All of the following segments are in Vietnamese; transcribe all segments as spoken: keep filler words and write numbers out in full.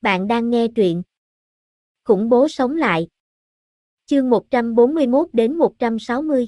Bạn đang nghe truyện Khủng bố sống lại. Chương một trăm bốn mươi mốt đến một trăm sáu mươi.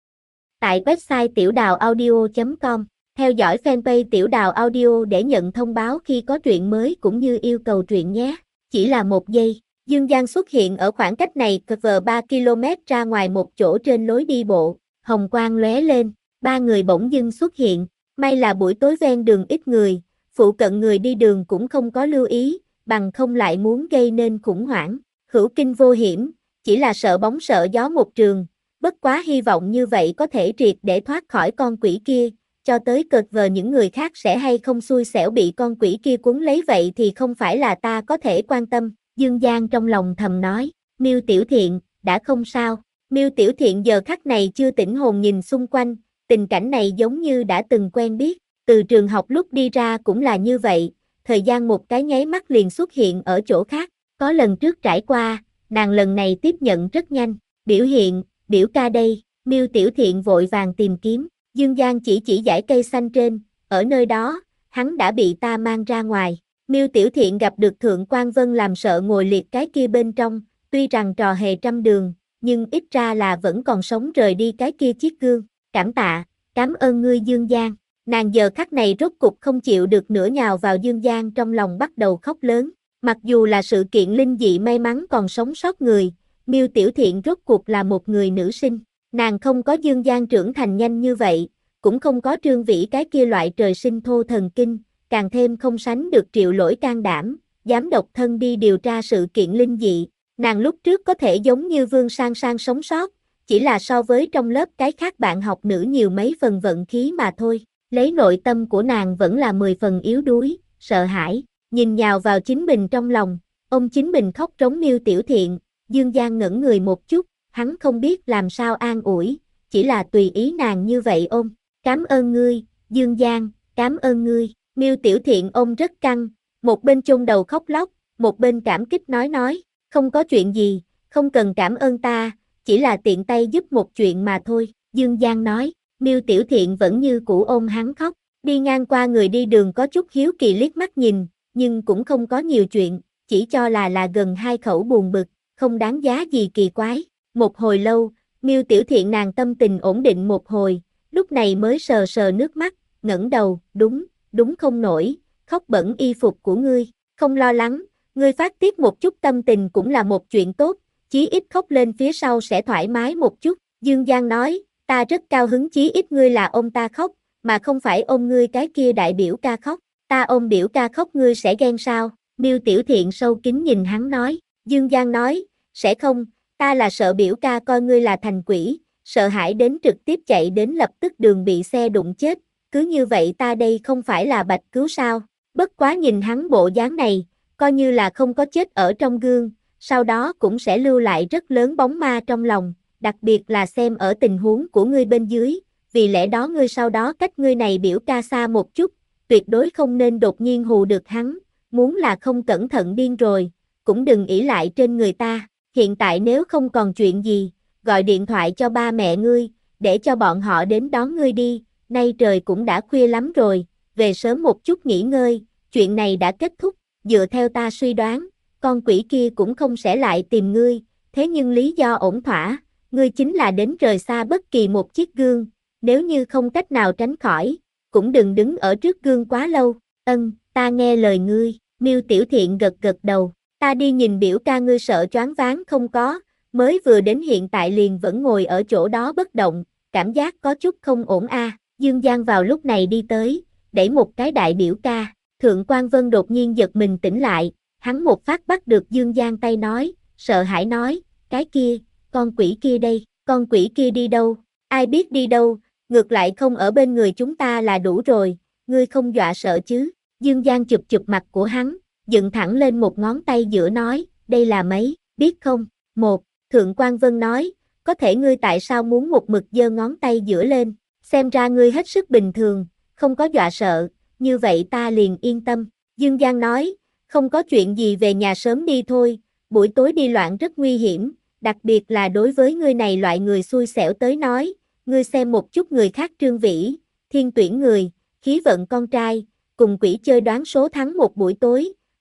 Tại website tiểu đào audio chấm com, theo dõi fanpage Tiểu Đào Audio để nhận thông báo khi có truyện mới cũng như yêu cầu truyện nhé. Chỉ là một giây, Dương Giang xuất hiện ở khoảng cách này cover ba ki lô mét ra ngoài một chỗ trên lối đi bộ, hồng quang lóe lên, ba người bỗng dưng xuất hiện, may là buổi tối ven đường ít người, phụ cận người đi đường cũng không có lưu ý, bằng không lại muốn gây nên khủng hoảng. Hữu kinh vô hiểm, chỉ là sợ bóng sợ gió một trường, bất quá hy vọng như vậy có thể triệt để thoát khỏi con quỷ kia, cho tới cợt vờ những người khác sẽ hay không xui xẻo bị con quỷ kia cuốn lấy vậy thì không phải là ta có thể quan tâm. Dương Giang trong lòng thầm nói, Miêu Tiểu Thiện, đã không sao. Miêu Tiểu Thiện giờ khắc này chưa tỉnh hồn nhìn xung quanh, tình cảnh này giống như đã từng quen biết, từ trường học lúc đi ra cũng là như vậy, thời gian một cái nháy mắt liền xuất hiện ở chỗ khác, có lần trước trải qua, nàng lần này tiếp nhận rất nhanh, biểu hiện, biểu ca đây, Miêu Tiểu Thiện vội vàng tìm kiếm, Dương Giang chỉ chỉ dải cây xanh trên, ở nơi đó, hắn đã bị ta mang ra ngoài. Miêu Tiểu Thiện gặp được Thượng Quan Vân làm sợ ngồi liệt cái kia bên trong, tuy rằng trò hề trăm đường, nhưng ít ra là vẫn còn sống rời đi cái kia chiếc gương. Cảm tạ, cảm ơn ngươi Dương Giang. Nàng giờ khắc này rốt cục không chịu được nữa nhào vào Dương Giang trong lòng bắt đầu khóc lớn. Mặc dù là sự kiện linh dị may mắn còn sống sót người, Miêu Tiểu Thiện rốt cuộc là một người nữ sinh. Nàng không có Dương Giang trưởng thành nhanh như vậy, cũng không có Trương Vĩ cái kia loại trời sinh thô thần kinh, càng thêm không sánh được Triệu Lỗi can đảm, dám độc thân đi điều tra sự kiện linh dị. Nàng lúc trước có thể giống như Vương Sang Sang sống sót, chỉ là so với trong lớp cái khác bạn học nữ nhiều mấy phần vận khí mà thôi. Lấy nội tâm của nàng vẫn là mười phần yếu đuối, sợ hãi, nhìn nhào vào chính mình trong lòng, ôm chính mình khóc trống Miêu Tiểu Thiện. Dương Giang ngẩn người một chút, hắn không biết làm sao an ủi, chỉ là tùy ý nàng như vậy ôm. Cảm ơn ngươi, Dương Giang, cảm ơn ngươi. Miêu Tiểu Thiện ôm rất căng, một bên chôn đầu khóc lóc, một bên cảm kích nói nói, không có chuyện gì, không cần cảm ơn ta, chỉ là tiện tay giúp một chuyện mà thôi. Dương Giang nói, Miêu Tiểu Thiện vẫn như cũ ôm hắn khóc, đi ngang qua người đi đường có chút hiếu kỳ liếc mắt nhìn, nhưng cũng không có nhiều chuyện, chỉ cho là là gần hai khẩu buồn bực, không đáng giá gì kỳ quái. Một hồi lâu, Miêu Tiểu Thiện nàng tâm tình ổn định một hồi, lúc này mới sờ sờ nước mắt, ngẩng đầu, đúng, đúng không nổi, khóc bẩn y phục của ngươi, không lo lắng, ngươi phát tiết một chút tâm tình cũng là một chuyện tốt, chí ít khóc lên phía sau sẽ thoải mái một chút. Dương Giang nói, ta rất cao hứng chí ít ngươi là ôm ta khóc, mà không phải ôm ngươi cái kia đại biểu ca khóc, ta ôm biểu ca khóc ngươi sẽ ghen sao? Miêu Tiểu Thiện sâu kín nhìn hắn nói, Dương Giang nói, sẽ không, ta là sợ biểu ca coi ngươi là thành quỷ, sợ hãi đến trực tiếp chạy đến lập tức đường bị xe đụng chết, cứ như vậy ta đây không phải là bạch cứu sao? Bất quá nhìn hắn bộ dáng này, coi như là không có chết ở trong gương, sau đó cũng sẽ lưu lại rất lớn bóng ma trong lòng, đặc biệt là xem ở tình huống của ngươi bên dưới, vì lẽ đó ngươi sau đó cách ngươi này biểu ca xa một chút, tuyệt đối không nên đột nhiên hù được hắn, muốn là không cẩn thận điên rồi, cũng đừng ỷ lại trên người ta, hiện tại nếu không còn chuyện gì, gọi điện thoại cho ba mẹ ngươi, để cho bọn họ đến đón ngươi đi, nay trời cũng đã khuya lắm rồi, về sớm một chút nghỉ ngơi, chuyện này đã kết thúc, dựa theo ta suy đoán, con quỷ kia cũng không sẽ lại tìm ngươi, thế nhưng lý do ổn thỏa, ngươi chính là đến rời xa bất kỳ một chiếc gương, nếu như không cách nào tránh khỏi, cũng đừng đứng ở trước gương quá lâu. Ân, ta nghe lời ngươi. Miêu Tiểu Thiện gật gật đầu, ta đi nhìn biểu ca ngươi sợ choáng váng không có, mới vừa đến hiện tại liền vẫn ngồi ở chỗ đó bất động, cảm giác có chút không ổn a. À. Dương Giang vào lúc này đi tới, đẩy một cái đại biểu ca, Thượng Quan Vân đột nhiên giật mình tỉnh lại, hắn một phát bắt được Dương Giang tay nói, sợ hãi nói, cái kia, con quỷ kia đây, con quỷ kia đi đâu, ai biết đi đâu, ngược lại không ở bên người chúng ta là đủ rồi, ngươi không dọa sợ chứ? Dương Giang chụp chụp mặt của hắn, dựng thẳng lên một ngón tay giữa nói, đây là mấy, biết không? Một, Thượng Quan Vân nói, có thể ngươi tại sao muốn một mực giơ ngón tay giữa lên, xem ra ngươi hết sức bình thường, không có dọa sợ, như vậy ta liền yên tâm. Dương Giang nói, không có chuyện gì về nhà sớm đi thôi, buổi tối đi loạn rất nguy hiểm, đặc biệt là đối với ngươi này loại người xui xẻo tới nói, ngươi xem một chút người khác Trương Vĩ, thiên tuyển người, khí vận con trai, cùng quỷ chơi đoán số thắng một buổi tối,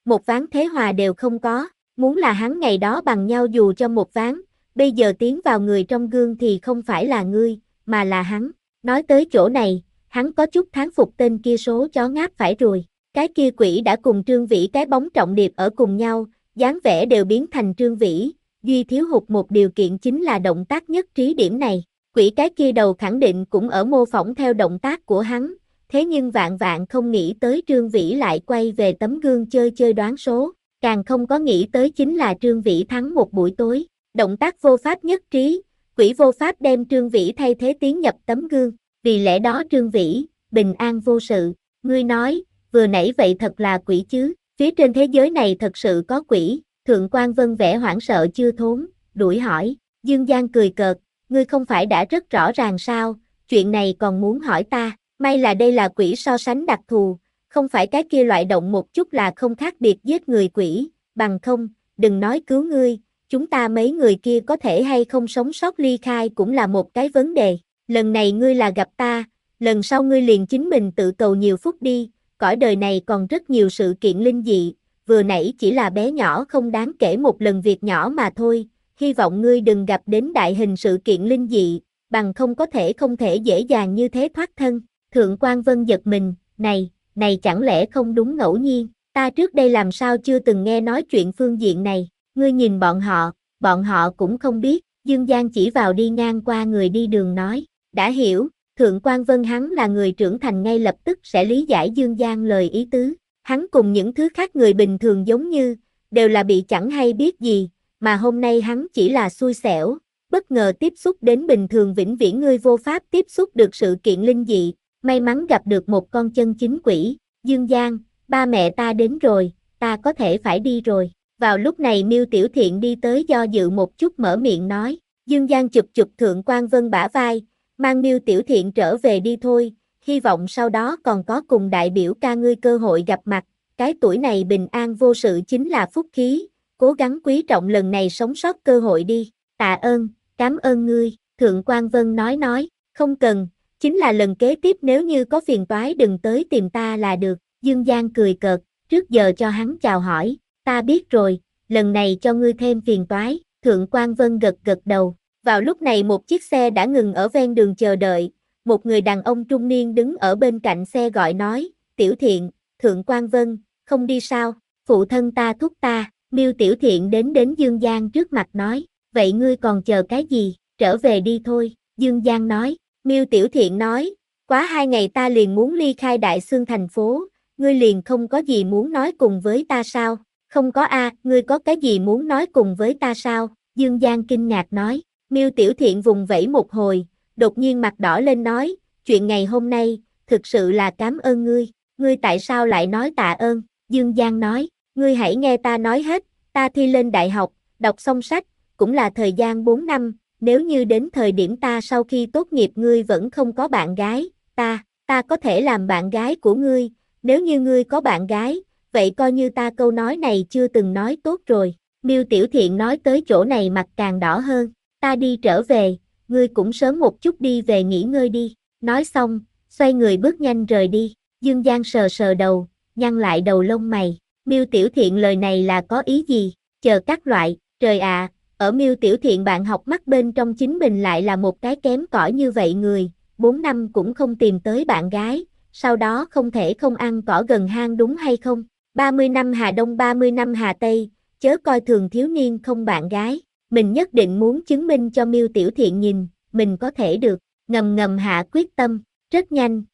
một ván thế hòa đều không có, muốn là hắn ngày đó bằng nhau dù cho một ván, bây giờ tiến vào người trong gương thì không phải là ngươi, mà là hắn. Nói tới chỗ này, hắn có chút thán phục tên kia số chó ngáp phải ruồi. Cái kia quỷ đã cùng Trương Vĩ cái bóng trọng điệp ở cùng nhau, dáng vẻ đều biến thành Trương Vĩ, duy thiếu hụt một điều kiện chính là động tác nhất trí điểm này. Quỷ cái kia đầu khẳng định cũng ở mô phỏng theo động tác của hắn, thế nhưng vạn vạn không nghĩ tới Trương Vĩ lại quay về tấm gương chơi chơi đoán số, càng không có nghĩ tới chính là Trương Vĩ thắng một buổi tối. Động tác vô pháp nhất trí, quỷ vô pháp đem Trương Vĩ thay thế tiến nhập tấm gương, vì lẽ đó Trương Vĩ, bình an vô sự. Ngươi nói, vừa nãy vậy thật là quỷ chứ, phía trên thế giới này thật sự có quỷ. Thượng quan Vân vẻ hoảng sợ chưa thốn, đuổi hỏi. Dương Giang cười cợt, ngươi không phải đã rất rõ ràng sao, chuyện này còn muốn hỏi ta. May là đây là quỷ so sánh đặc thù, không phải cái kia loại động một chút là không khác biệt giết người quỷ, bằng không, đừng nói cứu ngươi, chúng ta mấy người kia có thể hay không sống sót ly khai cũng là một cái vấn đề. Lần này ngươi là gặp ta, lần sau ngươi liền chính mình tự cầu nhiều phúc đi, cõi đời này còn rất nhiều sự kiện linh dị, vừa nãy chỉ là bé nhỏ không đáng kể một lần việc nhỏ mà thôi, hy vọng ngươi đừng gặp đến đại hình sự kiện linh dị, bằng không có thể không thể dễ dàng như thế thoát thân. Thượng quan Vân giật mình, này, này chẳng lẽ không đúng ngẫu nhiên, ta trước đây làm sao chưa từng nghe nói chuyện phương diện này, ngươi nhìn bọn họ, bọn họ cũng không biết. Dương Giang chỉ vào đi ngang qua người đi đường nói, đã hiểu. Thượng quan Vân hắn là người trưởng thành ngay lập tức sẽ lý giải Dương Giang lời ý tứ, hắn cùng những thứ khác người bình thường giống như, đều là bị chẳng hay biết gì, mà hôm nay hắn chỉ là xui xẻo, bất ngờ tiếp xúc đến bình thường vĩnh viễn ngươi vô pháp tiếp xúc được sự kiện linh dị, may mắn gặp được một con chân chính quỷ. Dương Giang, ba mẹ ta đến rồi, ta có thể phải đi rồi. Vào lúc này Miêu Tiểu Thiện đi tới do dự một chút mở miệng nói, Dương Giang chụp chụp Thượng quan Vân bả vai, mang Miêu Tiểu Thiện trở về đi thôi, hy vọng sau đó còn có cùng đại biểu ca ngươi cơ hội gặp mặt, cái tuổi này bình an vô sự chính là phúc khí, cố gắng quý trọng lần này sống sót cơ hội đi. Tạ ơn, cảm ơn ngươi. Thượng quan Vân nói nói, không cần, chính là lần kế tiếp nếu như có phiền toái đừng tới tìm ta là được. Dương Giang cười cợt, trước giờ cho hắn chào hỏi, ta biết rồi, lần này cho ngươi thêm phiền toái. Thượng quan Vân gật gật đầu. Vào lúc này một chiếc xe đã ngừng ở ven đường chờ đợi, một người đàn ông trung niên đứng ở bên cạnh xe gọi nói, Tiểu Thiện, Thượng quan Vân, không đi sao, phụ thân ta thúc ta. Miêu Tiểu Thiện đến đến Dương Giang trước mặt nói, vậy ngươi còn chờ cái gì, trở về đi thôi. Dương Giang nói. Miêu Tiểu Thiện nói, quá hai ngày ta liền muốn ly khai Đại Xương thành phố, ngươi liền không có gì muốn nói cùng với ta sao? Không có a, ngươi có cái gì muốn nói cùng với ta sao? Dương Giang kinh ngạc nói. Miêu Tiểu Thiện vùng vẫy một hồi, đột nhiên mặt đỏ lên nói, chuyện ngày hôm nay, thực sự là cảm ơn ngươi, ngươi tại sao lại nói tạ ơn? Dương Giang nói, ngươi hãy nghe ta nói hết, ta thi lên đại học, đọc xong sách, cũng là thời gian bốn năm, nếu như đến thời điểm ta sau khi tốt nghiệp ngươi vẫn không có bạn gái, ta, ta có thể làm bạn gái của ngươi, nếu như ngươi có bạn gái, vậy coi như ta câu nói này chưa từng nói tốt rồi. Miêu Tiểu Thiện nói tới chỗ này mặt càng đỏ hơn, ta đi trở về, ngươi cũng sớm một chút đi về nghỉ ngơi đi. Nói xong, xoay người bước nhanh rời đi. Dương Giang sờ sờ đầu, nhăn lại đầu lông mày, Miêu Tiểu Thiện lời này là có ý gì? Chờ các loại, trời ạ, à, ở Miêu Tiểu Thiện bạn học mắt bên trong chính mình lại là một cái kém cỏi như vậy người, bốn năm cũng không tìm tới bạn gái, sau đó không thể không ăn cỏ gần hang đúng hay không? ba mươi năm Hà Đông ba mươi năm Hà Tây, chớ coi thường thiếu niên không bạn gái, mình nhất định muốn chứng minh cho Miêu Tiểu Thiện nhìn, mình có thể được, ngầm ngầm hạ quyết tâm, rất nhanh.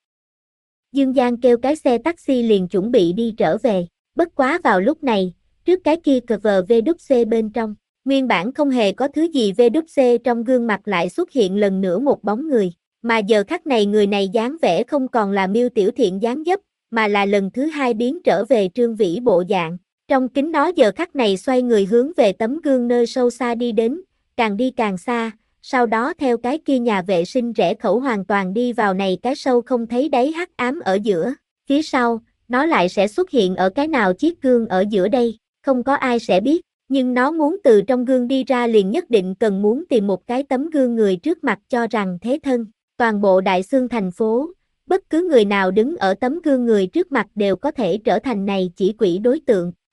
Dương Giang kêu cái xe taxi liền chuẩn bị đi trở về, bất quá vào lúc này, trước cái kia cờ vờ vê đúc xê bên trong, nguyên bản không hề có thứ gì vê đúc xê trong gương mặt lại xuất hiện lần nữa một bóng người, mà giờ khắc này người này dáng vẻ không còn là Miêu Tiểu Thiện dáng dấp, mà là lần thứ hai biến trở về Trương Vĩ bộ dạng. Trong kính nó giờ khắc này xoay người hướng về tấm gương nơi sâu xa đi đến, càng đi càng xa, sau đó theo cái kia nhà vệ sinh rẽ khẩu hoàn toàn đi vào này cái sâu không thấy đáy hắc ám ở giữa, phía sau, nó lại sẽ xuất hiện ở cái nào chiếc gương ở giữa đây, không có ai sẽ biết, nhưng nó muốn từ trong gương đi ra liền nhất định cần muốn tìm một cái tấm gương người trước mặt cho rằng thế thân, toàn bộ Đại Xương thành phố, bất cứ người nào đứng ở tấm gương người trước mặt đều có thể trở thành này chỉ quỷ đối tượng.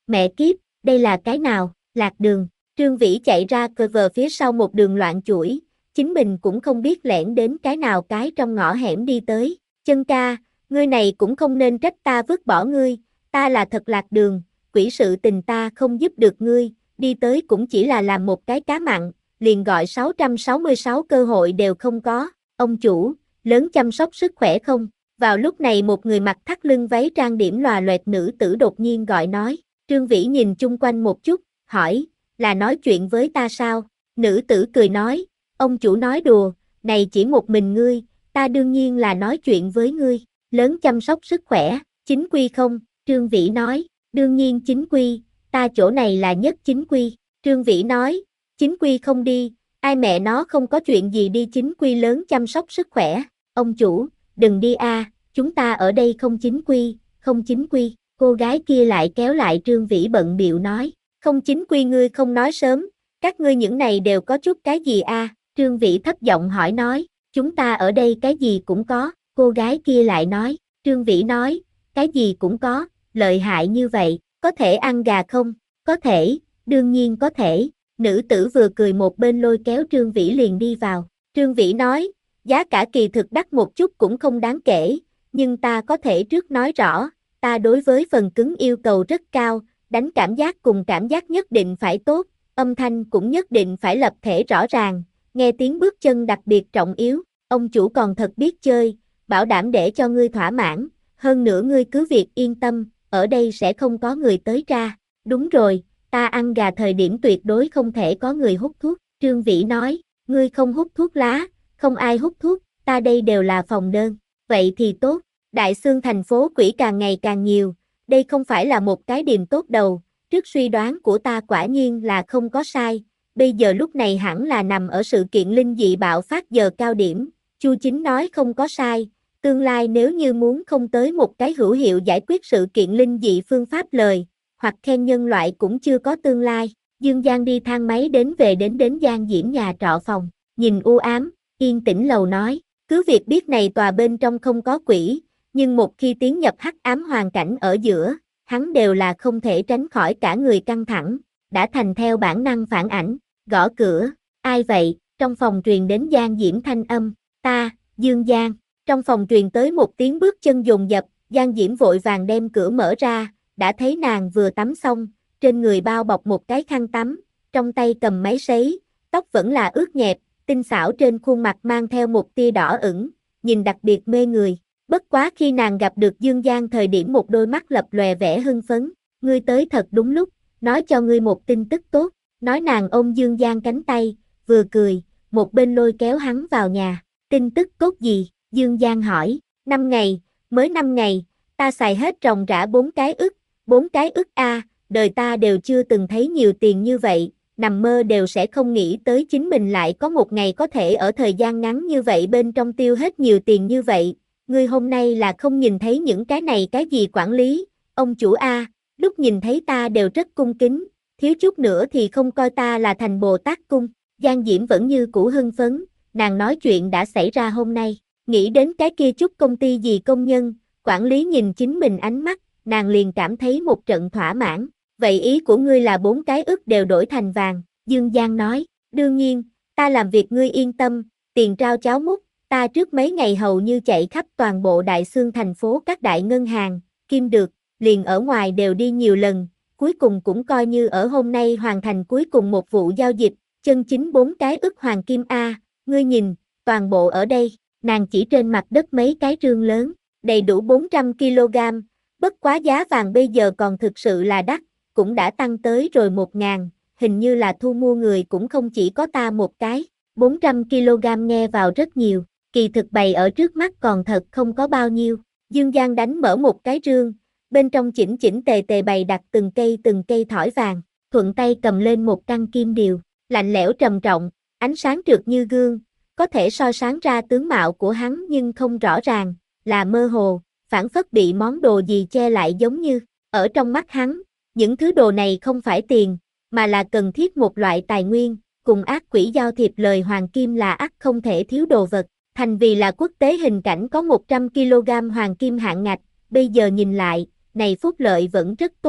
Mẹ kiếp, đây là cái nào, lạc đường. Trương Vĩ chạy ra cờ vờ phía sau một đường loạn chuỗi, chính mình cũng không biết lẻn đến cái nào cái trong ngõ hẻm đi tới. Chân ca, ngươi này cũng không nên trách ta vứt bỏ ngươi, ta là thật lạc đường, quỷ sự tình ta không giúp được ngươi, đi tới cũng chỉ là làm một cái cá mặn, liền gọi sáu trăm sáu mươi sáu cơ hội đều không có. Ông chủ, lớn chăm sóc sức khỏe không? Vào lúc này một người mặc thắt lưng váy trang điểm lòa loẹt nữ tử đột nhiên gọi nói. Trương Vĩ nhìn chung quanh một chút, hỏi, là nói chuyện với ta sao? Nữ tử cười nói, ông chủ nói đùa, này chỉ một mình ngươi, ta đương nhiên là nói chuyện với ngươi. Lớn chăm sóc sức khỏe, chính quy không? Trương Vĩ nói, đương nhiên chính quy, ta chỗ này là nhất chính quy. Trương Vĩ nói, chính quy không đi, ai mẹ nó không có chuyện gì đi chính quy lớn chăm sóc sức khỏe. Ông chủ, đừng đi a, chúng ta ở đây không chính quy, không chính quy. Cô gái kia lại kéo lại Trương Vĩ bận bịu nói, không chính quy ngươi không nói sớm, các ngươi những này đều có chút cái gì a? Trương Vĩ thấp giọng hỏi nói, chúng ta ở đây cái gì cũng có. Cô gái kia lại nói, Trương Vĩ nói, cái gì cũng có, lợi hại như vậy, có thể ăn gà không? Có thể, đương nhiên có thể. Nữ tử vừa cười một bên lôi kéo Trương Vĩ liền đi vào. Trương Vĩ nói, giá cả kỳ thực đắt một chút cũng không đáng kể, nhưng ta có thể trước nói rõ, ta đối với phần cứng yêu cầu rất cao, đánh cảm giác cùng cảm giác nhất định phải tốt, âm thanh cũng nhất định phải lập thể rõ ràng, nghe tiếng bước chân đặc biệt trọng yếu, ông chủ còn thật biết chơi, bảo đảm để cho ngươi thỏa mãn, hơn nữa ngươi cứ việc yên tâm, ở đây sẽ không có người tới ra. Đúng rồi, ta ăn gà thời điểm tuyệt đối không thể có người hút thuốc. Trương Vĩ nói, ngươi không hút thuốc lá, không ai hút thuốc, ta đây đều là phòng đơn. Vậy thì tốt, Đại Xương thành phố quỷ càng ngày càng nhiều, đây không phải là một cái điểm tốt đầu, trước suy đoán của ta quả nhiên là không có sai, bây giờ lúc này hẳn là nằm ở sự kiện linh dị bạo phát giờ cao điểm, Chu Chính nói không có sai, tương lai nếu như muốn không tới một cái hữu hiệu giải quyết sự kiện linh dị phương pháp lời, hoặc khen nhân loại cũng chưa có tương lai. Dương Giang đi thang máy đến về đến đến Giang Diễm nhà trọ phòng, nhìn u ám, yên tĩnh lầu nói, cứ việc biết này tòa bên trong không có quỷ, nhưng một khi tiến nhập hắc ám hoàn cảnh ở giữa, hắn đều là không thể tránh khỏi cả người căng thẳng, đã thành theo bản năng phản ảnh, gõ cửa, ai vậy? Trong phòng truyền đến Giang Diễm thanh âm, ta, Dương Giang. Trong phòng truyền tới một tiếng bước chân dồn dập, Giang Diễm vội vàng đem cửa mở ra, đã thấy nàng vừa tắm xong, trên người bao bọc một cái khăn tắm, trong tay cầm máy sấy, tóc vẫn là ướt nhẹp, tinh xảo trên khuôn mặt mang theo một tia đỏ ửng, nhìn đặc biệt mê người. Bất quá khi nàng gặp được Dương Giang thời điểm một đôi mắt lập lòe vẻ hưng phấn, ngươi tới thật đúng lúc, nói cho ngươi một tin tức tốt, nói nàng ôm Dương Giang cánh tay, vừa cười, một bên lôi kéo hắn vào nhà, tin tức tốt gì? Dương Giang hỏi, năm ngày, mới năm ngày, ta xài hết ròng rã bốn cái ức, bốn cái ức a, đời ta đều chưa từng thấy nhiều tiền như vậy, nằm mơ đều sẽ không nghĩ tới chính mình lại có một ngày có thể ở thời gian ngắn như vậy bên trong tiêu hết nhiều tiền như vậy, ngươi hôm nay là không nhìn thấy những cái này cái gì quản lý, ông chủ a, lúc nhìn thấy ta đều rất cung kính, thiếu chút nữa thì không coi ta là thành Bồ Tát cung. Giang Diễm vẫn như cũ hưng phấn, nàng nói chuyện đã xảy ra hôm nay. Nghĩ đến cái kia chút công ty gì công nhân, quản lý nhìn chính mình ánh mắt, nàng liền cảm thấy một trận thỏa mãn. Vậy ý của ngươi là bốn cái ức đều đổi thành vàng, Dương Giang nói, đương nhiên, ta làm việc ngươi yên tâm, tiền trao cháo múc, ta trước mấy ngày hầu như chạy khắp toàn bộ Đại Xương thành phố các đại ngân hàng, kim được, liền ở ngoài đều đi nhiều lần, cuối cùng cũng coi như ở hôm nay hoàn thành cuối cùng một vụ giao dịch, chân chính bốn cái ức hoàng kim A, ngươi nhìn, toàn bộ ở đây. Nàng chỉ trên mặt đất mấy cái rương lớn, đầy đủ bốn trăm ki lô gam, bất quá giá vàng bây giờ còn thực sự là đắt, cũng đã tăng tới rồi một ngàn, hình như là thu mua người cũng không chỉ có ta một cái, bốn trăm ki lô gam nghe vào rất nhiều, kỳ thực bày ở trước mắt còn thật không có bao nhiêu. Dương Giang đánh mở một cái rương, bên trong chỉnh chỉnh tề tề bày đặt từng cây từng cây thỏi vàng, thuận tay cầm lên một căn kim điều, lạnh lẽo trầm trọng, ánh sáng trượt như gương. Có thể soi sáng ra tướng mạo của hắn nhưng không rõ ràng, là mơ hồ, phảng phất bị món đồ gì che lại giống như, ở trong mắt hắn, những thứ đồ này không phải tiền, mà là cần thiết một loại tài nguyên, cùng ác quỷ giao thiệp lời hoàng kim là ắt không thể thiếu đồ vật, thành vì là quốc tế hình cảnh có một trăm ki lô gam hoàng kim hạng ngạch, bây giờ nhìn lại, này phúc lợi vẫn rất tốt,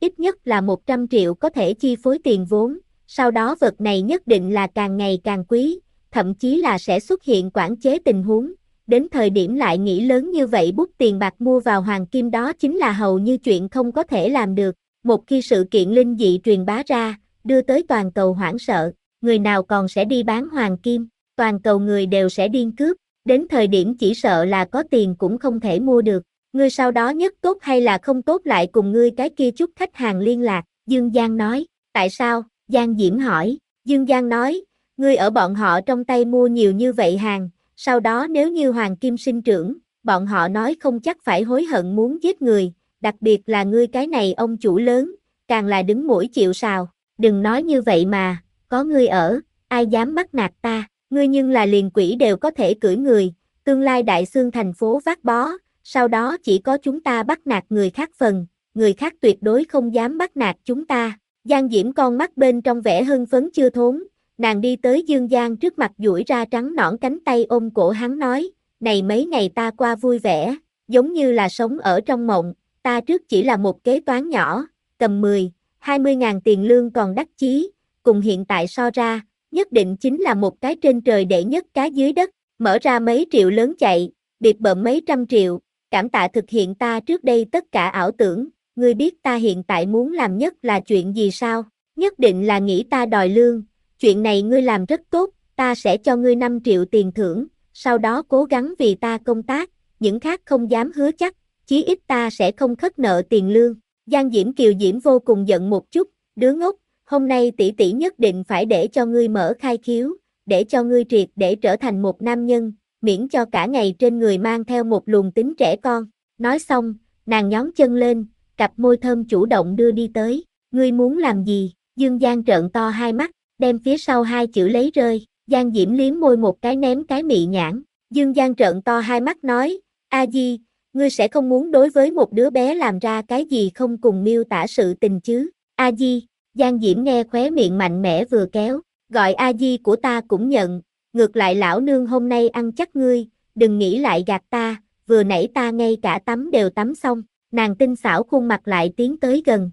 ít nhất là một trăm triệu có thể chi phối tiền vốn, sau đó vật này nhất định là càng ngày càng quý, thậm chí là sẽ xuất hiện quản chế tình huống, đến thời điểm lại nghĩ lớn như vậy bút tiền bạc mua vào hoàng kim đó chính là hầu như chuyện không có thể làm được, một khi sự kiện linh dị truyền bá ra, đưa tới toàn cầu hoảng sợ, người nào còn sẽ đi bán hoàng kim, toàn cầu người đều sẽ điên cướp, đến thời điểm chỉ sợ là có tiền cũng không thể mua được. Ngươi sau đó nhất tốt hay là không tốt lại cùng ngươi cái kia chút khách hàng liên lạc, Dương Giang nói, tại sao, Giang Diễm hỏi, Dương Giang nói, ngươi ở bọn họ trong tay mua nhiều như vậy hàng, sau đó nếu như hoàng kim sinh trưởng, bọn họ nói không chắc phải hối hận muốn giết người, đặc biệt là ngươi cái này ông chủ lớn, càng là đứng mũi chịu sào, đừng nói như vậy mà, có ngươi ở, ai dám bắt nạt ta, ngươi nhưng là liền quỷ đều có thể cưỡi người, tương lai đại xương thành phố vác bó. Sau đó chỉ có chúng ta bắt nạt người khác phần, người khác tuyệt đối không dám bắt nạt chúng ta. Giang Diễm con mắt bên trong vẻ hưng phấn chưa thốn, nàng đi tới Dương Giang trước mặt duỗi ra trắng nõn cánh tay ôm cổ hắn nói, này mấy ngày ta qua vui vẻ, giống như là sống ở trong mộng, ta trước chỉ là một kế toán nhỏ, cầm mười, hai mươi ngàn tiền lương còn đắc chí, cùng hiện tại so ra, nhất định chính là một cái trên trời đệ nhất cá dưới đất, mở ra mấy triệu lớn chạy, biệt bợm mấy trăm triệu. Cảm tạ thực hiện ta trước đây tất cả ảo tưởng, ngươi biết ta hiện tại muốn làm nhất là chuyện gì sao? Nhất định là nghĩ ta đòi lương, chuyện này ngươi làm rất tốt, ta sẽ cho ngươi năm triệu tiền thưởng, sau đó cố gắng vì ta công tác, những khác không dám hứa chắc, chí ít ta sẽ không khất nợ tiền lương. Giang Diễm Kiều Diễm vô cùng giận một chút, đứa ngốc, hôm nay tỷ tỷ nhất định phải để cho ngươi mở khai khiếu, để cho ngươi triệt để trở thành một nam nhân. Miễn cho cả ngày trên người mang theo một luồng tính trẻ con. Nói xong, nàng nhón chân lên, cặp môi thơm chủ động đưa đi tới. Ngươi muốn làm gì? Dương Giang trợn to hai mắt, đem phía sau hai chữ lấy rơi. Giang Diễm liếm môi một cái ném cái mị nhãn. Dương Giang trợn to hai mắt nói, A Di, ngươi sẽ không muốn đối với một đứa bé làm ra cái gì không cùng miêu tả sự tình chứ? A Di, Giang Diễm nghe khóe miệng mạnh mẽ vừa kéo, gọi A Di của ta cũng nhận. Ngược lại lão nương hôm nay ăn chắc ngươi, đừng nghĩ lại gạt ta, vừa nãy ta ngay cả tắm đều tắm xong, nàng tinh xảo khuôn mặt lại tiến tới gần.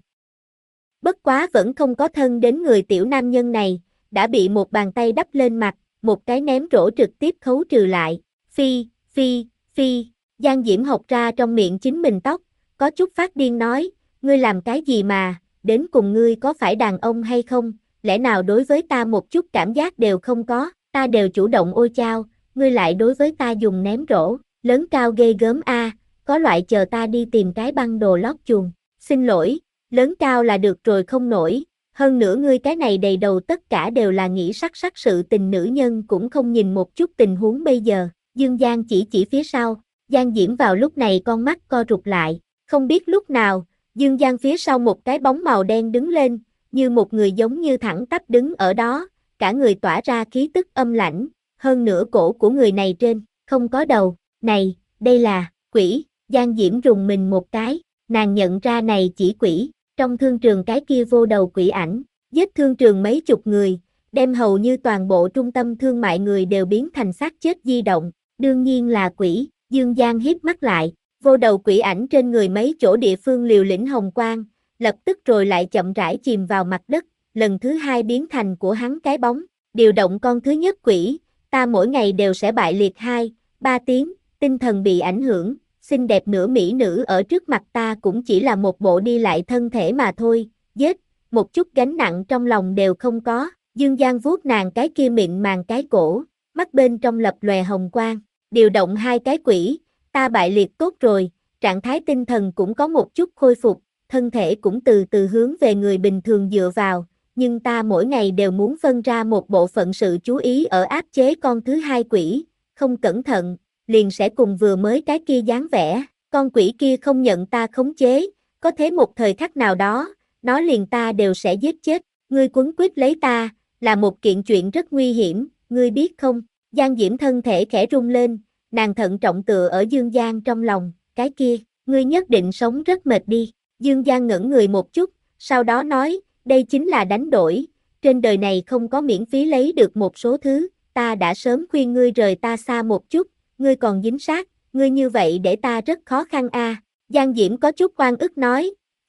Bất quá vẫn không có thân đến người tiểu nam nhân này, đã bị một bàn tay đắp lên mặt, một cái ném rổ trực tiếp khấu trừ lại, phi, phi, phi, Giang Diễm học ra trong miệng chính mình tóc, có chút phát điên nói, ngươi làm cái gì mà, đến cùng ngươi có phải đàn ông hay không, lẽ nào đối với ta một chút cảm giác đều không có. Ta đều chủ động ôi chao, ngươi lại đối với ta dùng ném rổ, lớn cao ghê gớm a, có loại chờ ta đi tìm cái băng đồ lót chuồng. Xin lỗi, lớn cao là được rồi không nổi, hơn nữa ngươi cái này đầy đầu tất cả đều là nghĩ sắc sắc sự tình nữ nhân cũng không nhìn một chút tình huống bây giờ. Dương Giang chỉ chỉ phía sau, Giang Diễm vào lúc này con mắt co rụt lại, không biết lúc nào, Dương Giang phía sau một cái bóng màu đen đứng lên, như một người giống như thẳng tắp đứng ở đó. Cả người tỏa ra khí tức âm lãnh, hơn nửa cổ của người này trên, không có đầu, này, đây là, quỷ, Giang Diễm rùng mình một cái, nàng nhận ra này chỉ quỷ, trong thương trường cái kia vô đầu quỷ ảnh, giết thương trường mấy chục người, đem hầu như toàn bộ trung tâm thương mại người đều biến thành xác chết di động, đương nhiên là quỷ, Dương Giang híp mắt lại, vô đầu quỷ ảnh trên người mấy chỗ địa phương liều lĩnh hồng quang, lập tức rồi lại chậm rãi chìm vào mặt đất. Lần thứ hai biến thành của hắn cái bóng, điều động con thứ nhất quỷ, ta mỗi ngày đều sẽ bại liệt hai, ba tiếng, tinh thần bị ảnh hưởng, xinh đẹp nửa mỹ nữ ở trước mặt ta cũng chỉ là một bộ đi lại thân thể mà thôi, giết, một chút gánh nặng trong lòng đều không có, Dương Giang vuốt nàng cái kia mịn màng cái cổ, mắt bên trong lập lòe hồng quang, điều động hai cái quỷ, ta bại liệt tốt rồi, trạng thái tinh thần cũng có một chút khôi phục, thân thể cũng từ từ hướng về người bình thường dựa vào. Nhưng ta mỗi ngày đều muốn phân ra một bộ phận sự chú ý ở áp chế con thứ hai quỷ, không cẩn thận, liền sẽ cùng vừa mới cái kia dáng vẻ, con quỷ kia không nhận ta khống chế, có thế một thời khắc nào đó, nó liền ta đều sẽ giết chết, ngươi quấn quýt lấy ta, là một kiện chuyện rất nguy hiểm, ngươi biết không, Giang Diễm thân thể khẽ rung lên, nàng thận trọng tựa ở Dương Giang trong lòng, cái kia, ngươi nhất định sống rất mệt đi, Dương Giang ngẩng người một chút, sau đó nói, đây chính là đánh đổi, trên đời này không có miễn phí lấy được một số thứ, ta đã sớm khuyên ngươi rời ta xa một chút, ngươi còn dính sát, ngươi như vậy để ta rất khó khăn a. À. Giang Diễm có chút oan ức nói,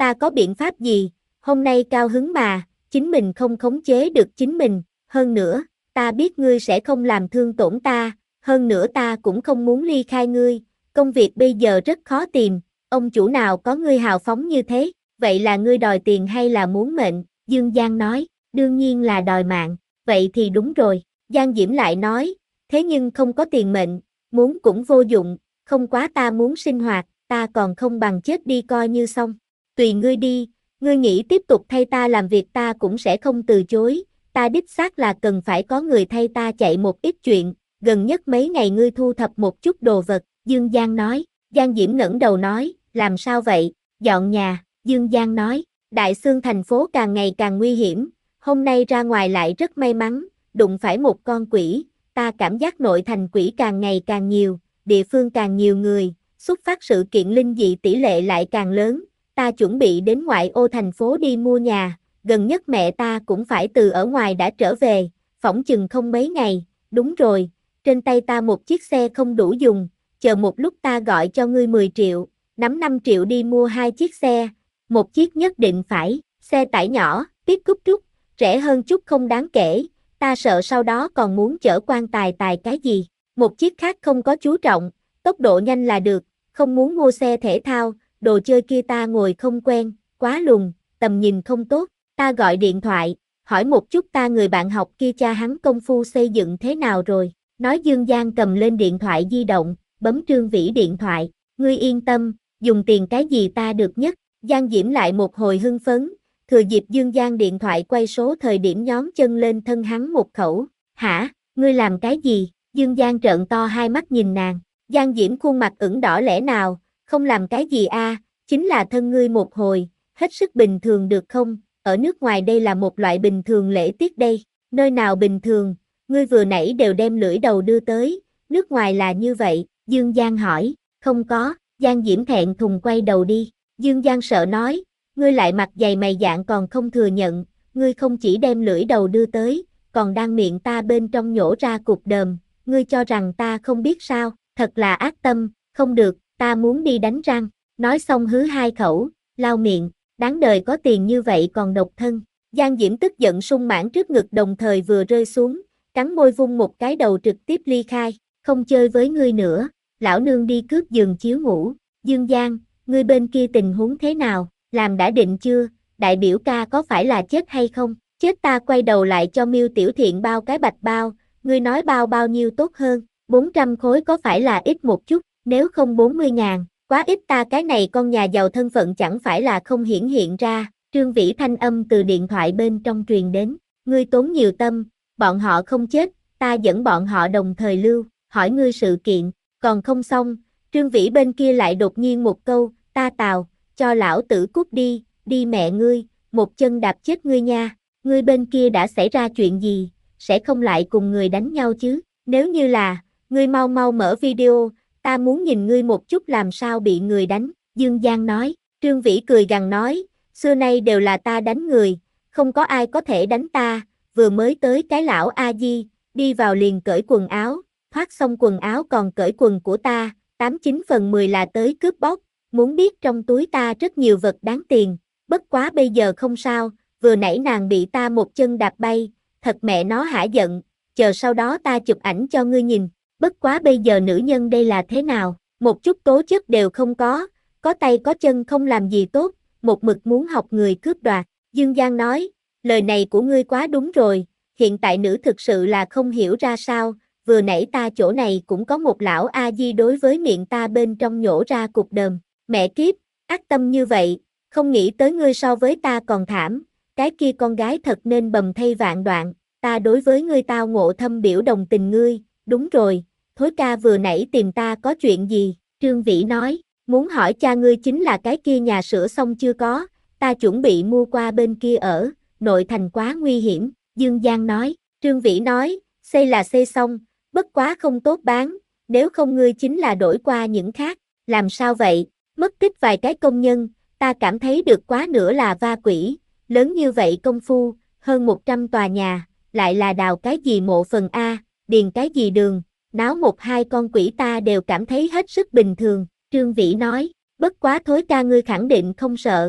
ta có biện pháp gì, hôm nay cao hứng mà, chính mình không khống chế được chính mình, hơn nữa, ta biết ngươi sẽ không làm thương tổn ta, hơn nữa ta cũng không muốn ly khai ngươi, công việc bây giờ rất khó tìm, ông chủ nào có ngươi hào phóng như thế, vậy là ngươi đòi tiền hay là muốn mệnh, Dương Giang nói, đương nhiên là đòi mạng, vậy thì đúng rồi, Giang Diễm lại nói, thế nhưng không có tiền mệnh, muốn cũng vô dụng, không quá ta muốn sinh hoạt, ta còn không bằng chết đi coi như xong, tùy ngươi đi, ngươi nghĩ tiếp tục thay ta làm việc ta cũng sẽ không từ chối, ta đích xác là cần phải có người thay ta chạy một ít chuyện, gần nhất mấy ngày ngươi thu thập một chút đồ vật, Dương Giang nói, Giang Diễm ngẩng đầu nói, làm sao vậy, dọn nhà, Dương Giang nói, Đại Xương thành phố càng ngày càng nguy hiểm, hôm nay ra ngoài lại rất may mắn, đụng phải một con quỷ, ta cảm giác nội thành quỷ càng ngày càng nhiều, địa phương càng nhiều người, xuất phát sự kiện linh dị tỷ lệ lại càng lớn, ta chuẩn bị đến ngoại ô thành phố đi mua nhà, gần nhất mẹ ta cũng phải từ ở ngoài đã trở về, phỏng chừng không mấy ngày, đúng rồi, trên tay ta một chiếc xe không đủ dùng, chờ một lúc ta gọi cho ngươi mười triệu, nắm năm triệu đi mua hai chiếc xe, một chiếc nhất định phải, xe tải nhỏ, pick-up trúc, rẻ hơn chút không đáng kể, ta sợ sau đó còn muốn chở quan tài tài cái gì, một chiếc khác không có chú trọng, tốc độ nhanh là được, không muốn mua xe thể thao, đồ chơi kia ta ngồi không quen, quá lùn, tầm nhìn không tốt, ta gọi điện thoại, hỏi một chút ta người bạn học kia cha hắn công phu xây dựng thế nào rồi, nói Dương Giang cầm lên điện thoại di động, bấm Trương Vĩ điện thoại, ngươi yên tâm, dùng tiền cái gì ta được nhất, Giang Diễm lại một hồi hưng phấn, thừa dịp Dương Giang điện thoại quay số thời điểm nhón chân lên thân hắn một khẩu, hả, ngươi làm cái gì, Dương Giang trợn to hai mắt nhìn nàng, Giang Diễm khuôn mặt ửng đỏ lẽ nào, không làm cái gì a, chính là thân ngươi một hồi, hết sức bình thường được không, ở nước ngoài đây là một loại bình thường lễ tiết đây, nơi nào bình thường, ngươi vừa nãy đều đem lưỡi đầu đưa tới, nước ngoài là như vậy, Dương Giang hỏi, không có, Giang Diễm thẹn thùng quay đầu đi, Dương Giang sợ nói, ngươi lại mặt dày mày dạn còn không thừa nhận, ngươi không chỉ đem lưỡi đầu đưa tới, còn đang miệng ta bên trong nhổ ra cục đờm, ngươi cho rằng ta không biết sao, thật là ác tâm, không được, ta muốn đi đánh răng, nói xong hứ hai khẩu, lau miệng, đáng đời có tiền như vậy còn độc thân, Giang Diễm tức giận sung mãn trước ngực đồng thời vừa rơi xuống, cắn môi vung một cái đầu trực tiếp ly khai, không chơi với ngươi nữa, lão nương đi cướp giường chiếu ngủ, Dương Giang, ngươi bên kia tình huống thế nào, làm đã định chưa, đại biểu ca có phải là chết hay không, chết ta quay đầu lại cho Miêu Tiểu Thiện bao cái bạch bao, ngươi nói bao bao nhiêu tốt hơn, bốn trăm khối có phải là ít một chút, nếu không bốn mươi ngàn, quá ít ta cái này con nhà giàu thân phận chẳng phải là không hiển hiện ra, Trương Vĩ thanh âm từ điện thoại bên trong truyền đến, ngươi tốn nhiều tâm, bọn họ không chết, ta dẫn bọn họ đồng thời lưu, hỏi ngươi sự kiện, còn không xong, Trương Vĩ bên kia lại đột nhiên một câu, ta tào, cho lão tử cút đi, đi mẹ ngươi, một chân đạp chết ngươi nha, ngươi bên kia đã xảy ra chuyện gì, sẽ không lại cùng người đánh nhau chứ, nếu như là, ngươi mau mau mở video, ta muốn nhìn ngươi một chút làm sao bị người đánh, Dương Giang nói, Trương Vĩ cười gằn nói, xưa nay đều là ta đánh người, không có ai có thể đánh ta, vừa mới tới cái lão A-di, đi vào liền cởi quần áo, thoát xong quần áo còn cởi quần của ta, tám chín phần mười là tới cướp bóc, muốn biết trong túi ta rất nhiều vật đáng tiền, bất quá bây giờ không sao, vừa nãy nàng bị ta một chân đạp bay, thật mẹ nó hả giận, chờ sau đó ta chụp ảnh cho ngươi nhìn, bất quá bây giờ nữ nhân đây là thế nào, một chút tố chất đều không có, có tay có chân không làm gì tốt, một mực muốn học người cướp đoạt, Dương Giang nói, lời này của ngươi quá đúng rồi, hiện tại nữ thực sự là không hiểu ra sao, vừa nãy ta chỗ này cũng có một lão A-di đối với miệng ta bên trong nhổ ra cục đờm, mẹ kiếp, ác tâm như vậy, không nghĩ tới ngươi so với ta còn thảm, cái kia con gái thật nên bầm thây vạn đoạn, ta đối với ngươi tao ngộ thâm biểu đồng tình ngươi, đúng rồi, Thối ca vừa nãy tìm ta có chuyện gì, Trương Vĩ nói, muốn hỏi cha ngươi chính là cái kia nhà sửa xong chưa có, ta chuẩn bị mua qua bên kia ở, nội thành quá nguy hiểm, Dương Giang nói, Trương Vĩ nói, xây là xây xong, bất quá không tốt bán, nếu không ngươi chính là đổi qua những khác, làm sao vậy, mất tích vài cái công nhân, ta cảm thấy được quá nữa là va quỷ, lớn như vậy công phu, hơn một trăm tòa nhà, lại là đào cái gì mộ phần A, điền cái gì đường, náo một hai con quỷ ta đều cảm thấy hết sức bình thường, Trương Vĩ nói, bất quá Thối ca ngươi khẳng định không sợ,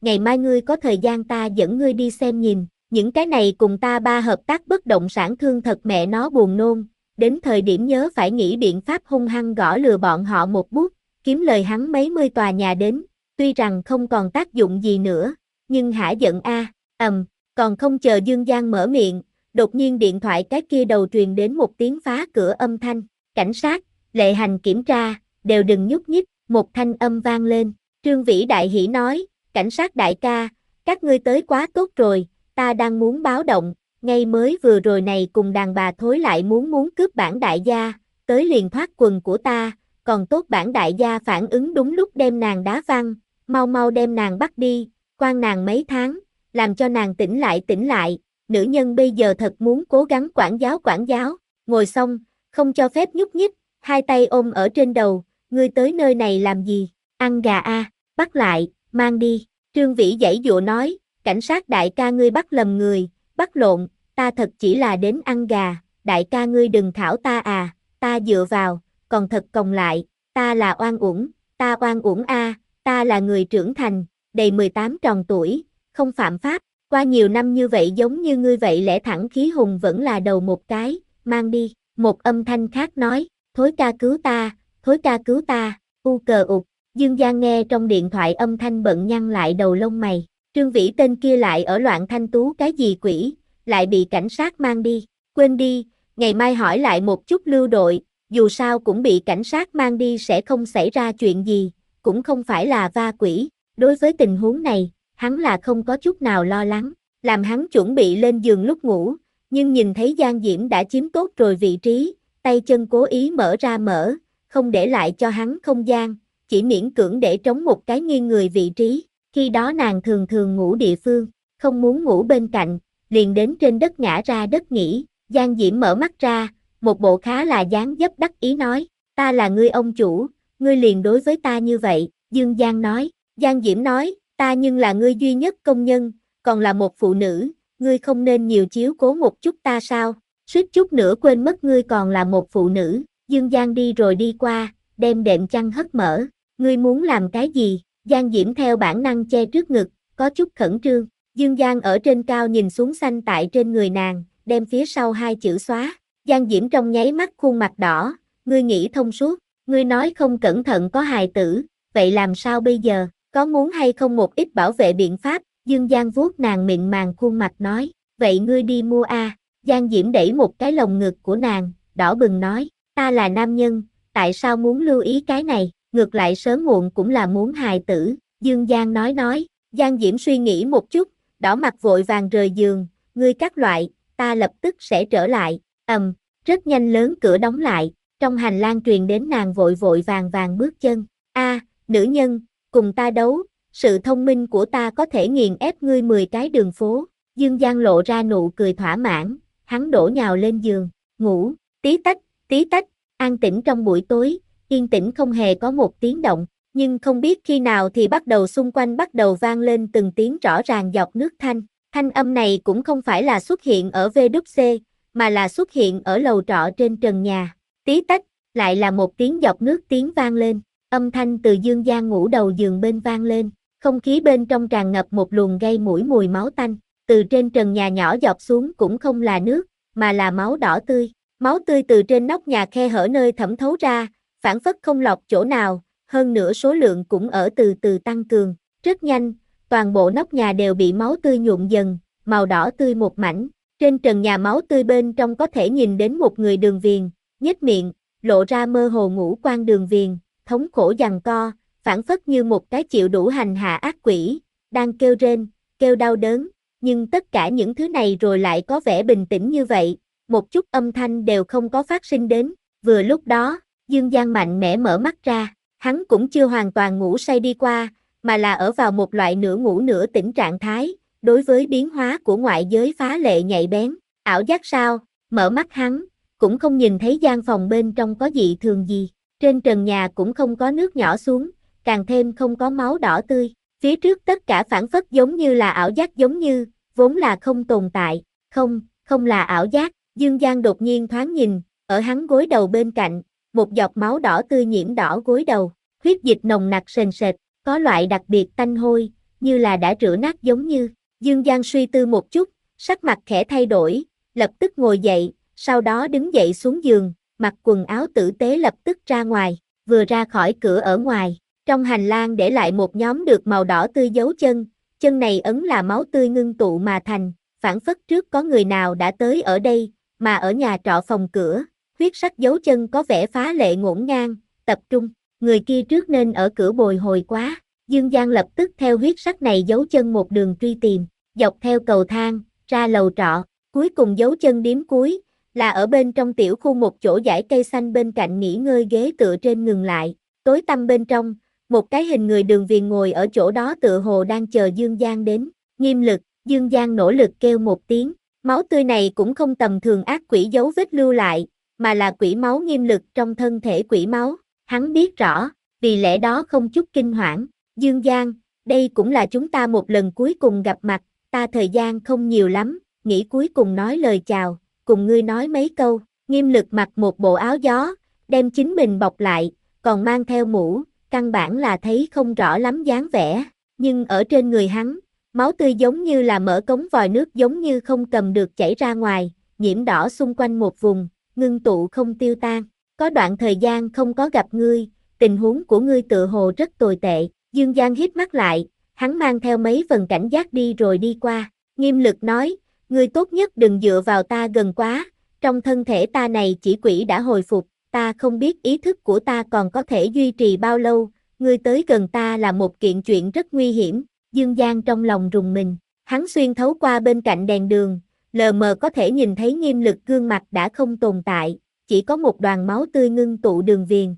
ngày mai ngươi có thời gian ta dẫn ngươi đi xem nhìn, những cái này cùng ta ba hợp tác bất động sản thương thật mẹ nó buồn nôn, đến thời điểm nhớ phải nghĩ biện pháp hung hăng gõ lừa bọn họ một bút, kiếm lời hắn mấy mươi tòa nhà đến, tuy rằng không còn tác dụng gì nữa, nhưng hả giận a, ầm, còn không chờ Dương Giang mở miệng, đột nhiên điện thoại cái kia đầu truyền đến một tiếng phá cửa âm thanh, cảnh sát, lệ hành kiểm tra, đều đừng nhúc nhích, một thanh âm vang lên, Trương Vĩ đại hỉ nói, cảnh sát đại ca, các ngươi tới quá tốt rồi, ta đang muốn báo động, ngay mới vừa rồi này cùng đàn bà thối lại muốn muốn cướp bản đại gia, tới liền thoát quần của ta, còn tốt bản đại gia phản ứng đúng lúc đem nàng đá văng, mau mau đem nàng bắt đi, quan nàng mấy tháng, làm cho nàng tỉnh lại tỉnh lại, nữ nhân bây giờ thật muốn cố gắng quản giáo quản giáo, ngồi xong, không cho phép nhúc nhích, hai tay ôm ở trên đầu, ngươi tới nơi này làm gì, ăn gà a, à, bắt lại, mang đi, Trương Vĩ giãy dụa nói, cảnh sát đại ca ngươi bắt lầm người, bắt lộn, ta thật chỉ là đến ăn gà, đại ca ngươi đừng thảo ta à, ta dựa vào, còn thật còng lại, ta là oan uổng, ta oan uổng a, ta là người trưởng thành, đầy mười tám tròn tuổi, không phạm pháp, qua nhiều năm như vậy giống như ngươi vậy lẽ thẳng khí hùng vẫn là đầu một cái, mang đi, một âm thanh khác nói, thối ca cứu ta, thối ca cứu ta, u cờ ụt, Dương Giang nghe trong điện thoại âm thanh bận nhăn lại đầu lông mày, Trương Vĩ tên kia lại ở loạn thanh tú cái gì quỷ, lại bị cảnh sát mang đi, quên đi, ngày mai hỏi lại một chút lưu đội, dù sao cũng bị cảnh sát mang đi sẽ không xảy ra chuyện gì, cũng không phải là va quỷ, đối với tình huống này, hắn là không có chút nào lo lắng, làm hắn chuẩn bị lên giường lúc ngủ, nhưng nhìn thấy Giang Diễm đã chiếm tốt rồi vị trí, tay chân cố ý mở ra mở, không để lại cho hắn không gian, chỉ miễn cưỡng để trống một cái nghiêng người vị trí, khi đó nàng thường thường ngủ địa phương, không muốn ngủ bên cạnh, liền đến trên đất ngã ra đất nghỉ, Giang Diễm mở mắt ra, một bộ khá là dáng dấp đắc ý nói, ta là ngươi ông chủ, ngươi liền đối với ta như vậy, Dương Giang nói, Giang Diễm nói, ta nhưng là ngươi duy nhất công nhân, còn là một phụ nữ, ngươi không nên nhiều chiếu cố một chút ta sao, suýt chút nữa quên mất ngươi còn là một phụ nữ, Dương Giang đi rồi đi qua, đem đệm chăn hất mở, ngươi muốn làm cái gì, Giang Diễm theo bản năng che trước ngực, có chút khẩn trương, Dương Giang ở trên cao nhìn xuống xanh tại trên người nàng, đem phía sau hai chữ xóa, Giang Diễm trong nháy mắt khuôn mặt đỏ, ngươi nghĩ thông suốt, ngươi nói không cẩn thận có hài tử, vậy làm sao bây giờ, có muốn hay không một ít bảo vệ biện pháp, Dương Giang vuốt nàng mịn màng khuôn mặt nói, vậy ngươi đi mua a, à. Giang Diễm đẩy một cái lồng ngực của nàng, đỏ bừng nói, ta là nam nhân, tại sao muốn lưu ý cái này, ngược lại sớm muộn cũng là muốn hài tử, Dương Giang nói nói, Giang Diễm suy nghĩ một chút, đỏ mặt vội vàng rời giường, ngươi các loại, ta lập tức sẽ trở lại, ầm, rất nhanh lớn cửa đóng lại, trong hành lang truyền đến nàng vội vội vàng vàng bước chân, a, nữ nhân, cùng ta đấu, sự thông minh của ta có thể nghiền ép ngươi mười cái đường phố, Dương Giang lộ ra nụ cười thỏa mãn, hắn đổ nhào lên giường, ngủ, tí tách, tí tách, an tĩnh trong buổi tối, yên tĩnh không hề có một tiếng động, nhưng không biết khi nào thì bắt đầu xung quanh bắt đầu vang lên từng tiếng rõ ràng giọt nước thanh, thanh âm này cũng không phải là xuất hiện ở vê kép xê, mà là xuất hiện ở lầu trọ trên trần nhà, tí tách, lại là một tiếng giọt nước tiếng vang lên, âm thanh từ Dương Giang ngủ đầu giường bên vang lên, không khí bên trong tràn ngập một luồng gây mũi mùi máu tanh, từ trên trần nhà nhỏ giọt xuống cũng không là nước, mà là máu đỏ tươi, máu tươi từ trên nóc nhà khe hở nơi thẩm thấu ra, phản phất không lọt chỗ nào, hơn nữa số lượng cũng ở từ từ tăng cường, rất nhanh, toàn bộ nóc nhà đều bị máu tươi nhuộm dần, màu đỏ tươi một mảnh, trên trần nhà máu tươi bên trong có thể nhìn đến một người đường viền, nhếch miệng, lộ ra mơ hồ ngũ quan đường viền, thống khổ giằng co, phản phất như một cái chịu đủ hành hạ ác quỷ, đang kêu rên, kêu đau đớn, nhưng tất cả những thứ này rồi lại có vẻ bình tĩnh như vậy, một chút âm thanh đều không có phát sinh đến, vừa lúc đó, Dương Giang mạnh mẽ mở mắt ra, hắn cũng chưa hoàn toàn ngủ say đi qua, mà là ở vào một loại nửa ngủ nửa tỉnh trạng thái, đối với biến hóa của ngoại giới phá lệ nhạy bén, ảo giác sao, mở mắt hắn, cũng không nhìn thấy gian phòng bên trong có dị thường gì, trên trần nhà cũng không có nước nhỏ xuống, càng thêm không có máu đỏ tươi, phía trước tất cả phản phất giống như là ảo giác giống như, vốn là không tồn tại, không, không là ảo giác, Dương Giang đột nhiên thoáng nhìn, ở hắn gối đầu bên cạnh, một giọt máu đỏ tươi nhiễm đỏ gối đầu, huyết dịch nồng nặc sền sệt, có loại đặc biệt tanh hôi, như là đã rửa nát giống như. Dương Giang suy tư một chút, sắc mặt khẽ thay đổi, lập tức ngồi dậy, sau đó đứng dậy xuống giường, mặc quần áo tử tế lập tức ra ngoài, vừa ra khỏi cửa ở ngoài, trong hành lang để lại một nhóm được màu đỏ tươi dấu chân, chân này ấn là máu tươi ngưng tụ mà thành, phảng phất trước có người nào đã tới ở đây, mà ở nhà trọ phòng cửa, huyết sắc dấu chân có vẻ phá lệ ngổn ngang, tập trung, người kia trước nên ở cửa bồi hồi quá, Dương Giang lập tức theo huyết sắc này dấu chân một đường truy tìm, dọc theo cầu thang, ra lầu trọ, cuối cùng dấu chân điếm cuối, là ở bên trong tiểu khu một chỗ dãy cây xanh bên cạnh nghỉ ngơi ghế tựa trên ngừng lại, tối tăm bên trong, một cái hình người đường viền ngồi ở chỗ đó tựa hồ đang chờ Dương Giang đến, Nghiêm Lực, Dương Giang nỗ lực kêu một tiếng, máu tươi này cũng không tầm thường ác quỷ dấu vết lưu lại, mà là quỷ máu Nghiêm Lực trong thân thể quỷ máu, hắn biết rõ, vì lẽ đó không chút kinh hoảng, Dương Giang, đây cũng là chúng ta một lần cuối cùng gặp mặt, ta thời gian không nhiều lắm, nghĩ cuối cùng nói lời chào, cùng ngươi nói mấy câu, Nghiêm Lực mặc một bộ áo gió, đem chính mình bọc lại, còn mang theo mũ, căn bản là thấy không rõ lắm dáng vẻ, nhưng ở trên người hắn, máu tươi giống như là mở cống vòi nước giống như không cầm được chảy ra ngoài, nhiễm đỏ xung quanh một vùng, ngưng tụ không tiêu tan, có đoạn thời gian không có gặp ngươi, tình huống của ngươi tựa hồ rất tồi tệ, Dương Giang híp mắt lại, hắn mang theo mấy phần cảnh giác đi rồi đi qua, Nghiêm Lực nói, ngươi tốt nhất đừng dựa vào ta gần quá, trong thân thể ta này chỉ quỷ đã hồi phục, ta không biết ý thức của ta còn có thể duy trì bao lâu, ngươi tới gần ta là một kiện chuyện rất nguy hiểm, Dương Giang trong lòng rùng mình, hắn xuyên thấu qua bên cạnh đèn đường, lờ mờ có thể nhìn thấy Nghiêm Lực gương mặt đã không tồn tại, chỉ có một đoàn máu tươi ngưng tụ đường viền.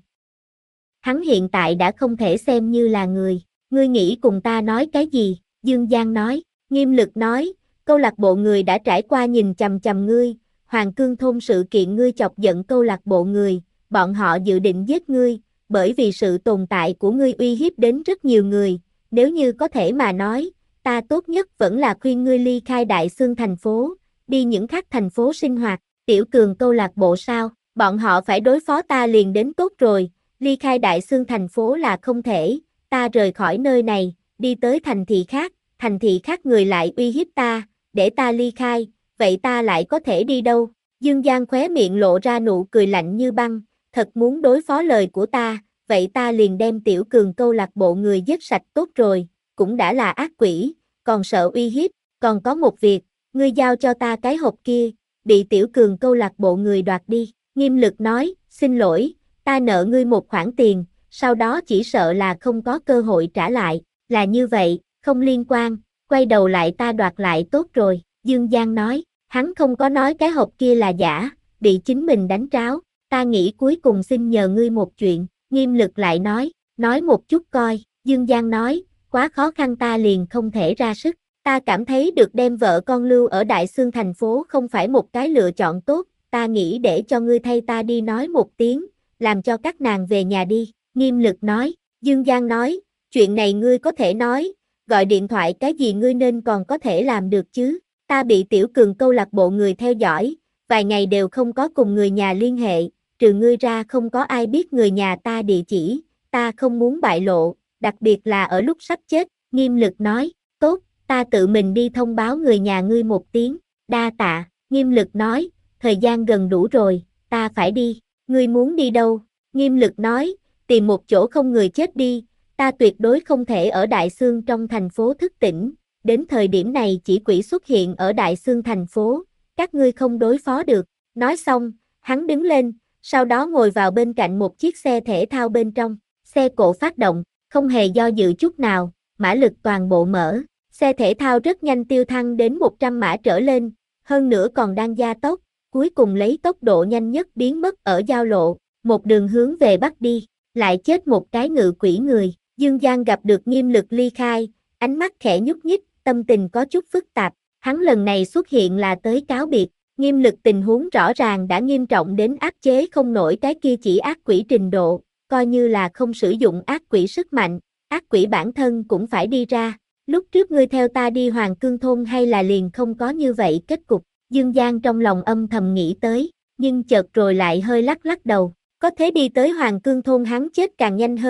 Hắn hiện tại đã không thể xem như là người, ngươi nghĩ cùng ta nói cái gì, Dương Giang nói, Nghiêm Lực nói, câu lạc bộ người đã trải qua nhìn chằm chằm ngươi, Hoàng Cương thôn sự kiện ngươi chọc giận câu lạc bộ người, bọn họ dự định giết ngươi, bởi vì sự tồn tại của ngươi uy hiếp đến rất nhiều người, nếu như có thể mà nói, ta tốt nhất vẫn là khuyên ngươi ly khai Đại Xương thành phố, đi những khác thành phố sinh hoạt, Tiểu Cường câu lạc bộ sao, bọn họ phải đối phó ta liền đến tốt rồi, ly khai Đại Xương thành phố là không thể, ta rời khỏi nơi này, đi tới thành thị khác, thành thị khác người lại uy hiếp ta, để ta ly khai, vậy ta lại có thể đi đâu? Dương Giang khóe miệng lộ ra nụ cười lạnh như băng, thật muốn đối phó lời của ta, vậy ta liền đem Tiểu Cường câu lạc bộ người giết sạch tốt rồi, cũng đã là ác quỷ, còn sợ uy hiếp, còn có một việc, ngươi giao cho ta cái hộp kia, bị Tiểu Cường câu lạc bộ người đoạt đi, Nghiêm Lực nói, xin lỗi, ta nợ ngươi một khoản tiền, sau đó chỉ sợ là không có cơ hội trả lại, là như vậy, không liên quan, quay đầu lại ta đoạt lại tốt rồi, Dương Giang nói, hắn không có nói cái hộp kia là giả, bị chính mình đánh tráo, ta nghĩ cuối cùng xin nhờ ngươi một chuyện, Nghiêm Lực lại nói, nói một chút coi, Dương Giang nói, quá khó khăn ta liền không thể ra sức, ta cảm thấy được đem vợ con lưu ở Đại Xương thành phố không phải một cái lựa chọn tốt, ta nghĩ để cho ngươi thay ta đi nói một tiếng, làm cho các nàng về nhà đi, Nghiêm Lực nói, Dương Giang nói, chuyện này ngươi có thể nói, gọi điện thoại cái gì ngươi nên còn có thể làm được chứ, ta bị Tiểu Cường câu lạc bộ người theo dõi, vài ngày đều không có cùng người nhà liên hệ, trừ ngươi ra không có ai biết người nhà ta địa chỉ, ta không muốn bại lộ, đặc biệt là ở lúc sắp chết, Nghiêm Lực nói, tốt, ta tự mình đi thông báo người nhà ngươi một tiếng, đa tạ, Nghiêm Lực nói, thời gian gần đủ rồi, ta phải đi, ngươi muốn đi đâu, Nghiêm Lực nói, tìm một chỗ không người chết đi, ta tuyệt đối không thể ở Đại Xương trong thành phố thức tỉnh, đến thời điểm này chỉ quỷ xuất hiện ở Đại Xương thành phố, các ngươi không đối phó được, nói xong, hắn đứng lên, sau đó ngồi vào bên cạnh một chiếc xe thể thao bên trong, xe cộ phát động, không hề do dự chút nào, mã lực toàn bộ mở, xe thể thao rất nhanh tiêu thăng đến một trăm mã trở lên, hơn nữa còn đang gia tốc, cuối cùng lấy tốc độ nhanh nhất biến mất ở giao lộ, một đường hướng về bắc đi, lại chết một cái ngự quỷ người, Dương Giang gặp được Nghiêm Lực ly khai, ánh mắt khẽ nhúc nhích, tâm tình có chút phức tạp, hắn lần này xuất hiện là tới cáo biệt, Nghiêm Lực tình huống rõ ràng đã nghiêm trọng đến áp chế không nổi cái kia chỉ ác quỷ trình độ, coi như là không sử dụng ác quỷ sức mạnh, ác quỷ bản thân cũng phải đi ra, lúc trước ngươi theo ta đi Hoàng Cương thôn hay là liền không có như vậy kết cục, Dương Giang trong lòng âm thầm nghĩ tới, nhưng chợt rồi lại hơi lắc lắc đầu, có thế đi tới Hoàng Cương thôn hắn chết càng nhanh hơn,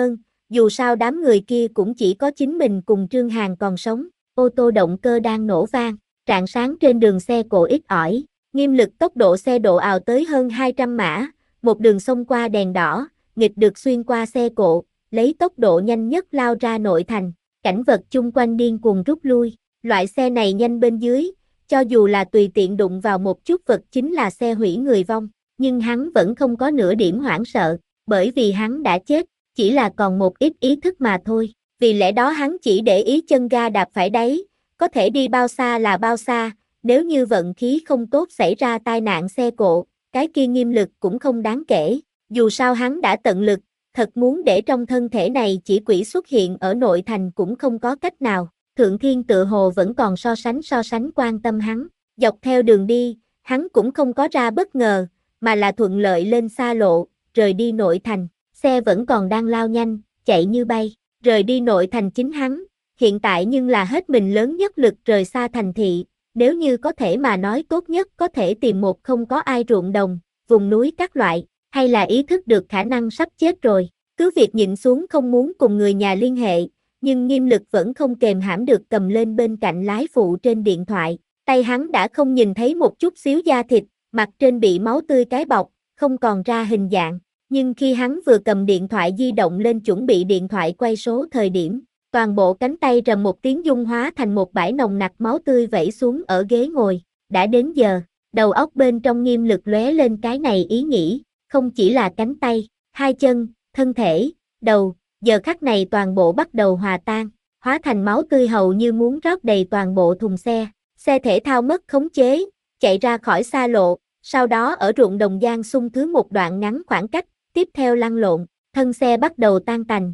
dù sao đám người kia cũng chỉ có chính mình cùng Trương Hàn còn sống, ô tô động cơ đang nổ vang, rạng sáng trên đường xe cộ ít ỏi, Nghiêm Lực tốc độ xe độ ào tới hơn hai trăm mã, một đường xông qua đèn đỏ, nghịch được xuyên qua xe cộ, lấy tốc độ nhanh nhất lao ra nội thành, cảnh vật chung quanh điên cuồng rút lui, loại xe này nhanh bên dưới, cho dù là tùy tiện đụng vào một chút vật chính là xe hủy người vong, nhưng hắn vẫn không có nửa điểm hoảng sợ, bởi vì hắn đã chết, chỉ là còn một ít ý thức mà thôi, vì lẽ đó hắn chỉ để ý chân ga đạp phải đáy, có thể đi bao xa là bao xa, nếu như vận khí không tốt xảy ra tai nạn xe cộ, cái kia Nghiêm Lực cũng không đáng kể, dù sao hắn đã tận lực, thật muốn để trong thân thể này chỉ quỷ xuất hiện ở nội thành cũng không có cách nào, Thượng Thiên tự hồ vẫn còn so sánh so sánh quan tâm hắn, dọc theo đường đi, hắn cũng không có ra bất ngờ, mà là thuận lợi lên xa lộ, rời đi nội thành, xe vẫn còn đang lao nhanh, chạy như bay, rời đi nội thành chính hắn, hiện tại nhưng là hết mình lớn nhất lực rời xa thành thị, nếu như có thể mà nói tốt nhất có thể tìm một không có ai ruộng đồng, vùng núi các loại, hay là ý thức được khả năng sắp chết rồi, cứ việc nhịn xuống không muốn cùng người nhà liên hệ, nhưng Nghiêm Lực vẫn không kềm hãm được cầm lên bên cạnh lái phụ trên điện thoại, tay hắn đã không nhìn thấy một chút xíu da thịt, mặt trên bị máu tươi cái bọc, không còn ra hình dạng, nhưng khi hắn vừa cầm điện thoại di động lên chuẩn bị điện thoại quay số thời điểm, toàn bộ cánh tay rầm một tiếng dung hóa thành một bãi nồng nặc máu tươi vẩy xuống ở ghế ngồi, đã đến giờ, đầu óc bên trong Nghiêm Lực lóe lên cái này ý nghĩ, không chỉ là cánh tay, hai chân, thân thể, đầu, giờ khắc này toàn bộ bắt đầu hòa tan, hóa thành máu tươi hầu như muốn rót đầy toàn bộ thùng xe, xe thể thao mất khống chế, chạy ra khỏi xa lộ, sau đó ở ruộng đồng gian xung thứ một đoạn ngắn khoảng cách, tiếp theo lăn lộn, thân xe bắt đầu tan tành.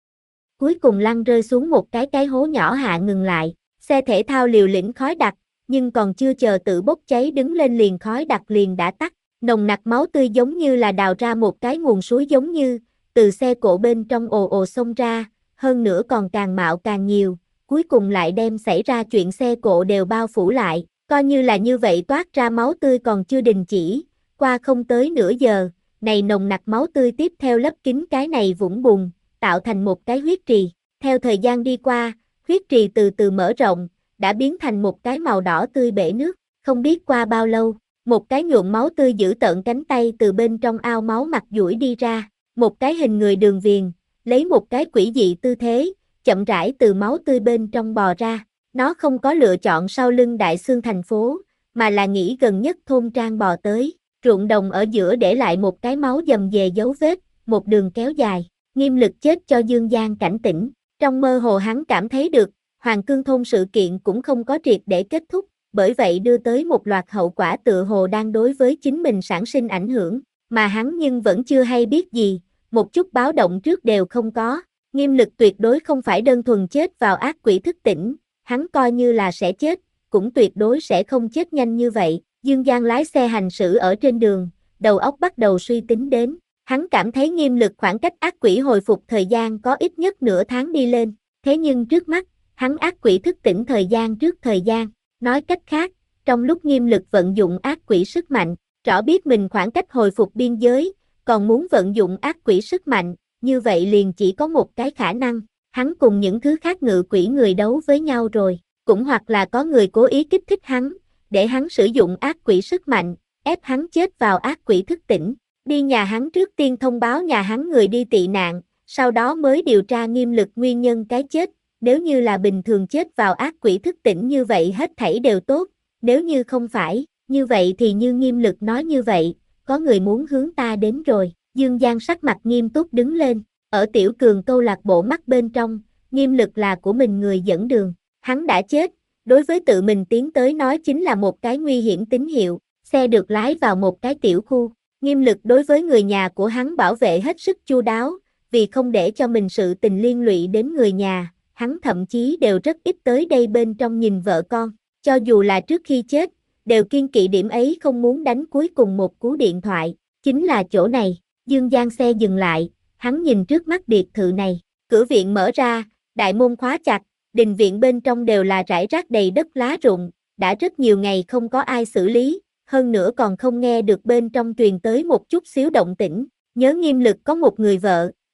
Cuối cùng lăn rơi xuống một cái cái hố nhỏ hạ ngừng lại, xe thể thao liều lĩnh khói đặc, nhưng còn chưa chờ tự bốc cháy đứng lên liền khói đặc liền đã tắt, nồng nặc máu tươi giống như là đào ra một cái nguồn suối giống như, từ xe cộ bên trong ồ ồ xông ra, hơn nữa còn càng mạo càng nhiều, cuối cùng lại đem xảy ra chuyện xe cộ đều bao phủ lại, coi như là như vậy toát ra máu tươi còn chưa đình chỉ, qua không tới nửa giờ, này nồng nặc máu tươi tiếp theo lấp kín cái này vũng bùn, tạo thành một cái huyết trì, theo thời gian đi qua, huyết trì từ từ mở rộng, đã biến thành một cái màu đỏ tươi bể nước, không biết qua bao lâu, một cái nhuộm máu tươi giữ tợn cánh tay từ bên trong ao máu mặt duỗi đi ra, một cái hình người đường viền, lấy một cái quỷ dị tư thế, chậm rãi từ máu tươi bên trong bò ra, nó không có lựa chọn sau lưng đại xương thành phố, mà là nghĩ gần nhất thôn trang bò tới, ruộng đồng ở giữa để lại một cái máu dầm về dấu vết, một đường kéo dài, Nghiêm Lực chết cho Dương Giang cảnh tỉnh, trong mơ hồ hắn cảm thấy được, Hoàng Cương thôn sự kiện cũng không có triệt để kết thúc, bởi vậy đưa tới một loạt hậu quả tựa hồ đang đối với chính mình sản sinh ảnh hưởng, mà hắn nhưng vẫn chưa hay biết gì, một chút báo động trước đều không có, Nghiêm Lực tuyệt đối không phải đơn thuần chết vào ác quỷ thức tỉnh, hắn coi như là sẽ chết, cũng tuyệt đối sẽ không chết nhanh như vậy, Dương Giang lái xe hành xử ở trên đường, đầu óc bắt đầu suy tính đến, hắn cảm thấy Nghiêm Lực khoảng cách ác quỷ hồi phục thời gian có ít nhất nửa tháng đi lên, thế nhưng trước mắt, hắn ác quỷ thức tỉnh thời gian trước thời gian, nói cách khác, trong lúc Nghiêm Lực vận dụng ác quỷ sức mạnh, rõ biết mình khoảng cách hồi phục biên giới, còn muốn vận dụng ác quỷ sức mạnh, như vậy liền chỉ có một cái khả năng, hắn cùng những thứ khác ngự quỷ người đấu với nhau rồi, cũng hoặc là có người cố ý kích thích hắn, để hắn sử dụng ác quỷ sức mạnh, ép hắn chết vào ác quỷ thức tỉnh, đi nhà hắn trước tiên thông báo nhà hắn người đi tị nạn, sau đó mới điều tra Nghiêm Lực nguyên nhân cái chết, nếu như là bình thường chết vào ác quỷ thức tỉnh như vậy hết thảy đều tốt, nếu như không phải, như vậy thì như Nghiêm Lực nói như vậy, có người muốn hướng ta đến rồi, Dương Giang sắc mặt nghiêm túc đứng lên, ở Tiểu Cường câu lạc bộ mắt bên trong, Nghiêm Lực là của mình người dẫn đường, hắn đã chết, đối với tự mình tiến tới nói chính là một cái nguy hiểm tín hiệu, xe được lái vào một cái tiểu khu, Nghiêm Lực đối với người nhà của hắn bảo vệ hết sức chu đáo, vì không để cho mình sự tình liên lụy đến người nhà, hắn thậm chí đều rất ít tới đây bên trong nhìn vợ con, cho dù là trước khi chết, đều kiên kỵ điểm ấy không muốn đánh cuối cùng một cú điện thoại, chính là chỗ này, Dương Giang xe dừng lại, hắn nhìn trước mắt biệt thự này, cửa viện mở ra, đại môn khóa chặt, đình viện bên trong đều là rải rác đầy đất lá rụng, đã rất nhiều ngày không có ai xử lý, hơn nữa còn không nghe được bên trong truyền tới một chút xíu động tĩnh, nhớ Nghiêm Lực có một người vợ,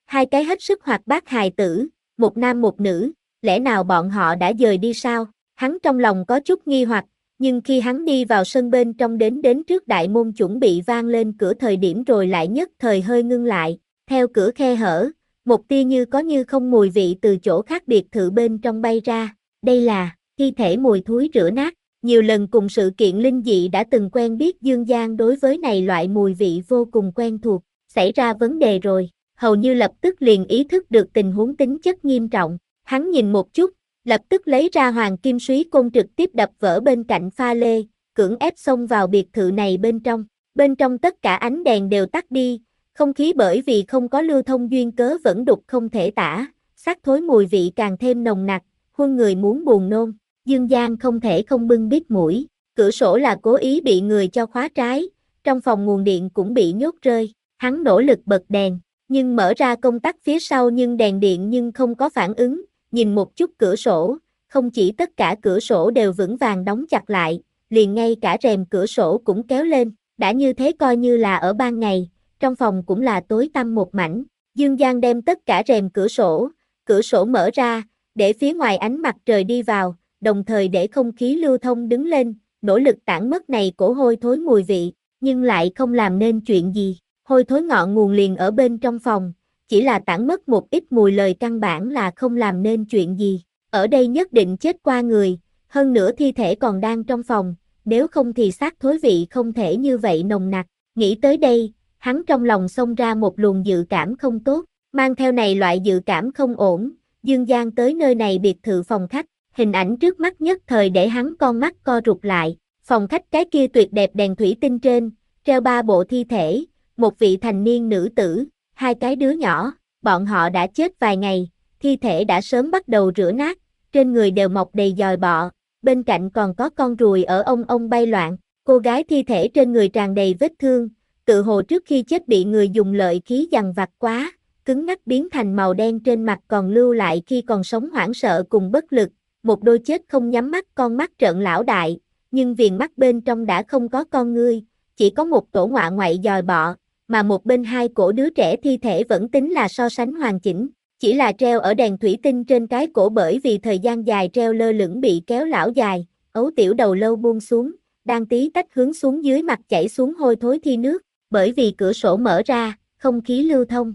Hai cái hết sức hoạt bát hài tử, một nam một nữ, lẽ nào bọn họ đã dời đi sao? Hắn trong lòng có chút nghi hoặc, nhưng khi hắn đi vào sân bên trong đến đến trước đại môn chuẩn bị vang lên cửa thời điểm rồi lại nhất thời hơi ngưng lại, theo cửa khe hở, một tia như có như không mùi vị từ chỗ khác biệt thự bên trong bay ra, đây là thi thể mùi thúi rửa nát. Nhiều lần cùng sự kiện linh dị đã từng quen biết Dương Giang đối với này loại mùi vị vô cùng quen thuộc, xảy ra vấn đề rồi, hầu như lập tức liền ý thức được tình huống tính chất nghiêm trọng, hắn nhìn một chút, lập tức lấy ra hoàng kim súy côn trực tiếp đập vỡ bên cạnh pha lê, cưỡng ép xông vào biệt thự này bên trong, bên trong tất cả ánh đèn đều tắt đi, không khí bởi vì không có lưu thông duyên cớ vẫn đục không thể tả, xác thối mùi vị càng thêm nồng nặc, huân người muốn buồn nôn. Dương Giang không thể không bưng bít mũi, cửa sổ là cố ý bị người cho khóa trái, trong phòng nguồn điện cũng bị nhốt rơi, hắn nỗ lực bật đèn, nhưng mở ra công tắc phía sau nhưng đèn điện nhưng không có phản ứng, nhìn một chút cửa sổ, không chỉ tất cả cửa sổ đều vững vàng đóng chặt lại, liền ngay cả rèm cửa sổ cũng kéo lên, đã như thế coi như là ở ban ngày, trong phòng cũng là tối tăm một mảnh, Dương Giang đem tất cả rèm cửa sổ, cửa sổ mở ra, để phía ngoài ánh mặt trời đi vào, đồng thời để không khí lưu thông đứng lên, nỗ lực tản mất này cổ hôi thối mùi vị, nhưng lại không làm nên chuyện gì, hôi thối ngọn nguồn liền ở bên trong phòng, chỉ là tản mất một ít mùi lời căn bản là không làm nên chuyện gì, ở đây nhất định chết qua người, hơn nữa thi thể còn đang trong phòng, nếu không thì xác thối vị không thể như vậy nồng nặc, nghĩ tới đây, hắn trong lòng xông ra một luồng dự cảm không tốt, mang theo này loại dự cảm không ổn, Dương Giang tới nơi này biệt thự phòng khách, hình ảnh trước mắt nhất thời để hắn con mắt co rụt lại, phòng khách cái kia tuyệt đẹp đèn thủy tinh trên, treo ba bộ thi thể, một vị thành niên nữ tử, hai cái đứa nhỏ, bọn họ đã chết vài ngày, thi thể đã sớm bắt đầu rửa nát, trên người đều mọc đầy giòi bọ, bên cạnh còn có con ruồi ở ông ông bay loạn, cô gái thi thể trên người tràn đầy vết thương, tự hồ trước khi chết bị người dùng lợi khí giằng vặt quá, cứng ngắc biến thành màu đen trên mặt còn lưu lại khi còn sống hoảng sợ cùng bất lực, một đôi chết không nhắm mắt con mắt trợn lão đại, nhưng viền mắt bên trong đã không có con ngươi, chỉ có một tổ ngọa ngoại giòi bọ, mà một bên hai cổ đứa trẻ thi thể vẫn tính là so sánh hoàn chỉnh, chỉ là treo ở đèn thủy tinh trên cái cổ bởi vì thời gian dài treo lơ lửng bị kéo lão dài, ấu tiểu đầu lâu buông xuống, đang tí tách hướng xuống dưới mặt chảy xuống hôi thối thi nước, bởi vì cửa sổ mở ra, không khí lưu thông.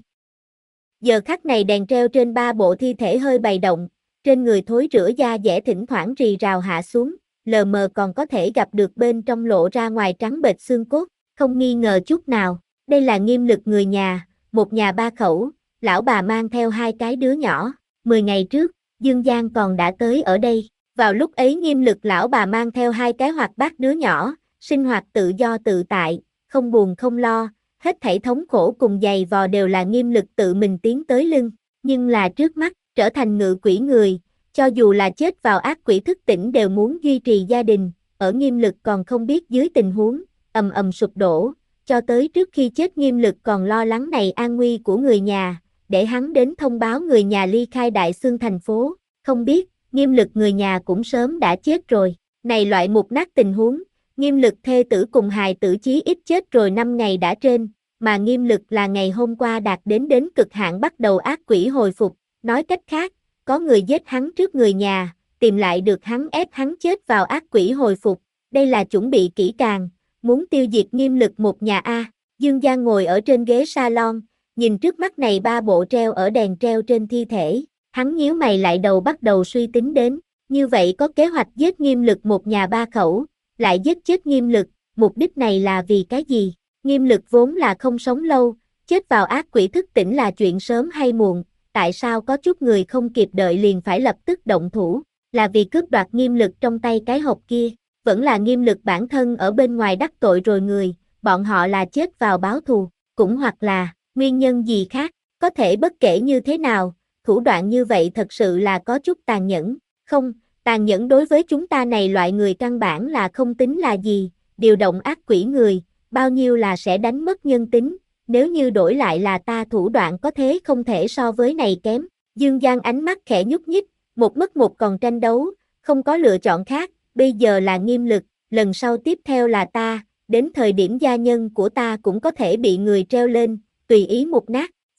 Giờ khắc này đèn treo trên ba bộ thi thể hơi bày động, trên người thối rữa da dẻ thỉnh thoảng rì rào hạ xuống, lờ mờ còn có thể gặp được bên trong lộ ra ngoài trắng bệch xương cốt, không nghi ngờ chút nào, đây là Nghiêm Lực người nhà, một nhà ba khẩu, lão bà mang theo hai cái đứa nhỏ, mười ngày trước, Dương Giang còn đã tới ở đây, vào lúc ấy Nghiêm Lực lão bà mang theo hai cái hoạt bát đứa nhỏ, sinh hoạt tự do tự tại, không buồn không lo, hết thảy thống khổ cùng dày vò đều là Nghiêm Lực tự mình tiến tới lưng, nhưng là trước mắt, trở thành ngự quỷ người, cho dù là chết vào ác quỷ thức tỉnh đều muốn duy trì gia đình, ở Nghiêm Lực còn không biết dưới tình huống, ầm ầm sụp đổ, cho tới trước khi chết Nghiêm Lực còn lo lắng này an nguy của người nhà, để hắn đến thông báo người nhà ly khai Đại Xương thành phố, không biết, Nghiêm Lực người nhà cũng sớm đã chết rồi, này loại mục nát tình huống, Nghiêm Lực thê tử cùng hài tử chí ít chết rồi năm ngày đã trên, mà Nghiêm Lực là ngày hôm qua đạt đến đến cực hạn bắt đầu ác quỷ hồi phục, nói cách khác, có người giết hắn trước người nhà, tìm lại được hắn ép hắn chết vào ác quỷ hồi phục, đây là chuẩn bị kỹ càng, muốn tiêu diệt Nghiêm Lực một nhà A. Dương Giang ngồi ở trên ghế salon, nhìn trước mắt này ba bộ treo ở đèn treo trên thi thể, hắn nhíu mày lại đầu bắt đầu suy tính đến, như vậy có kế hoạch giết Nghiêm Lực một nhà ba khẩu, lại giết chết Nghiêm Lực, mục đích này là vì cái gì? Nghiêm Lực vốn là không sống lâu, chết vào ác quỷ thức tỉnh là chuyện sớm hay muộn, tại sao có chút người không kịp đợi liền phải lập tức động thủ, là vì cướp đoạt Nghiêm Lực trong tay cái hộp kia, vẫn là Nghiêm Lực bản thân ở bên ngoài đắc tội rồi người, bọn họ là chết vào báo thù, cũng hoặc là, nguyên nhân gì khác, có thể bất kể như thế nào, thủ đoạn như vậy thật sự là có chút tàn nhẫn, không, tàn nhẫn đối với chúng ta này loại người căn bản là không tính là gì, điều động ác quỷ người, bao nhiêu là sẽ đánh mất nhân tính, nếu như đổi lại là ta thủ đoạn có thế không thể so với này kém, Dương Giang ánh mắt khẽ nhúc nhích, một mất một còn tranh đấu, không có lựa chọn khác, bây giờ là Nghiêm Lực, lần sau tiếp theo là ta, đến thời điểm gia nhân của ta cũng có thể bị người treo lên, tùy ý một nát,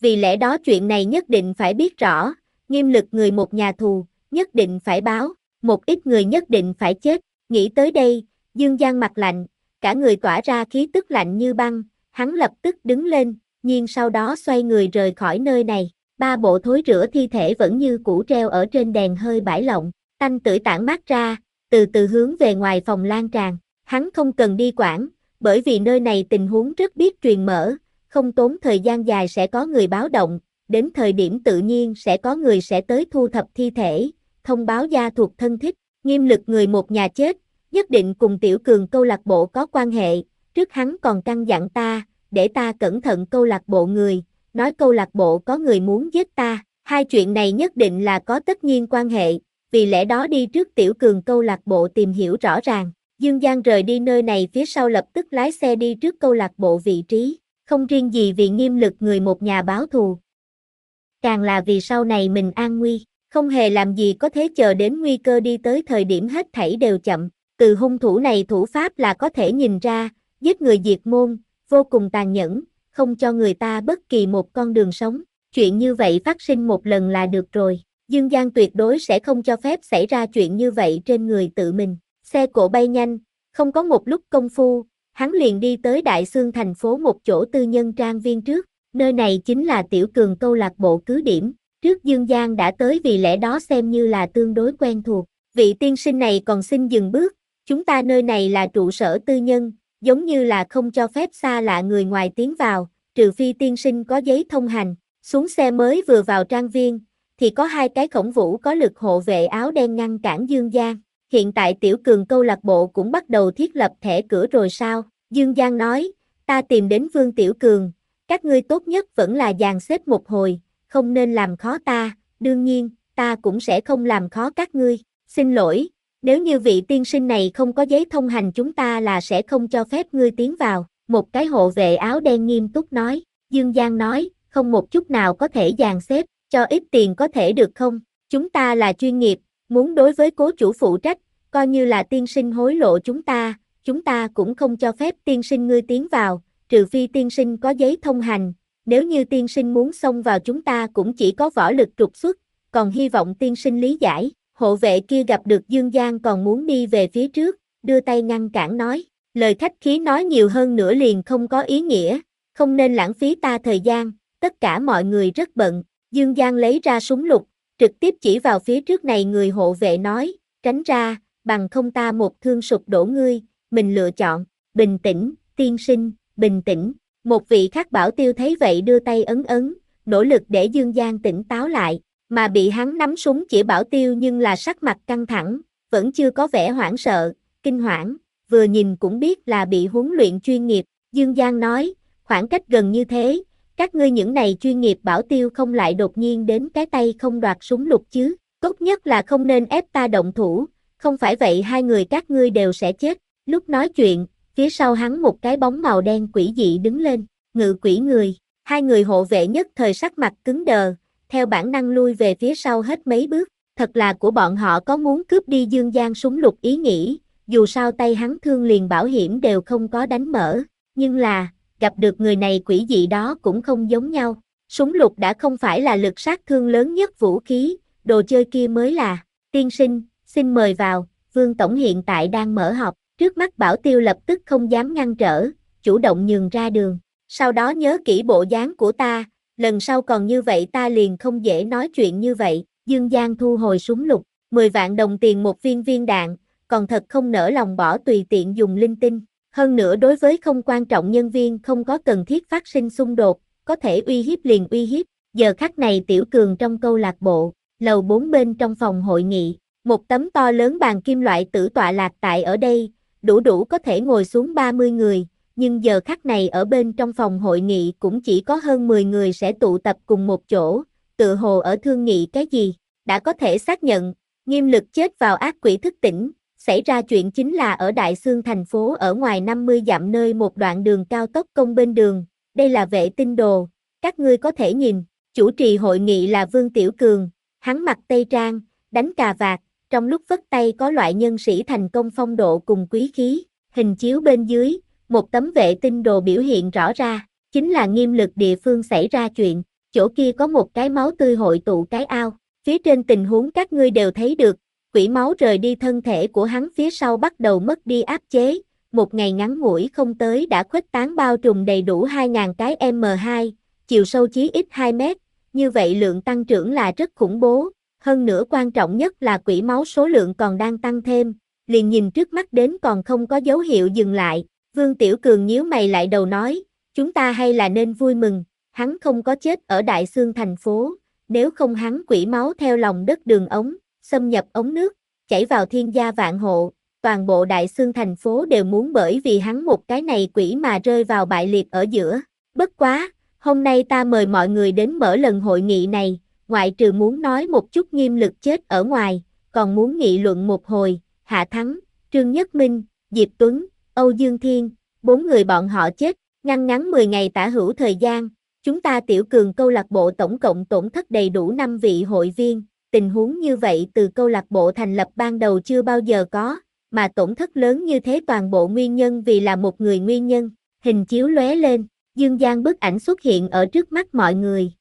vì lẽ đó chuyện này nhất định phải biết rõ, Nghiêm Lực người một nhà thù, nhất định phải báo, một ít người nhất định phải chết. Nghĩ tới đây, Dương Giang mặt lạnh, cả người tỏa ra khí tức lạnh như băng, hắn lập tức đứng lên, nhưng sau đó xoay người rời khỏi nơi này. Ba bộ thối rữa thi thể vẫn như cũ treo ở trên đèn hơi bãi lộng, tanh tưởi tản mát ra, từ từ hướng về ngoài phòng lan tràn. Hắn không cần đi quản, bởi vì nơi này tình huống rất biết truyền mở, không tốn thời gian dài sẽ có người báo động, đến thời điểm tự nhiên sẽ có người sẽ tới thu thập thi thể, thông báo gia thuộc thân thích. Nghiêm Lực người một nhà chết, nhất định cùng Tiểu Cường câu lạc bộ có quan hệ, trước hắn còn căn dặn ta, để ta cẩn thận câu lạc bộ người, nói câu lạc bộ có người muốn giết ta, hai chuyện này nhất định là có tất nhiên quan hệ, vì lẽ đó đi trước Tiểu Cường câu lạc bộ tìm hiểu rõ ràng. Dương Giang rời đi nơi này phía sau lập tức lái xe đi trước câu lạc bộ vị trí, không riêng gì vì Nghiêm Lực người một nhà báo thù, càng là vì sau này mình an nguy, không hề làm gì có thế chờ đến nguy cơ đi tới thời điểm hết thảy đều chậm. Từ hung thủ này thủ pháp là có thể nhìn ra, giết người diệt môn, vô cùng tàn nhẫn, không cho người ta bất kỳ một con đường sống. Chuyện như vậy phát sinh một lần là được rồi. Dương Giang tuyệt đối sẽ không cho phép xảy ra chuyện như vậy trên người tự mình. Xe cộ bay nhanh, không có một lúc công phu, hắn liền đi tới Đại Xương thành phố một chỗ tư nhân trang viên trước. Nơi này chính là Tiểu Cường câu lạc bộ cứ điểm. Trước Dương Giang đã tới vì lẽ đó xem như là tương đối quen thuộc. Vị tiên sinh này còn xin dừng bước, chúng ta nơi này là trụ sở tư nhân, giống như là không cho phép xa lạ người ngoài tiến vào, trừ phi tiên sinh có giấy thông hành. Xuống xe mới vừa vào trang viên, thì có hai cái khổng vũ có lực hộ vệ áo đen ngăn cản Dương Giang. Hiện tại Tiểu Cường câu lạc bộ cũng bắt đầu thiết lập thẻ cửa rồi sao? Dương Giang nói, ta tìm đến Vương Tiểu Cường, các ngươi tốt nhất vẫn là dàn xếp một hồi, không nên làm khó ta, đương nhiên, ta cũng sẽ không làm khó các ngươi. Xin lỗi, nếu như vị tiên sinh này không có giấy thông hành chúng ta là sẽ không cho phép ngươi tiến vào. Một cái hộ vệ áo đen nghiêm túc nói. Dương Giang nói, không một chút nào có thể dàn xếp, cho ít tiền có thể được không? Chúng ta là chuyên nghiệp, muốn đối với cố chủ phụ trách, coi như là tiên sinh hối lộ chúng ta, chúng ta cũng không cho phép tiên sinh ngươi tiến vào, trừ phi tiên sinh có giấy thông hành. Nếu như tiên sinh muốn xông vào chúng ta cũng chỉ có võ lực trục xuất, còn hy vọng tiên sinh lý giải. Hộ vệ kia gặp được Dương Giang còn muốn đi về phía trước, đưa tay ngăn cản nói, lời khách khí nói nhiều hơn nữa liền không có ý nghĩa, không nên lãng phí ta thời gian, tất cả mọi người rất bận. Dương Giang lấy ra súng lục, trực tiếp chỉ vào phía trước này người hộ vệ nói, tránh ra, bằng không ta một thương sụp đổ ngươi, mình lựa chọn, bình tĩnh, tiên sinh, bình tĩnh. Một vị khác bảo tiêu thấy vậy đưa tay ấn ấn, nỗ lực để Dương Giang tỉnh táo lại, mà bị hắn nắm súng chỉ bảo tiêu nhưng là sắc mặt căng thẳng, vẫn chưa có vẻ hoảng sợ, kinh hoảng, vừa nhìn cũng biết là bị huấn luyện chuyên nghiệp. Dương Giang nói, khoảng cách gần như thế, các ngươi những này chuyên nghiệp bảo tiêu không lại đột nhiên đến cái tay không đoạt súng lục chứ, tốt nhất là không nên ép ta động thủ, không phải vậy hai người các ngươi đều sẽ chết. Lúc nói chuyện, phía sau hắn một cái bóng màu đen quỷ dị đứng lên, ngự quỷ người, hai người hộ vệ nhất thời sắc mặt cứng đờ, theo bản năng lui về phía sau hết mấy bước, thật là của bọn họ có muốn cướp đi Dương Giang súng lục ý nghĩ, dù sao tay hắn thương liền bảo hiểm đều không có đánh mở, nhưng là, gặp được người này quỷ dị đó cũng không giống nhau, súng lục đã không phải là lực sát thương lớn nhất vũ khí, đồ chơi kia mới là. Tiên sinh, xin mời vào, Vương Tổng hiện tại đang mở họp, trước mắt bảo tiêu lập tức không dám ngăn trở, chủ động nhường ra đường, sau đó nhớ kỹ bộ dáng của ta, lần sau còn như vậy ta liền không dễ nói chuyện như vậy. Dương Giang thu hồi súng lục, mười vạn đồng tiền một viên viên đạn, còn thật không nỡ lòng bỏ tùy tiện dùng linh tinh. Hơn nữa đối với không quan trọng nhân viên không có cần thiết phát sinh xung đột, có thể uy hiếp liền uy hiếp. Giờ khắc này Tiểu Cường trong câu lạc bộ, lầu bốn bên trong phòng hội nghị, một tấm to lớn bàn kim loại tử tọa lạc tại ở đây, đủ đủ có thể ngồi xuống ba mươi người. Nhưng giờ khắc này ở bên trong phòng hội nghị cũng chỉ có hơn mười người sẽ tụ tập cùng một chỗ, tự hồ ở thương nghị cái gì. Đã có thể xác nhận, Nghiêm Lực chết vào ác quỷ thức tỉnh, xảy ra chuyện chính là ở Đại Xương thành phố ở ngoài năm mươi dặm nơi một đoạn đường cao tốc công bên đường, đây là vệ tinh đồ, các ngươi có thể nhìn. Chủ trì hội nghị là Vương Tiểu Cường, hắn mặc tây trang, đánh cà vạt, trong lúc vất tay có loại nhân sĩ thành công phong độ cùng quý khí, hình chiếu bên dưới. Một tấm vệ tinh đồ biểu hiện rõ ra, chính là Nghiêm Lực địa phương xảy ra chuyện. chỗ kia có một cái máu tươi hội tụ cái ao, phía trên tình huống các ngươi đều thấy được, quỷ máu rời đi thân thể của hắn phía sau bắt đầu mất đi áp chế, một ngày ngắn ngủi không tới đã khuếch tán bao trùm đầy đủ hai nghìn cái em hai, chiều sâu chí ít hai mét, như vậy lượng tăng trưởng là rất khủng bố, hơn nữa quan trọng nhất là quỷ máu số lượng còn đang tăng thêm, liền nhìn trước mắt đến còn không có dấu hiệu dừng lại, Vương Tiểu Cường nhíu mày lại đầu nói, chúng ta hay là nên vui mừng, hắn không có chết ở Đại Xương thành phố, nếu không hắn quỷ máu theo lòng đất đường ống, xâm nhập ống nước, chảy vào thiên gia vạn hộ, toàn bộ Đại Xương thành phố đều muốn bởi vì hắn một cái này quỷ mà rơi vào bại liệt ở giữa. Bất quá, hôm nay ta mời mọi người đến mở lần hội nghị này, ngoại trừ muốn nói một chút nghiêm lực chết ở ngoài, còn muốn nghị luận một hồi, Hạ Thắng, Trương Nhất Minh, Diệp Tuấn, Âu Dương Thiên, bốn người bọn họ chết, ngăn ngắn mười ngày tả hữu thời gian, chúng ta Tiểu Cường câu lạc bộ tổng cộng tổn thất đầy đủ năm vị hội viên, tình huống như vậy từ câu lạc bộ thành lập ban đầu chưa bao giờ có, mà tổn thất lớn như thế toàn bộ nguyên nhân vì là một người nguyên nhân, hình chiếu lóe lên, Dương Giang bức ảnh xuất hiện ở trước mắt mọi người.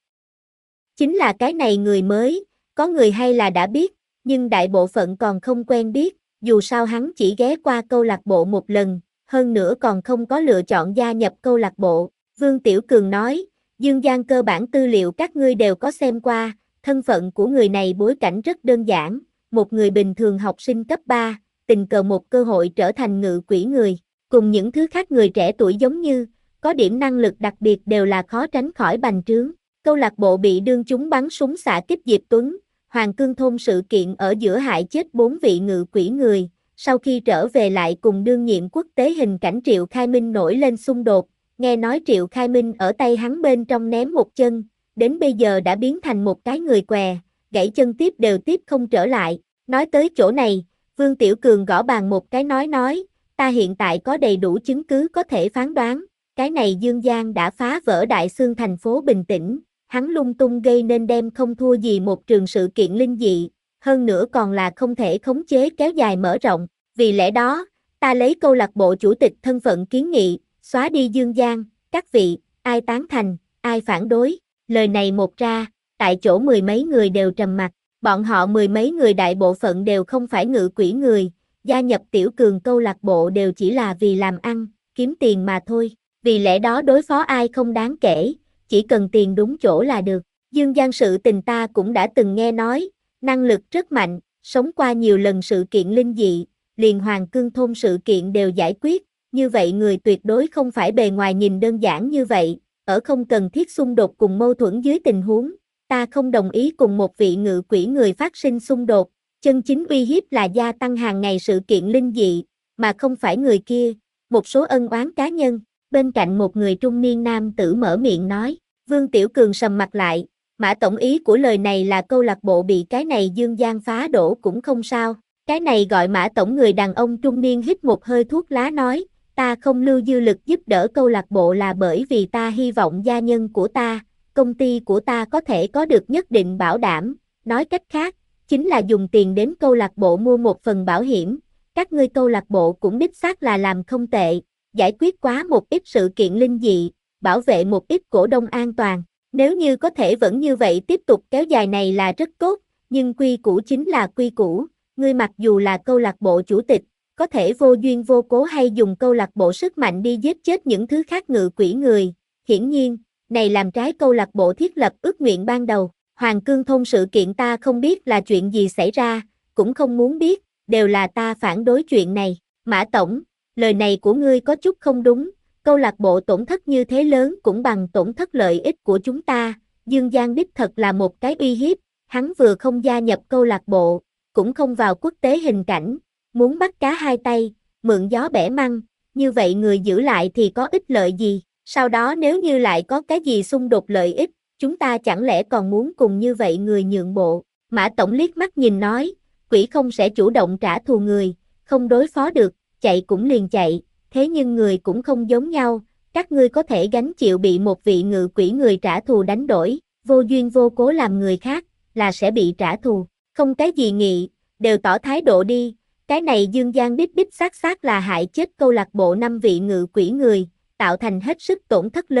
Chính là cái này người mới, có người hay là đã biết, nhưng đại bộ phận còn không quen biết, dù sao hắn chỉ ghé qua câu lạc bộ một lần, hơn nữa còn không có lựa chọn gia nhập câu lạc bộ. Vương Tiểu Cường nói, Dương Giang cơ bản tư liệu các ngươi đều có xem qua, thân phận của người này bối cảnh rất đơn giản, một người bình thường học sinh cấp ba, tình cờ một cơ hội trở thành ngự quỷ người, cùng những thứ khác người trẻ tuổi giống như, có điểm năng lực đặc biệt đều là khó tránh khỏi bành trướng. Câu lạc bộ bị đương chúng bắn súng xạ kích Diệp Tuấn, Hoàng Cương Thôn sự kiện ở giữa hại chết bốn vị ngự quỷ người, sau khi trở về lại cùng đương nhiệm quốc tế hình cảnh Triệu Khai Minh nổi lên xung đột, nghe nói Triệu Khai Minh ở tay hắn bên trong ném một chân, đến bây giờ đã biến thành một cái người què, gãy chân tiếp đều tiếp không trở lại, nói tới chỗ này, Vương Tiểu Cường gõ bàn một cái nói nói, ta hiện tại có đầy đủ chứng cứ có thể phán đoán, cái này Dương Giang đã phá vỡ Đại Xương thành phố bình tĩnh. Hắn lung tung gây nên đem không thua gì một trường sự kiện linh dị, hơn nữa còn là không thể khống chế kéo dài mở rộng, vì lẽ đó, ta lấy câu lạc bộ chủ tịch thân phận kiến nghị, xóa đi Dương Giang, các vị, ai tán thành, ai phản đối, lời này một ra, tại chỗ mười mấy người đều trầm mặc, bọn họ mười mấy người đại bộ phận đều không phải ngự quỷ người, gia nhập Tiểu Cường câu lạc bộ đều chỉ là vì làm ăn, kiếm tiền mà thôi, vì lẽ đó đối phó ai không đáng kể. Chỉ cần tiền đúng chỗ là được. Dương Giang sự tình ta cũng đã từng nghe nói, năng lực rất mạnh, sống qua nhiều lần sự kiện linh dị, liền Hoàng Cương Thôn sự kiện đều giải quyết, như vậy người tuyệt đối không phải bề ngoài nhìn đơn giản như vậy, ở không cần thiết xung đột cùng mâu thuẫn dưới tình huống, ta không đồng ý cùng một vị ngự quỷ người phát sinh xung đột, chân chính uy hiếp là gia tăng hàng ngày sự kiện linh dị, mà không phải người kia, một số ân oán cá nhân, bên cạnh một người trung niên nam tử mở miệng nói. Vương Tiểu Cường sầm mặt lại, Mã tổng ý của lời này là câu lạc bộ bị cái này Dương Giang phá đổ cũng không sao, cái này gọi Mã tổng người đàn ông trung niên hít một hơi thuốc lá nói, ta không lưu dư lực giúp đỡ câu lạc bộ là bởi vì ta hy vọng gia nhân của ta, công ty của ta có thể có được nhất định bảo đảm, nói cách khác, chính là dùng tiền đến câu lạc bộ mua một phần bảo hiểm, các ngươi câu lạc bộ cũng đích xác là làm không tệ, giải quyết quá một ít sự kiện linh dị, bảo vệ một ít cổ đông an toàn. Nếu như có thể vẫn như vậy tiếp tục kéo dài này là rất tốt, nhưng quy củ chính là quy củ, ngươi mặc dù là câu lạc bộ chủ tịch, có thể vô duyên vô cố hay dùng câu lạc bộ sức mạnh đi giết chết những thứ khác ngự quỷ người. Hiển nhiên, này làm trái câu lạc bộ thiết lập ước nguyện ban đầu. Hoàng Cương Thôn sự kiện ta không biết là chuyện gì xảy ra, cũng không muốn biết, đều là ta phản đối chuyện này. Mã Tổng, lời này của ngươi có chút không đúng. Câu lạc bộ tổn thất như thế lớn cũng bằng tổn thất lợi ích của chúng ta, Dương Giang đích thật là một cái uy hiếp, hắn vừa không gia nhập câu lạc bộ, cũng không vào quốc tế hình cảnh, muốn bắt cá hai tay, mượn gió bẻ măng, như vậy người giữ lại thì có ích lợi gì, sau đó nếu như lại có cái gì xung đột lợi ích, chúng ta chẳng lẽ còn muốn cùng như vậy người nhượng bộ, Mã Tổng liếc mắt nhìn nói, quỷ không sẽ chủ động trả thù người, không đối phó được, chạy cũng liền chạy. Thế nhưng người cũng không giống nhau, các ngươi có thể gánh chịu bị một vị ngự quỷ người trả thù đánh đổi, vô duyên vô cố làm người khác, là sẽ bị trả thù, không cái gì nghị, đều tỏ thái độ đi, cái này Dương Giang đích đích xác xác là hại chết câu lạc bộ năm vị ngự quỷ người, tạo thành hết sức tổn thất lớn,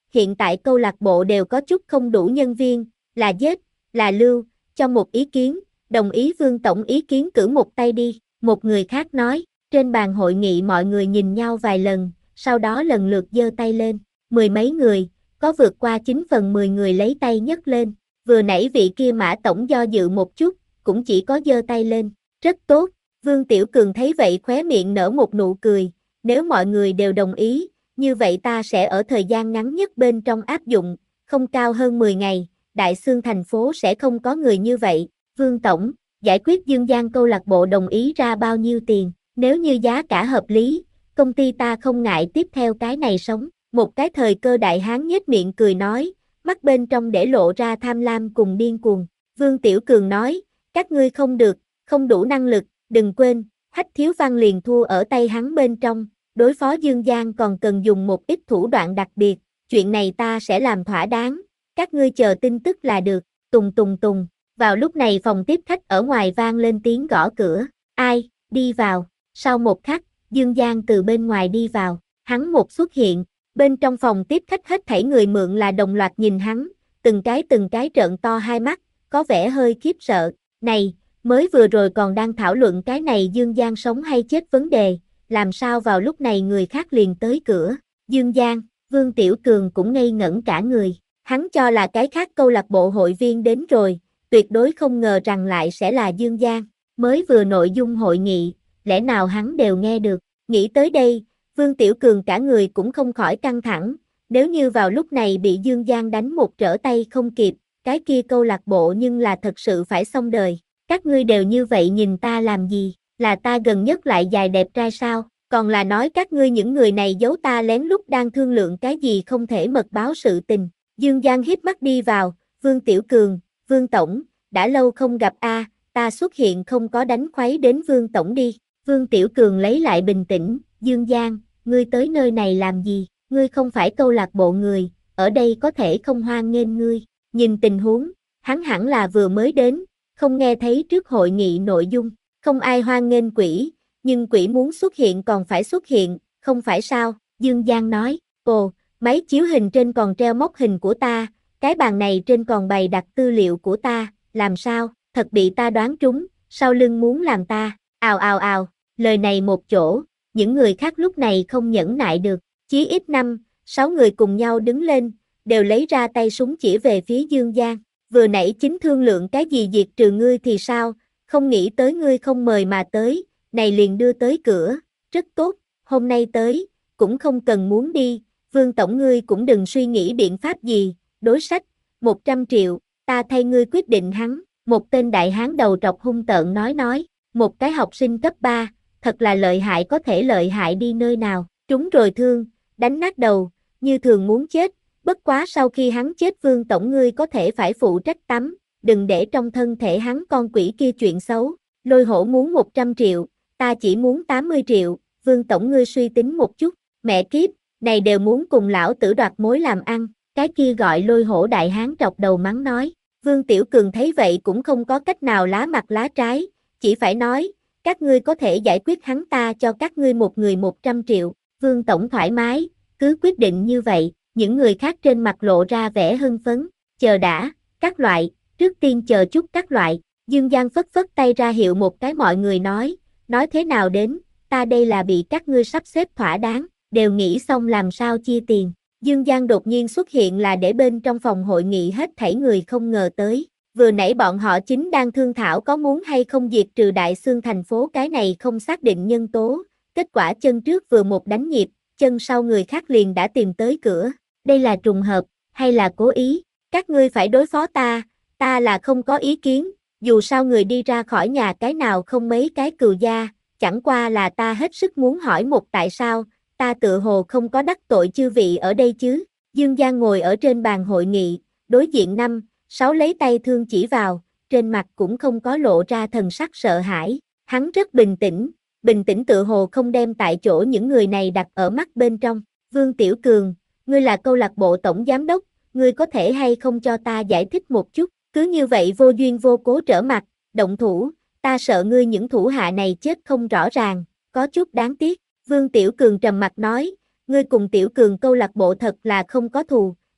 hiện tại câu lạc bộ đều có chút không đủ nhân viên, là giết, là lưu, cho một ý kiến, đồng ý Vương tổng ý kiến cử một tay đi, một người khác nói, trên bàn hội nghị mọi người nhìn nhau vài lần, sau đó lần lượt giơ tay lên, mười mấy người, có vượt qua chín phần mười người lấy tay nhấc lên, vừa nãy vị kia Mã tổng do dự một chút, cũng chỉ có giơ tay lên, rất tốt, Vương Tiểu Cường thấy vậy khóe miệng nở một nụ cười, nếu mọi người đều đồng ý, như vậy ta sẽ ở thời gian ngắn nhất bên trong áp dụng, không cao hơn mười ngày, Đại Xương thành phố sẽ không có người như vậy, Vương tổng, giải quyết Dương Giang câu lạc bộ đồng ý ra bao nhiêu tiền, nếu như giá cả hợp lý, công ty ta không ngại tiếp theo cái này sống, một cái thời cơ đại hán nhếch miệng cười nói, mắt bên trong để lộ ra tham lam cùng điên cuồng, Vương Tiểu Cường nói, các ngươi không được, không đủ năng lực, đừng quên, Hách Thiếu Văn liền thua ở tay hắn bên trong, đối phó Dương Giang còn cần dùng một ít thủ đoạn đặc biệt, chuyện này ta sẽ làm thỏa đáng, các ngươi chờ tin tức là được, tùng tùng tùng, vào lúc này phòng tiếp khách ở ngoài vang lên tiếng gõ cửa, ai, đi vào, sau một khắc, Dương Giang từ bên ngoài đi vào, hắn một xuất hiện, bên trong phòng tiếp khách hết thảy người mượn là đồng loạt nhìn hắn, từng cái từng cái trợn to hai mắt, có vẻ hơi khiếp sợ, này, mới vừa rồi còn đang thảo luận cái này Dương Giang sống hay chết vấn đề, làm sao vào lúc này người khác liền tới cửa, Dương Giang, Vương Tiểu Cường cũng ngây ngẩn cả người, hắn cho là cái khác câu lạc bộ hội viên đến rồi, tuyệt đối không ngờ rằng lại sẽ là Dương Giang, mới vừa nội dung hội nghị, lẽ nào hắn đều nghe được, nghĩ tới đây, Vương Tiểu Cường cả người cũng không khỏi căng thẳng, nếu như vào lúc này bị Dương Giang đánh một trở tay không kịp, cái kia câu lạc bộ nhưng là thật sự phải xong đời, các ngươi đều như vậy nhìn ta làm gì, là ta gần nhất lại dài đẹp trai sao, còn là nói các ngươi những người này giấu ta lén lút đang thương lượng cái gì không thể mật báo sự tình, Dương Giang híp mắt đi vào, Vương Tiểu Cường, Vương Tổng, đã lâu không gặp a, ta xuất hiện không có đánh khuấy đến Vương Tổng đi, Vương Tiểu Cường lấy lại bình tĩnh, Dương Giang, ngươi tới nơi này làm gì, ngươi không phải câu lạc bộ người, ở đây có thể không hoan nghênh ngươi, nhìn tình huống, hắn hẳn là vừa mới đến, không nghe thấy trước hội nghị nội dung, không ai hoan nghênh quỷ, nhưng quỷ muốn xuất hiện còn phải xuất hiện, không phải sao, Dương Giang nói, ồ, máy chiếu hình trên còn treo mốc hình của ta, cái bàn này trên còn bày đặt tư liệu của ta, làm sao, thật bị ta đoán trúng, sau lưng muốn làm ta, ào ào ào, lời này một chỗ, những người khác lúc này không nhẫn nại được, chí ít năm, sáu người cùng nhau đứng lên, đều lấy ra tay súng chỉ về phía Dương Giang, vừa nãy chính thương lượng cái gì diệt trừ ngươi thì sao, không nghĩ tới ngươi không mời mà tới, này liền đưa tới cửa, rất tốt, hôm nay tới, cũng không cần muốn đi, Vương Tổng ngươi cũng đừng suy nghĩ biện pháp gì, đối sách, một trăm triệu, ta thay ngươi quyết định hắn, một tên đại hán đầu trọc hung tợn nói nói, một cái học sinh cấp ba, thật là lợi hại có thể lợi hại đi nơi nào, trúng rồi thương, đánh nát đầu, như thường muốn chết, bất quá sau khi hắn chết Vương Tổng ngươi có thể phải phụ trách tắm, đừng để trong thân thể hắn con quỷ kia chuyện xấu, Lôi Hổ muốn một trăm triệu, ta chỉ muốn tám mươi triệu, Vương Tổng ngươi suy tính một chút, mẹ kiếp, này đều muốn cùng lão tử đoạt mối làm ăn, cái kia gọi Lôi Hổ đại hán trọc đầu mắng nói, Vương Tiểu Cường thấy vậy cũng không có cách nào lá mặt lá trái, chỉ phải nói, các ngươi có thể giải quyết hắn ta cho các ngươi một người một trăm triệu, Vương Tổng thoải mái, cứ quyết định như vậy, những người khác trên mặt lộ ra vẻ hưng phấn, chờ đã, các loại, trước tiên chờ chút các loại, Dương Giang phất phất tay ra hiệu một cái mọi người nói, nói thế nào đến, ta đây là bị các ngươi sắp xếp thỏa đáng, đều nghĩ xong làm sao chia tiền. Dương Giang đột nhiên xuất hiện là để bên trong phòng hội nghị hết thảy người không ngờ tới, vừa nãy bọn họ chính đang thương thảo có muốn hay không diệt trừ Đại Xương thành phố cái này không xác định nhân tố, kết quả chân trước vừa một đánh nhịp, chân sau người khác liền đã tìm tới cửa, đây là trùng hợp, hay là cố ý, các ngươi phải đối phó ta, ta là không có ý kiến, dù sao người đi ra khỏi nhà cái nào không mấy cái cừu gia, chẳng qua là ta hết sức muốn hỏi một tại sao, ta tự hồ không có đắc tội chư vị ở đây chứ, Dương Giang ngồi ở trên bàn hội nghị, đối diện năm, sáu lấy tay thương chỉ vào, trên mặt cũng không có lộ ra thần sắc sợ hãi, hắn rất bình tĩnh, bình tĩnh tự hồ không đem tại chỗ những người này đặt ở mắt bên trong, Vương Tiểu Cường, ngươi là câu lạc bộ tổng giám đốc, ngươi có thể hay không cho ta giải thích một chút, cứ như vậy vô duyên vô cố trở mặt, động thủ, ta sợ ngươi những thủ hạ này chết không rõ ràng, có chút đáng tiếc, Vương Tiểu Cường trầm mặt nói, ngươi cùng Tiểu Cường câu lạc bộ thật là không có thù,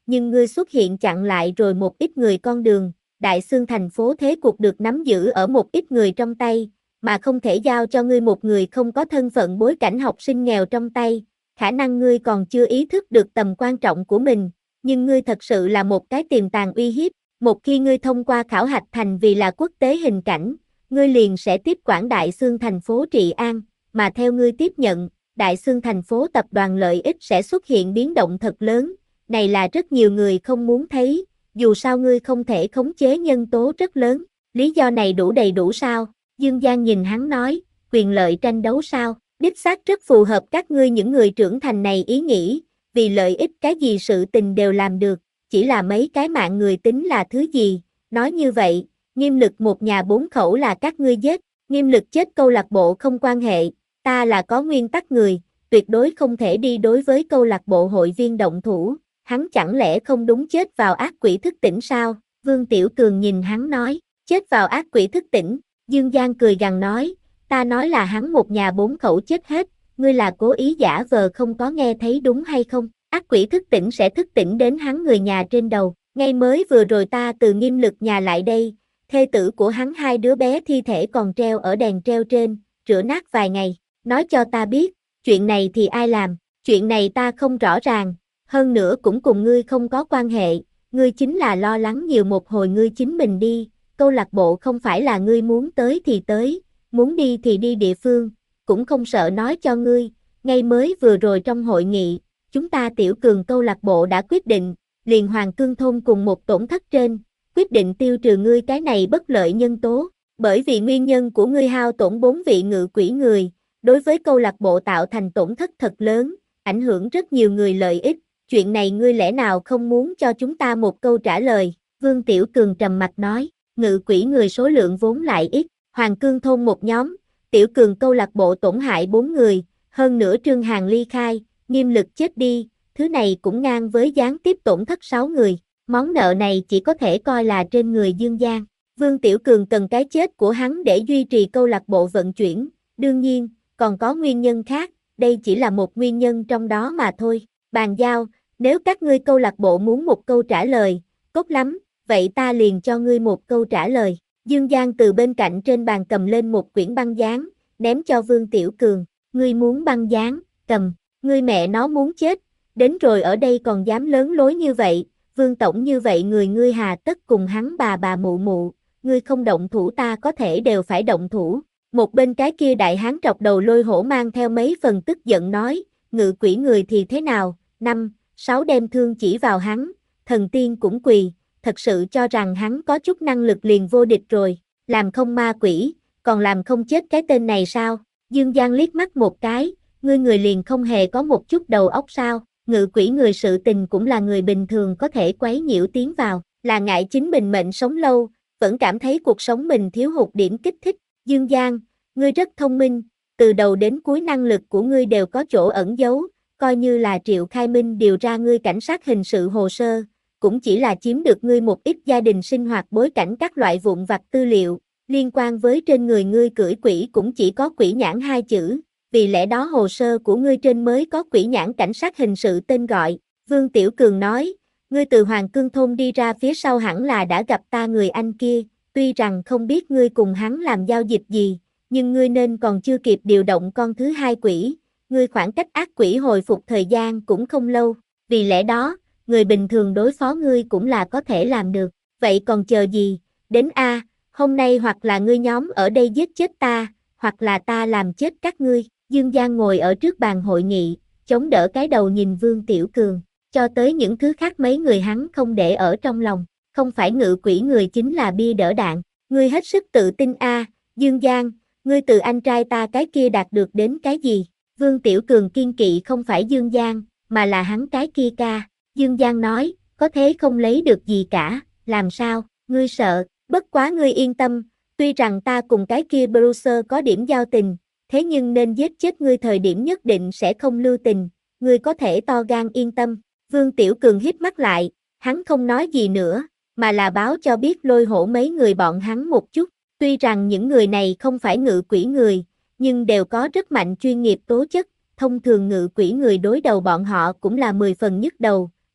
nhưng ngươi xuất hiện chặn lại rồi một ít người con đường, Đại Xương thành phố thế cuộc được nắm giữ ở một ít người trong tay, mà không thể giao cho ngươi một người không có thân phận bối cảnh học sinh nghèo trong tay, khả năng ngươi còn chưa ý thức được tầm quan trọng của mình, nhưng ngươi thật sự là một cái tiềm tàng uy hiếp, một khi ngươi thông qua khảo hạch thành vì là quốc tế hình cảnh, ngươi liền sẽ tiếp quản Đại Xương thành phố trị an, mà theo ngươi tiếp nhận, Đại Xương thành phố tập đoàn lợi ích sẽ xuất hiện biến động thật lớn, này là rất nhiều người không muốn thấy, dù sao ngươi không thể khống chế nhân tố rất lớn, lý do này đủ đầy đủ sao? Dương Giang nhìn hắn nói, quyền lợi tranh đấu sao? Đích xác rất phù hợp các ngươi những người trưởng thành này ý nghĩ, vì lợi ích cái gì sự tình đều làm được, chỉ là mấy cái mạng người tính là thứ gì? Nói như vậy, Nghiêm Lực một nhà bốn khẩu là các ngươi giết, Nghiêm Lực chết câu lạc bộ không quan hệ, ta là có nguyên tắc người, tuyệt đối không thể đi đối với câu lạc bộ hội viên động thủ, hắn chẳng lẽ không đúng chết vào ác quỷ thức tỉnh sao? Vương Tiểu Cường nhìn hắn nói, chết vào ác quỷ thức tỉnh, Dương Giang cười gằn nói, ta nói là hắn một nhà bốn khẩu chết hết, ngươi là cố ý giả vờ không có nghe thấy đúng hay không? Ác quỷ thức tỉnh sẽ thức tỉnh đến hắn người nhà trên đầu, ngay mới vừa rồi ta từ Nghiêm Lực nhà lại đây, thê tử của hắn hai đứa bé thi thể còn treo ở đèn treo trên, rửa nát vài ngày, nói cho ta biết, chuyện này thì ai làm, chuyện này ta không rõ ràng, hơn nữa cũng cùng ngươi không có quan hệ, ngươi chính là lo lắng nhiều một hồi ngươi chính mình đi, câu lạc bộ không phải là ngươi muốn tới thì tới, muốn đi thì đi địa phương, cũng không sợ nói cho ngươi, ngay mới vừa rồi trong hội nghị, chúng ta Tiểu Cường câu lạc bộ đã quyết định, liền Hoàng Cương thôn cùng một tổn thất trên, quyết định tiêu trừ ngươi cái này bất lợi nhân tố, bởi vì nguyên nhân của ngươi hao tổn bốn vị ngự quỷ người, đối với câu lạc bộ tạo thành tổn thất thật lớn, ảnh hưởng rất nhiều người lợi ích, chuyện này ngươi lẽ nào không muốn cho chúng ta một câu trả lời, Vương Tiểu Cường trầm mặt nói, ngự quỷ người số lượng vốn lại ít, Hoàng Cương thôn một nhóm, Tiểu Cường câu lạc bộ tổn hại bốn người, hơn nữa Trương Hàn ly khai, Nghiêm Lực chết đi, thứ này cũng ngang với gián tiếp tổn thất sáu người, món nợ này chỉ có thể coi là trên người Dương Giang, Vương Tiểu Cường cần cái chết của hắn để duy trì câu lạc bộ vận chuyển, đương nhiên, còn có nguyên nhân khác, đây chỉ là một nguyên nhân trong đó mà thôi, bàn giao, nếu các ngươi câu lạc bộ muốn một câu trả lời, tốt lắm, vậy ta liền cho ngươi một câu trả lời, Dương Giang từ bên cạnh trên bàn cầm lên một quyển băng dán, ném cho Vương Tiểu Cường, ngươi muốn băng dán, cầm, ngươi mẹ nó muốn chết, đến rồi ở đây còn dám lớn lối như vậy, Vương Tổng như vậy người ngươi hà tất cùng hắn bà bà mụ mụ, ngươi không động thủ ta có thể đều phải động thủ. Một bên cái kia đại hán trọc đầu Lôi Hổ mang theo mấy phần tức giận nói, ngự quỷ người thì thế nào, năm, sáu đem thương chỉ vào hắn, thần tiên cũng quỳ, thật sự cho rằng hắn có chút năng lực liền vô địch rồi, làm không ma quỷ, còn làm không chết cái tên này sao? Dương Giang liếc mắt một cái, ngươi người liền không hề có một chút đầu óc sao, ngự quỷ người sự tình cũng là người bình thường có thể quấy nhiễu tiến vào, là ngại chính mình mệnh sống lâu, vẫn cảm thấy cuộc sống mình thiếu hụt điểm kích thích. Dương Giang, ngươi rất thông minh, từ đầu đến cuối năng lực của ngươi đều có chỗ ẩn giấu, coi như là Triệu Khai Minh điều ra ngươi cảnh sát hình sự hồ sơ, cũng chỉ là chiếm được ngươi một ít gia đình sinh hoạt bối cảnh các loại vụn vặt tư liệu, liên quan với trên người ngươi cưỡi quỷ cũng chỉ có quỷ nhãn hai chữ, vì lẽ đó hồ sơ của ngươi trên mới có quỷ nhãn cảnh sát hình sự tên gọi, Vương Tiểu Cường nói, ngươi từ Hoàng Cương thôn đi ra phía sau hẳn là đã gặp ta người anh kia, tuy rằng không biết ngươi cùng hắn làm giao dịch gì, nhưng ngươi nên còn chưa kịp điều động con thứ hai quỷ, ngươi khoảng cách ác quỷ hồi phục thời gian cũng không lâu, vì lẽ đó, người bình thường đối phó ngươi cũng là có thể làm được, vậy còn chờ gì, đến A, hôm nay hoặc là ngươi nhóm ở đây giết chết ta, hoặc là ta làm chết các ngươi, Dương Giang ngồi ở trước bàn hội nghị, chống đỡ cái đầu nhìn Vương Tiểu Cường, cho tới những thứ khác mấy người hắn không để ở trong lòng, không phải ngự quỷ người chính là bia đỡ đạn, ngươi hết sức tự tin A, Dương Giang, ngươi từ anh trai ta cái kia đạt được đến cái gì? Vương Tiểu Cường kiên kỵ không phải Dương Giang, mà là hắn cái kia ca. Dương Giang nói, có thế không lấy được gì cả, làm sao, ngươi sợ, bất quá ngươi yên tâm, tuy rằng ta cùng cái kia Bruce có điểm giao tình, thế nhưng nên giết chết ngươi thời điểm nhất định sẽ không lưu tình, ngươi có thể to gan yên tâm. Vương Tiểu Cường híp mắt lại, hắn không nói gì nữa, mà là báo cho biết Lôi Hổ mấy người bọn hắn một chút. Tuy rằng những người này không phải ngự quỷ người, nhưng đều có rất mạnh chuyên nghiệp tố chất, thông thường ngự quỷ người đối đầu bọn họ cũng là mười phần nhức đầu,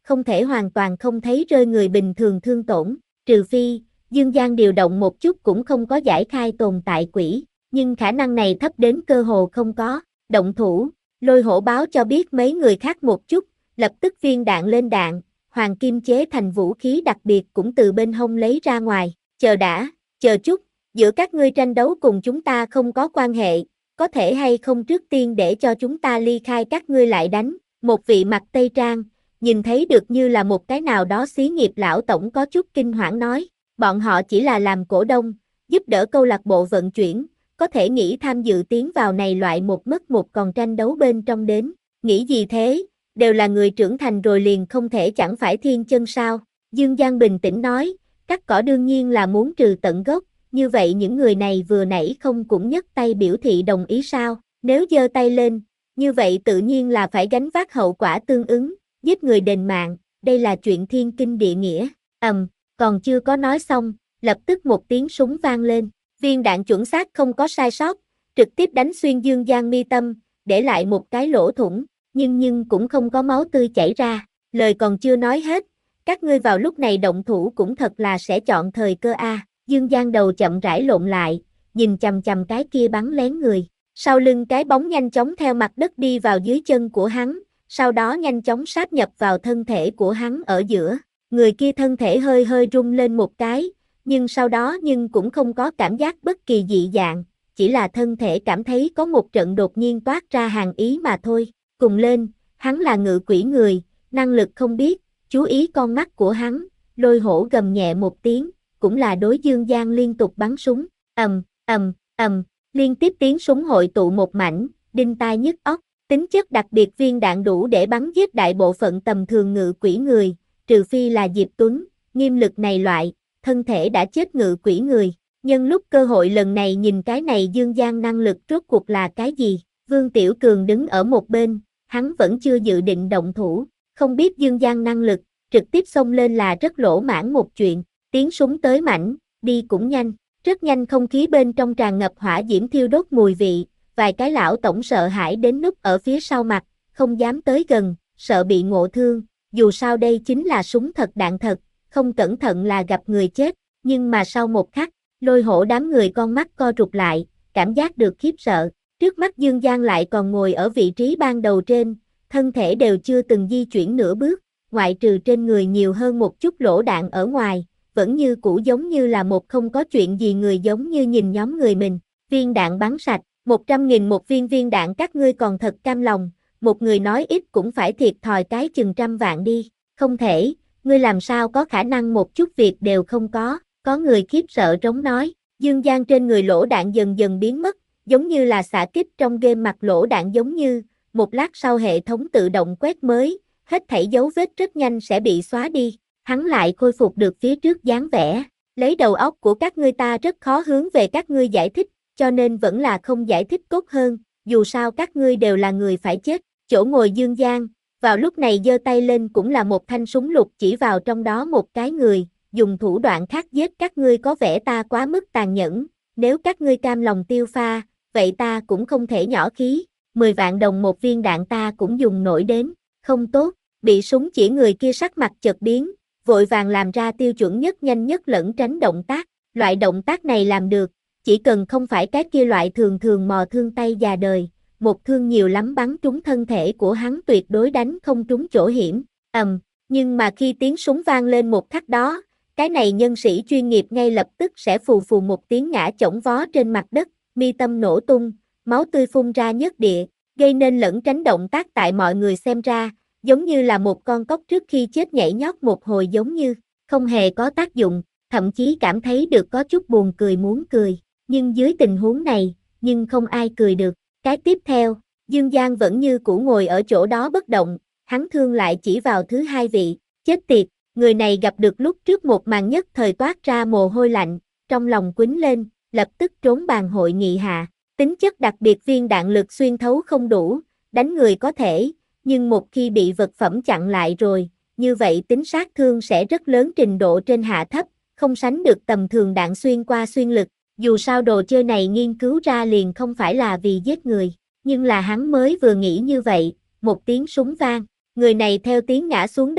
không thể hoàn toàn không thấy rơi người bình thường thương tổn, trừ phi, Dương Giang điều động một chút cũng không có giải khai tồn tại quỷ, nhưng khả năng này thấp đến cơ hồ không có, động thủ, Lôi Hổ báo cho biết mấy người khác một chút, lập tức viên đạn lên đạn, hoàng kim chế thành vũ khí đặc biệt cũng từ bên hông lấy ra ngoài, chờ đã, chờ chút, giữa các ngươi tranh đấu cùng chúng ta không có quan hệ, có thể hay không trước tiên để cho chúng ta ly khai các ngươi lại đánh, một vị mặt tây trang, nhìn thấy được như là một cái nào đó xí nghiệp lão tổng có chút kinh hoảng nói, bọn họ chỉ là làm cổ đông, giúp đỡ câu lạc bộ vận chuyển, có thể nghĩ tham dự tiến vào này loại một mất một còn tranh đấu bên trong đến, nghĩ gì thế, đều là người trưởng thành rồi liền không thể chẳng phải thiên chân sao, Dương Giang bình tĩnh nói, cắt cỏ đương nhiên là muốn trừ tận gốc, như vậy những người này vừa nãy không cũng nhấc tay biểu thị đồng ý sao, nếu giơ tay lên, như vậy tự nhiên là phải gánh vác hậu quả tương ứng, giết người đền mạng, đây là chuyện thiên kinh địa nghĩa, ầm, um, còn chưa có nói xong, lập tức một tiếng súng vang lên, viên đạn chuẩn xác không có sai sót, trực tiếp đánh xuyên Dương Giang mi tâm, để lại một cái lỗ thủng, nhưng nhưng cũng không có máu tươi chảy ra, lời còn chưa nói hết, các ngươi vào lúc này động thủ cũng thật là sẽ chọn thời cơ a. Dương Giang đầu chậm rãi lộn lại, nhìn chằm chằm cái kia bắn lén người, sau lưng cái bóng nhanh chóng theo mặt đất đi vào dưới chân của hắn, sau đó nhanh chóng sáp nhập vào thân thể của hắn ở giữa, người kia thân thể hơi hơi rung lên một cái, nhưng sau đó nhưng cũng không có cảm giác bất kỳ dị dạng, chỉ là thân thể cảm thấy có một trận đột nhiên toát ra hàn ý mà thôi, cùng lên, hắn là ngự quỷ người, năng lực không biết, chú ý con mắt của hắn, Lôi Hổ gầm nhẹ một tiếng, cũng là đối Dương Giang liên tục bắn súng, ầm, ầm, ầm, liên tiếp tiếng súng hội tụ một mảnh, đinh tai nhức óc, tính chất đặc biệt viên đạn đủ để bắn giết đại bộ phận tầm thường ngự quỷ người, trừ phi là Diệp Tuấn, nghiêm lực này loại, thân thể đã chết ngự quỷ người, nhân lúc cơ hội lần này nhìn cái này Dương Giang năng lực rốt cuộc là cái gì, Vương Tiểu Cường đứng ở một bên, hắn vẫn chưa dự định động thủ, không biết Dương Giang năng lực, trực tiếp xông lên là rất lỗ mãn một chuyện, tiếng súng tới mảnh, đi cũng nhanh, rất nhanh không khí bên trong tràn ngập hỏa diễm thiêu đốt mùi vị, vài cái lão tổng sợ hãi đến núp ở phía sau mặt, không dám tới gần, sợ bị ngộ thương, dù sao đây chính là súng thật đạn thật, không cẩn thận là gặp người chết, nhưng mà sau một khắc, Lôi Hổ đám người con mắt co rụt lại, cảm giác được khiếp sợ, trước mắt Dương Giang lại còn ngồi ở vị trí ban đầu trên, thân thể đều chưa từng di chuyển nửa bước, ngoại trừ trên người nhiều hơn một chút lỗ đạn ở ngoài, vẫn như cũ giống như là một không có chuyện gì người giống như nhìn nhóm người mình, viên đạn bắn sạch, một trăm nghìn một viên viên đạn các ngươi còn thật cam lòng, một người nói ít cũng phải thiệt thòi cái chừng trăm vạn đi, không thể, ngươi làm sao có khả năng một chút việc đều không có, có người khiếp sợ trống nói, Dương Giang trên người lỗ đạn dần dần biến mất, giống như là xạ kích trong game mặt lỗ đạn giống như, một lát sau hệ thống tự động quét mới, hết thảy dấu vết rất nhanh sẽ bị xóa đi, hắn lại khôi phục được phía trước dáng vẻ, lấy đầu óc của các ngươi ta rất khó hướng về các ngươi giải thích, cho nên vẫn là không giải thích tốt hơn, dù sao các ngươi đều là người phải chết, chỗ ngồi Dương Giang, vào lúc này giơ tay lên cũng là một thanh súng lục chỉ vào trong đó một cái người, dùng thủ đoạn khác giết các ngươi có vẻ ta quá mức tàn nhẫn, nếu các ngươi cam lòng tiêu pha, vậy ta cũng không thể nhỏ khí, mười vạn đồng một viên đạn ta cũng dùng nổi đến, không tốt, bị súng chỉ người kia sắc mặt chợt biến, vội vàng làm ra tiêu chuẩn nhất nhanh nhất lẫn tránh động tác, loại động tác này làm được, chỉ cần không phải cái kia loại thường thường mò thương tay già đời, một thương nhiều lắm bắn trúng thân thể của hắn tuyệt đối đánh không trúng chỗ hiểm, ầm, um, nhưng mà khi tiếng súng vang lên một khắc đó, cái này nhân sĩ chuyên nghiệp ngay lập tức sẽ phù phù một tiếng ngã chổng vó trên mặt đất, mi tâm nổ tung, máu tươi phun ra nhất địa, gây nên lẫn tránh động tác tại mọi người xem ra, giống như là một con cóc trước khi chết nhảy nhót một hồi giống như, không hề có tác dụng, thậm chí cảm thấy được có chút buồn cười muốn cười, nhưng dưới tình huống này, nhưng không ai cười được. Cái tiếp theo, Dương Giang vẫn như cũ ngồi ở chỗ đó bất động, hắn thương lại chỉ vào thứ hai vị, chết tiệt, người này gặp được lúc trước một màn nhất thời toát ra mồ hôi lạnh, trong lòng quýnh lên, lập tức trốn bàn hội nghị hạ, tính chất đặc biệt viên đạn lực xuyên thấu không đủ, đánh người có thể, nhưng một khi bị vật phẩm chặn lại rồi, như vậy tính sát thương sẽ rất lớn trình độ trên hạ thấp, không sánh được tầm thường đạn xuyên qua xuyên lực. Dù sao đồ chơi này nghiên cứu ra liền không phải là vì giết người, nhưng là hắn mới vừa nghĩ như vậy, một tiếng súng vang, người này theo tiếng ngã xuống đất,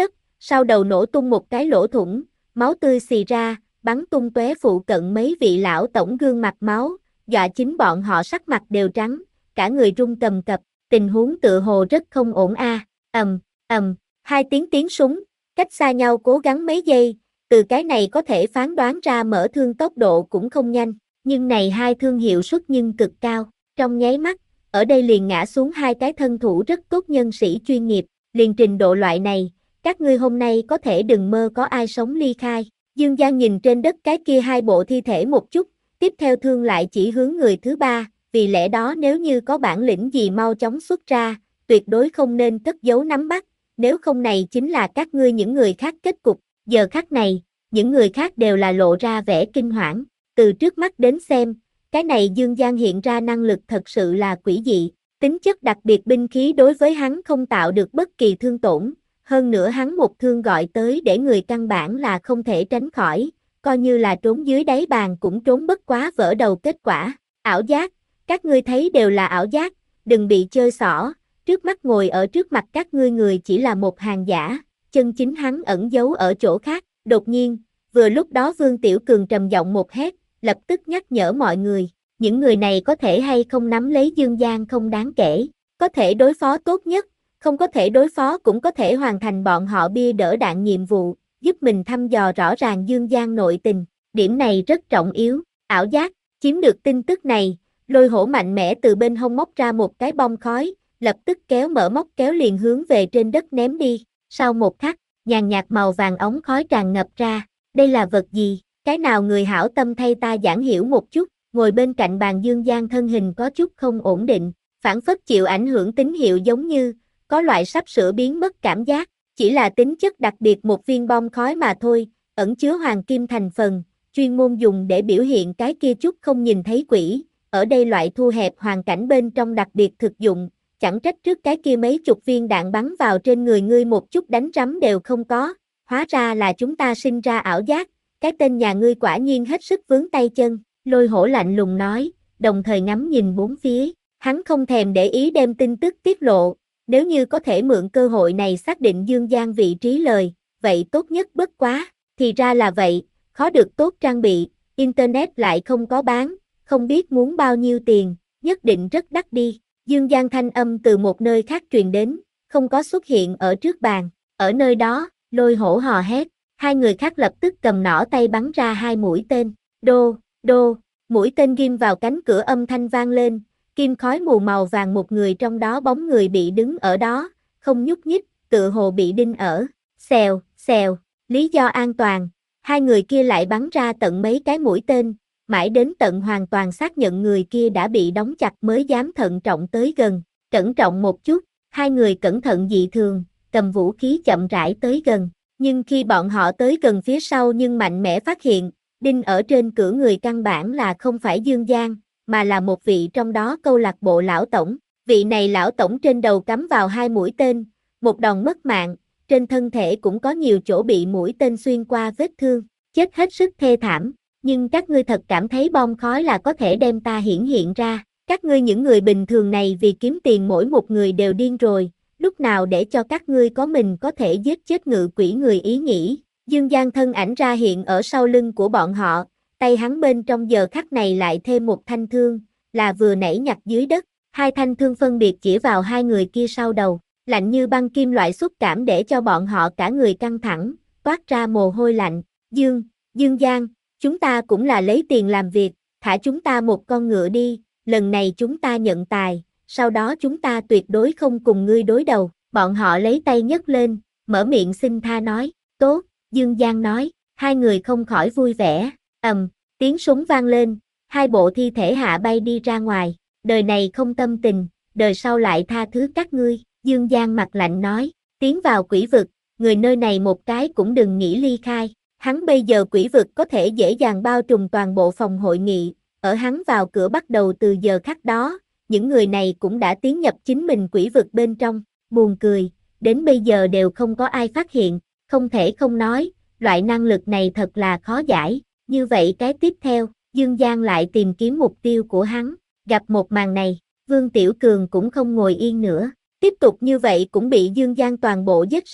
sau đầu nổ tung một cái lỗ thủng, máu tươi xì ra, bắn tung tóe phụ cận mấy vị lão tổng gương mặt máu, dọa chính bọn họ sắc mặt đều trắng, cả người run cầm cập, tình huống tựa hồ rất không ổn a. Ầm, ầm, hai tiếng tiếng súng, cách xa nhau cố gắng mấy giây, từ cái này có thể phán đoán ra mở thương tốc độ cũng không nhanh, nhưng này hai thương hiệu suất nhưng cực cao, trong nháy mắt, ở đây liền ngã xuống hai cái thân thủ rất tốt nhân sĩ chuyên nghiệp, liền trình độ loại này, các ngươi hôm nay có thể đừng mơ có ai sống ly khai. Dương Giang nhìn trên đất cái kia hai bộ thi thể một chút, tiếp theo thương lại chỉ hướng người thứ ba, vì lẽ đó nếu như có bản lĩnh gì mau chóng xuất ra, tuyệt đối không nên cất giấu nắm bắt, nếu không này chính là các ngươi những người khác kết cục. Giờ khắc này, những người khác đều là lộ ra vẻ kinh hoảng, từ trước mắt đến xem, cái này Dương Giang hiện ra năng lực thật sự là quỷ dị, tính chất đặc biệt binh khí đối với hắn không tạo được bất kỳ thương tổn, hơn nữa hắn một thương gọi tới để người căn bản là không thể tránh khỏi, coi như là trốn dưới đáy bàn cũng trốn bất quá vỡ đầu kết quả. Ảo giác, các ngươi thấy đều là ảo giác, đừng bị chơi xỏ, trước mắt ngồi ở trước mặt các ngươi người chỉ là một hàng giả, chân chính hắn ẩn giấu ở chỗ khác. Đột nhiên, vừa lúc đó Vương Tiểu Cường trầm giọng một hét, lập tức nhắc nhở mọi người, những người này có thể hay không nắm lấy Dương Giang không đáng kể, có thể đối phó tốt nhất, không có thể đối phó cũng có thể hoàn thành bọn họ bia đỡ đạn nhiệm vụ, giúp mình thăm dò rõ ràng Dương Giang nội tình, điểm này rất trọng yếu. Ảo giác, chiếm được tin tức này, Lôi Hổ mạnh mẽ từ bên hông móc ra một cái bom khói, lập tức kéo mở móc kéo liền hướng về trên đất ném đi, sau một khắc, nhàn nhạt màu vàng ống khói tràn ngập ra, đây là vật gì, cái nào người hảo tâm thay ta giảng hiểu một chút, ngồi bên cạnh bàn Dương Giang thân hình có chút không ổn định, phản phất chịu ảnh hưởng tín hiệu giống như, có loại sắp sửa biến mất cảm giác, chỉ là tính chất đặc biệt một viên bom khói mà thôi, ẩn chứa hoàng kim thành phần, chuyên môn dùng để biểu hiện cái kia chút không nhìn thấy quỷ, ở đây loại thu hẹp hoàn cảnh bên trong đặc biệt thực dụng, chẳng trách trước cái kia mấy chục viên đạn bắn vào trên người ngươi một chút đánh rắm đều không có, hóa ra là chúng ta sinh ra ảo giác, cái tên nhà ngươi quả nhiên hết sức vướng tay chân, Lôi Hổ lạnh lùng nói, đồng thời ngắm nhìn bốn phía, hắn không thèm để ý đem tin tức tiết lộ, nếu như có thể mượn cơ hội này xác định Dương Giang vị trí lời, vậy tốt nhất bất quá, thì ra là vậy, khó được tốt trang bị, Internet lại không có bán, không biết muốn bao nhiêu tiền, nhất định rất đắt đi. Dương Giang thanh âm từ một nơi khác truyền đến, không có xuất hiện ở trước bàn, ở nơi đó, Lôi Hổ hò hét, hai người khác lập tức cầm nỏ tay bắn ra hai mũi tên, đô, đô, mũi tên ghim vào cánh cửa âm thanh vang lên, kim khói mù màu vàng một người trong đó bóng người bị đứng ở đó, không nhúc nhích, tựa hồ bị đinh ở, xèo, xèo, lý do an toàn, hai người kia lại bắn ra tận mấy cái mũi tên, mãi đến tận hoàn toàn xác nhận người kia đã bị đóng chặt mới dám thận trọng tới gần, cẩn trọng một chút, hai người cẩn thận dị thường, cầm vũ khí chậm rãi tới gần, nhưng khi bọn họ tới gần phía sau nhưng mạnh mẽ phát hiện, đinh ở trên cửa người căn bản là không phải Dương Giang, mà là một vị trong đó câu lạc bộ lão tổng, vị này lão tổng trên đầu cắm vào hai mũi tên, một đòn mất mạng, trên thân thể cũng có nhiều chỗ bị mũi tên xuyên qua vết thương, chết hết sức thê thảm. Nhưng các ngươi thật cảm thấy bom khói là có thể đem ta hiển hiện ra, các ngươi những người bình thường này vì kiếm tiền mỗi một người đều điên rồi, lúc nào để cho các ngươi có mình có thể giết chết ngự quỷ người ý nghĩ. Dương Giang thân ảnh ra hiện ở sau lưng của bọn họ, tay hắn bên trong giờ khắc này lại thêm một thanh thương, là vừa nãy nhặt dưới đất, hai thanh thương phân biệt chỉ vào hai người kia sau đầu, lạnh như băng kim loại xúc cảm để cho bọn họ cả người căng thẳng, toát ra mồ hôi lạnh. Dương, Dương Giang, chúng ta cũng là lấy tiền làm việc, thả chúng ta một con ngựa đi, lần này chúng ta nhận tài, sau đó chúng ta tuyệt đối không cùng ngươi đối đầu. Bọn họ lấy tay nhấc lên, mở miệng xin tha nói, tốt, Dương Giang nói, hai người không khỏi vui vẻ, ầm, tiếng súng vang lên, hai bộ thi thể hạ bay đi ra ngoài, đời này không tâm tình, đời sau lại tha thứ các ngươi, Dương Giang mặt lạnh nói, tiến vào quỷ vực, người nơi này một cái cũng đừng nghĩ ly khai. Hắn bây giờ quỷ vực có thể dễ dàng bao trùm toàn bộ phòng hội nghị, ở hắn vào cửa bắt đầu từ giờ khắc đó, những người này cũng đã tiến nhập chính mình quỷ vực bên trong, buồn cười, đến bây giờ đều không có ai phát hiện, không thể không nói, loại năng lực này thật là khó giải, như vậy cái tiếp theo, Dương Giang lại tìm kiếm mục tiêu của hắn, gặp một màn này, Vương Tiểu Cường cũng không ngồi yên nữa, tiếp tục như vậy cũng bị Dương Giang toàn bộ giết sạch,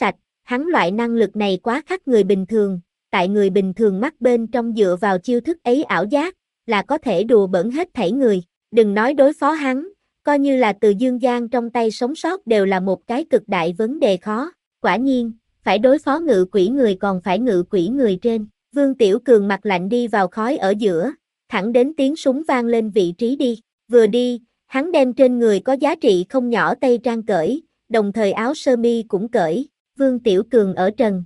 hắn loại năng lực này quá khác người bình thường, tại người bình thường mắt bên trong dựa vào chiêu thức ấy ảo giác, là có thể đùa bỡn hết thảy người, đừng nói đối phó hắn, coi như là từ Dương Giang trong tay sống sót đều là một cái cực đại vấn đề khó, quả nhiên, phải đối phó ngự quỷ người còn phải ngự quỷ người trên, Vương Tiểu Cường mặt lạnh đi vào khói ở giữa, thẳng đến tiếng súng vang lên vị trí đi, vừa đi, hắn đem trên người có giá trị không nhỏ tây trang cởi, đồng thời áo sơ mi cũng cởi, Vương Tiểu Cường ở trần.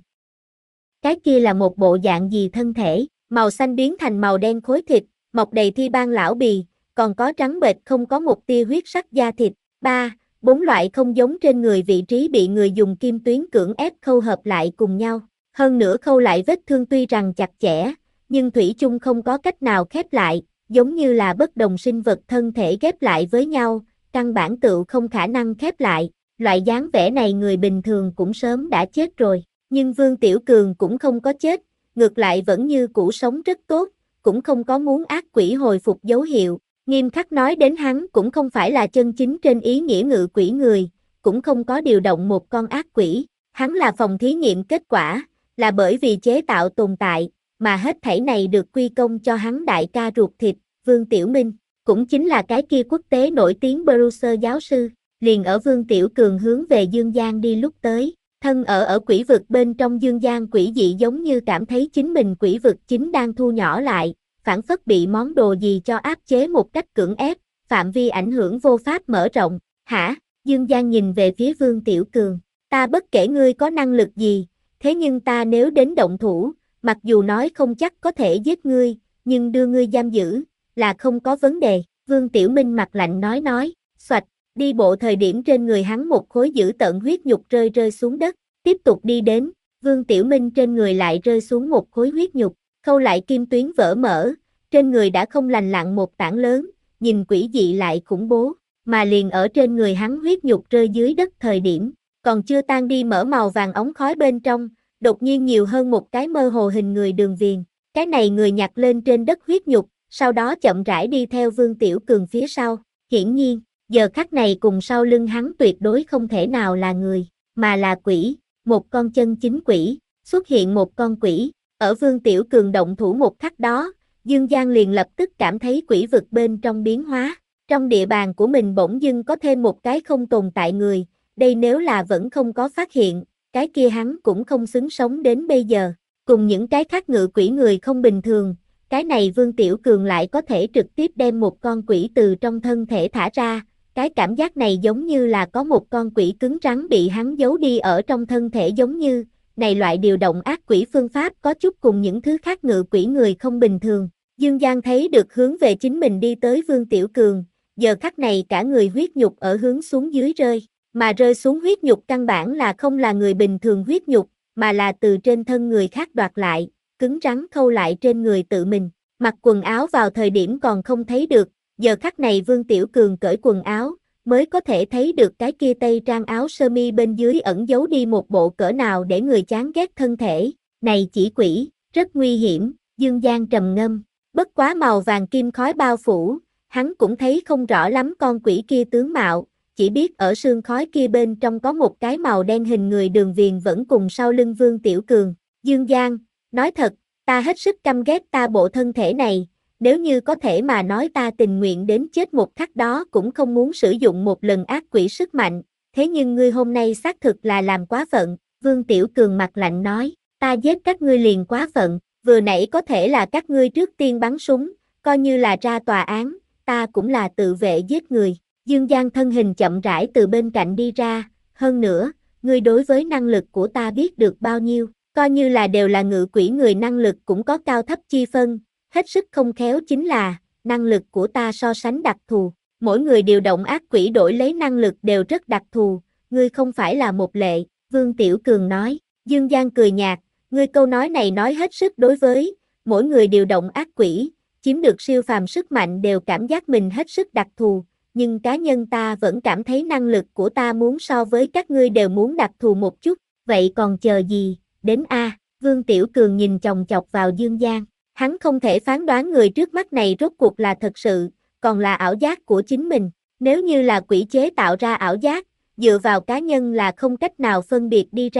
Cái kia là một bộ dạng gì thân thể, màu xanh biến thành màu đen khối thịt, mọc đầy thi ban lão bì, còn có trắng bệch không có một tia huyết sắc da thịt, ba, bốn loại không giống trên người vị trí bị người dùng kim tuyến cưỡng ép khâu hợp lại cùng nhau, hơn nữa khâu lại vết thương tuy rằng chặt chẽ, nhưng thủy chung không có cách nào khép lại, giống như là bất đồng sinh vật thân thể ghép lại với nhau, căn bản tựu không khả năng khép lại, loại dáng vẻ này người bình thường cũng sớm đã chết rồi, nhưng Vương Tiểu Cường cũng không có chết, ngược lại vẫn như cũ sống rất tốt, cũng không có muốn ác quỷ hồi phục dấu hiệu, nghiêm khắc nói đến hắn cũng không phải là chân chính trên ý nghĩa ngự quỷ người, cũng không có điều động một con ác quỷ, hắn là phòng thí nghiệm kết quả, là bởi vì chế tạo tồn tại, mà hết thảy này được quy công cho hắn đại ca ruột thịt, Vương Tiểu Minh, cũng chính là cái kia quốc tế nổi tiếng Bruce giáo sư, liền ở Vương Tiểu Cường hướng về Dương Giang đi lúc tới, thân ở ở quỷ vực bên trong Dương Giang quỷ dị giống như cảm thấy chính mình quỷ vực chính đang thu nhỏ lại, phản phất bị món đồ gì cho áp chế một cách cưỡng ép, phạm vi ảnh hưởng vô pháp mở rộng, hả? Dương Giang nhìn về phía Vương Tiểu Cường, ta bất kể ngươi có năng lực gì, thế nhưng ta nếu đến động thủ, mặc dù nói không chắc có thể giết ngươi, nhưng đưa ngươi giam giữ, là không có vấn đề, Vương Tiểu Minh mặt lạnh nói nói, xoạch, đi bộ thời điểm trên người hắn một khối dữ tợn huyết nhục rơi rơi xuống đất, tiếp tục đi đến, Vương Tiểu Minh trên người lại rơi xuống một khối huyết nhục, khâu lại kim tuyến vỡ mở, trên người đã không lành lặn một tảng lớn, nhìn quỷ dị lại khủng bố, mà liền ở trên người hắn huyết nhục rơi dưới đất thời điểm, còn chưa tan đi mở màu vàng ống khói bên trong, đột nhiên nhiều hơn một cái mơ hồ hình người đường viền, cái này người nhặt lên trên đất huyết nhục, sau đó chậm rãi đi theo Vương Tiểu Cường phía sau, hiển nhiên, giờ khắc này cùng sau lưng hắn tuyệt đối không thể nào là người, mà là quỷ, một con chân chính quỷ, xuất hiện một con quỷ, ở Vương Tiểu Cường động thủ một khắc đó, Dương Giang liền lập tức cảm thấy quỷ vực bên trong biến hóa, trong địa bàn của mình bỗng dưng có thêm một cái không tồn tại người, đây nếu là vẫn không có phát hiện, cái kia hắn cũng không xứng sống đến bây giờ, cùng những cái khác ngự quỷ người không bình thường, cái này Vương Tiểu Cường lại có thể trực tiếp đem một con quỷ từ trong thân thể thả ra, cái cảm giác này giống như là có một con quỷ cứng rắn bị hắn giấu đi ở trong thân thể giống như, này loại điều động ác quỷ phương pháp có chút cùng những thứ khác ngự quỷ người không bình thường. Dương Giang thấy được hướng về chính mình đi tới Vương Tiểu Cường, giờ khắc này cả người huyết nhục ở hướng xuống dưới rơi, mà rơi xuống huyết nhục căn bản là không là người bình thường huyết nhục, mà là từ trên thân người khác đoạt lại, cứng rắn khâu lại trên người tự mình, mặc quần áo vào thời điểm còn không thấy được, giờ khắc này Vương Tiểu Cường cởi quần áo, mới có thể thấy được cái kia tây trang áo sơ mi bên dưới ẩn giấu đi một bộ cỡ nào để người chán ghét thân thể, này chỉ quỷ, rất nguy hiểm, Dương Giang trầm ngâm, bất quá màu vàng kim khói bao phủ, hắn cũng thấy không rõ lắm con quỷ kia tướng mạo, chỉ biết ở sương khói kia bên trong có một cái màu đen hình người đường viền vẫn cùng sau lưng Vương Tiểu Cường, Dương Giang, nói thật, ta hết sức căm ghét ta bộ thân thể này, nếu như có thể mà nói ta tình nguyện đến chết một khắc đó cũng không muốn sử dụng một lần ác quỷ sức mạnh, thế nhưng ngươi hôm nay xác thực là làm quá phận, Vương Tiểu Cường mặt lạnh nói, ta giết các ngươi liền quá phận, vừa nãy có thể là các ngươi trước tiên bắn súng, coi như là ra tòa án, ta cũng là tự vệ giết người, Dương Giang thân hình chậm rãi từ bên cạnh đi ra, hơn nữa, ngươi đối với năng lực của ta biết được bao nhiêu, coi như là đều là ngự quỷ người năng lực cũng có cao thấp chi phân. Hết sức không khéo chính là, năng lực của ta so sánh đặc thù, mỗi người điều động ác quỷ đổi lấy năng lực đều rất đặc thù, ngươi không phải là một lệ, Vương Tiểu Cường nói, Dương Giang cười nhạt, ngươi câu nói này nói hết sức đối với, mỗi người điều động ác quỷ, chiếm được siêu phàm sức mạnh đều cảm giác mình hết sức đặc thù, nhưng cá nhân ta vẫn cảm thấy năng lực của ta muốn so với các ngươi đều muốn đặc thù một chút, vậy còn chờ gì, đến A, Vương Tiểu Cường nhìn chòng chọc vào Dương Giang. Hắn không thể phán đoán người trước mắt này rốt cuộc là thật sự, còn là ảo giác của chính mình. Nếu như là quỷ chế tạo ra ảo giác, dựa vào cá nhân là không cách nào phân biệt đi ra.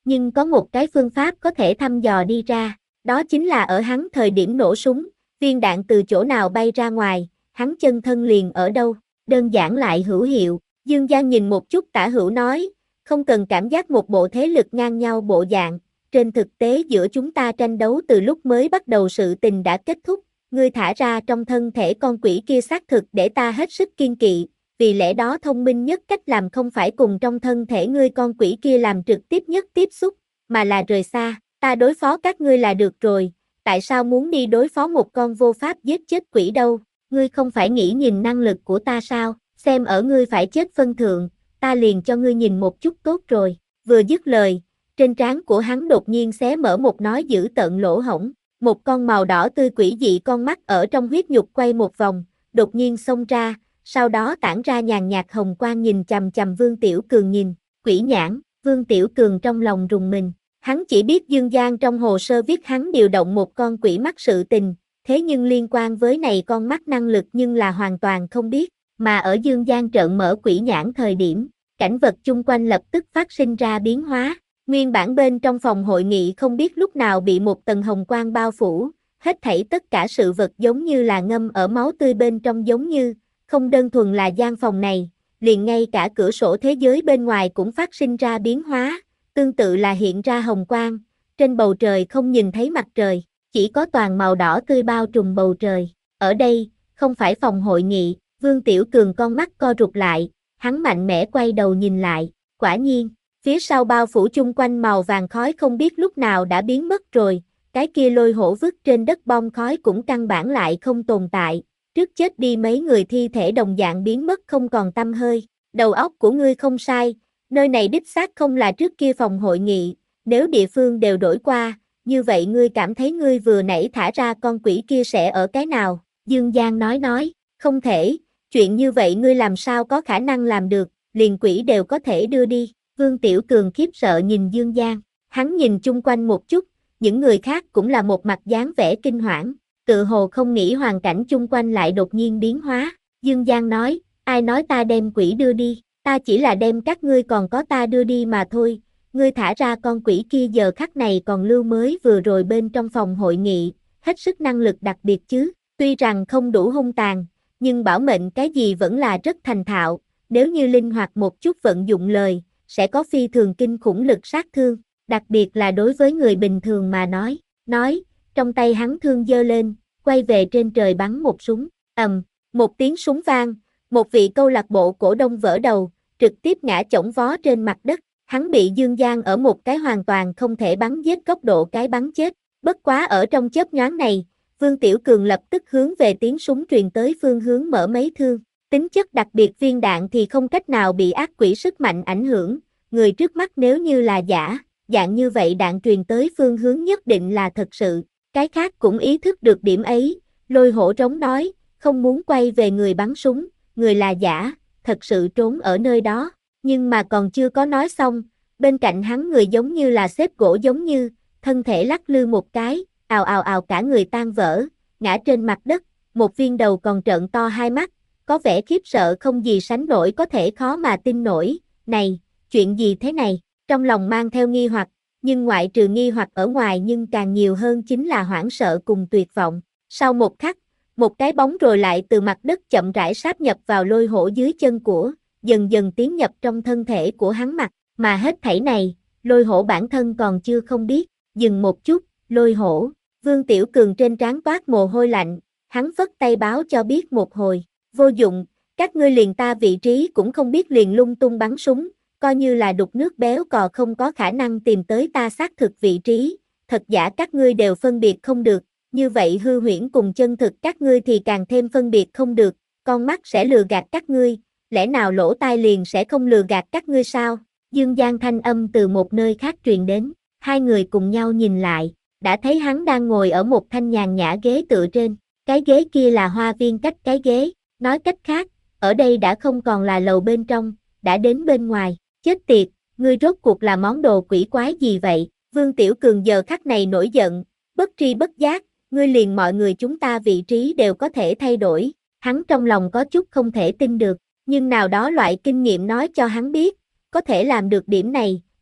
nhưng có một cái phương pháp có thể thăm dò đi ra, đó chính là ở hắn thời điểm nổ súng, viên đạn từ chỗ nào bay ra ngoài, hắn chân thân liền ở đâu, đơn giản lại hữu hiệu. Dương Giang nhìn một chút Tả Hữu nói, không cần cảm giác một bộ thế lực ngang nhau bộ dạng, trên thực tế giữa chúng ta tranh đấu từ lúc mới bắt đầu sự tình đã kết thúc, ngươi thả ra trong thân thể con quỷ kia xác thực để ta hết sức kiên kỵ, vì lẽ đó thông minh nhất cách làm không phải cùng trong thân thể ngươi con quỷ kia làm trực tiếp nhất tiếp xúc, mà là rời xa, ta đối phó các ngươi là được rồi, tại sao muốn đi đối phó một con vô pháp giết chết quỷ đâu, ngươi không phải nghĩ nhìn năng lực của ta sao, xem ở ngươi phải chết phân thượng, ta liền cho ngươi nhìn một chút tốt rồi, vừa dứt lời, trên trán của hắn đột nhiên xé mở một nói dữ tợn lỗ hổng, một con màu đỏ tươi quỷ dị con mắt ở trong huyết nhục quay một vòng, đột nhiên xông ra, sau đó tản ra nhàn nhạt hồng quang nhìn chằm chằm Vương Tiểu Cường nhìn, quỷ nhãn, Vương Tiểu Cường trong lòng rùng mình, hắn chỉ biết Dương Giang trong hồ sơ viết hắn điều động một con quỷ mắt sự tình, thế nhưng liên quan với này con mắt năng lực nhưng là hoàn toàn không biết, mà ở Dương Giang trợn mở quỷ nhãn thời điểm, cảnh vật chung quanh lập tức phát sinh ra biến hóa, nguyên bản bên trong phòng hội nghị không biết lúc nào bị một tầng hồng quang bao phủ, hết thảy tất cả sự vật giống như là ngâm ở máu tươi bên trong giống như, không đơn thuần là gian phòng này, liền ngay cả cửa sổ thế giới bên ngoài cũng phát sinh ra biến hóa, tương tự là hiện ra hồng quang, trên bầu trời không nhìn thấy mặt trời, chỉ có toàn màu đỏ tươi bao trùm bầu trời, ở đây, không phải phòng hội nghị, Vương Tiểu Cường con mắt co rụt lại, hắn mạnh mẽ quay đầu nhìn lại, quả nhiên, phía sau bao phủ chung quanh màu vàng khói không biết lúc nào đã biến mất rồi, cái kia lôi hổ vứt trên đất bom khói cũng căn bản lại không tồn tại, trước chết đi mấy người thi thể đồng dạng biến mất không còn tăm hơi, đầu óc của ngươi không sai, nơi này đích xác không là trước kia phòng hội nghị, nếu địa phương đều đổi qua, như vậy ngươi cảm thấy ngươi vừa nãy thả ra con quỷ kia sẽ ở cái nào, Dương Giang nói nói, không thể, chuyện như vậy ngươi làm sao có khả năng làm được, liền quỷ đều có thể đưa đi, Vương Tiểu Cường khiếp sợ nhìn Dương Giang, hắn nhìn chung quanh một chút, những người khác cũng là một mặt dáng vẻ kinh hoảng, tự hồ không nghĩ hoàn cảnh chung quanh lại đột nhiên biến hóa, Dương Giang nói, ai nói ta đem quỷ đưa đi, ta chỉ là đem các ngươi còn có ta đưa đi mà thôi, ngươi thả ra con quỷ kia giờ khắc này còn lưu mới vừa rồi bên trong phòng hội nghị, hết sức năng lực đặc biệt chứ, tuy rằng không đủ hung tàn, nhưng bảo mệnh cái gì vẫn là rất thành thạo, nếu như linh hoạt một chút vận dụng lời, sẽ có phi thường kinh khủng lực sát thương, đặc biệt là đối với người bình thường mà nói, nói, trong tay hắn thương giơ lên, quay về trên trời bắn một súng, ầm, một tiếng súng vang, một vị câu lạc bộ cổ đông vỡ đầu, trực tiếp ngã chổng vó trên mặt đất, hắn bị Dương Giang ở một cái hoàn toàn không thể bắn giết góc độ cái bắn chết, bất quá ở trong chớp nhoáng này, Vương Tiểu Cường lập tức hướng về tiếng súng truyền tới phương hướng mở mấy thương, tính chất đặc biệt viên đạn thì không cách nào bị ác quỷ sức mạnh ảnh hưởng, người trước mắt nếu như là giả, dạng như vậy đạn truyền tới phương hướng nhất định là thật sự, cái khác cũng ý thức được điểm ấy, lôi hổ trống nói, không muốn quay về người bắn súng, người là giả, thật sự trốn ở nơi đó, nhưng mà còn chưa có nói xong, bên cạnh hắn người giống như là xếp gỗ giống như, thân thể lắc lư một cái, ào ào ào cả người tan vỡ, ngã trên mặt đất, một viên đầu còn trợn to hai mắt, có vẻ khiếp sợ không gì sánh nổi có thể khó mà tin nổi, này, chuyện gì thế này, trong lòng mang theo nghi hoặc, nhưng ngoại trừ nghi hoặc ở ngoài nhưng càng nhiều hơn chính là hoảng sợ cùng tuyệt vọng, sau một khắc, một cái bóng rồi lại từ mặt đất chậm rãi sáp nhập vào lôi hổ dưới chân của, dần dần tiến nhập trong thân thể của hắn mặt, mà hết thảy này, lôi hổ bản thân còn chưa không biết, dừng một chút, lôi hổ, Vương Tiểu Cường trên trán toát mồ hôi lạnh, hắn vất tay báo cho biết một hồi, vô dụng, các ngươi liền ta vị trí cũng không biết liền lung tung bắn súng, coi như là đục nước béo cò không có khả năng tìm tới ta xác thực vị trí, thật giả các ngươi đều phân biệt không được, như vậy hư huyễn cùng chân thực các ngươi thì càng thêm phân biệt không được, con mắt sẽ lừa gạt các ngươi, lẽ nào lỗ tai liền sẽ không lừa gạt các ngươi sao? Dương Giang thanh âm từ một nơi khác truyền đến, hai người cùng nhau nhìn lại, đã thấy hắn đang ngồi ở một thanh nhàn nhã ghế tựa trên, cái ghế kia là hoa viên cách cái ghế, nói cách khác, ở đây đã không còn là lầu bên trong, đã đến bên ngoài, chết tiệt, ngươi rốt cuộc là món đồ quỷ quái gì vậy? Vương Tiểu Cường giờ khắc này nổi giận, bất tri bất giác, ngươi liền mọi người chúng ta vị trí đều có thể thay đổi, hắn trong lòng có chút không thể tin được, nhưng nào đó loại kinh nghiệm nói cho hắn biết, có thể làm được điểm này,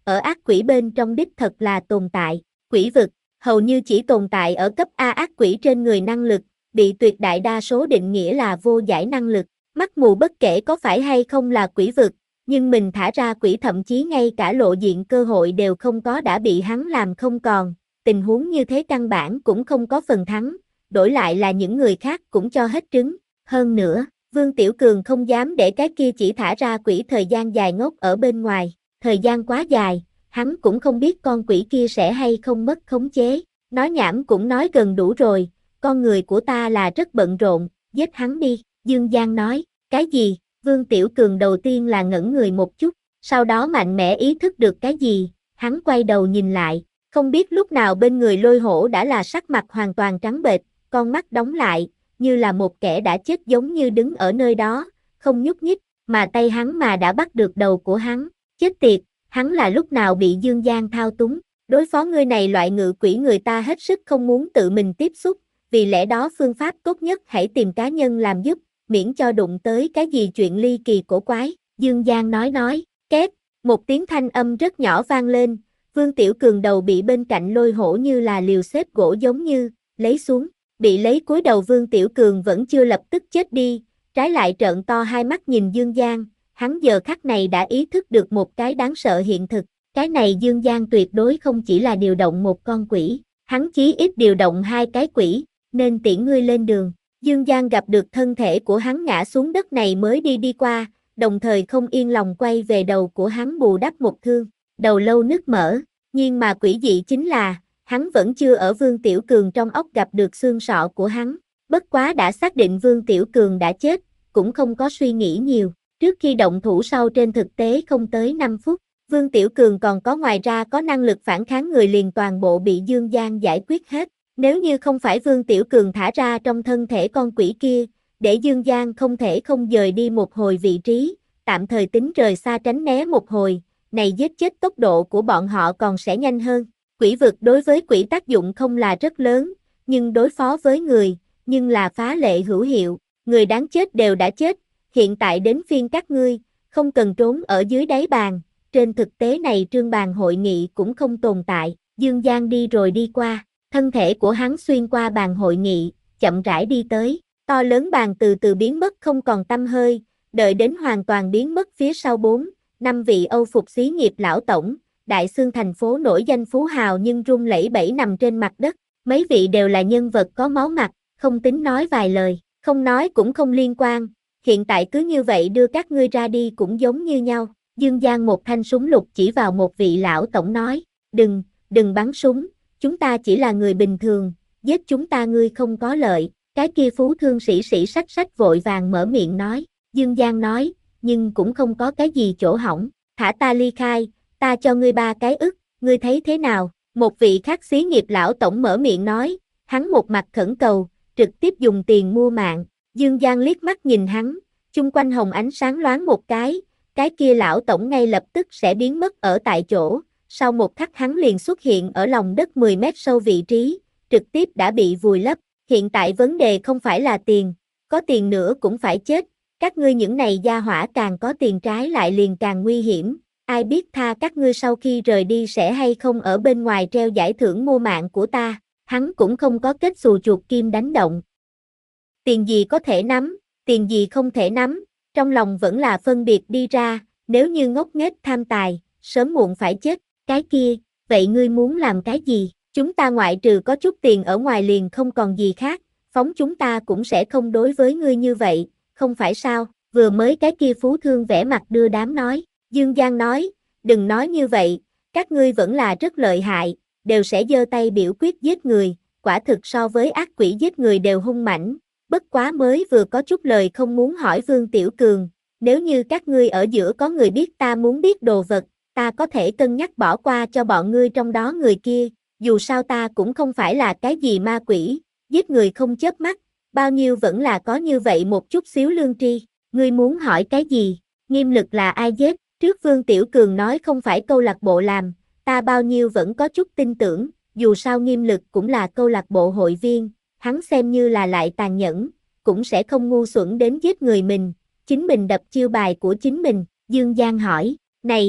ở ác quỷ bên trong đích thật là tồn tại. Quỷ vực, hầu như chỉ tồn tại ở cấp A ác quỷ trên người năng lực, bị tuyệt đại đa số định nghĩa là vô giải năng lực. Mắt mù bất kể có phải hay không là quỷ vực, nhưng mình thả ra quỷ thậm chí ngay cả lộ diện cơ hội đều không có đã bị hắn làm không còn. Tình huống như thế căn bản cũng không có phần thắng, đổi lại là những người khác cũng cho hết trứng. Hơn nữa, Vương Tiểu Cường không dám để cái kia chỉ thả ra quỷ thời gian dài ngốc ở bên ngoài, thời gian quá dài, hắn cũng không biết con quỷ kia sẽ hay không mất khống chế. Nói nhảm cũng nói gần đủ rồi, con người của ta là rất bận rộn, giết hắn đi, Dương Giang nói. Cái gì? Vương Tiểu Cường đầu tiên là ngẩn người một chút, sau đó mạnh mẽ ý thức được cái gì, hắn quay đầu nhìn lại, không biết lúc nào bên người Lôi Hổ đã là sắc mặt hoàn toàn trắng bệch, con mắt đóng lại, như là một kẻ đã chết giống như đứng ở nơi đó, không nhúc nhích, mà tay hắn mà đã bắt được đầu của hắn. Chết tiệt, hắn là lúc nào bị Dương Giang thao túng, đối phó ngươi này loại ngự quỷ người ta hết sức không muốn tự mình tiếp xúc, vì lẽ đó phương pháp tốt nhất hãy tìm cá nhân làm giúp, miễn cho đụng tới cái gì chuyện ly kỳ cổ quái. Dương Giang nói nói, két, một tiếng thanh âm rất nhỏ vang lên, Vương Tiểu Cường đầu bị bên cạnh Lôi Hổ như là liều xếp gỗ giống như, lấy xuống, bị lấy cúi đầu Vương Tiểu Cường vẫn chưa lập tức chết đi, trái lại trợn to hai mắt nhìn Dương Giang, hắn giờ khắc này đã ý thức được một cái đáng sợ hiện thực, cái này Dương Giang tuyệt đối không chỉ là điều động một con quỷ, hắn chí ít điều động hai cái quỷ, nên tiễn ngươi lên đường. Dương Giang gặp được thân thể của hắn ngã xuống đất này mới đi đi qua, đồng thời không yên lòng quay về đầu của hắn bù đắp một thương, đầu lâu nứt mở, nhưng mà quỷ dị chính là, hắn vẫn chưa ở Vương Tiểu Cường trong óc gặp được xương sọ của hắn, bất quá đã xác định Vương Tiểu Cường đã chết, cũng không có suy nghĩ nhiều, trước khi động thủ sau trên thực tế không tới năm phút, Vương Tiểu Cường còn có ngoài ra có năng lực phản kháng người liền toàn bộ bị Dương Giang giải quyết hết. Nếu như không phải Vương Tiểu Cường thả ra trong thân thể con quỷ kia, để Dương Giang không thể không dời đi một hồi vị trí, tạm thời tính rời xa tránh né một hồi, này giết chết tốc độ của bọn họ còn sẽ nhanh hơn. Quỷ vực đối với quỷ tác dụng không là rất lớn, nhưng đối phó với người, nhưng là phá lệ hữu hiệu, người đáng chết đều đã chết, hiện tại đến phiên các ngươi, không cần trốn ở dưới đáy bàn, trên thực tế này trương bàn hội nghị cũng không tồn tại, Dương Giang đi rồi đi qua. Thân thể của hắn xuyên qua bàn hội nghị, chậm rãi đi tới, to lớn bàn từ từ biến mất không còn tăm hơi, đợi đến hoàn toàn biến mất phía sau bốn, năm vị Âu phục xí nghiệp lão tổng, đại xương thành phố nổi danh phú hào nhưng run lẩy bẩy nằm trên mặt đất, mấy vị đều là nhân vật có máu mặt, không tính nói vài lời, không nói cũng không liên quan, hiện tại cứ như vậy đưa các ngươi ra đi cũng giống như nhau. Dương Giang một thanh súng lục chỉ vào một vị lão tổng nói, đừng, đừng bắn súng. Chúng ta chỉ là người bình thường, giết chúng ta ngươi không có lợi, cái kia phú thương sĩ sĩ sách sách vội vàng mở miệng nói, Dương Giang nói, nhưng cũng không có cái gì chỗ hỏng, thả ta ly khai, ta cho ngươi ba cái ức, ngươi thấy thế nào, một vị khác xí nghiệp lão tổng mở miệng nói, hắn một mặt khẩn cầu, trực tiếp dùng tiền mua mạng, Dương Giang liếc mắt nhìn hắn, chung quanh hồng ánh sáng loáng một cái, cái kia lão tổng ngay lập tức sẽ biến mất ở tại chỗ. Sau một khắc hắn liền xuất hiện ở lòng đất mười mét sâu vị trí, trực tiếp đã bị vùi lấp, hiện tại vấn đề không phải là tiền, có tiền nữa cũng phải chết, các ngươi những này gia hỏa càng có tiền trái lại liền càng nguy hiểm, ai biết tha các ngươi sau khi rời đi sẽ hay không ở bên ngoài treo giải thưởng mua mạng của ta, hắn cũng không có kết xù chuột kim đánh động. Tiền gì có thể nắm, tiền gì không thể nắm, trong lòng vẫn là phân biệt đi ra, nếu như ngốc nghếch tham tài, sớm muộn phải chết. Cái kia, vậy ngươi muốn làm cái gì? Chúng ta ngoại trừ có chút tiền ở ngoài liền không còn gì khác, phóng chúng ta cũng sẽ không đối với ngươi như vậy, không phải sao? Vừa mới cái kia phú thương vẻ mặt đưa đám nói, Dương Giang nói, đừng nói như vậy, các ngươi vẫn là rất lợi hại, đều sẽ giơ tay biểu quyết giết người, quả thực so với ác quỷ giết người đều hung mãnh, bất quá mới vừa có chút lời không muốn hỏi Vương Tiểu Cường, nếu như các ngươi ở giữa có người biết ta muốn biết đồ vật, ta có thể cân nhắc bỏ qua cho bọn ngươi trong đó người kia, dù sao ta cũng không phải là cái gì ma quỷ, giết người không chớp mắt, bao nhiêu vẫn là có như vậy một chút xíu lương tri, ngươi muốn hỏi cái gì, Nghiêm Lực là ai giết, trước Vương Tiểu Cường nói không phải câu lạc bộ làm, ta bao nhiêu vẫn có chút tin tưởng, dù sao Nghiêm Lực cũng là câu lạc bộ hội viên, hắn xem như là lại tàn nhẫn, cũng sẽ không ngu xuẩn đến giết người mình, chính mình đập chiêu bài của chính mình, Dương Giang hỏi, này,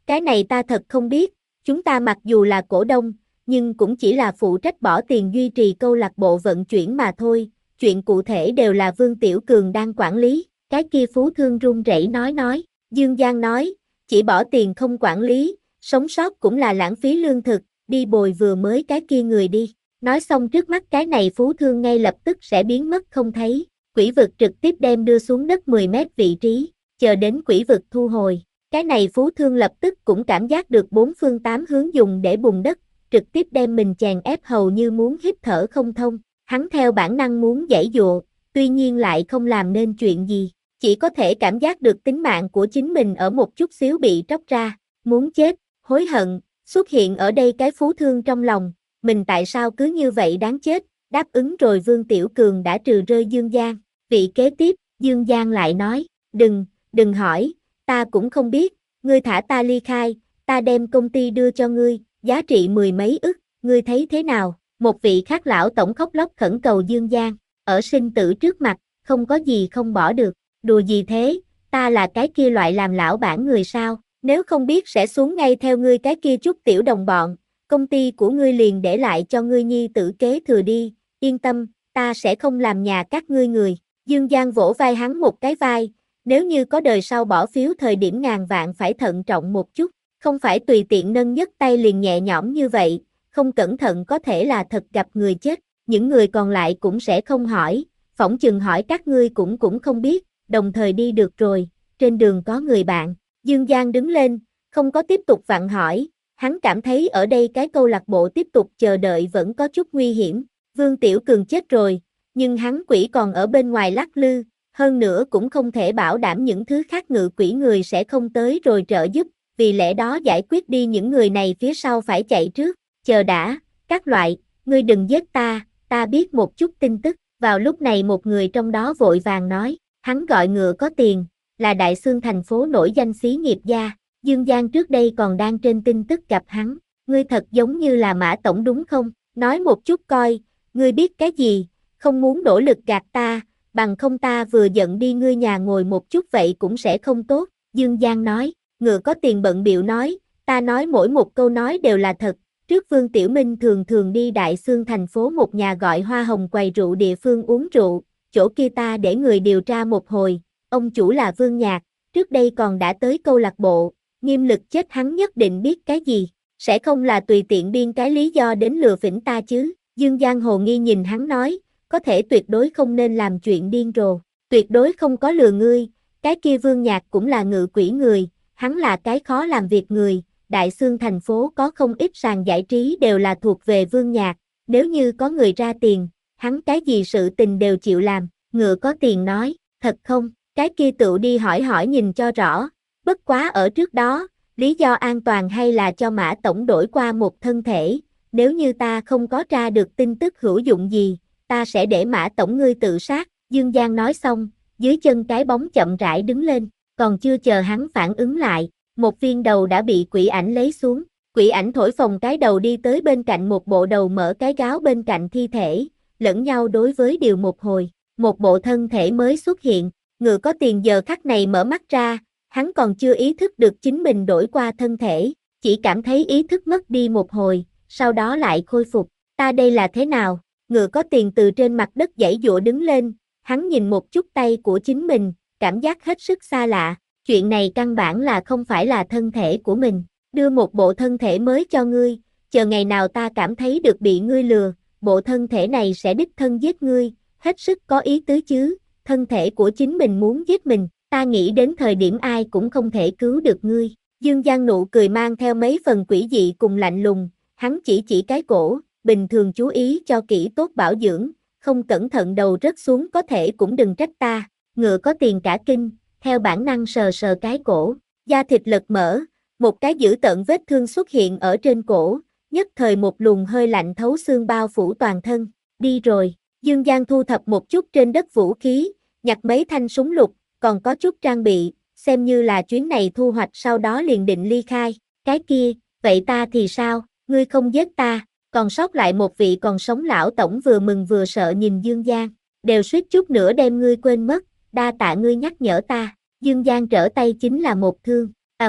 Cái này ta thật không biết, chúng ta mặc dù là cổ đông, nhưng cũng chỉ là phụ trách bỏ tiền duy trì câu lạc bộ vận chuyển mà thôi, chuyện cụ thể đều là Vương Tiểu Cường đang quản lý, cái kia phú thương run rẩy nói nói, Dương Giang nói, chỉ bỏ tiền không quản lý, sống sót cũng là lãng phí lương thực, đi bồi vừa mới cái kia người đi, nói xong trước mắt cái này phú thương ngay lập tức sẽ biến mất không thấy, quỷ vực trực tiếp đem đưa xuống đất mười mét vị trí, chờ đến quỷ vực thu hồi. Cái này phú thương lập tức cũng cảm giác được bốn phương tám hướng dùng để bùn đất, trực tiếp đem mình chèn ép hầu như muốn hít thở không thông. Hắn theo bản năng muốn giãy giụa, tuy nhiên lại không làm nên chuyện gì, chỉ có thể cảm giác được tính mạng của chính mình ở một chút xíu bị tróc ra, muốn chết, hối hận, xuất hiện ở đây cái phú thương trong lòng, mình tại sao cứ như vậy đáng chết, đáp ứng rồi Vương Tiểu Cường đã trừ rơi Dương Giang. Vị kế tiếp, Dương Giang lại nói, đừng, đừng hỏi. Ta cũng không biết, ngươi thả ta ly khai, ta đem công ty đưa cho ngươi, giá trị mười mấy ức, ngươi thấy thế nào? Một vị khác lão tổng khóc lóc khẩn cầu Dương Giang, ở sinh tử trước mặt, không có gì không bỏ được, đùa gì thế, ta là cái kia loại làm lão bản người sao, nếu không biết sẽ xuống ngay theo ngươi cái kia chút tiểu đồng bọn, công ty của ngươi liền để lại cho ngươi nhi tử kế thừa đi, yên tâm, ta sẽ không làm nhà các ngươi người. Dương Giang vỗ vai hắn một cái vai. Nếu như có đời sau bỏ phiếu thời điểm ngàn vạn phải thận trọng một chút, không phải tùy tiện nâng nhấc tay liền nhẹ nhõm như vậy, không cẩn thận có thể là thật gặp người chết, những người còn lại cũng sẽ không hỏi, phỏng chừng hỏi các ngươi cũng cũng không biết, đồng thời đi được rồi, trên đường có người bạn, Dương Giang đứng lên, không có tiếp tục vặn hỏi, hắn cảm thấy ở đây cái câu lạc bộ tiếp tục chờ đợi vẫn có chút nguy hiểm, Vương Tiểu Cường chết rồi, nhưng hắn quỷ còn ở bên ngoài lắc lư. Hơn nữa cũng không thể bảo đảm những thứ khác ngự quỷ người sẽ không tới rồi trợ giúp, vì lẽ đó giải quyết đi những người này phía sau phải chạy trước, chờ đã, các loại, ngươi đừng giết ta, ta biết một chút tin tức, vào lúc này một người trong đó vội vàng nói, hắn gọi ngựa có tiền, là Đại Xương thành phố nổi danh xí nghiệp gia, Dương Giang trước đây còn đang trên tin tức gặp hắn, ngươi thật giống như là Mã Tổng đúng không, nói một chút coi, ngươi biết cái gì, không muốn nỗ lực gạt ta, bằng không ta vừa giận đi ngươi nhà ngồi một chút vậy cũng sẽ không tốt, Dương Giang nói, ngựa có tiền bận bịu nói, ta nói mỗi một câu nói đều là thật, trước Vương Tiểu Minh thường thường đi Đại Xương thành phố một nhà gọi Hoa Hồng quầy rượu địa phương uống rượu, chỗ kia ta để người điều tra một hồi, ông chủ là Vương Nhạc, trước đây còn đã tới câu lạc bộ, nghiêm lực chết hắn nhất định biết cái gì, sẽ không là tùy tiện biên cái lý do đến lừa phỉnh ta chứ, Dương Giang hồ nghi nhìn hắn nói, có thể tuyệt đối không nên làm chuyện điên rồ, tuyệt đối không có lừa ngươi, cái kia Vương Nhạc cũng là ngự quỷ người, hắn là cái khó làm việc người, Đại Xương thành phố có không ít sàn giải trí đều là thuộc về Vương Nhạc, nếu như có người ra tiền, hắn cái gì sự tình đều chịu làm, ngựa có tiền nói, thật không, cái kia tựu đi hỏi hỏi nhìn cho rõ, bất quá ở trước đó, lý do an toàn hay là cho Mã Tổng đổi qua một thân thể, nếu như ta không có tra được tin tức hữu dụng gì, ta sẽ để Mã Tổng ngươi tự sát, Dương Giang nói xong, dưới chân cái bóng chậm rãi đứng lên, còn chưa chờ hắn phản ứng lại, một viên đầu đã bị quỷ ảnh lấy xuống, quỷ ảnh thổi phồng cái đầu đi tới bên cạnh một bộ đầu mở cái gáo bên cạnh thi thể, lẫn nhau đối với điều một hồi, một bộ thân thể mới xuất hiện, ngựa có tiền giờ khắc này mở mắt ra, hắn còn chưa ý thức được chính mình đổi qua thân thể, chỉ cảm thấy ý thức mất đi một hồi, sau đó lại khôi phục, ta đây là thế nào? Ngựa có tiền từ trên mặt đất giãy giụa đứng lên, hắn nhìn một chút tay của chính mình, cảm giác hết sức xa lạ, chuyện này căn bản là không phải là thân thể của mình, đưa một bộ thân thể mới cho ngươi, chờ ngày nào ta cảm thấy được bị ngươi lừa, bộ thân thể này sẽ đích thân giết ngươi, hết sức có ý tứ chứ, thân thể của chính mình muốn giết mình, ta nghĩ đến thời điểm ai cũng không thể cứu được ngươi. Dương Giang nụ cười mang theo mấy phần quỷ dị cùng lạnh lùng, hắn chỉ chỉ cái cổ, bình thường chú ý cho kỹ tốt bảo dưỡng, không cẩn thận đầu rớt xuống có thể cũng đừng trách ta, ngựa có tiền cả kinh, theo bản năng sờ sờ cái cổ, da thịt lật mở, một cái dữ tợn vết thương xuất hiện ở trên cổ, nhất thời một luồng hơi lạnh thấu xương bao phủ toàn thân, đi rồi, Dương Giang thu thập một chút trên đất vũ khí, nhặt mấy thanh súng lục, còn có chút trang bị, xem như là chuyến này thu hoạch sau đó liền định ly khai, cái kia, vậy ta thì sao, ngươi không giết ta, còn sót lại một vị còn sống lão tổng vừa mừng vừa sợ nhìn Dương Giang, đều suýt chút nữa đem ngươi quên mất, đa tạ ngươi nhắc nhở ta, Dương Giang trở tay chính là một thương, ầm,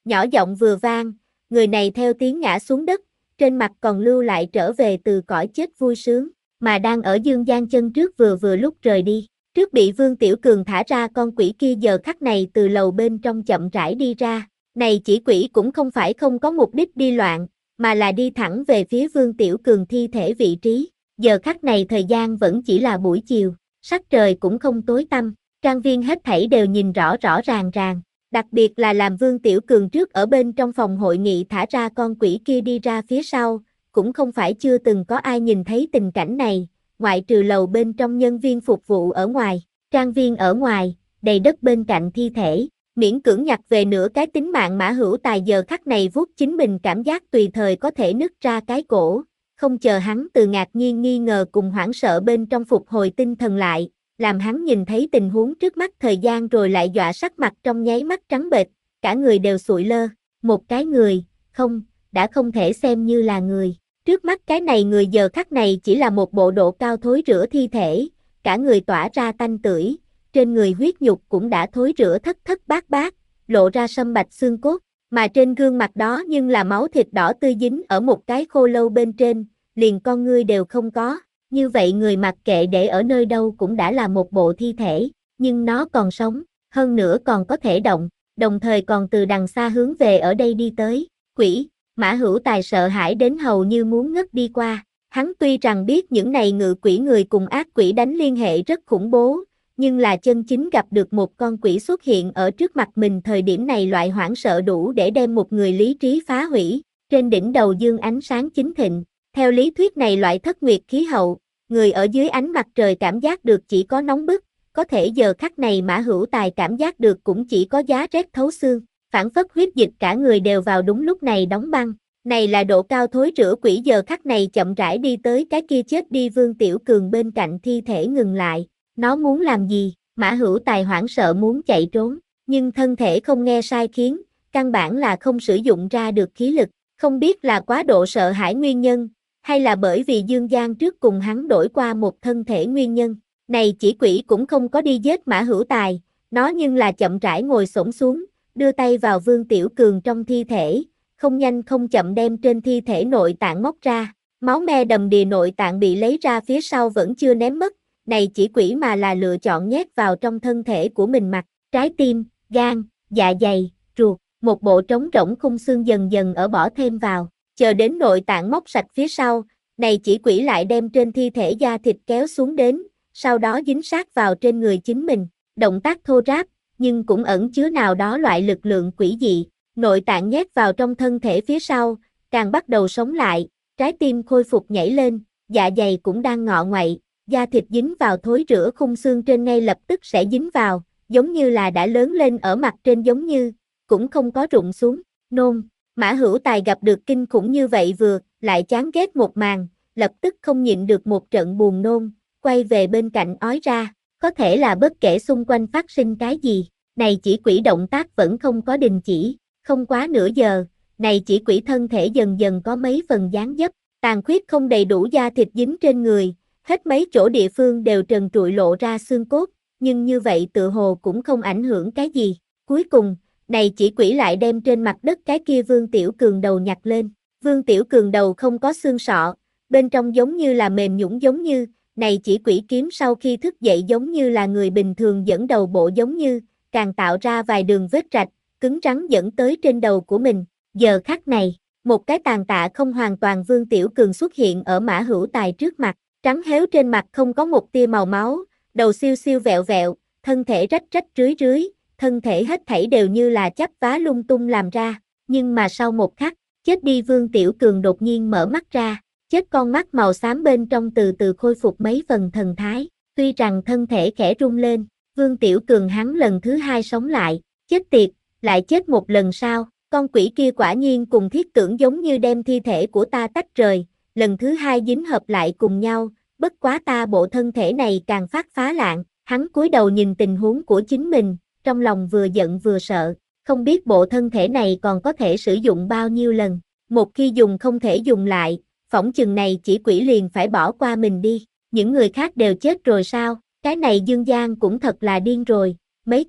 Nhỏ giọng vừa vang, người này theo tiếng ngã xuống đất, trên mặt còn lưu lại trở về từ cõi chết vui sướng, mà đang ở dương gian chân trước vừa vừa lúc rời đi. Trước bị Vương Tiểu Cường thả ra, con quỷ kia giờ khắc này từ lầu bên trong chậm rãi đi ra. Này chỉ quỷ cũng không phải không có mục đích đi loạn, mà là đi thẳng về phía Vương Tiểu Cường thi thể vị trí. Giờ khắc này thời gian vẫn chỉ là buổi chiều, sắc trời cũng không tối tăm, trang viên hết thảy đều nhìn rõ rõ ràng ràng. Đặc biệt là làm Vương Tiểu Cường trước ở bên trong phòng hội nghị thả ra con quỷ kia đi ra phía sau, cũng không phải chưa từng có ai nhìn thấy tình cảnh này, ngoại trừ lầu bên trong nhân viên phục vụ ở ngoài, trang viên ở ngoài, đầy đất bên cạnh thi thể, miễn cưỡng nhặt về nửa cái tính mạng Mã Hữu Tài giờ khắc này vuốt chính mình cảm giác tùy thời có thể nứt ra cái cổ, không chờ hắn từ ngạc nhiên nghi ngờ cùng hoảng sợ bên trong phục hồi tinh thần lại, làm hắn nhìn thấy tình huống trước mắt thời gian rồi lại dọa sắc mặt trong nháy mắt trắng bệch, cả người đều sụi lơ, một cái người, không, đã không thể xem như là người. Trước mắt cái này người giờ khắc này chỉ là một bộ độ cao thối rữa thi thể, cả người tỏa ra tanh tưởi, trên người huyết nhục cũng đã thối rữa thất thất bát bát, lộ ra sâm bạch xương cốt, mà trên gương mặt đó nhưng là máu thịt đỏ tươi dính ở một cái khô lâu bên trên, liền con ngươi đều không có. Như vậy người mặc kệ để ở nơi đâu cũng đã là một bộ thi thể, nhưng nó còn sống, hơn nữa còn có thể động, đồng thời còn từ đằng xa hướng về ở đây đi tới. Quỷ, Mã Hữu Tài sợ hãi đến hầu như muốn ngất đi qua. Hắn tuy rằng biết những này ngự quỷ người cùng ác quỷ đánh liên hệ rất khủng bố, nhưng là chân chính gặp được một con quỷ xuất hiện ở trước mặt mình thời điểm này loại hoảng sợ đủ để đem một người lý trí phá hủy. Trên đỉnh đầu dương ánh sáng chính thịnh. Theo lý thuyết này loại thất nguyệt khí hậu, người ở dưới ánh mặt trời cảm giác được chỉ có nóng bức, có thể giờ khắc này Mã Hữu Tài cảm giác được cũng chỉ có giá rét thấu xương, phản phất huyết dịch cả người đều vào đúng lúc này đóng băng. Này là độ cao thối rữa quỷ giờ khắc này chậm rãi đi tới cái kia chết đi Vương Tiểu Cường bên cạnh thi thể ngừng lại, nó muốn làm gì? Mã Hữu Tài hoảng sợ muốn chạy trốn, nhưng thân thể không nghe sai khiến, căn bản là không sử dụng ra được khí lực, không biết là quá độ sợ hãi nguyên nhân, hay là bởi vì Dương Gian trước cùng hắn đổi qua một thân thể nguyên nhân. Này chỉ quỷ cũng không có đi giết Mã Hữu Tài, nó nhưng là chậm rãi ngồi xổm xuống, đưa tay vào Vương Tiểu Cường trong thi thể, không nhanh không chậm đem trên thi thể nội tạng móc ra, máu me đầm đìa nội tạng bị lấy ra phía sau vẫn chưa ném mất, này chỉ quỷ mà là lựa chọn nhét vào trong thân thể của mình mặt, trái tim, gan, dạ dày, ruột, một bộ trống rỗng khung xương dần dần ở bỏ thêm vào. Chờ đến nội tạng móc sạch phía sau, này chỉ quỷ lại đem trên thi thể da thịt kéo xuống đến, sau đó dính sát vào trên người chính mình, động tác thô ráp, nhưng cũng ẩn chứa nào đó loại lực lượng quỷ dị, nội tạng nhét vào trong thân thể phía sau, càng bắt đầu sống lại, trái tim khôi phục nhảy lên, dạ dày cũng đang ngọ nguậy, da thịt dính vào thối rữa khung xương trên ngay lập tức sẽ dính vào, giống như là đã lớn lên ở mặt trên giống như, cũng không có rụng xuống, nôn. Mã Hữu Tài gặp được kinh khủng như vậy vừa, lại chán ghét một màn, lập tức không nhịn được một trận buồn nôn, quay về bên cạnh ói ra, có thể là bất kể xung quanh phát sinh cái gì, này chỉ quỷ động tác vẫn không có đình chỉ, không quá nửa giờ, này chỉ quỷ thân thể dần dần có mấy phần dáng dấp, tàn khuyết không đầy đủ da thịt dính trên người, hết mấy chỗ địa phương đều trần trụi lộ ra xương cốt, nhưng như vậy tự hồ cũng không ảnh hưởng cái gì, cuối cùng, này chỉ quỷ lại đem trên mặt đất cái kia Vương Tiểu Cường đầu nhặt lên, Vương Tiểu Cường đầu không có xương sọ, bên trong giống như là mềm nhũn giống như, này chỉ quỷ kiếm sau khi thức dậy giống như là người bình thường dẫn đầu bộ giống như, càng tạo ra vài đường vết rạch, cứng rắn dẫn tới trên đầu của mình, giờ khắc này, một cái tàn tạ không hoàn toàn Vương Tiểu Cường xuất hiện ở Mã Hữu Tài trước mặt, trắng héo trên mặt không có một tia màu máu, đầu xiêu xiêu vẹo vẹo, thân thể rách rách rưới rưới, thân thể hết thảy đều như là chắp vá lung tung làm ra, nhưng mà sau một khắc, chết đi Vương Tiểu Cường đột nhiên mở mắt ra, chết con mắt màu xám bên trong từ từ khôi phục mấy phần thần thái, tuy rằng thân thể khẽ rung lên, Vương Tiểu Cường hắn lần thứ hai sống lại, chết tiệt, lại chết một lần sao, con quỷ kia quả nhiên cùng thiết tưởng giống như đem thi thể của ta tách rời, lần thứ hai dính hợp lại cùng nhau, bất quá ta bộ thân thể này càng phát phá lạng, hắn cúi đầu nhìn tình huống của chính mình, trong lòng vừa giận vừa sợ, không biết bộ thân thể này còn có thể sử dụng bao nhiêu lần, một khi dùng không thể dùng lại, phỏng chừng này chỉ quỷ liền phải bỏ qua mình đi, những người khác đều chết rồi sao, cái này Dương Gian cũng thật là điên rồi, mấy chục,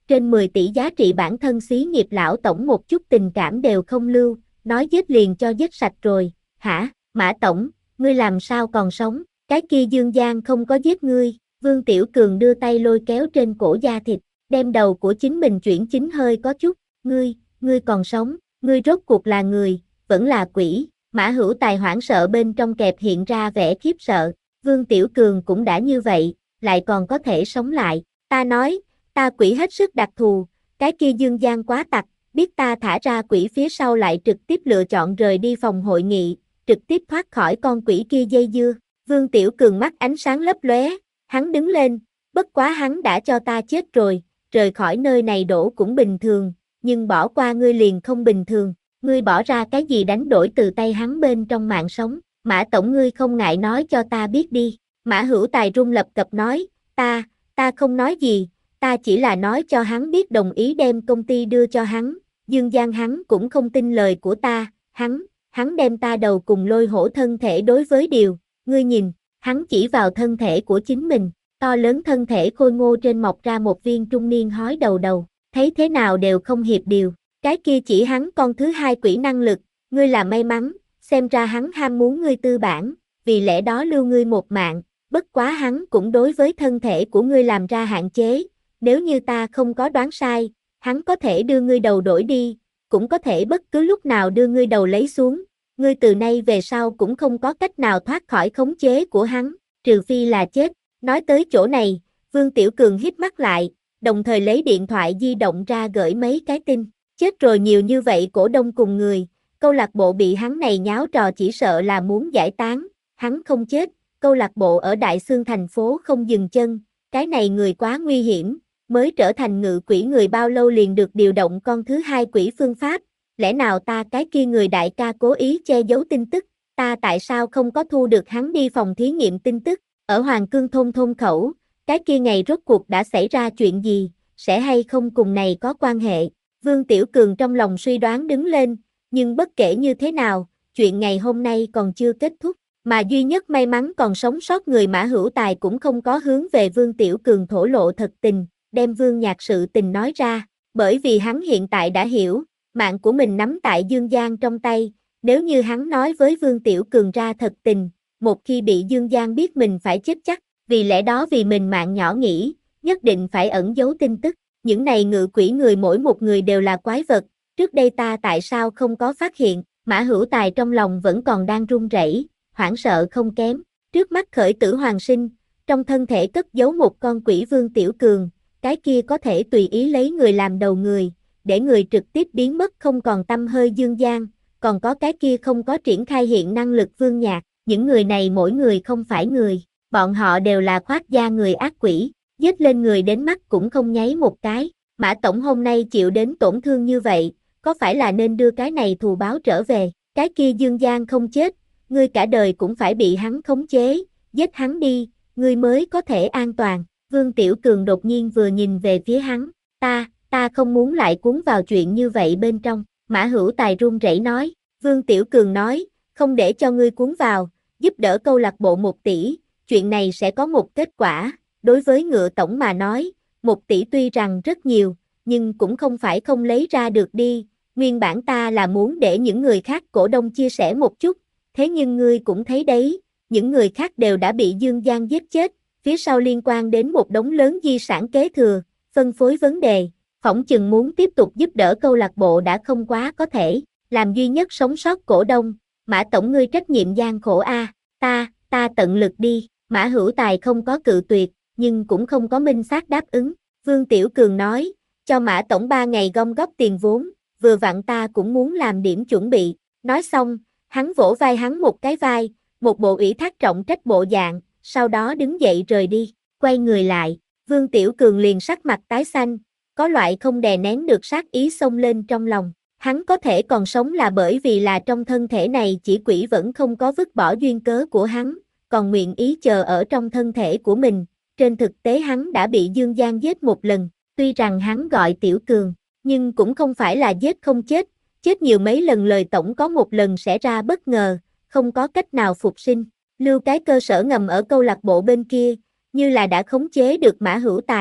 trên mười tỷ giá trị bản thân xí nghiệp lão tổng một chút tình cảm đều không lưu, nói giết liền cho giết sạch rồi, hả, Mã tổng, ngươi làm sao còn sống, cái kia Dương Giang không có giết ngươi, Vương Tiểu Cường đưa tay lôi kéo trên cổ da thịt, đem đầu của chính mình chuyển chính hơi có chút, ngươi, ngươi còn sống, ngươi rốt cuộc là người, vẫn là quỷ, Mã Hữu Tài hoảng sợ bên trong kẹp hiện ra vẻ khiếp sợ, Vương Tiểu Cường cũng đã như vậy, lại còn có thể sống lại, ta nói, ta quỷ hết sức đặc thù, cái kia Dương Giang quá tặc, biết ta thả ra quỷ phía sau lại trực tiếp lựa chọn rời đi phòng hội nghị, trực tiếp thoát khỏi con quỷ kia dây dưa, Vương Tiểu Cường mắt ánh sáng lấp lóe, hắn đứng lên, bất quá hắn đã cho ta chết rồi, rời khỏi nơi này đổ cũng bình thường, nhưng bỏ qua ngươi liền không bình thường, ngươi bỏ ra cái gì đánh đổi từ tay hắn bên trong mạng sống, Mã tổng ngươi không ngại nói cho ta biết đi, Mã Hữu Tài run lập cập nói, ta, ta không nói gì, ta chỉ là nói cho hắn biết đồng ý đem công ty đưa cho hắn, Dương Giang hắn cũng không tin lời của ta, hắn, hắn đem ta đầu cùng lôi hổ thân thể đối với điều, ngươi nhìn, hắn chỉ vào thân thể của chính mình, to lớn thân thể khôi ngô trên mọc ra một viên trung niên hói đầu đầu, thấy thế nào đều không hiệp điều, cái kia chỉ hắn con thứ hai quỷ năng lực, ngươi là may mắn, xem ra hắn ham muốn ngươi tư bản, vì lẽ đó lưu ngươi một mạng, bất quá hắn cũng đối với thân thể của ngươi làm ra hạn chế, nếu như ta không có đoán sai, hắn có thể đưa ngươi đầu đổi đi, cũng có thể bất cứ lúc nào đưa ngươi đầu lấy xuống, ngươi từ nay về sau cũng không có cách nào thoát khỏi khống chế của hắn, trừ phi là chết. Nói tới chỗ này, Vương Tiểu Cường hít mắt lại, đồng thời lấy điện thoại di động ra gửi mấy cái tin, chết rồi nhiều như vậy cổ đông cùng người, câu lạc bộ bị hắn này nháo trò chỉ sợ là muốn giải tán, hắn không chết, câu lạc bộ ở Đại Xương thành phố không dừng chân, cái này người quá nguy hiểm, mới trở thành ngự quỷ người bao lâu liền được điều động con thứ hai quỷ phương pháp, lẽ nào ta cái kia người đại ca cố ý che giấu tin tức, ta tại sao không có thu được hắn đi phòng thí nghiệm tin tức, ở Hoàng Cương thôn thôn khẩu, cái kia ngày rốt cuộc đã xảy ra chuyện gì, sẽ hay không cùng này có quan hệ, Vương Tiểu Cường trong lòng suy đoán đứng lên, nhưng bất kể như thế nào, chuyện ngày hôm nay còn chưa kết thúc, mà duy nhất may mắn còn sống sót người Mã Hữu Tài cũng không có hướng về Vương Tiểu Cường thổ lộ thật tình, đem Vương Nhạc sự tình nói ra, bởi vì hắn hiện tại đã hiểu, mạng của mình nắm tại Dương Giang trong tay, nếu như hắn nói với Vương Tiểu Cường ra thật tình, một khi bị Dương Giang biết mình phải chết chắc, vì lẽ đó vì mình mạng nhỏ nghĩ, nhất định phải ẩn giấu tin tức, những này ngự quỷ người mỗi một người đều là quái vật, trước đây ta tại sao không có phát hiện, Mã Hữu Tài trong lòng vẫn còn đang run rẩy, hoảng sợ không kém, trước mắt khởi tử hoàng sinh, trong thân thể cất giấu một con quỷ Vương Tiểu Cường, cái kia có thể tùy ý lấy người làm đầu người, để người trực tiếp biến mất không còn tăm hơi Dương Giang, còn có cái kia không có triển khai hiện năng lực Vương Nhạc, những người này mỗi người không phải người, bọn họ đều là khoác da người ác quỷ, giết lên người đến mắt cũng không nháy một cái, Mã Tổng hôm nay chịu đến tổn thương như vậy, có phải là nên đưa cái này thù báo trở về, cái kia Dương Giang không chết, ngươi cả đời cũng phải bị hắn khống chế, giết hắn đi, ngươi mới có thể an toàn, Vương Tiểu Cường đột nhiên vừa nhìn về phía hắn, ta, ta không muốn lại cuốn vào chuyện như vậy bên trong, Mã Hữu Tài run rẩy nói, Vương Tiểu Cường nói, không để cho ngươi cuốn vào, giúp đỡ câu lạc bộ một tỷ, chuyện này sẽ có một kết quả, đối với Ngựa tổng mà nói, một tỷ tuy rằng rất nhiều, nhưng cũng không phải không lấy ra được đi, nguyên bản ta là muốn để những người khác cổ đông chia sẻ một chút, thế nhưng ngươi cũng thấy đấy, những người khác đều đã bị Dương Giang giết chết, phía sau liên quan đến một đống lớn di sản kế thừa, phân phối vấn đề, phỏng chừng muốn tiếp tục giúp đỡ câu lạc bộ đã không quá có thể, làm duy nhất sống sót cổ đông, Mã Tổng ngươi trách nhiệm gian khổ a, ta, ta tận lực đi, Mã Hữu Tài không có cự tuyệt, nhưng cũng không có minh xác đáp ứng, Vương Tiểu Cường nói, cho Mã Tổng ba ngày gom góp tiền vốn, vừa vặn ta cũng muốn làm điểm chuẩn bị, nói xong, hắn vỗ vai hắn một cái vai, một bộ ủy thác trọng trách bộ dạng, sau đó đứng dậy rời đi, quay người lại, Vương Tiểu Cường liền sắc mặt tái xanh, có loại không đè nén được sát ý xông lên trong lòng, hắn có thể còn sống là bởi vì là trong thân thể này chỉ quỷ vẫn không có vứt bỏ duyên cớ của hắn, còn nguyện ý chờ ở trong thân thể của mình, trên thực tế hắn đã bị Dương Giang giết một lần, tuy rằng hắn gọi Tiểu Cường, nhưng cũng không phải là giết không chết, chết nhiều mấy lần lời tổng có một lần sẽ ra bất ngờ, không có cách nào phục sinh, lưu cái cơ sở ngầm ở câu lạc bộ bên kia, như là đã khống chế được Mã Hữu Tài,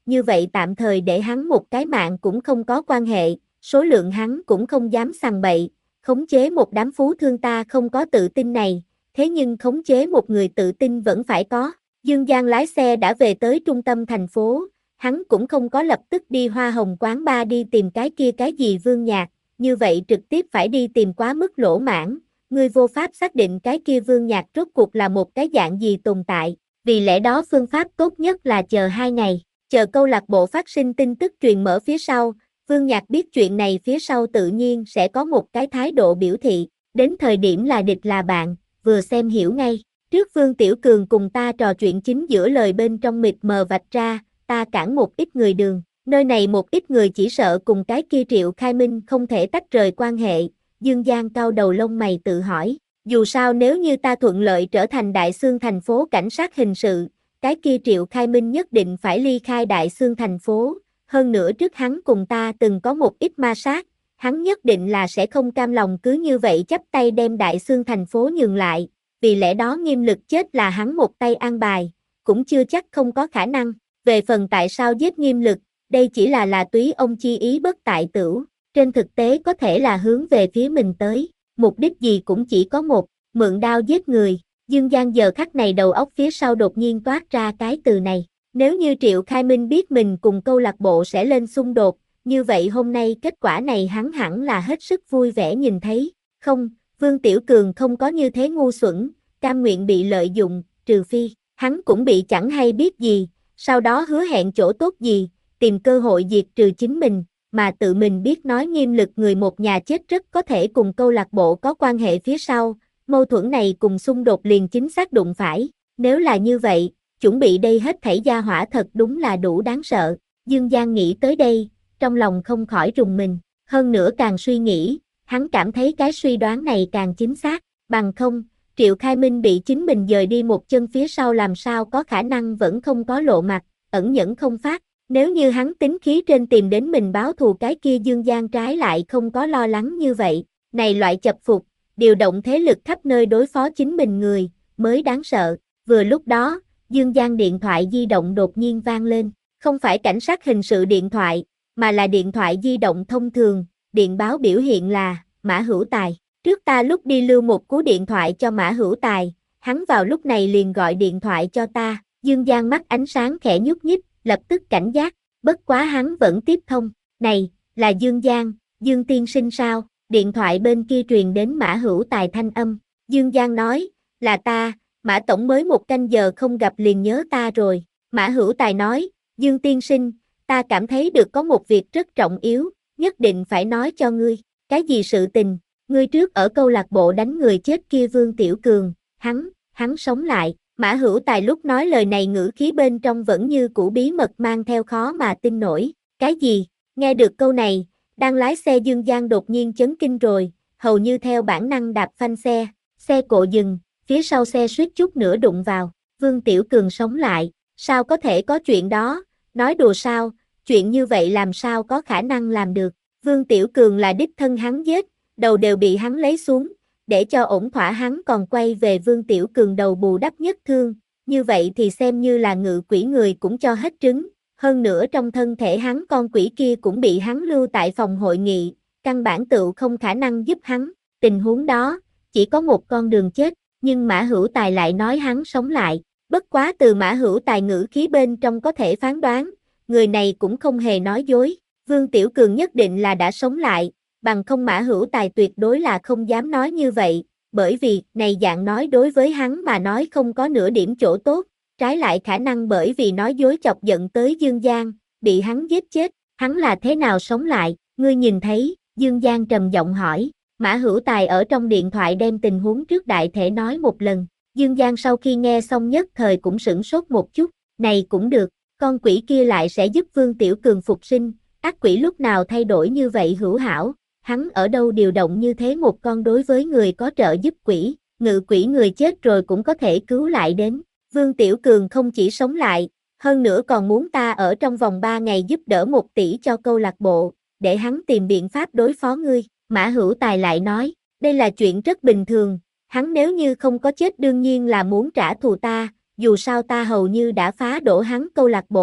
như vậy tạm thời để hắn một cái mạng cũng không có quan hệ, số lượng hắn cũng không dám sằng bậy, khống chế một đám phú thương ta không có tự tin này, thế nhưng khống chế một người tự tin vẫn phải có. Dương Giang lái xe đã về tới trung tâm thành phố, hắn cũng không có lập tức đi Hoa Hồng quán bar đi tìm cái kia cái gì Vương Nhạc, như vậy trực tiếp phải đi tìm quá mức lỗ mãn, ngươi vô pháp xác định cái kia Vương Nhạc rốt cuộc là một cái dạng gì tồn tại, vì lẽ đó phương pháp tốt nhất là chờ hai ngày, chờ câu lạc bộ phát sinh tin tức truyền mở phía sau, Vương Nhạc biết chuyện này phía sau tự nhiên sẽ có một cái thái độ biểu thị, đến thời điểm là địch là bạn, vừa xem hiểu ngay. Trước Vương Tiểu Cường cùng ta trò chuyện chính giữa lời bên trong mịt mờ vạch ra, ta cản một ít người đường, nơi này một ít người chỉ sợ cùng cái kia Triệu Khai Minh không thể tách rời quan hệ, Dương Giang cau đầu lông mày tự hỏi, dù sao nếu như ta thuận lợi trở thành Đại Xương thành phố cảnh sát hình sự, cái kia Triệu Khai Minh nhất định phải ly khai Đại Xương thành phố, hơn nữa trước hắn cùng ta từng có một ít ma sát, hắn nhất định là sẽ không cam lòng cứ như vậy chắp tay đem Đại Xương thành phố nhường lại. Vì lẽ đó Nghiêm Lực chết là hắn một tay an bài, cũng chưa chắc không có khả năng. Về phần tại sao giết Nghiêm Lực, đây chỉ là là túy ông chi ý bất tại tửu, trên thực tế có thể là hướng về phía mình tới, mục đích gì cũng chỉ có một, mượn đao giết người. Dương Giang giờ khắc này đầu óc phía sau đột nhiên toát ra cái từ này, nếu như Triệu Khai Minh biết mình cùng câu lạc bộ sẽ lên xung đột, như vậy hôm nay kết quả này hắn hẳn là hết sức vui vẻ nhìn thấy, không. Vương Tiểu Cường không có như thế ngu xuẩn, cam nguyện bị lợi dụng, trừ phi, hắn cũng bị chẳng hay biết gì, sau đó hứa hẹn chỗ tốt gì, tìm cơ hội diệt trừ chính mình, mà tự mình biết nói Nghiêm Lực người một nhà chết rất có thể cùng câu lạc bộ có quan hệ phía sau, mâu thuẫn này cùng xung đột liền chính xác đụng phải, nếu là như vậy, chuẩn bị đây hết thảy gia hỏa thật đúng là đủ đáng sợ, Dương Giang nghĩ tới đây, trong lòng không khỏi rùng mình, hơn nữa càng suy nghĩ, hắn cảm thấy cái suy đoán này càng chính xác, bằng không, Triệu Khai Minh bị chính mình dời đi một chân phía sau làm sao có khả năng vẫn không có lộ mặt, ẩn nhẫn không phát, nếu như hắn tính khí trên tìm đến mình báo thù cái kia Dương Giang trái lại không có lo lắng như vậy, này loại chập phục, điều động thế lực khắp nơi đối phó chính mình người, mới đáng sợ, vừa lúc đó, Dương Giang điện thoại di động đột nhiên vang lên, không phải cảnh sát hình sự điện thoại, mà là điện thoại di động thông thường. Điện báo biểu hiện là, Mã Hữu Tài, trước ta lúc đi lưu một cú điện thoại cho Mã Hữu Tài, hắn vào lúc này liền gọi điện thoại cho ta, Dương Giang mắt ánh sáng khẽ nhúc nhích, lập tức cảnh giác, bất quá hắn vẫn tiếp thông, này, là Dương Giang, Dương tiên sinh sao, điện thoại bên kia truyền đến Mã Hữu Tài thanh âm, Dương Giang nói, là ta, Mã Tổng mới một canh giờ không gặp liền nhớ ta rồi, Mã Hữu Tài nói, Dương tiên sinh, ta cảm thấy được có một việc rất trọng yếu, nhất định phải nói cho ngươi, cái gì sự tình, ngươi trước ở câu lạc bộ đánh người chết kia Vương Tiểu Cường, hắn, hắn sống lại, Mã Hữu Tài lúc nói lời này ngữ khí bên trong vẫn như cũ bí mật mang theo khó mà tin nổi, cái gì, nghe được câu này, đang lái xe Dương Giang đột nhiên chấn kinh rồi, hầu như theo bản năng đạp phanh xe, xe cộ dừng, phía sau xe suýt chút nữa đụng vào, Vương Tiểu Cường sống lại, sao có thể có chuyện đó, nói đùa sao, chuyện như vậy làm sao có khả năng làm được, Vương Tiểu Cường là đích thân hắn giết, đầu đều bị hắn lấy xuống, để cho ổn thỏa hắn còn quay về Vương Tiểu Cường đầu bù đắp nhất thương, như vậy thì xem như là ngự quỷ người cũng cho hết trứng, hơn nữa trong thân thể hắn con quỷ kia cũng bị hắn lưu tại phòng hội nghị, căn bản tựu không khả năng giúp hắn, tình huống đó, chỉ có một con đường chết, nhưng Mã Hữu Tài lại nói hắn sống lại, bất quá từ Mã Hữu Tài ngữ khí bên trong có thể phán đoán, người này cũng không hề nói dối, Vương Tiểu Cường nhất định là đã sống lại, bằng không Mã Hữu Tài tuyệt đối là không dám nói như vậy, bởi vì này dạng nói đối với hắn mà nói không có nửa điểm chỗ tốt, trái lại khả năng bởi vì nói dối chọc giận tới Dương Giang, bị hắn giết chết, hắn là thế nào sống lại, ngươi nhìn thấy, Dương Giang trầm giọng hỏi, Mã Hữu Tài ở trong điện thoại đem tình huống trước đại thể nói một lần, Dương Giang sau khi nghe xong nhất thời cũng sửng sốt một chút, này cũng được, con quỷ kia lại sẽ giúp Vương Tiểu Cường phục sinh, ác quỷ lúc nào thay đổi như vậy hữu hảo, hắn ở đâu điều động như thế một con đối với người có trợ giúp quỷ, ngự quỷ người chết rồi cũng có thể cứu lại đến, Vương Tiểu Cường không chỉ sống lại, hơn nữa còn muốn ta ở trong vòng ba ngày giúp đỡ một tỷ cho câu lạc bộ, để hắn tìm biện pháp đối phó ngươi, Mã Hữu Tài lại nói, đây là chuyện rất bình thường, hắn nếu như không có chết đương nhiên là muốn trả thù ta, dù sao ta hầu như đã phá đổ hắn câu lạc bộ,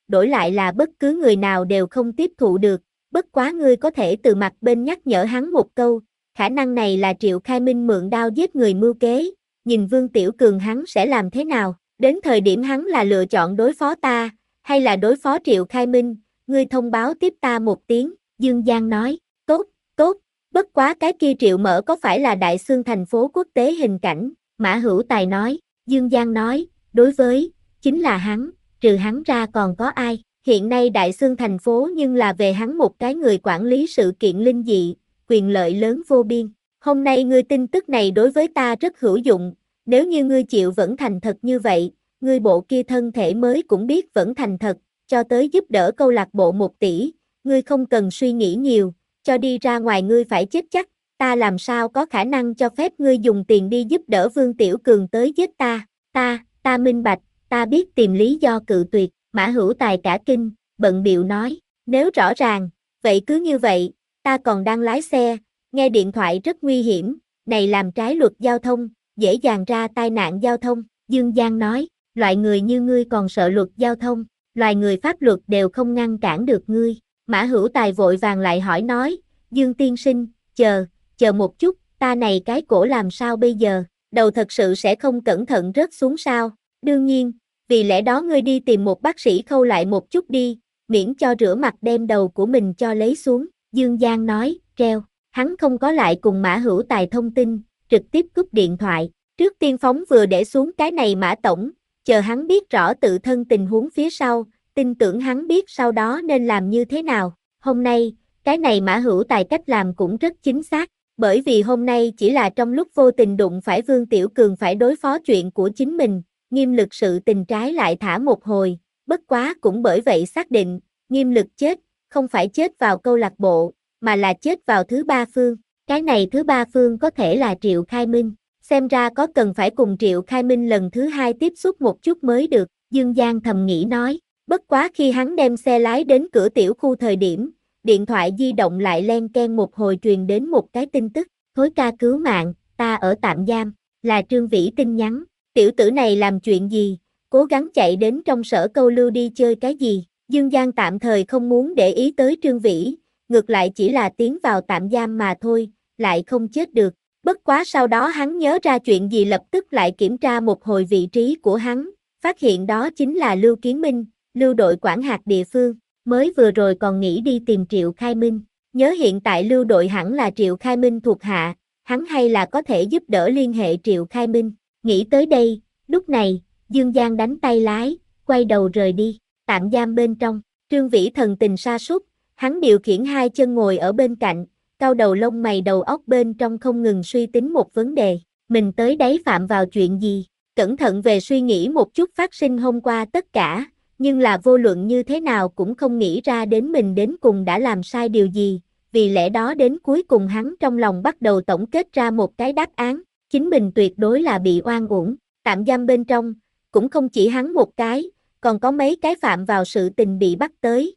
đổi lại là bất cứ người nào đều không tiếp thụ được, bất quá ngươi có thể từ mặt bên nhắc nhở hắn một câu, khả năng này là Triệu Khai Minh mượn đao giết người mưu kế, nhìn Vương Tiểu Cường hắn sẽ làm thế nào, đến thời điểm hắn là lựa chọn đối phó ta, hay là đối phó Triệu Khai Minh, ngươi thông báo tiếp ta một tiếng, Dương Giang nói, tốt, tốt, bất quá cái kia Triệu Mở có phải là Đại Xương thành phố quốc tế hình cảnh, Mã Hữu Tài nói, Dương Giang nói, đối với, chính là hắn, trừ hắn ra còn có ai, hiện nay Đại Xương thành phố nhưng là về hắn một cái người quản lý sự kiện linh dị, quyền lợi lớn vô biên, hôm nay ngươi tin tức này đối với ta rất hữu dụng, nếu như ngươi chịu vẫn thành thật như vậy, ngươi bộ kia thân thể mới cũng biết vẫn thành thật, cho tới giúp đỡ câu lạc bộ một tỷ, ngươi không cần suy nghĩ nhiều, cho đi ra ngoài ngươi phải chết chắc, ta làm sao có khả năng cho phép ngươi dùng tiền đi giúp đỡ Vương Tiểu Cường tới giết ta, ta, ta minh bạch, ta biết tìm lý do cự tuyệt, Mã Hữu Tài cả kinh, bận bịu nói, nếu rõ ràng, vậy cứ như vậy, ta còn đang lái xe, nghe điện thoại rất nguy hiểm, này làm trái luật giao thông, dễ dàng ra tai nạn giao thông, Dương Giang nói, loại người như ngươi còn sợ luật giao thông, loài người pháp luật đều không ngăn cản được ngươi, Mã Hữu Tài vội vàng lại hỏi nói, Dương tiên sinh, chờ, chờ một chút, ta này cái cổ làm sao bây giờ, đầu thật sự sẽ không cẩn thận rớt xuống sao, đương nhiên, vì lẽ đó ngươi đi tìm một bác sĩ khâu lại một chút đi, miễn cho rửa mặt đem đầu của mình cho lấy xuống, Dương Giang nói, treo, hắn không có lại cùng Mã Hữu Tài thông tin, trực tiếp cúp điện thoại, trước tiên phóng vừa để xuống cái này Mã Tổng, chờ hắn biết rõ tự thân tình huống phía sau, tin tưởng hắn biết sau đó nên làm như thế nào, hôm nay, cái này Mã Hữu Tài cách làm cũng rất chính xác, bởi vì hôm nay chỉ là trong lúc vô tình đụng phải Vương Tiểu Cường phải đối phó chuyện của chính mình, Nghiêm Lực sự tình trái lại thả một hồi, bất quá cũng bởi vậy xác định, Nghiêm Lực chết, không phải chết vào câu lạc bộ, mà là chết vào thứ ba phương, cái này thứ ba phương có thể là Triệu Khai Minh, xem ra có cần phải cùng Triệu Khai Minh lần thứ hai tiếp xúc một chút mới được, Dương Giang thầm nghĩ nói, bất quá khi hắn đem xe lái đến cửa tiểu khu thời điểm, điện thoại di động lại len ken một hồi truyền đến một cái tin tức, Thối ca cứu mạng, ta ở tạm giam, là Trương Vĩ tin nhắn, tiểu tử này làm chuyện gì, cố gắng chạy đến trong sở câu lưu đi chơi cái gì, Dương Giang tạm thời không muốn để ý tới Trương Vĩ, ngược lại chỉ là tiến vào tạm giam mà thôi, lại không chết được, bất quá sau đó hắn nhớ ra chuyện gì lập tức lại kiểm tra một hồi vị trí của hắn, phát hiện đó chính là Lưu Kiến Minh, Lưu đội quản hạt địa phương, mới vừa rồi còn nghĩ đi tìm Triệu Khai Minh, nhớ hiện tại Lưu đội hẳn là Triệu Khai Minh thuộc hạ, hắn hay là có thể giúp đỡ liên hệ Triệu Khai Minh, nghĩ tới đây, lúc này, Dương Giang đánh tay lái, quay đầu rời đi, tạm giam bên trong, Trương Vĩ thần tình sa sút, hắn điều khiển hai chân ngồi ở bên cạnh, cau đầu lông mày đầu óc bên trong không ngừng suy tính một vấn đề, mình tới đấy phạm vào chuyện gì, cẩn thận về suy nghĩ một chút phát sinh hôm qua tất cả, nhưng là vô luận như thế nào cũng không nghĩ ra đến mình đến cùng đã làm sai điều gì, vì lẽ đó đến cuối cùng hắn trong lòng bắt đầu tổng kết ra một cái đáp án, chính mình tuyệt đối là bị oan uổng, tạm giam bên trong, cũng không chỉ hắn một cái, còn có mấy cái phạm vào sự tình bị bắt tới.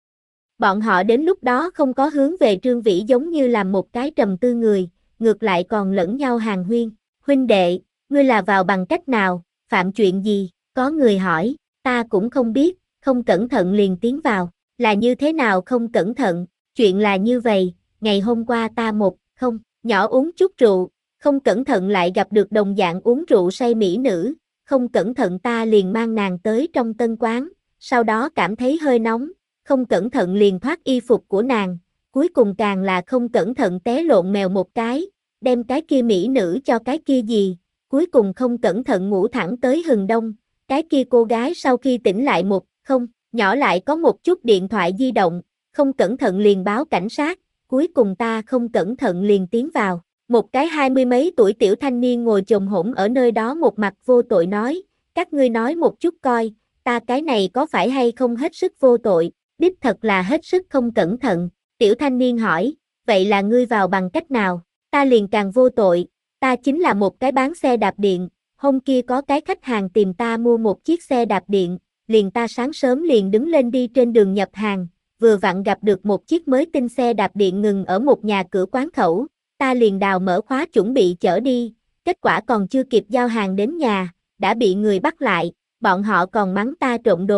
Bọn họ đến lúc đó không có hướng về Trương Vĩ giống như làm một cái trầm tư người, ngược lại còn lẫn nhau hàn huyên, huynh đệ, ngươi là vào bằng cách nào, phạm chuyện gì, có người hỏi, ta cũng không biết, không cẩn thận liền tiến vào, là như thế nào không cẩn thận, chuyện là như vậy, ngày hôm qua ta một, không, nhỏ uống chút rượu, không cẩn thận lại gặp được đồng dạng uống rượu say mỹ nữ, không cẩn thận ta liền mang nàng tới trong tân quán, sau đó cảm thấy hơi nóng, không cẩn thận liền thoát y phục của nàng, cuối cùng càng là không cẩn thận té lộn mèo một cái, đem cái kia mỹ nữ cho cái kia gì, cuối cùng không cẩn thận ngủ thẳng tới hừng đông, cái kia cô gái sau khi tỉnh lại một, không, nhỏ lại có một chút điện thoại di động, không cẩn thận liền báo cảnh sát, cuối cùng ta không cẩn thận liền tiến vào, một cái hai mươi mấy tuổi tiểu thanh niên ngồi chồm hổm ở nơi đó một mặt vô tội nói, các ngươi nói một chút coi, ta cái này có phải hay không hết sức vô tội, đích thật là hết sức không cẩn thận, tiểu thanh niên hỏi, vậy là ngươi vào bằng cách nào, ta liền càng vô tội, ta chính là một cái bán xe đạp điện, hôm kia có cái khách hàng tìm ta mua một chiếc xe đạp điện, liền ta sáng sớm liền đứng lên đi trên đường nhập hàng, vừa vặn gặp được một chiếc mới tinh xe đạp điện ngừng ở một nhà cửa quán khẩu, ta liền đào mở khóa chuẩn bị chở đi, kết quả còn chưa kịp giao hàng đến nhà, đã bị người bắt lại, bọn họ còn mắng ta trộm đồ,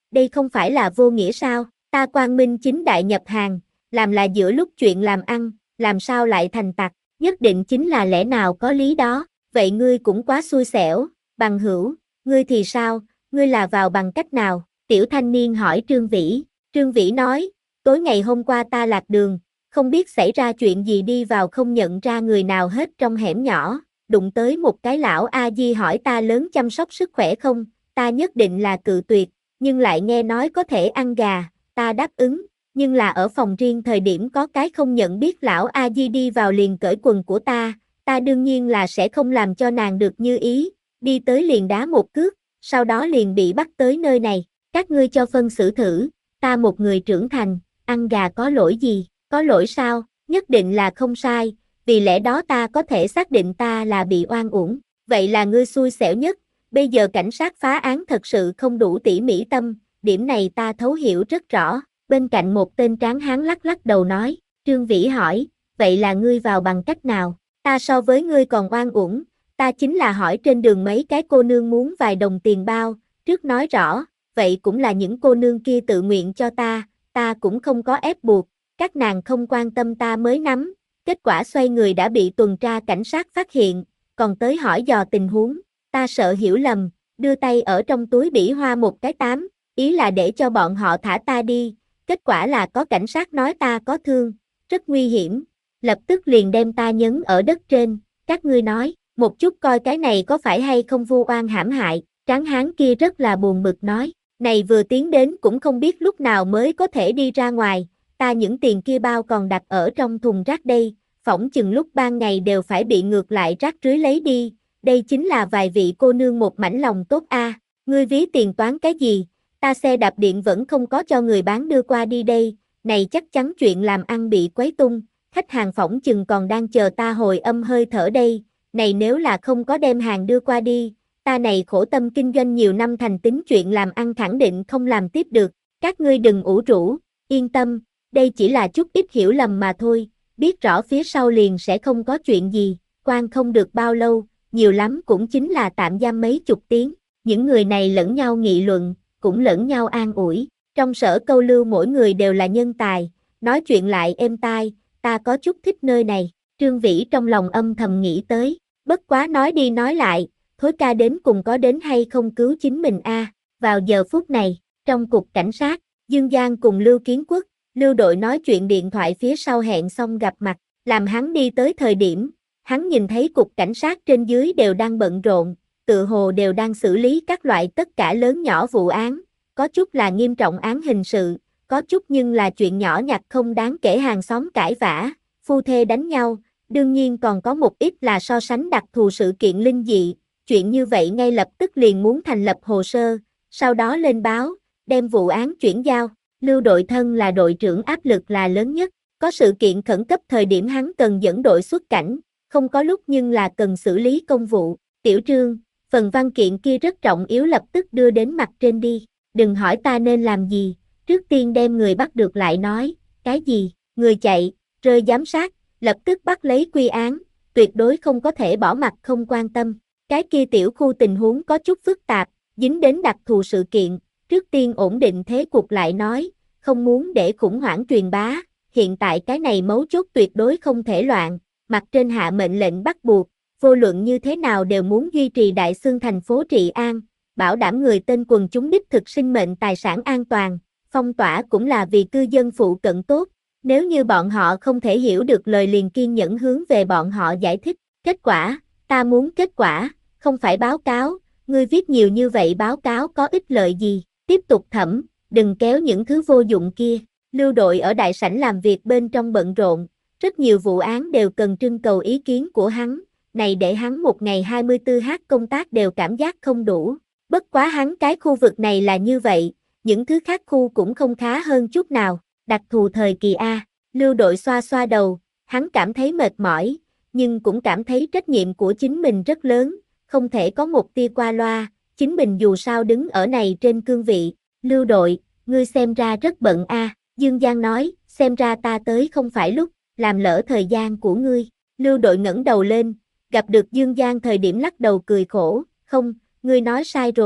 đây không phải là vô nghĩa sao, ta quang minh chính đại nhập hàng, làm là giữa lúc chuyện làm ăn, làm sao lại thành tặc, nhất định chính là lẽ nào có lý đó, vậy ngươi cũng quá xui xẻo, bằng hữu, ngươi thì sao, ngươi là vào bằng cách nào, tiểu thanh niên hỏi Trương Vĩ, Trương Vĩ nói, tối ngày hôm qua ta lạc đường, không biết xảy ra chuyện gì đi vào không nhận ra người nào hết trong hẻm nhỏ, đụng tới một cái lão A-di hỏi ta lớn chăm sóc sức khỏe không, ta nhất định là cự tuyệt, nhưng lại nghe nói có thể ăn gà, ta đáp ứng, nhưng là ở phòng riêng thời điểm có cái không nhận biết lão A-di đi vào liền cởi quần của ta, ta đương nhiên là sẽ không làm cho nàng được như ý, đi tới liền đá một cước, sau đó liền bị bắt tới nơi này, các ngươi cho phân xử thử, ta một người trưởng thành, ăn gà có lỗi gì, có lỗi sao, nhất định là không sai, vì lẽ đó ta có thể xác định ta là bị oan uổng, vậy là ngươi xui xẻo nhất, bây giờ cảnh sát phá án thật sự không đủ tỉ mỉ tâm, điểm này ta thấu hiểu rất rõ, bên cạnh một tên tráng hán lắc lắc đầu nói, Trương Vĩ hỏi, vậy là ngươi vào bằng cách nào, ta so với ngươi còn oan uổng, ta chính là hỏi trên đường mấy cái cô nương muốn vài đồng tiền bao, trước nói rõ, vậy cũng là những cô nương kia tự nguyện cho ta, ta cũng không có ép buộc, các nàng không quan tâm ta mới nắm, kết quả xoay người đã bị tuần tra cảnh sát phát hiện, còn tới hỏi dò tình huống, ta sợ hiểu lầm, đưa tay ở trong túi bỉ hoa một cái tám, ý là để cho bọn họ thả ta đi, kết quả là có cảnh sát nói ta có thương, rất nguy hiểm, lập tức liền đem ta nhấn ở đất trên, các ngươi nói, một chút coi cái này có phải hay không vu oan hãm hại, tráng hán kia rất là buồn bực nói, này vừa tiến đến cũng không biết lúc nào mới có thể đi ra ngoài, ta những tiền kia bao còn đặt ở trong thùng rác đây, phỏng chừng lúc ban ngày đều phải bị ngược lại rác rưới lấy đi, đây chính là vài vị cô nương một mảnh lòng tốt a, ngươi ví tiền toán cái gì, ta xe đạp điện vẫn không có cho người bán đưa qua đi đây, này chắc chắn chuyện làm ăn bị quấy tung, khách hàng phỏng chừng còn đang chờ ta hồi âm hơi thở đây, này nếu là không có đem hàng đưa qua đi, ta này khổ tâm kinh doanh nhiều năm thành tính chuyện làm ăn khẳng định không làm tiếp được, các ngươi đừng ủ rũ, yên tâm, đây chỉ là chút ít hiểu lầm mà thôi, biết rõ phía sau liền sẽ không có chuyện gì, quan không được bao lâu, nhiều lắm cũng chính là tạm giam mấy chục tiếng, những người này lẫn nhau nghị luận, cũng lẫn nhau an ủi, trong sở câu lưu mỗi người đều là nhân tài, nói chuyện lại êm tai, ta có chút thích nơi này, Trương Vĩ trong lòng âm thầm nghĩ tới, bất quá nói đi nói lại, Thối ca đến cùng có đến hay không cứu chính mình a? Vào giờ phút này, trong cục cảnh sát, Dương Giang cùng Lưu Kiến Quốc, Lưu đội nói chuyện điện thoại phía sau hẹn xong gặp mặt, làm hắn đi tới thời điểm, hắn nhìn thấy cục cảnh sát trên dưới đều đang bận rộn, tự hồ đều đang xử lý các loại tất cả lớn nhỏ vụ án, có chút là nghiêm trọng án hình sự, có chút nhưng là chuyện nhỏ nhặt không đáng kể hàng xóm cãi vã, phu thê đánh nhau, đương nhiên còn có một ít là so sánh đặc thù sự kiện linh dị, chuyện như vậy ngay lập tức liền muốn thành lập hồ sơ, sau đó lên báo, đem vụ án chuyển giao, Lưu đội thân là đội trưởng áp lực là lớn nhất, có sự kiện khẩn cấp thời điểm hắn cần dẫn đội xuất cảnh, không có lúc nhưng là cần xử lý công vụ, Tiểu Trương, phần văn kiện kia rất trọng yếu lập tức đưa đến mặt trên đi, đừng hỏi ta nên làm gì, trước tiên đem người bắt được lại nói, cái gì, người chạy, rơi giám sát, lập tức bắt lấy quy án, tuyệt đối không có thể bỏ mặt không quan tâm, cái kia tiểu khu tình huống có chút phức tạp, dính đến đặc thù sự kiện, trước tiên ổn định thế cục lại nói, không muốn để khủng hoảng truyền bá, hiện tại cái này mấu chốt tuyệt đối không thể loạn, mặt trên hạ mệnh lệnh bắt buộc, vô luận như thế nào đều muốn duy trì Đại Xương thành phố trị an, bảo đảm người tên quần chúng đích thực sinh mệnh tài sản an toàn, phong tỏa cũng là vì cư dân phụ cận tốt, nếu như bọn họ không thể hiểu được lời liền kiên nhẫn hướng về bọn họ giải thích, kết quả, ta muốn kết quả, không phải báo cáo, ngươi viết nhiều như vậy báo cáo có ích lợi gì, tiếp tục thẩm, đừng kéo những thứ vô dụng kia, Lưu đội ở đại sảnh làm việc bên trong bận rộn, rất nhiều vụ án đều cần trưng cầu ý kiến của hắn, này để hắn một ngày hai mươi tư h công tác đều cảm giác không đủ, bất quá hắn cái khu vực này là như vậy, những thứ khác khu cũng không khá hơn chút nào, đặc thù thời kỳ A, Lưu đội xoa xoa đầu, hắn cảm thấy mệt mỏi, nhưng cũng cảm thấy trách nhiệm của chính mình rất lớn, không thể có một tia qua loa, chính mình dù sao đứng ở này trên cương vị, Lưu đội, ngươi xem ra rất bận a, Dương Giang nói, xem ra ta tới không phải lúc, làm lỡ thời gian của ngươi, Lưu đội ngẩng đầu lên, gặp được Dương Giang thời điểm lắc đầu cười khổ, không, ngươi nói sai rồi,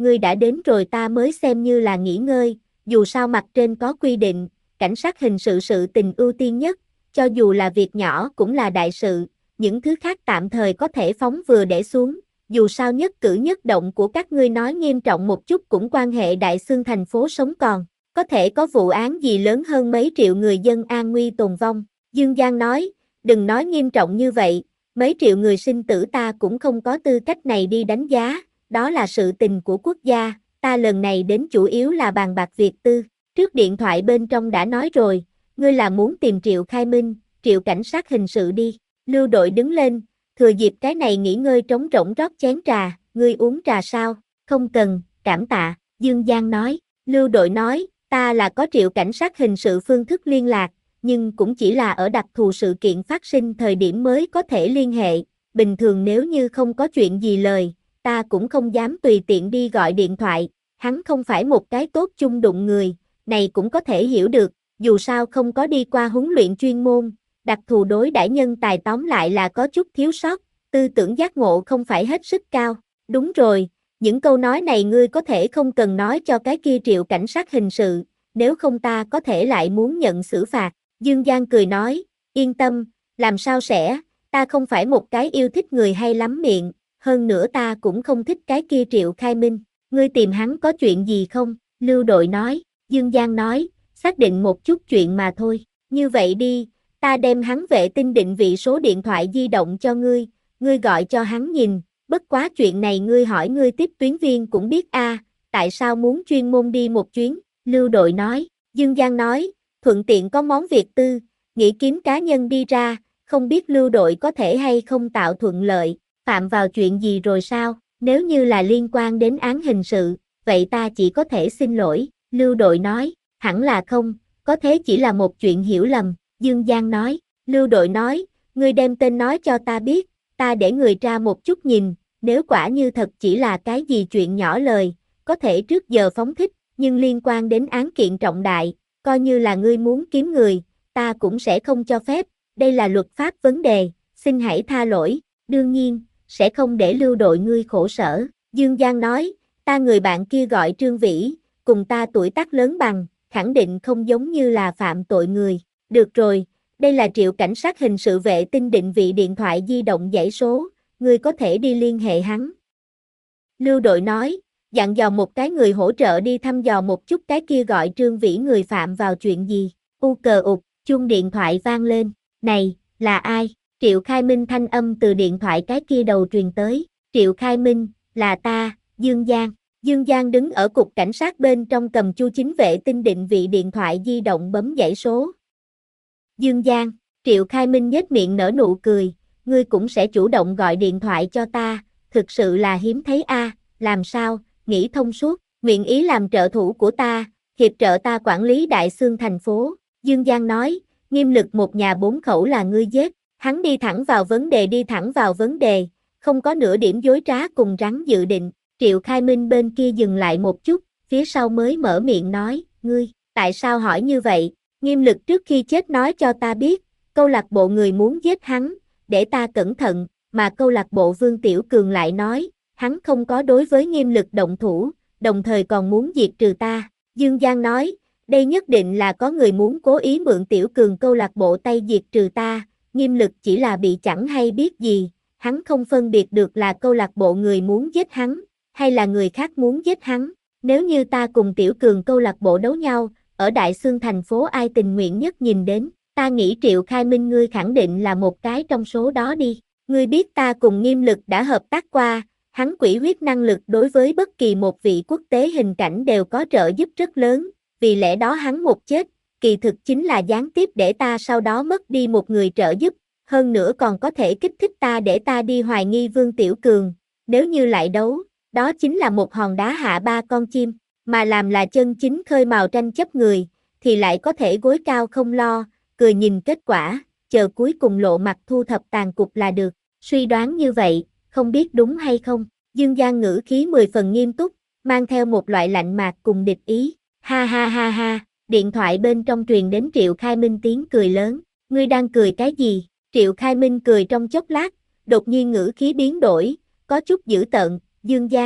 ngươi đã đến rồi ta mới xem như là nghỉ ngơi, dù sao mặt trên có quy định, cảnh sát hình sự sự tình ưu tiên nhất, cho dù là việc nhỏ cũng là đại sự, những thứ khác tạm thời có thể phóng vừa để xuống, dù sao nhất cử nhất động của các ngươi nói nghiêm trọng một chút cũng quan hệ Đại Xương thành phố sống còn, có thể có vụ án gì lớn hơn mấy triệu người dân an nguy tồn vong, Dương Giang nói, đừng nói nghiêm trọng như vậy, mấy triệu người sinh tử ta cũng không có tư cách này đi đánh giá, đó là sự tình của quốc gia, ta lần này đến chủ yếu là bàn bạc việc tư, trước điện thoại bên trong đã nói rồi, ngươi là muốn tìm Triệu Khai Minh, Triệu cảnh sát hình sự đi, Lưu đội đứng lên, thừa dịp cái này nghỉ ngơi trống rỗng rót chén trà, ngươi uống trà sao, không cần, cảm tạ, Dương Giang nói, Lưu đội nói, ta là có Triệu cảnh sát hình sự phương thức liên lạc, nhưng cũng chỉ là ở đặc thù sự kiện phát sinh thời điểm mới có thể liên hệ, bình thường nếu như không có chuyện gì lời, ta cũng không dám tùy tiện đi gọi điện thoại, hắn không phải một cái tốt chung đụng người, này cũng có thể hiểu được, dù sao không có đi qua huấn luyện chuyên môn, đặc thù đối đãi nhân tài tóm lại là có chút thiếu sót, tư tưởng giác ngộ không phải hết sức cao, đúng rồi, những câu nói này ngươi có thể không cần nói cho cái kia Triệu cảnh sát hình sự, nếu không ta có thể lại muốn nhận xử phạt. Dương Giang cười nói, yên tâm, làm sao sẽ, ta không phải một cái yêu thích người hay lắm miệng, hơn nữa ta cũng không thích cái kia Triệu Khai Minh, ngươi tìm hắn có chuyện gì không? Lưu đội nói, Dương Giang nói, xác định một chút chuyện mà thôi, như vậy đi, ta đem hắn vệ tinh định vị số điện thoại di động cho ngươi, ngươi gọi cho hắn nhìn, bất quá chuyện này ngươi hỏi ngươi tiếp tuyến viên cũng biết a, tại sao muốn chuyên môn đi một chuyến, Lưu đội nói, Dương Giang nói, thuận tiện có món việc tư, nghĩ kiếm cá nhân đi ra, không biết Lưu đội có thể hay không tạo thuận lợi, phạm vào chuyện gì rồi sao, nếu như là liên quan đến án hình sự, vậy ta chỉ có thể xin lỗi, Lưu đội nói, hẳn là không, có thế chỉ là một chuyện hiểu lầm, Dương Giang nói, Lưu đội nói, ngươi đem tên nói cho ta biết, ta để người tra một chút nhìn, nếu quả như thật chỉ là cái gì chuyện nhỏ lời, có thể trước giờ phóng thích, nhưng liên quan đến án kiện trọng đại, coi như là ngươi muốn kiếm người, ta cũng sẽ không cho phép, đây là luật pháp vấn đề, xin hãy tha lỗi, đương nhiên, sẽ không để Lưu đội ngươi khổ sở, Dương Giang nói, ta người bạn kia gọi Trương Vĩ, cùng ta tuổi tác lớn bằng, khẳng định không giống như là phạm tội người, được rồi, đây là Triệu cảnh sát hình sự vệ tinh định vị điện thoại di động dãy số, ngươi có thể đi liên hệ hắn. Lưu đội nói, dặn dò một cái người hỗ trợ đi thăm dò một chút cái kia gọi Trương Vĩ người phạm vào chuyện gì, u cờ ụt, chuông điện thoại vang lên, này, là ai? Triệu Khai Minh thanh âm từ điện thoại cái kia đầu truyền tới, Triệu Khai Minh, là ta, Dương Giang. Dương Giang đứng ở cục cảnh sát bên trong cầm chu chính vệ tinh định vị điện thoại di động bấm dãy số. Dương Giang, Triệu Khai Minh nhếch miệng nở nụ cười, ngươi cũng sẽ chủ động gọi điện thoại cho ta, thực sự là hiếm thấy a, à, làm sao, nghĩ thông suốt, nguyện ý làm trợ thủ của ta, hiệp trợ ta quản lý Đại Xương thành phố. Dương Giang nói, nghiêm lực một nhà bốn khẩu là ngươi giết, hắn đi thẳng vào vấn đề đi thẳng vào vấn đề, không có nửa điểm dối trá cùng rắn dự định. Triệu Khai Minh bên kia dừng lại một chút, phía sau mới mở miệng nói, ngươi, tại sao hỏi như vậy, nghiêm lực trước khi chết nói cho ta biết, câu lạc bộ người muốn giết hắn, để ta cẩn thận, mà câu lạc bộ Vương Tiểu Cường lại nói, hắn không có đối với nghiêm lực động thủ, đồng thời còn muốn diệt trừ ta. Dương Giang nói, đây nhất định là có người muốn cố ý mượn Tiểu Cường câu lạc bộ tay diệt trừ ta, nghiêm lực chỉ là bị chẳng hay biết gì, hắn không phân biệt được là câu lạc bộ người muốn giết hắn, hay là người khác muốn giết hắn, nếu như ta cùng Tiểu Cường câu lạc bộ đấu nhau, ở Đại Xương thành phố ai tình nguyện nhất nhìn đến, ta nghĩ Triệu Khai Minh ngươi khẳng định là một cái trong số đó đi, ngươi biết ta cùng nghiêm lực đã hợp tác qua, hắn quỷ huyết năng lực đối với bất kỳ một vị quốc tế hình cảnh đều có trợ giúp rất lớn, vì lẽ đó hắn một chết, kỳ thực chính là gián tiếp để ta sau đó mất đi một người trợ giúp, hơn nữa còn có thể kích thích ta để ta đi hoài nghi Vương Tiểu Cường, nếu như lại đấu, đó chính là một hòn đá hạ ba con chim, mà làm là chân chính khơi mào tranh chấp người, thì lại có thể gối cao không lo, cười nhìn kết quả, chờ cuối cùng lộ mặt thu thập tàn cục là được, suy đoán như vậy, không biết đúng hay không, Dương Giang ngữ khí mười phần nghiêm túc, mang theo một loại lạnh mạc cùng địch ý, ha ha ha ha, điện thoại bên trong truyền đến Triệu Khai Minh tiếng cười lớn, ngươi đang cười cái gì? Triệu Khai Minh cười trong chốc lát, đột nhiên ngữ khí biến đổi, có chút dữ tợn, Dương Giang,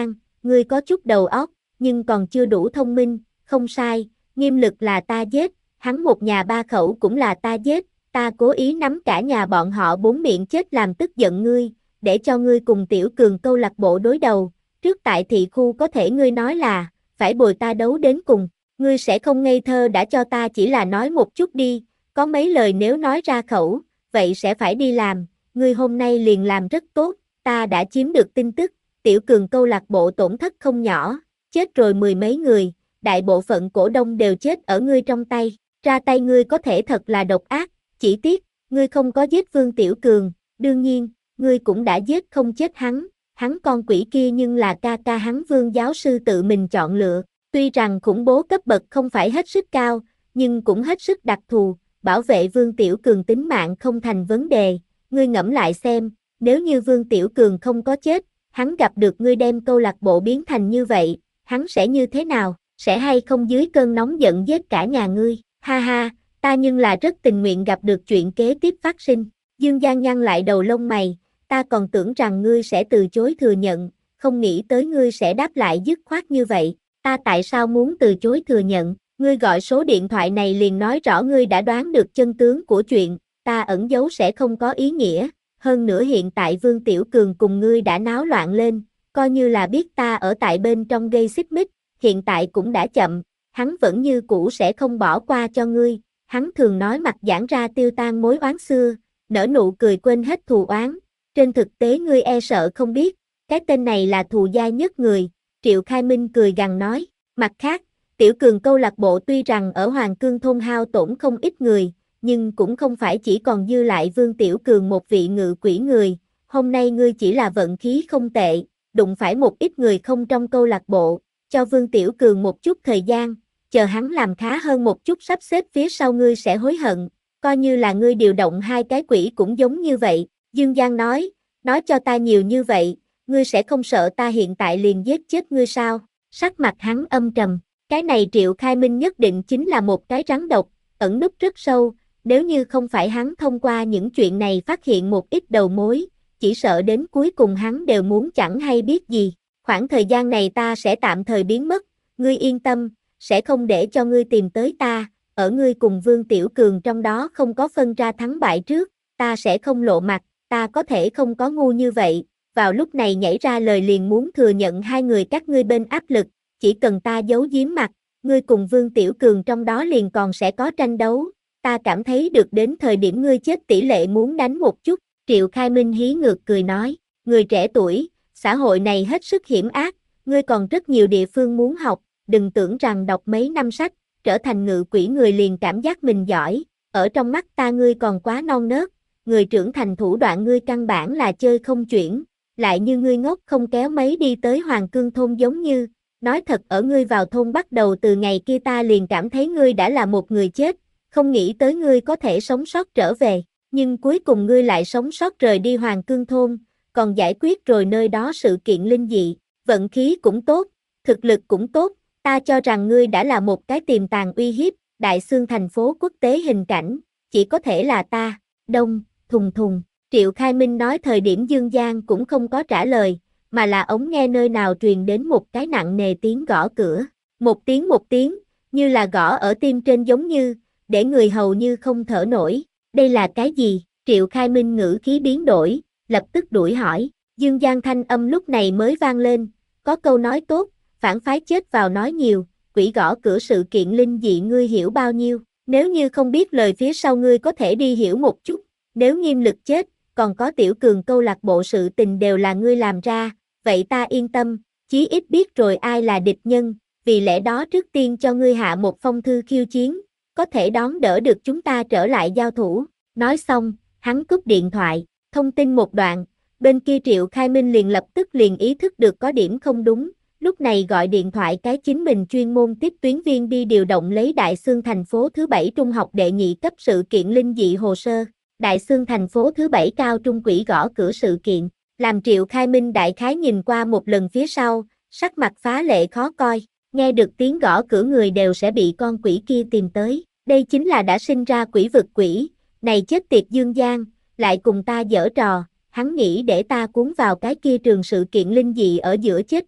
ngươi có chút đầu óc, nhưng còn chưa đủ thông minh, không sai, Nghiêm Lực là ta giết, hắn một nhà ba khẩu cũng là ta giết, ta cố ý nắm cả nhà bọn họ bốn miệng chết làm tức giận ngươi, để cho ngươi cùng Tiểu Cường câu lạc bộ đối đầu, trước tại thị khu có thể ngươi nói là, phải bồi ta đấu đến cùng, ngươi sẽ không ngây thơ đã cho ta chỉ là nói một chút đi, có mấy lời nếu nói ra khẩu, vậy sẽ phải đi làm, ngươi hôm nay liền làm rất tốt, ta đã chiếm được tin tức, Tiểu Cường câu lạc bộ tổn thất không nhỏ, chết rồi mười mấy người, đại bộ phận cổ đông đều chết ở ngươi trong tay, ra tay ngươi có thể thật là độc ác, chỉ tiếc, ngươi không có giết Vương Tiểu Cường, đương nhiên, ngươi cũng đã giết không chết hắn, hắn con quỷ kia nhưng là ca ca hắn Vương giáo sư tự mình chọn lựa, tuy rằng khủng bố cấp bậc không phải hết sức cao, nhưng cũng hết sức đặc thù, bảo vệ Vương Tiểu Cường tính mạng không thành vấn đề, ngươi ngẫm lại xem, nếu như Vương Tiểu Cường không có chết, hắn gặp được ngươi đem câu lạc bộ biến thành như vậy, hắn sẽ như thế nào, sẽ hay không dưới cơn nóng giận giết cả nhà ngươi, ha ha, ta nhưng là rất tình nguyện gặp được chuyện kế tiếp phát sinh, Dương Giang nhăn lại đầu lông mày, ta còn tưởng rằng ngươi sẽ từ chối thừa nhận, không nghĩ tới ngươi sẽ đáp lại dứt khoát như vậy, ta tại sao muốn từ chối thừa nhận, ngươi gọi số điện thoại này liền nói rõ ngươi đã đoán được chân tướng của chuyện, ta ẩn giấu sẽ không có ý nghĩa, hơn nữa hiện tại Vương Tiểu Cường cùng ngươi đã náo loạn lên, coi như là biết ta ở tại bên trong gây xích mích, hiện tại cũng đã chậm, hắn vẫn như cũ sẽ không bỏ qua cho ngươi, hắn thường nói mặt giãn ra tiêu tan mối oán xưa, nở nụ cười quên hết thù oán, trên thực tế ngươi e sợ không biết, cái tên này là thù dai nhất người, Triệu Khai Minh cười gằn nói, mặt khác, Tiểu Cường câu lạc bộ tuy rằng ở Hoàng Cương thôn hao tổn không ít người, nhưng cũng không phải chỉ còn dư lại Vương Tiểu Cường một vị ngự quỷ người, hôm nay ngươi chỉ là vận khí không tệ, đụng phải một ít người không trong câu lạc bộ, cho Vương Tiểu Cường một chút thời gian, chờ hắn làm khá hơn một chút sắp xếp phía sau ngươi sẽ hối hận, coi như là ngươi điều động hai cái quỷ cũng giống như vậy, Dương Giang nói, nói cho ta nhiều như vậy, ngươi sẽ không sợ ta hiện tại liền giết chết ngươi sao, sắc mặt hắn âm trầm, cái này Triệu Khai Minh nhất định chính là một cái rắn độc, ẩn núp rất sâu, nếu như không phải hắn thông qua những chuyện này phát hiện một ít đầu mối, chỉ sợ đến cuối cùng hắn đều muốn chẳng hay biết gì, khoảng thời gian này ta sẽ tạm thời biến mất, ngươi yên tâm, sẽ không để cho ngươi tìm tới ta, ở ngươi cùng Vương Tiểu Cường trong đó không có phân ra thắng bại trước, ta sẽ không lộ mặt, ta có thể không có ngu như vậy, vào lúc này nhảy ra lời liền muốn thừa nhận hai người các ngươi bên áp lực, chỉ cần ta giấu giếm mặt, ngươi cùng Vương Tiểu Cường trong đó liền còn sẽ có tranh đấu, ta cảm thấy được đến thời điểm ngươi chết tỷ lệ muốn đánh một chút, Triệu Khai Minh hí ngược cười nói, người trẻ tuổi, xã hội này hết sức hiểm ác, ngươi còn rất nhiều địa phương muốn học, đừng tưởng rằng đọc mấy năm sách, trở thành ngự quỷ người liền cảm giác mình giỏi, ở trong mắt ta ngươi còn quá non nớt, người trưởng thành thủ đoạn ngươi căn bản là chơi không chuyển, lại như ngươi ngốc không kéo mấy đi tới Hoàng Cương thôn giống như, nói thật ở ngươi vào thôn bắt đầu từ ngày kia ta liền cảm thấy ngươi đã là một người chết, không nghĩ tới ngươi có thể sống sót trở về, nhưng cuối cùng ngươi lại sống sót rời đi Hoàng Cương thôn, còn giải quyết rồi nơi đó sự kiện linh dị, vận khí cũng tốt, thực lực cũng tốt, ta cho rằng ngươi đã là một cái tiềm tàng uy hiếp, đại xương thành phố quốc tế hình cảnh, chỉ có thể là ta, đông, thùng thùng, Triệu Khai Minh nói thời điểm Dương Giang cũng không có trả lời, mà là ống nghe nơi nào truyền đến một cái nặng nề tiếng gõ cửa, một tiếng một tiếng, như là gõ ở tim trên giống như, để người hầu như không thở nổi, đây là cái gì, Triệu Khai Minh ngữ khí biến đổi, lập tức đuổi hỏi, Dương Giang thanh âm lúc này mới vang lên, có câu nói tốt, phản phái chết vào nói nhiều, quỷ gõ cửa sự kiện linh dị ngươi hiểu bao nhiêu, nếu như không biết lời phía sau ngươi có thể đi hiểu một chút, nếu Nghiêm Lực chết, còn có Tiểu Cường câu lạc bộ sự tình đều là ngươi làm ra, vậy ta yên tâm, chí ít biết rồi ai là địch nhân, vì lẽ đó trước tiên cho ngươi hạ một phong thư khiêu chiến, có thể đón đỡ được chúng ta trở lại giao thủ, nói xong, hắn cúp điện thoại, thông tin một đoạn, bên kia Triệu Khai Minh liền lập tức liền ý thức được có điểm không đúng, lúc này gọi điện thoại cái chính mình chuyên môn tiếp tuyến viên đi điều động lấy Đại Xương thành phố thứ bảy trung học đệ nhị cấp sự kiện linh dị hồ sơ, Đại Xương thành phố thứ bảy cao trung quỷ gõ cửa sự kiện, làm Triệu Khai Minh đại khái nhìn qua một lần phía sau, sắc mặt phá lệ khó coi, nghe được tiếng gõ cửa người đều sẽ bị con quỷ kia tìm tới, đây chính là đã sinh ra quỷ vực quỷ, này chết tiệt Dương Giang, lại cùng ta giở trò, hắn nghĩ để ta cuốn vào cái kia trường sự kiện linh dị ở giữa chết đi,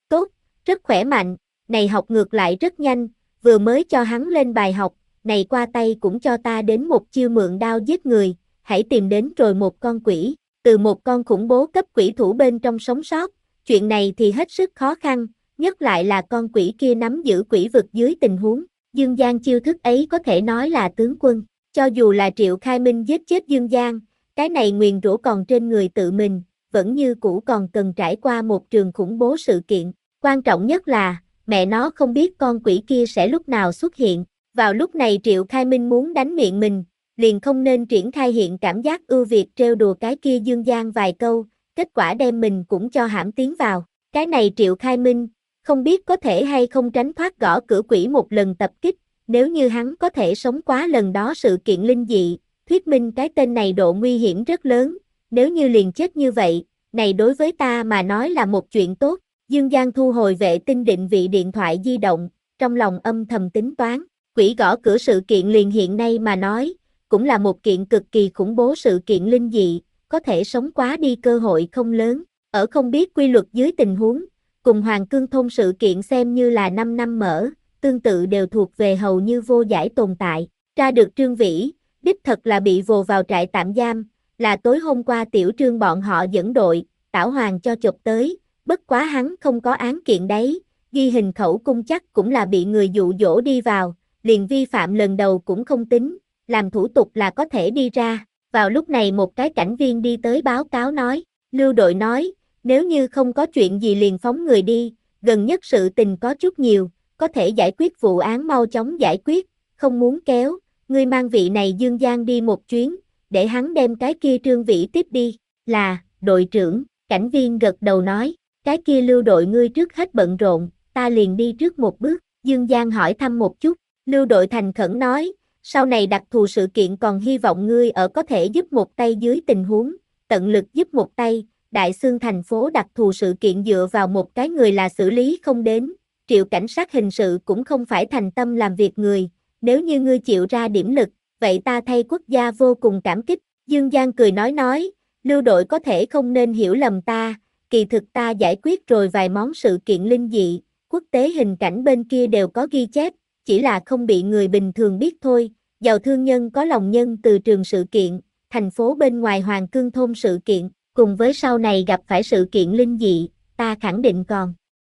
tốt, rất khỏe mạnh, này học ngược lại rất nhanh, vừa mới cho hắn lên bài học, này qua tay cũng cho ta đến một chiêu mượn đao giết người, hãy tìm đến rồi một con quỷ, từ một con khủng bố cấp quỷ thủ bên trong sống sót, chuyện này thì hết sức khó khăn, nhất lại là con quỷ kia nắm giữ quỷ vực dưới tình huống, Dương Giang chiêu thức ấy có thể nói là tướng quân, cho dù là Triệu Khai Minh giết chết Dương Giang, cái này nguyền rủa còn trên người tự mình, vẫn như cũ còn cần trải qua một trường khủng bố sự kiện, quan trọng nhất là, mẹ nó không biết con quỷ kia sẽ lúc nào xuất hiện, vào lúc này Triệu Khai Minh muốn đánh miệng mình, liền không nên triển khai hiện cảm giác ưu việt trêu đùa cái kia Dương Giang vài câu, kết quả đem mình cũng cho hãm tiến vào, cái này Triệu Khai Minh, không biết có thể hay không tránh thoát gõ cửa quỷ một lần tập kích, nếu như hắn có thể sống quá lần đó sự kiện linh dị, thuyết minh cái tên này độ nguy hiểm rất lớn, nếu như liền chết như vậy, này đối với ta mà nói là một chuyện tốt, Dương Giang thu hồi vệ tinh định vị điện thoại di động, trong lòng âm thầm tính toán, quỷ gõ cửa sự kiện liền hiện nay mà nói, cũng là một kiện cực kỳ khủng bố sự kiện linh dị, có thể sống quá đi cơ hội không lớn, ở không biết quy luật dưới tình huống, cùng Hoàng Cương Thôn sự kiện xem như là năm năm mở, tương tự đều thuộc về hầu như vô giải tồn tại, tra được Trương Vĩ, đích thật là bị vồ vào trại tạm giam, là tối hôm qua Tiểu Trương bọn họ dẫn đội, Tảo Hoàng cho chụp tới, bất quá hắn không có án kiện đấy, ghi hình khẩu cung chắc cũng là bị người dụ dỗ đi vào, liền vi phạm lần đầu cũng không tính, làm thủ tục là có thể đi ra, vào lúc này một cái cảnh viên đi tới báo cáo nói, Lưu đội nói, nếu như không có chuyện gì liền phóng người đi, gần nhất sự tình có chút nhiều, có thể giải quyết vụ án mau chóng giải quyết, không muốn kéo, ngươi mang vị này Dương Giang đi một chuyến, để hắn đem cái kia Trương Vĩ tiếp đi, là, đội trưởng, cảnh viên gật đầu nói, cái kia Lưu đội ngươi trước hết bận rộn, ta liền đi trước một bước, Dương Giang hỏi thăm một chút, Lưu đội thành khẩn nói, sau này đặc thù sự kiện còn hy vọng ngươi ở có thể giúp một tay dưới tình huống, tận lực giúp một tay, Đại Xương thành phố đặc thù sự kiện dựa vào một cái người là xử lý không đến, Triệu cảnh sát hình sự cũng không phải thành tâm làm việc người, nếu như ngươi chịu ra điểm lực, vậy ta thay quốc gia vô cùng cảm kích, Dương Giang cười nói nói, Lưu đội có thể không nên hiểu lầm ta, kỳ thực ta giải quyết rồi vài món sự kiện linh dị, quốc tế hình cảnh bên kia đều có ghi chép, chỉ là không bị người bình thường biết thôi, giàu thương nhân có lòng nhân từ trường sự kiện, thành phố bên ngoài Hoàng Cương Thôn sự kiện, cùng với sau này gặp phải sự kiện linh dị, ta khẳng định còn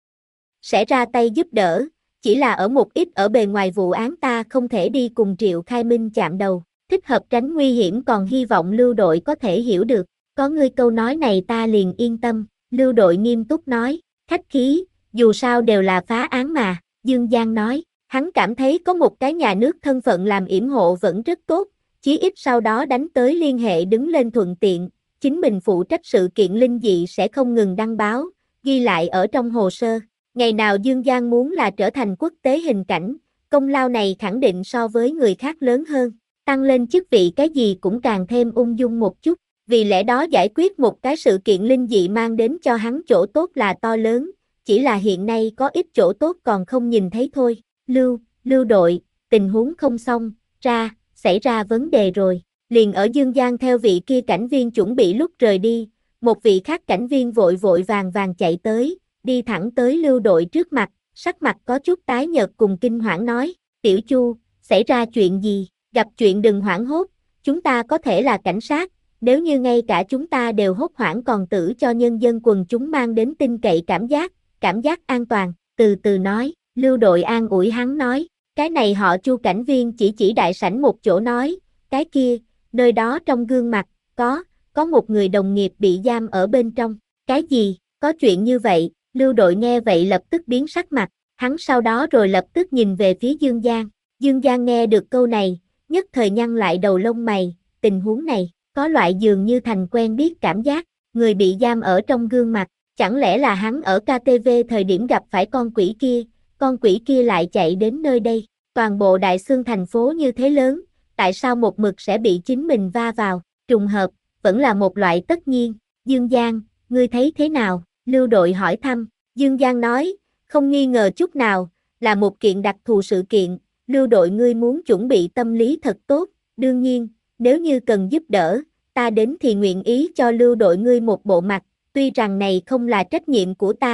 sẽ ra tay giúp đỡ, chỉ là ở một ít ở bề ngoài vụ án ta không thể đi cùng Triệu Khai Minh chạm đầu, thích hợp tránh nguy hiểm còn hy vọng Lưu đội có thể hiểu được, có ngươi câu nói này ta liền yên tâm, Lưu đội nghiêm túc nói, khách khí, dù sao đều là phá án mà, Dương Giang nói, hắn cảm thấy có một cái nhà nước thân phận làm yểm hộ vẫn rất tốt, chí ít sau đó đánh tới liên hệ đứng lên thuận tiện, chính mình phụ trách sự kiện linh dị sẽ không ngừng đăng báo, ghi lại ở trong hồ sơ. Ngày nào Dương Giang muốn là trở thành quốc tế hình cảnh, công lao này khẳng định so với người khác lớn hơn, tăng lên chức vị cái gì cũng càng thêm ung dung một chút, vì lẽ đó giải quyết một cái sự kiện linh dị mang đến cho hắn chỗ tốt là to lớn, chỉ là hiện nay có ít chỗ tốt còn không nhìn thấy thôi, Lưu, Lưu đội, tình huống không xong, ra, xảy ra vấn đề rồi, liền ở Dương Giang theo vị kia cảnh viên chuẩn bị lúc rời đi, một vị khác cảnh viên vội vội vàng vàng chạy tới, đi thẳng tới Lưu đội trước mặt, sắc mặt có chút tái nhợt cùng kinh hoảng nói, Tiểu Chu, xảy ra chuyện gì, gặp chuyện đừng hoảng hốt, chúng ta có thể là cảnh sát, nếu như ngay cả chúng ta đều hốt hoảng còn tử cho nhân dân quần chúng mang đến tin cậy cảm giác, cảm giác an toàn, từ từ nói, Lưu đội an ủi hắn nói, cái này họ Chu cảnh viên chỉ chỉ đại sảnh một chỗ nói, cái kia, nơi đó trong gương mặt, có, có một người đồng nghiệp bị giam ở bên trong, cái gì, có chuyện như vậy, Lưu đội nghe vậy lập tức biến sắc mặt, hắn sau đó rồi lập tức nhìn về phía Dương Giang, Dương Giang nghe được câu này, nhất thời nhăn lại đầu lông mày, tình huống này, có loại dường như thành quen biết cảm giác, người bị giam ở trong gương mặt, chẳng lẽ là hắn ở ca tê vê thời điểm gặp phải con quỷ kia, con quỷ kia lại chạy đến nơi đây, toàn bộ Đại Xương thành phố như thế lớn, tại sao một mực sẽ bị chính mình va vào, trùng hợp, vẫn là một loại tất nhiên, Dương Giang, ngươi thấy thế nào, Lưu đội hỏi thăm, Dương Giang nói, không nghi ngờ chút nào, là một kiện đặc thù sự kiện, Lưu đội ngươi muốn chuẩn bị tâm lý thật tốt, đương nhiên, nếu như cần giúp đỡ, ta đến thì nguyện ý cho Lưu đội ngươi một bộ mặt, tuy rằng này không là trách nhiệm của ta,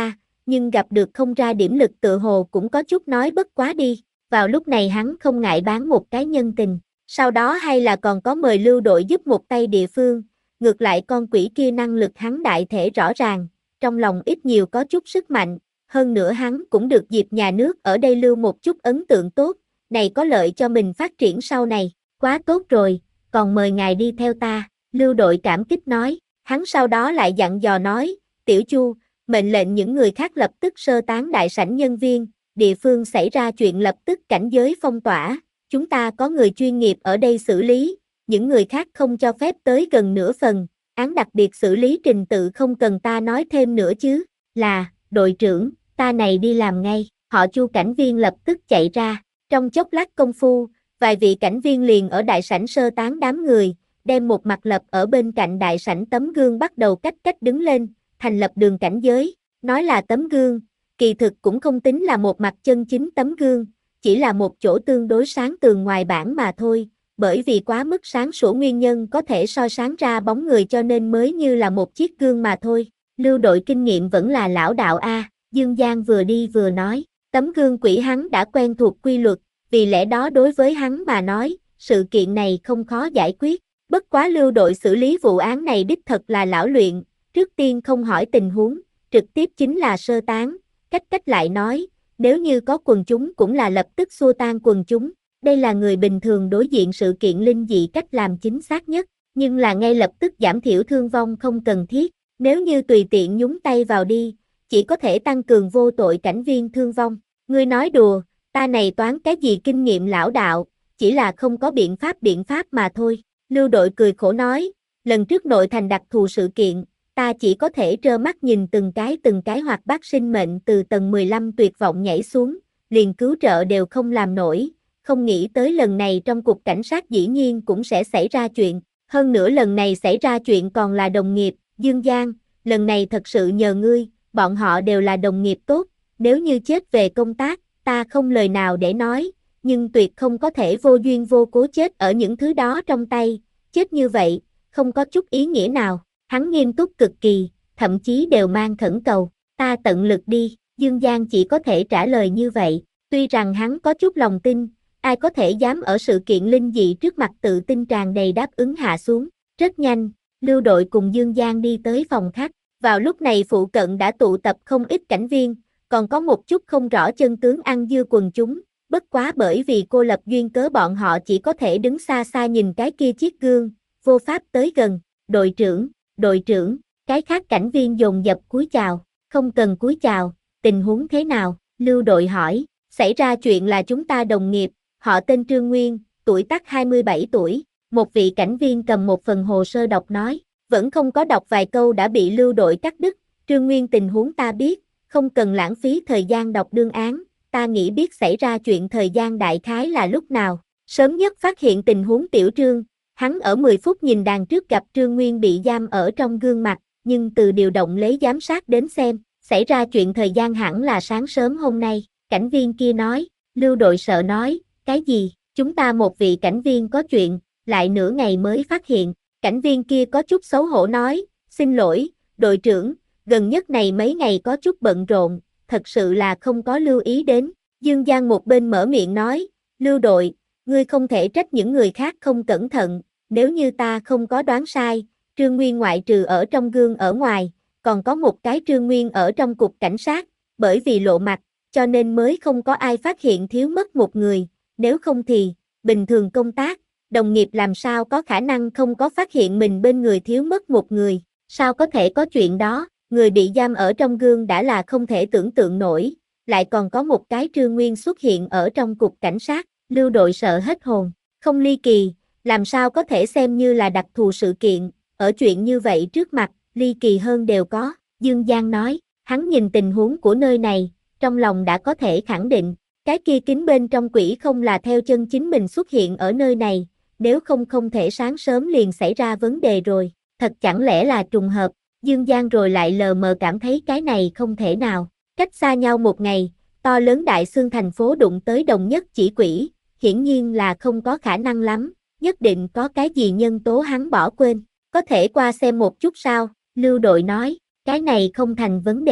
nhưng gặp được không ra điểm lực tự hồ cũng có chút nói bất quá đi, vào lúc này hắn không ngại bán một cái nhân tình, sau đó hay là còn có mời Lưu Đội giúp một tay địa phương, ngược lại con quỷ kia năng lực hắn đại thể rõ ràng, trong lòng ít nhiều có chút sức mạnh, hơn nữa hắn cũng được dịp nhà nước ở đây lưu một chút ấn tượng tốt, này có lợi cho mình phát triển sau này, quá tốt rồi, còn mời ngài đi theo ta, Lưu Đội cảm kích nói, hắn sau đó lại dặn dò nói, Tiểu Chu, mệnh lệnh những người khác lập tức sơ tán đại sảnh nhân viên, địa phương xảy ra chuyện lập tức cảnh giới phong tỏa, chúng ta có người chuyên nghiệp ở đây xử lý, những người khác không cho phép tới gần nửa phần, án đặc biệt xử lý trình tự không cần ta nói thêm nữa chứ, là, đội trưởng, ta này đi làm ngay, họ Chu cảnh viên lập tức chạy ra, trong chốc lát công phu, vài vị cảnh viên liền ở đại sảnh sơ tán đám người, đem một mặt lập ở bên cạnh đại sảnh tấm gương bắt đầu cách cách đứng lên, thành lập đường cảnh giới, nói là tấm gương, kỳ thực cũng không tính là một mặt chân chính tấm gương, chỉ là một chỗ tương đối sáng tường ngoài bản mà thôi, bởi vì quá mức sáng sủa nguyên nhân có thể soi sáng ra bóng người cho nên mới như là một chiếc gương mà thôi. Lưu Đội kinh nghiệm vẫn là lão đạo A, Dương Giang vừa đi vừa nói, tấm gương quỷ hắn đã quen thuộc quy luật, vì lẽ đó đối với hắn mà nói, sự kiện này không khó giải quyết, bất quá Lưu Đội xử lý vụ án này đích thật là lão luyện, trước tiên không hỏi tình huống, trực tiếp chính là sơ tán, cách cách lại nói, nếu như có quần chúng cũng là lập tức xua tan quần chúng, đây là người bình thường đối diện sự kiện linh dị cách làm chính xác nhất, nhưng là ngay lập tức giảm thiểu thương vong không cần thiết, nếu như tùy tiện nhúng tay vào đi, chỉ có thể tăng cường vô tội cảnh viên thương vong, ngươi nói đùa, ta này toán cái gì kinh nghiệm lão đạo, chỉ là không có biện pháp biện pháp mà thôi, Lưu Đội cười khổ nói, lần trước nội thành đặc thù sự kiện, ta chỉ có thể trơ mắt nhìn từng cái từng cái hoạt bát sinh mệnh từ tầng mười lăm tuyệt vọng nhảy xuống, liền cứu trợ đều không làm nổi, không nghĩ tới lần này trong cục cảnh sát dĩ nhiên cũng sẽ xảy ra chuyện, hơn nữa lần này xảy ra chuyện còn là đồng nghiệp, Dương Giang, lần này thật sự nhờ ngươi, bọn họ đều là đồng nghiệp tốt, nếu như chết về công tác, ta không lời nào để nói, nhưng tuyệt không có thể vô duyên vô cố chết ở những thứ đó trong tay, chết như vậy, không có chút ý nghĩa nào. Hắn nghiêm túc cực kỳ, thậm chí đều mang khẩn cầu, ta tận lực đi, Dương Giang chỉ có thể trả lời như vậy, tuy rằng hắn có chút lòng tin, ai có thể dám ở sự kiện linh dị trước mặt tự tin tràn đầy đáp ứng hạ xuống, rất nhanh, Lưu Đội cùng Dương Giang đi tới phòng khách, vào lúc này phụ cận đã tụ tập không ít cảnh viên, còn có một chút không rõ chân tướng ăn dưa quần chúng, bất quá bởi vì cô lập duyên cớ bọn họ chỉ có thể đứng xa xa nhìn cái kia chiếc gương, vô pháp tới gần, đội trưởng. Đội trưởng, cái khác cảnh viên dồn dập cúi chào, không cần cúi chào, tình huống thế nào, Lưu Đội hỏi, xảy ra chuyện là chúng ta đồng nghiệp, họ tên Trương Nguyên, tuổi tác hai mươi bảy tuổi, một vị cảnh viên cầm một phần hồ sơ đọc nói, vẫn không có đọc vài câu đã bị Lưu Đội cắt đứt, Trương Nguyên tình huống ta biết, không cần lãng phí thời gian đọc đương án, ta nghĩ biết xảy ra chuyện thời gian đại khái là lúc nào, sớm nhất phát hiện tình huống Tiểu Trương. Hắn ở mười phút nhìn đàn trước gặp Trương Nguyên bị giam ở trong gương mặt, nhưng từ điều động lấy giám sát đến xem, xảy ra chuyện thời gian hẳn là sáng sớm hôm nay, cảnh viên kia nói, Lưu Đội sợ nói, cái gì, chúng ta một vị cảnh viên có chuyện, lại nửa ngày mới phát hiện, cảnh viên kia có chút xấu hổ nói, xin lỗi, đội trưởng, gần nhất này mấy ngày có chút bận rộn, thật sự là không có lưu ý đến, Dương Giang một bên mở miệng nói, Lưu Đội, ngươi không thể trách những người khác không cẩn thận. Nếu như ta không có đoán sai, Trương Nguyên ngoại trừ ở trong gương ở ngoài, còn có một cái Trương Nguyên ở trong cục cảnh sát, bởi vì lộ mặt, cho nên mới không có ai phát hiện thiếu mất một người, nếu không thì, bình thường công tác, đồng nghiệp làm sao có khả năng không có phát hiện mình bên người thiếu mất một người, sao có thể có chuyện đó, người bị giam ở trong gương đã là không thể tưởng tượng nổi, lại còn có một cái Trương Nguyên xuất hiện ở trong cục cảnh sát, Lưu Đội sợ hết hồn, không ly kỳ. Làm sao có thể xem như là đặc thù sự kiện, ở chuyện như vậy trước mặt, ly kỳ hơn đều có, Dương Giang nói, hắn nhìn tình huống của nơi này, trong lòng đã có thể khẳng định, cái kia kính bên trong quỷ không là theo chân chính mình xuất hiện ở nơi này, nếu không không thể sáng sớm liền xảy ra vấn đề rồi, thật chẳng lẽ là trùng hợp, Dương Giang rồi lại lờ mờ cảm thấy cái này không thể nào, cách xa nhau một ngày, to lớn đại xương thành phố đụng tới đồng nhất chỉ quỷ, hiển nhiên là không có khả năng lắm. Nhất định có cái gì nhân tố hắn bỏ quên, có thể qua xem một chút sao, Lưu Đội nói, cái này không thành vấn đề,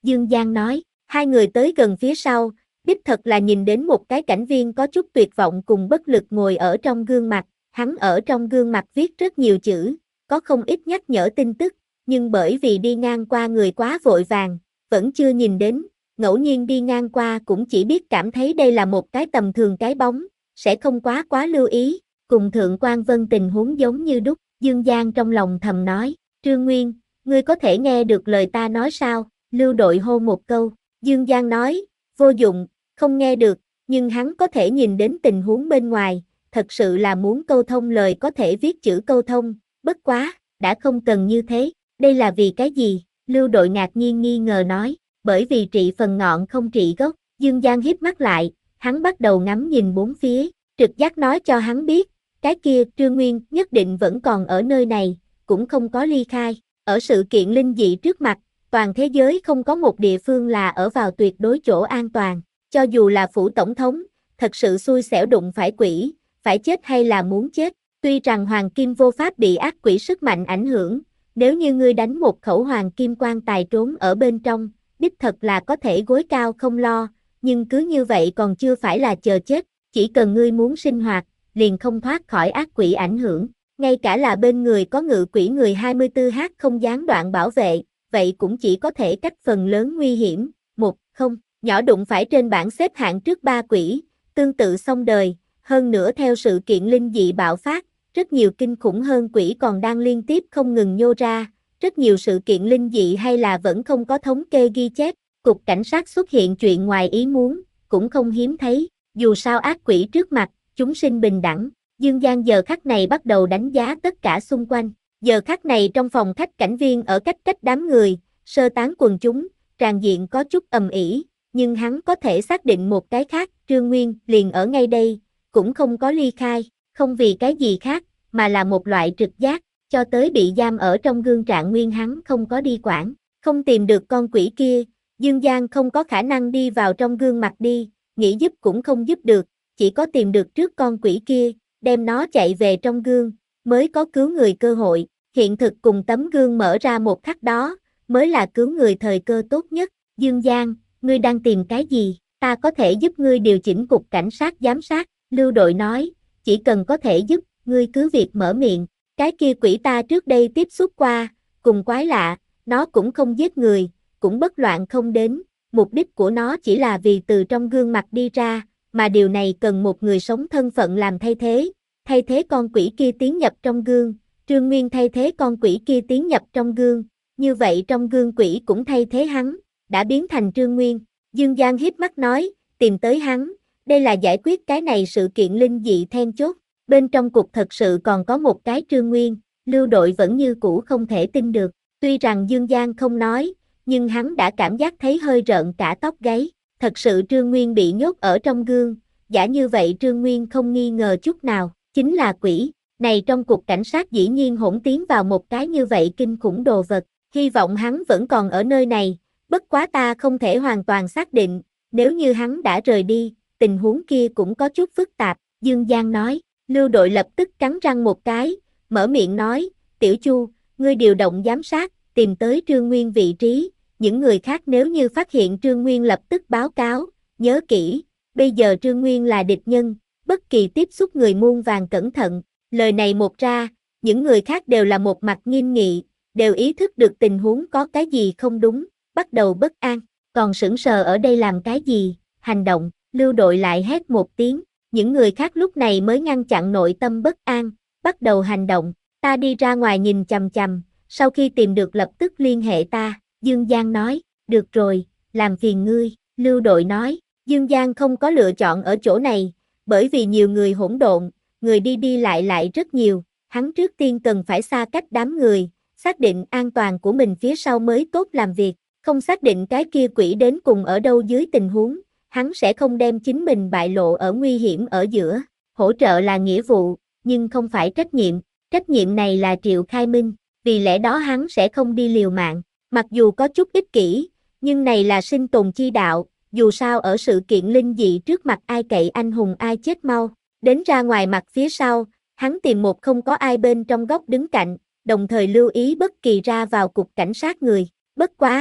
Dương Giang nói. Hai người tới gần phía sau, đích thật là nhìn đến một cái cảnh viên có chút tuyệt vọng cùng bất lực ngồi ở trong gương mặt, hắn ở trong gương mặt viết rất nhiều chữ, có không ít nhắc nhở tin tức, nhưng bởi vì đi ngang qua người quá vội vàng, vẫn chưa nhìn đến, ngẫu nhiên đi ngang qua cũng chỉ biết cảm thấy đây là một cái tầm thường cái bóng, sẽ không quá quá lưu ý, cùng Thượng Quan Vân tình huống giống như đúc, Dương Giang trong lòng thầm nói, Trương Nguyên, ngươi có thể nghe được lời ta nói sao, Lưu Đội hô một câu, Dương Giang nói, vô dụng, không nghe được, nhưng hắn có thể nhìn đến tình huống bên ngoài, thật sự là muốn câu thông lời có thể viết chữ câu thông, bất quá, đã không cần như thế, đây là vì cái gì, Lưu Đội ngạc nhiên nghi ngờ nói, bởi vì trị phần ngọn không trị gốc, Dương Giang híp mắt lại, hắn bắt đầu ngắm nhìn bốn phía, trực giác nói cho hắn biết, cái kia Trương Nguyên nhất định vẫn còn ở nơi này, cũng không có ly khai, ở sự kiện linh dị trước mặt, toàn thế giới không có một địa phương là ở vào tuyệt đối chỗ an toàn, cho dù là phủ tổng thống, thật sự xui xẻo đụng phải quỷ, phải chết hay là muốn chết, tuy rằng hoàng kim vô pháp bị ác quỷ sức mạnh ảnh hưởng, nếu như ngươi đánh một khẩu hoàng kim quan tài trốn ở bên trong, đích thật là có thể gối cao không lo, nhưng cứ như vậy còn chưa phải là chờ chết, chỉ cần ngươi muốn sinh hoạt, liền không thoát khỏi ác quỷ ảnh hưởng, ngay cả là bên người có ngự quỷ người hai mươi tư h không gián đoạn bảo vệ, vậy cũng chỉ có thể cách phần lớn nguy hiểm, một, không, nhỏ đụng phải trên bảng xếp hạng trước ba quỷ, tương tự xong đời, hơn nữa theo sự kiện linh dị bạo phát, rất nhiều kinh khủng hơn quỷ còn đang liên tiếp không ngừng nhô ra, rất nhiều sự kiện linh dị hay là vẫn không có thống kê ghi chép, cục cảnh sát xuất hiện chuyện ngoài ý muốn, cũng không hiếm thấy, dù sao ác quỷ trước mặt, chúng sinh bình đẳng, Dương Giang giờ khắc này bắt đầu đánh giá tất cả xung quanh, giờ khắc này trong phòng khách cảnh viên ở cách cách đám người, sơ tán quần chúng, tràn diện có chút ầm ĩ, nhưng hắn có thể xác định một cái khác, Trương Nguyên liền ở ngay đây, cũng không có ly khai, không vì cái gì khác, mà là một loại trực giác, cho tới bị giam ở trong gương Trạng Nguyên hắn không có đi quản, không tìm được con quỷ kia, Dương Giang không có khả năng đi vào trong gương mặt đi, nghĩ giúp cũng không giúp được, chỉ có tìm được trước con quỷ kia, đem nó chạy về trong gương, mới có cứu người cơ hội, hiện thực cùng tấm gương mở ra một khắc đó, mới là cứu người thời cơ tốt nhất, Dương Giang, ngươi đang tìm cái gì, ta có thể giúp ngươi điều chỉnh cục cảnh sát giám sát, Lưu Đội nói, chỉ cần có thể giúp, ngươi cứ việc mở miệng, cái kia quỷ ta trước đây tiếp xúc qua, cùng quái lạ, nó cũng không giết người, cũng bất loạn không đến, mục đích của nó chỉ là vì từ trong gương mặt đi ra, mà điều này cần một người sống thân phận làm thay thế, thay thế con quỷ kia tiến nhập trong gương, Trương Nguyên thay thế con quỷ kia tiến nhập trong gương, như vậy trong gương quỷ cũng thay thế hắn, đã biến thành Trương Nguyên, Dương Giang híp mắt nói, tìm tới hắn, đây là giải quyết cái này sự kiện linh dị then chốt, bên trong cục thật sự còn có một cái Trương Nguyên, Lưu Đội vẫn như cũ không thể tin được, tuy rằng Dương Giang không nói, nhưng hắn đã cảm giác thấy hơi rợn cả tóc gáy, thật sự Trương Nguyên bị nhốt ở trong gương, giả như vậy Trương Nguyên không nghi ngờ chút nào, chính là quỷ, này trong cục cảnh sát dĩ nhiên hỗn tiến vào một cái như vậy kinh khủng đồ vật, hy vọng hắn vẫn còn ở nơi này, bất quá ta không thể hoàn toàn xác định, nếu như hắn đã rời đi, tình huống kia cũng có chút phức tạp, Dương Giang nói, Lưu Đội lập tức cắn răng một cái, mở miệng nói, Tiểu Chu, ngươi điều động giám sát, tìm tới Trương Nguyên vị trí, những người khác nếu như phát hiện Trương Nguyên lập tức báo cáo, nhớ kỹ, bây giờ Trương Nguyên là địch nhân, bất kỳ tiếp xúc người muôn vàng cẩn thận, lời này một ra, những người khác đều là một mặt nghiêm nghị, đều ý thức được tình huống có cái gì không đúng, bắt đầu bất an, còn sững sờ ở đây làm cái gì, hành động, Lưu Đội lại hét một tiếng, những người khác lúc này mới ngăn chặn nội tâm bất an, bắt đầu hành động, ta đi ra ngoài nhìn chằm chằm, sau khi tìm được lập tức liên hệ ta, Dương Giang nói, được rồi, làm phiền ngươi, Lưu Đội nói, Dương Giang không có lựa chọn ở chỗ này, bởi vì nhiều người hỗn độn, người đi đi lại lại rất nhiều, hắn trước tiên cần phải xa cách đám người, xác định an toàn của mình phía sau mới tốt làm việc, không xác định cái kia quỷ đến cùng ở đâu dưới tình huống, hắn sẽ không đem chính mình bại lộ ở nguy hiểm ở giữa, hỗ trợ là nghĩa vụ, nhưng không phải trách nhiệm, trách nhiệm này là Triệu Khai Minh, vì lẽ đó hắn sẽ không đi liều mạng, mặc dù có chút ích kỷ, nhưng này là sinh tồn chi đạo, dù sao ở sự kiện linh dị trước mặt ai cậy anh hùng ai chết mau, đến ra ngoài mặt phía sau, hắn tìm một không có ai bên trong góc đứng cạnh, đồng thời lưu ý bất kỳ ra vào cục cảnh sát người, bất quá,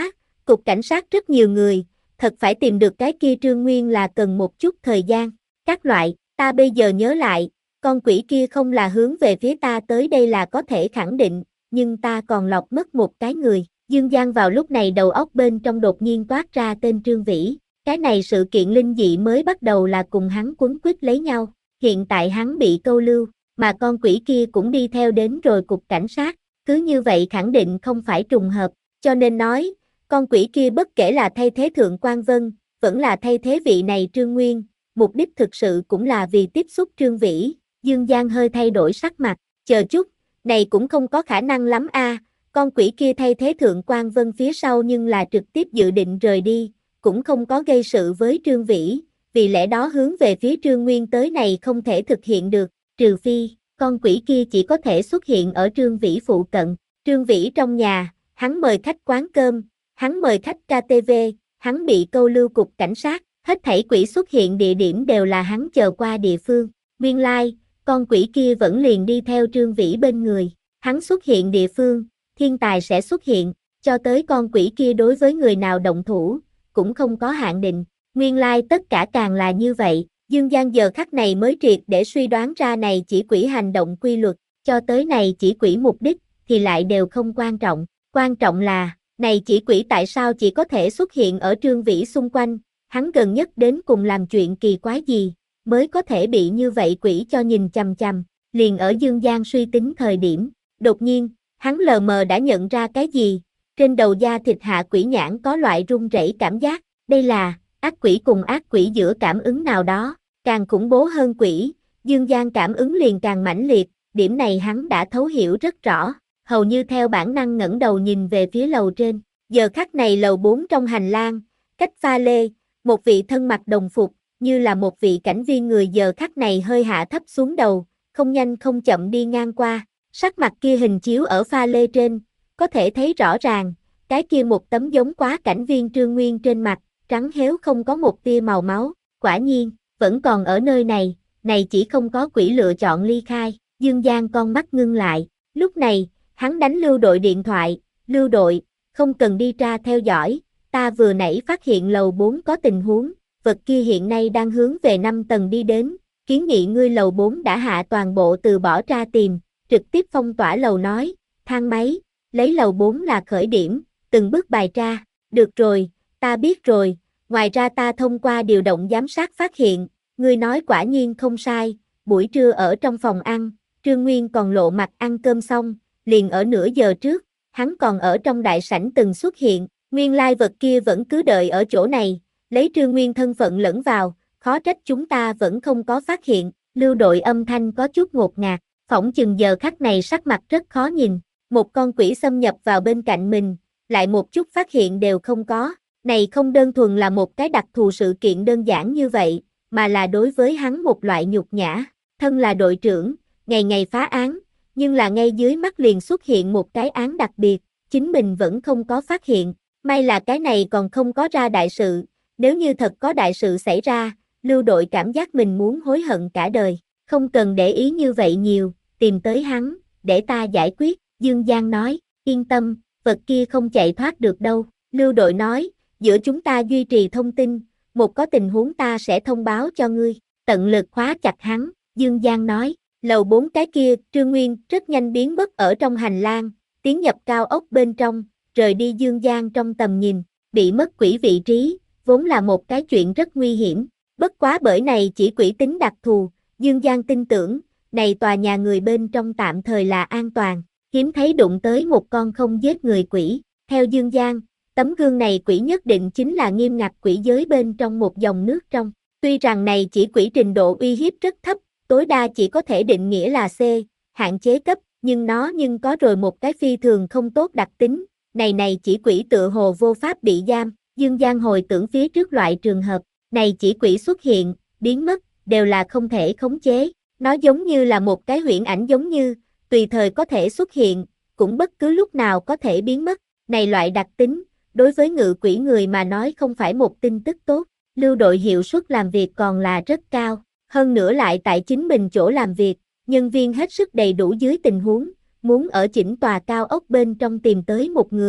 Cục cảnh sát rất nhiều người, thật phải tìm được cái kia Trương Nguyên là cần một chút thời gian. Các loại, ta bây giờ nhớ lại, con quỷ kia không là hướng về phía ta tới đây là có thể khẳng định, nhưng ta còn lọt mất một cái người. Dương Giang vào lúc này đầu óc bên trong đột nhiên toát ra tên Trương Vĩ. Cái này sự kiện linh dị mới bắt đầu là cùng hắn quấn quýt lấy nhau. Hiện tại hắn bị câu lưu, mà con quỷ kia cũng đi theo đến rồi cục cảnh sát. Cứ như vậy khẳng định không phải trùng hợp, cho nên nói, con quỷ kia bất kể là thay thế Thượng Quan Vân, vẫn là thay thế vị này Trương Nguyên, mục đích thực sự cũng là vì tiếp xúc Trương Vĩ. Dương Giang hơi thay đổi sắc mặt, chờ chút, này cũng không có khả năng lắm a. Con quỷ kia thay thế Thượng Quan Vân phía sau nhưng là trực tiếp dự định rời đi, cũng không có gây sự với Trương Vĩ, vì lẽ đó hướng về phía Trương Nguyên tới này không thể thực hiện được, trừ phi, con quỷ kia chỉ có thể xuất hiện ở Trương Vĩ phụ cận. Trương Vĩ trong nhà, hắn mời khách quán cơm, hắn mời khách ca tê vê, hắn bị câu lưu cục cảnh sát, hết thảy quỷ xuất hiện địa điểm đều là hắn chờ qua địa phương. Nguyên lai, like, con quỷ kia vẫn liền đi theo Trương Vĩ bên người, hắn xuất hiện địa phương, thiên tài sẽ xuất hiện, cho tới con quỷ kia đối với người nào động thủ, cũng không có hạn định. Nguyên lai like tất cả càng là như vậy, Dương Giang giờ khắc này mới triệt để suy đoán ra này chỉ quỷ hành động quy luật, cho tới này chỉ quỷ mục đích, thì lại đều không quan trọng, quan trọng là, này chỉ quỷ tại sao chỉ có thể xuất hiện ở Trương Vĩ xung quanh, hắn gần nhất đến cùng làm chuyện kỳ quái gì, mới có thể bị như vậy quỷ cho nhìn chằm chằm, liền ở Dương Giang suy tính thời điểm, đột nhiên, hắn lờ mờ đã nhận ra cái gì, trên đầu da thịt hạ quỷ nhãn có loại run rẩy cảm giác, đây là, ác quỷ cùng ác quỷ giữa cảm ứng nào đó, càng khủng bố hơn quỷ, Dương Giang cảm ứng liền càng mãnh liệt, điểm này hắn đã thấu hiểu rất rõ, hầu như theo bản năng ngẩng đầu nhìn về phía lầu trên, giờ khắc này lầu bốn trong hành lang, cách pha lê, một vị thân mặc đồng phục, như là một vị cảnh viên người giờ khắc này hơi hạ thấp xuống đầu, không nhanh không chậm đi ngang qua, sắc mặt kia hình chiếu ở pha lê trên, có thể thấy rõ ràng, cái kia một tấm giống quá cảnh viên Trương Nguyên trên mặt, trắng héo không có một tia màu máu, quả nhiên, vẫn còn ở nơi này, này chỉ không có quỷ lựa chọn ly khai, Dương Giang con mắt ngưng lại, lúc này, hắn đánh Lưu Đội điện thoại, Lưu Đội, không cần đi tra theo dõi, ta vừa nãy phát hiện lầu bốn có tình huống, vật kia hiện nay đang hướng về năm tầng đi đến, kiến nghị ngươi lầu bốn đã hạ toàn bộ từ bỏ tra tìm, trực tiếp phong tỏa lầu nói, thang máy, lấy lầu bốn là khởi điểm, từng bước bài tra, được rồi, ta biết rồi, ngoài ra ta thông qua điều động giám sát phát hiện, ngươi nói quả nhiên không sai, buổi trưa ở trong phòng ăn, Trương Nguyên còn lộ mặt ăn cơm xong, liền ở nửa giờ trước, hắn còn ở trong đại sảnh từng xuất hiện, nguyên lai vật kia vẫn cứ đợi ở chỗ này, lấy Trương Nguyên thân phận lẫn vào, khó trách chúng ta vẫn không có phát hiện, Lưu Đội âm thanh có chút ngột ngạt, phỏng chừng giờ khắc này sắc mặt rất khó nhìn, một con quỷ xâm nhập vào bên cạnh mình, lại một chút phát hiện đều không có, này không đơn thuần là một cái đặc thù sự kiện đơn giản như vậy, mà là đối với hắn một loại nhục nhã, thân là đội trưởng, ngày ngày phá án, nhưng là ngay dưới mắt liền xuất hiện một cái án đặc biệt, chính mình vẫn không có phát hiện, may là cái này còn không có ra đại sự, nếu như thật có đại sự xảy ra, Lưu Đội cảm giác mình muốn hối hận cả đời, không cần để ý như vậy nhiều, tìm tới hắn, để ta giải quyết, Dương Giang nói, yên tâm, vật kia không chạy thoát được đâu, Lưu Đội nói, giữa chúng ta duy trì thông tin, một có tình huống ta sẽ thông báo cho ngươi, tận lực khóa chặt hắn, Dương Giang nói, lầu bốn cái kia, Trương Nguyên rất nhanh biến mất ở trong hành lang, tiến nhập cao ốc bên trong, rời đi Dương Giang trong tầm nhìn, bị mất quỷ vị trí, vốn là một cái chuyện rất nguy hiểm, bất quá bởi này chỉ quỷ tính đặc thù, Dương Giang tin tưởng, này tòa nhà người bên trong tạm thời là an toàn, hiếm thấy đụng tới một con không giết người quỷ, theo Dương Giang, tấm gương này quỷ nhất định chính là nghiêm ngặt quỷ giới bên trong một dòng nước trong, tuy rằng này chỉ quỷ trình độ uy hiếp rất thấp, tối đa chỉ có thể định nghĩa là C, hạn chế cấp, nhưng nó nhưng có rồi một cái phi thường không tốt đặc tính, này này chỉ quỷ tựa hồ vô pháp bị giam, Dương Giang hồi tưởng phía trước loại trường hợp, này chỉ quỷ xuất hiện, biến mất, đều là không thể khống chế, nó giống như là một cái huyễn ảnh giống như, tùy thời có thể xuất hiện, cũng bất cứ lúc nào có thể biến mất, này loại đặc tính, đối với ngự quỷ người mà nói không phải một tin tức tốt, Lưu Đội hiệu suất làm việc còn là rất cao, hơn nữa lại tại chính mình chỗ làm việc, nhân viên hết sức đầy đủ dưới tình huống, muốn ở chỉnh tòa cao ốc bên trong tìm tới một người,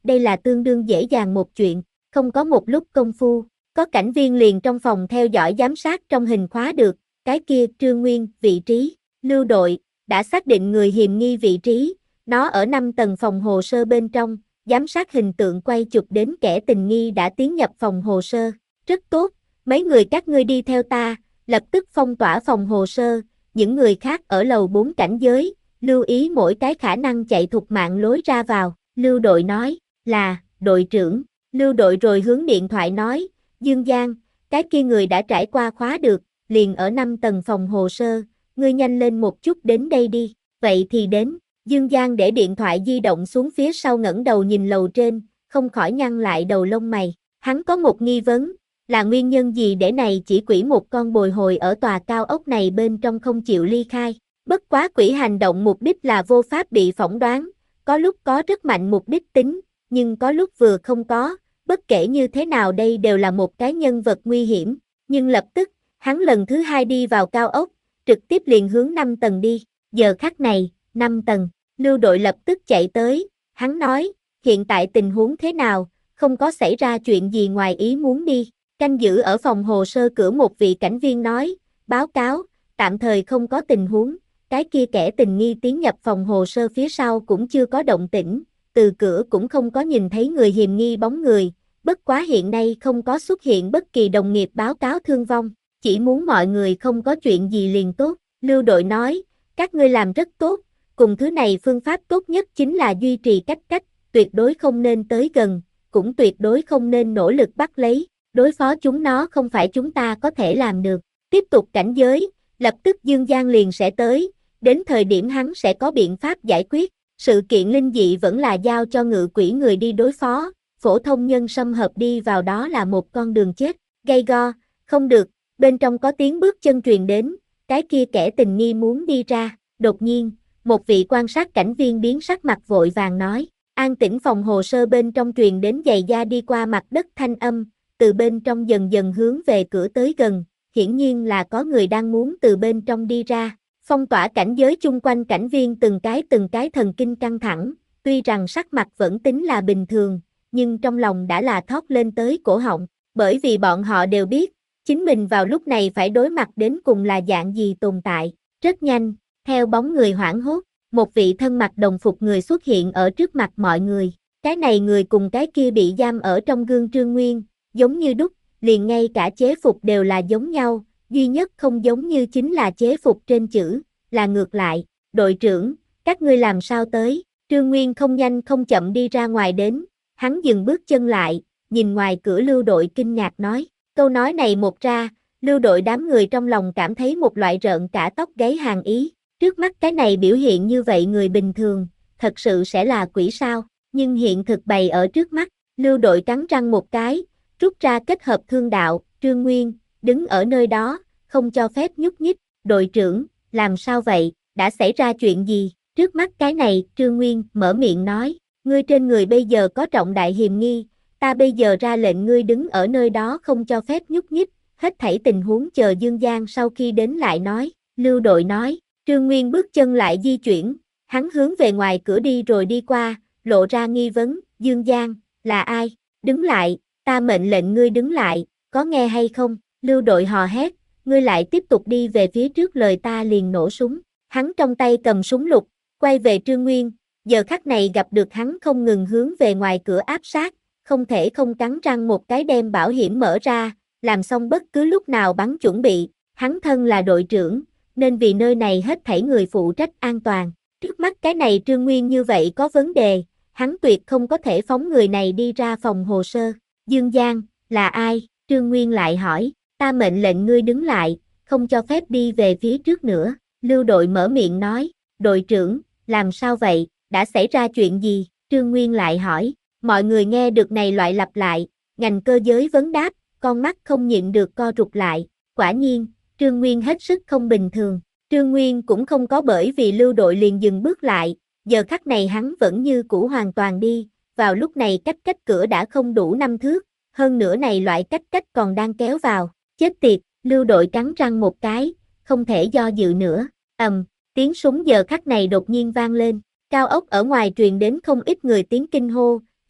đây là tương đương dễ dàng một chuyện, không có một lúc công phu, có cảnh viên liền trong phòng theo dõi giám sát trong hình khóa được, cái kia Trương Nguyên, vị trí, Lưu đội, đã xác định người hiềm nghi vị trí, nó ở năm tầng phòng hồ sơ bên trong, giám sát hình tượng quay chụp đến kẻ tình nghi đã tiến nhập phòng hồ sơ, rất tốt, mấy người các ngươi đi theo ta, lập tức phong tỏa phòng hồ sơ, những người khác ở lầu bốn cảnh giới, lưu ý mỗi cái khả năng chạy thục mạng lối ra vào, Lưu đội nói, là, đội trưởng, Lưu đội rồi hướng điện thoại nói, Dương Giang, cái kia người đã trải qua khóa được, liền ở năm tầng phòng hồ sơ, ngươi nhanh lên một chút đến đây đi, vậy thì đến, Dương Giang để điện thoại di động xuống phía sau ngẩng đầu nhìn lầu trên, không khỏi nhăn lại đầu lông mày, hắn có một nghi vấn, là nguyên nhân gì để này chỉ quỷ một con bồi hồi ở tòa cao ốc này bên trong không chịu ly khai, bất quá quỷ hành động mục đích là vô pháp bị phỏng đoán, có lúc có rất mạnh mục đích tính, nhưng có lúc vừa không có, bất kể như thế nào đây đều là một cái nhân vật nguy hiểm, nhưng lập tức, hắn lần thứ hai đi vào cao ốc, trực tiếp liền hướng năm tầng đi, giờ khắc này, năm tầng, Lưu đội lập tức chạy tới, hắn nói, hiện tại tình huống thế nào, không có xảy ra chuyện gì ngoài ý muốn đi, canh giữ ở phòng hồ sơ cửa một vị cảnh viên nói, báo cáo, tạm thời không có tình huống, cái kia kẻ tình nghi tiến nhập phòng hồ sơ phía sau cũng chưa có động tĩnh, từ cửa cũng không có nhìn thấy người hiềm nghi bóng người, bất quá hiện nay không có xuất hiện bất kỳ đồng nghiệp báo cáo thương vong, chỉ muốn mọi người không có chuyện gì liền tốt, Lưu đội nói, các ngươi làm rất tốt, cùng thứ này phương pháp tốt nhất chính là duy trì cách cách, tuyệt đối không nên tới gần, cũng tuyệt đối không nên nỗ lực bắt lấy, đối phó chúng nó không phải chúng ta có thể làm được, tiếp tục cảnh giới, lập tức Dương Giang liền sẽ tới, đến thời điểm hắn sẽ có biện pháp giải quyết, sự kiện linh dị vẫn là giao cho ngự quỷ người đi đối phó, phổ thông nhân xâm hợp đi vào đó là một con đường chết, gay go, không được, bên trong có tiếng bước chân truyền đến, cái kia kẻ tình nghi muốn đi ra, đột nhiên, một vị quan sát cảnh viên biến sắc mặt vội vàng nói, an tĩnh phòng hồ sơ bên trong truyền đến giày da đi qua mặt đất thanh âm, từ bên trong dần dần hướng về cửa tới gần, hiển nhiên là có người đang muốn từ bên trong đi ra, phong tỏa cảnh giới chung quanh cảnh viên từng cái từng cái thần kinh căng thẳng, tuy rằng sắc mặt vẫn tính là bình thường, nhưng trong lòng đã là thót lên tới cổ họng, bởi vì bọn họ đều biết, chính mình vào lúc này phải đối mặt đến cùng là dạng gì tồn tại, rất nhanh, theo bóng người hoảng hốt, một vị thân mặc đồng phục người xuất hiện ở trước mặt mọi người, cái này người cùng cái kia bị giam ở trong gương Trương Nguyên, giống như đúc, liền ngay cả chế phục đều là giống nhau, duy nhất không giống như chính là chế phục trên chữ, là ngược lại, đội trưởng, các ngươi làm sao tới, Trương Nguyên không nhanh không chậm đi ra ngoài đến, hắn dừng bước chân lại, nhìn ngoài cửa Lưu đội kinh ngạc nói, câu nói này một ra, Lưu đội đám người trong lòng cảm thấy một loại rợn cả tóc gáy hàng ý, trước mắt cái này biểu hiện như vậy người bình thường, thật sự sẽ là quỷ sao, nhưng hiện thực bày ở trước mắt, Lưu đội cắn răng một cái, rút ra kết hợp thương đạo, Trương Nguyên, đứng ở nơi đó, không cho phép nhúc nhích, đội trưởng, làm sao vậy, đã xảy ra chuyện gì, trước mắt cái này, Trương Nguyên, mở miệng nói, ngươi trên người bây giờ có trọng đại hiềm nghi, ta bây giờ ra lệnh ngươi đứng ở nơi đó không cho phép nhúc nhích, hết thảy tình huống chờ Dương Giang sau khi đến lại nói, Lưu đội nói, Trương Nguyên bước chân lại di chuyển, hắn hướng về ngoài cửa đi rồi đi qua, lộ ra nghi vấn, Dương Giang, là ai, đứng lại, ta mệnh lệnh ngươi đứng lại, có nghe hay không, Lưu đội hò hét, ngươi lại tiếp tục đi về phía trước lời ta liền nổ súng, hắn trong tay cầm súng lục, quay về Trương Nguyên, giờ khắc này gặp được hắn không ngừng hướng về ngoài cửa áp sát, không thể không cắn răng một cái đem bảo hiểm mở ra, làm xong bất cứ lúc nào bắn chuẩn bị, hắn thân là đội trưởng, nên vì nơi này hết thảy người phụ trách an toàn, trước mắt cái này Trương Nguyên như vậy có vấn đề, hắn tuyệt không có thể phóng người này đi ra phòng hồ sơ, Dương Giang, là ai, Trương Nguyên lại hỏi, ta mệnh lệnh ngươi đứng lại, không cho phép đi về phía trước nữa, Lưu đội mở miệng nói, đội trưởng, làm sao vậy, đã xảy ra chuyện gì, Trương Nguyên lại hỏi, mọi người nghe được này loại lặp lại, ngành cơ giới vấn đáp, con mắt không nhịn được co rụt lại, quả nhiên, Trương Nguyên hết sức không bình thường, Trương Nguyên cũng không có bởi vì Lưu đội liền dừng bước lại, giờ khắc này hắn vẫn như cũ hoàn toàn đi, vào lúc này cách cách cửa đã không đủ năm thước, hơn nữa này loại cách cách còn đang kéo vào, chết tiệt, Lưu đội cắn răng một cái, không thể do dự nữa, ầm, tiếng súng giờ khắc này đột nhiên vang lên, cao ốc ở ngoài truyền đến không ít người tiếng kinh hô,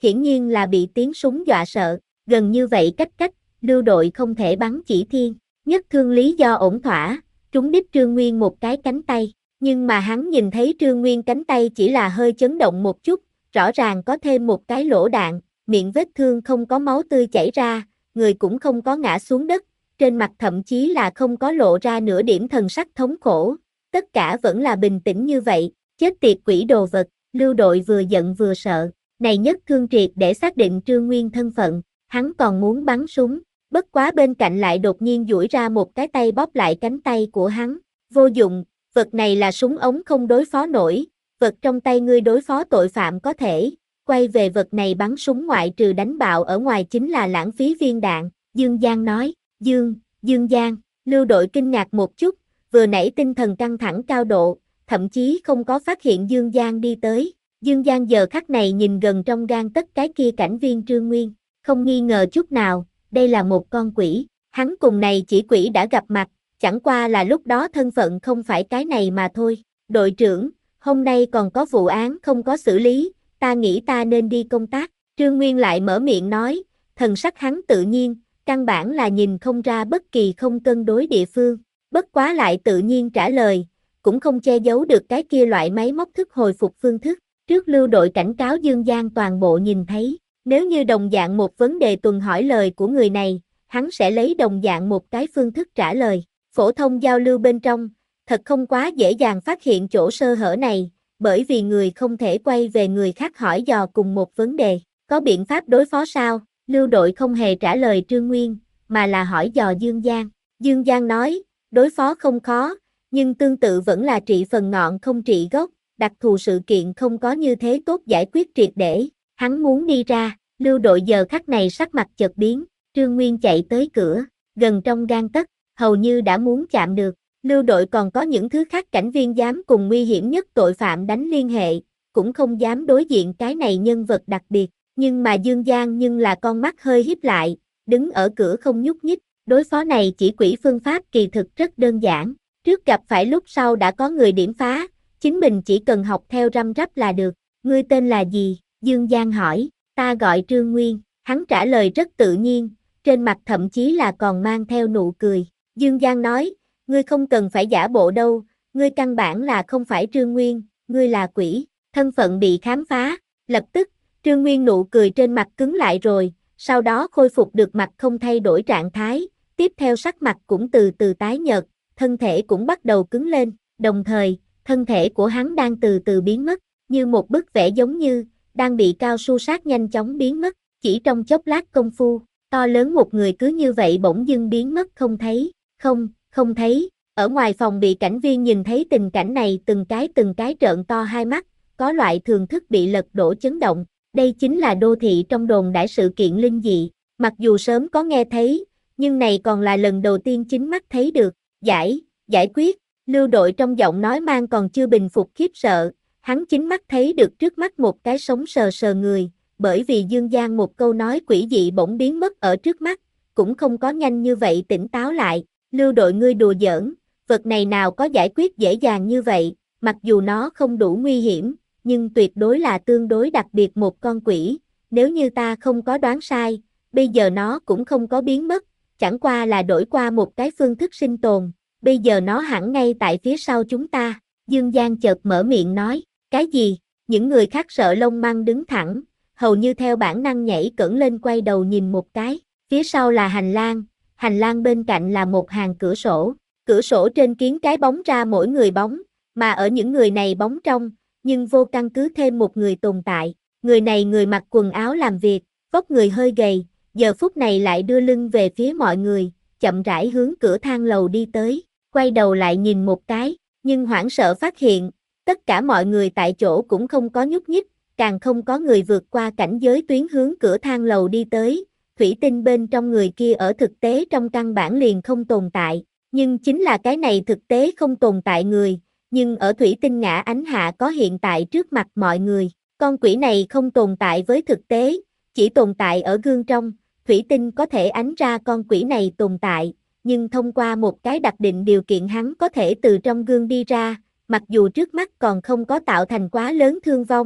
hiển nhiên là bị tiếng súng dọa sợ, gần như vậy cách cách, Lưu đội không thể bắn chỉ thiên, nhất thương lý do ổn thỏa, trúng đích Trương Nguyên một cái cánh tay, nhưng mà hắn nhìn thấy Trương Nguyên cánh tay chỉ là hơi chấn động một chút, rõ ràng có thêm một cái lỗ đạn, miệng vết thương không có máu tươi chảy ra, người cũng không có ngã xuống đất, trên mặt thậm chí là không có lộ ra nửa điểm thần sắc thống khổ, tất cả vẫn là bình tĩnh như vậy, chết tiệt quỷ đồ vật, Lưu đội vừa giận vừa sợ, này nhất thương triệt để xác định Trương Nguyên thân phận, hắn còn muốn bắn súng, bất quá bên cạnh lại đột nhiên duỗi ra một cái tay bóp lại cánh tay của hắn, vô dụng, vật này là súng ống không đối phó nổi, vật trong tay ngươi đối phó tội phạm có thể, quay về vật này bắn súng ngoại trừ đánh bạo ở ngoài chính là lãng phí viên đạn, Dương Giang nói, Dương, Dương Giang, Lưu đội kinh ngạc một chút, vừa nãy tinh thần căng thẳng cao độ, thậm chí không có phát hiện Dương Giang đi tới, Dương Giang giờ khắc này nhìn gần trong gang tất cái kia cảnh viên Trương Nguyên, không nghi ngờ chút nào, đây là một con quỷ, hắn cùng này chỉ quỷ đã gặp mặt, chẳng qua là lúc đó thân phận không phải cái này mà thôi, đội trưởng, hôm nay còn có vụ án không có xử lý, ta nghĩ ta nên đi công tác, Trương Nguyên lại mở miệng nói, thần sắc hắn tự nhiên, căn bản là nhìn không ra bất kỳ không cân đối địa phương, bất quá lại tự nhiên trả lời, cũng không che giấu được cái kia loại máy móc thức hồi phục phương thức, trước Lưu đội cảnh cáo Dương Giang toàn bộ nhìn thấy, nếu như đồng dạng một vấn đề tuần hỏi lời của người này, hắn sẽ lấy đồng dạng một cái phương thức trả lời, phổ thông giao lưu bên trong, thật không quá dễ dàng phát hiện chỗ sơ hở này, bởi vì người không thể quay về người khác hỏi dò cùng một vấn đề, có biện pháp đối phó sao, Lưu đội không hề trả lời Trương Nguyên, mà là hỏi dò Dương Giang, Dương Giang nói, đối phó không khó, nhưng tương tự vẫn là trị phần ngọn không trị gốc, đặc thù sự kiện không có như thế tốt giải quyết triệt để, hắn muốn đi ra, Lưu đội giờ khắc này sắc mặt chợt biến, Trương Nguyên chạy tới cửa, gần trong gang tấc, hầu như đã muốn chạm được, Lưu đội còn có những thứ khác cảnh viên dám cùng nguy hiểm nhất tội phạm đánh liên hệ, cũng không dám đối diện cái này nhân vật đặc biệt, nhưng mà Dương Giang nhưng là con mắt hơi híp lại, đứng ở cửa không nhúc nhích, đối phó này chỉ quỷ phương pháp kỳ thực rất đơn giản, trước gặp phải lúc sau đã có người điểm phá, chính mình chỉ cần học theo răm rắp là được, ngươi tên là gì, Dương Giang hỏi, ta gọi Trương Nguyên, hắn trả lời rất tự nhiên, trên mặt thậm chí là còn mang theo nụ cười, Dương Giang nói, ngươi không cần phải giả bộ đâu, ngươi căn bản là không phải Trương Nguyên, ngươi là quỷ, thân phận bị khám phá, lập tức, Trương Nguyên nụ cười trên mặt cứng lại rồi, sau đó khôi phục được mặt không thay đổi trạng thái, tiếp theo sắc mặt cũng từ từ tái nhợt, thân thể cũng bắt đầu cứng lên, đồng thời, thân thể của hắn đang từ từ biến mất, như một bức vẽ giống như, đang bị cao su sát nhanh chóng biến mất, chỉ trong chốc lát công phu, to lớn một người cứ như vậy bỗng dưng biến mất không thấy, không, không thấy, ở ngoài phòng bị cảnh viên nhìn thấy tình cảnh này từng cái từng cái trợn to hai mắt, có loại thường thức bị lật đổ chấn động, đây chính là đô thị trong đồn đại sự kiện linh dị, mặc dù sớm có nghe thấy, nhưng này còn là lần đầu tiên chính mắt thấy được, giải, giải quyết, Lưu đội trong giọng nói mang còn chưa bình phục khiếp sợ, hắn chính mắt thấy được trước mắt một cái sống sờ sờ người, bởi vì Dương Giang một câu nói quỷ dị bỗng biến mất ở trước mắt, cũng không có nhanh như vậy tỉnh táo lại, Lưu đội ngươi đùa giỡn, vật này nào có giải quyết dễ dàng như vậy, mặc dù nó không đủ nguy hiểm, nhưng tuyệt đối là tương đối đặc biệt một con quỷ, nếu như ta không có đoán sai, bây giờ nó cũng không có biến mất, chẳng qua là đổi qua một cái phương thức sinh tồn, bây giờ nó hẳn ngay tại phía sau chúng ta, Dương Giang chợt mở miệng nói, cái gì, những người khác sợ lông măng đứng thẳng, hầu như theo bản năng nhảy cẫng lên quay đầu nhìn một cái, phía sau là hành lang, hành lang bên cạnh là một hàng cửa sổ, cửa sổ trên kiến cái bóng ra mỗi người bóng, mà ở những người này bóng trong, nhưng vô căn cứ thêm một người tồn tại, người này người mặc quần áo làm việc, vóc người hơi gầy, giờ phút này lại đưa lưng về phía mọi người, chậm rãi hướng cửa thang lầu đi tới, quay đầu lại nhìn một cái, nhưng hoảng sợ phát hiện, tất cả mọi người tại chỗ cũng không có nhúc nhích, càng không có người vượt qua cảnh giới tuyến hướng cửa thang lầu đi tới, thủy tinh bên trong người kia ở thực tế trong căn bản liền không tồn tại, nhưng chính là cái này thực tế không tồn tại người, nhưng ở thủy tinh ngã ánh hạ có hiện tại trước mặt mọi người, con quỷ này không tồn tại với thực tế, chỉ tồn tại ở gương trong, thủy tinh có thể ánh ra con quỷ này tồn tại, nhưng thông qua một cái đặc định điều kiện hắn có thể từ trong gương đi ra, mặc dù trước mắt còn không có tạo thành quá lớn thương vong,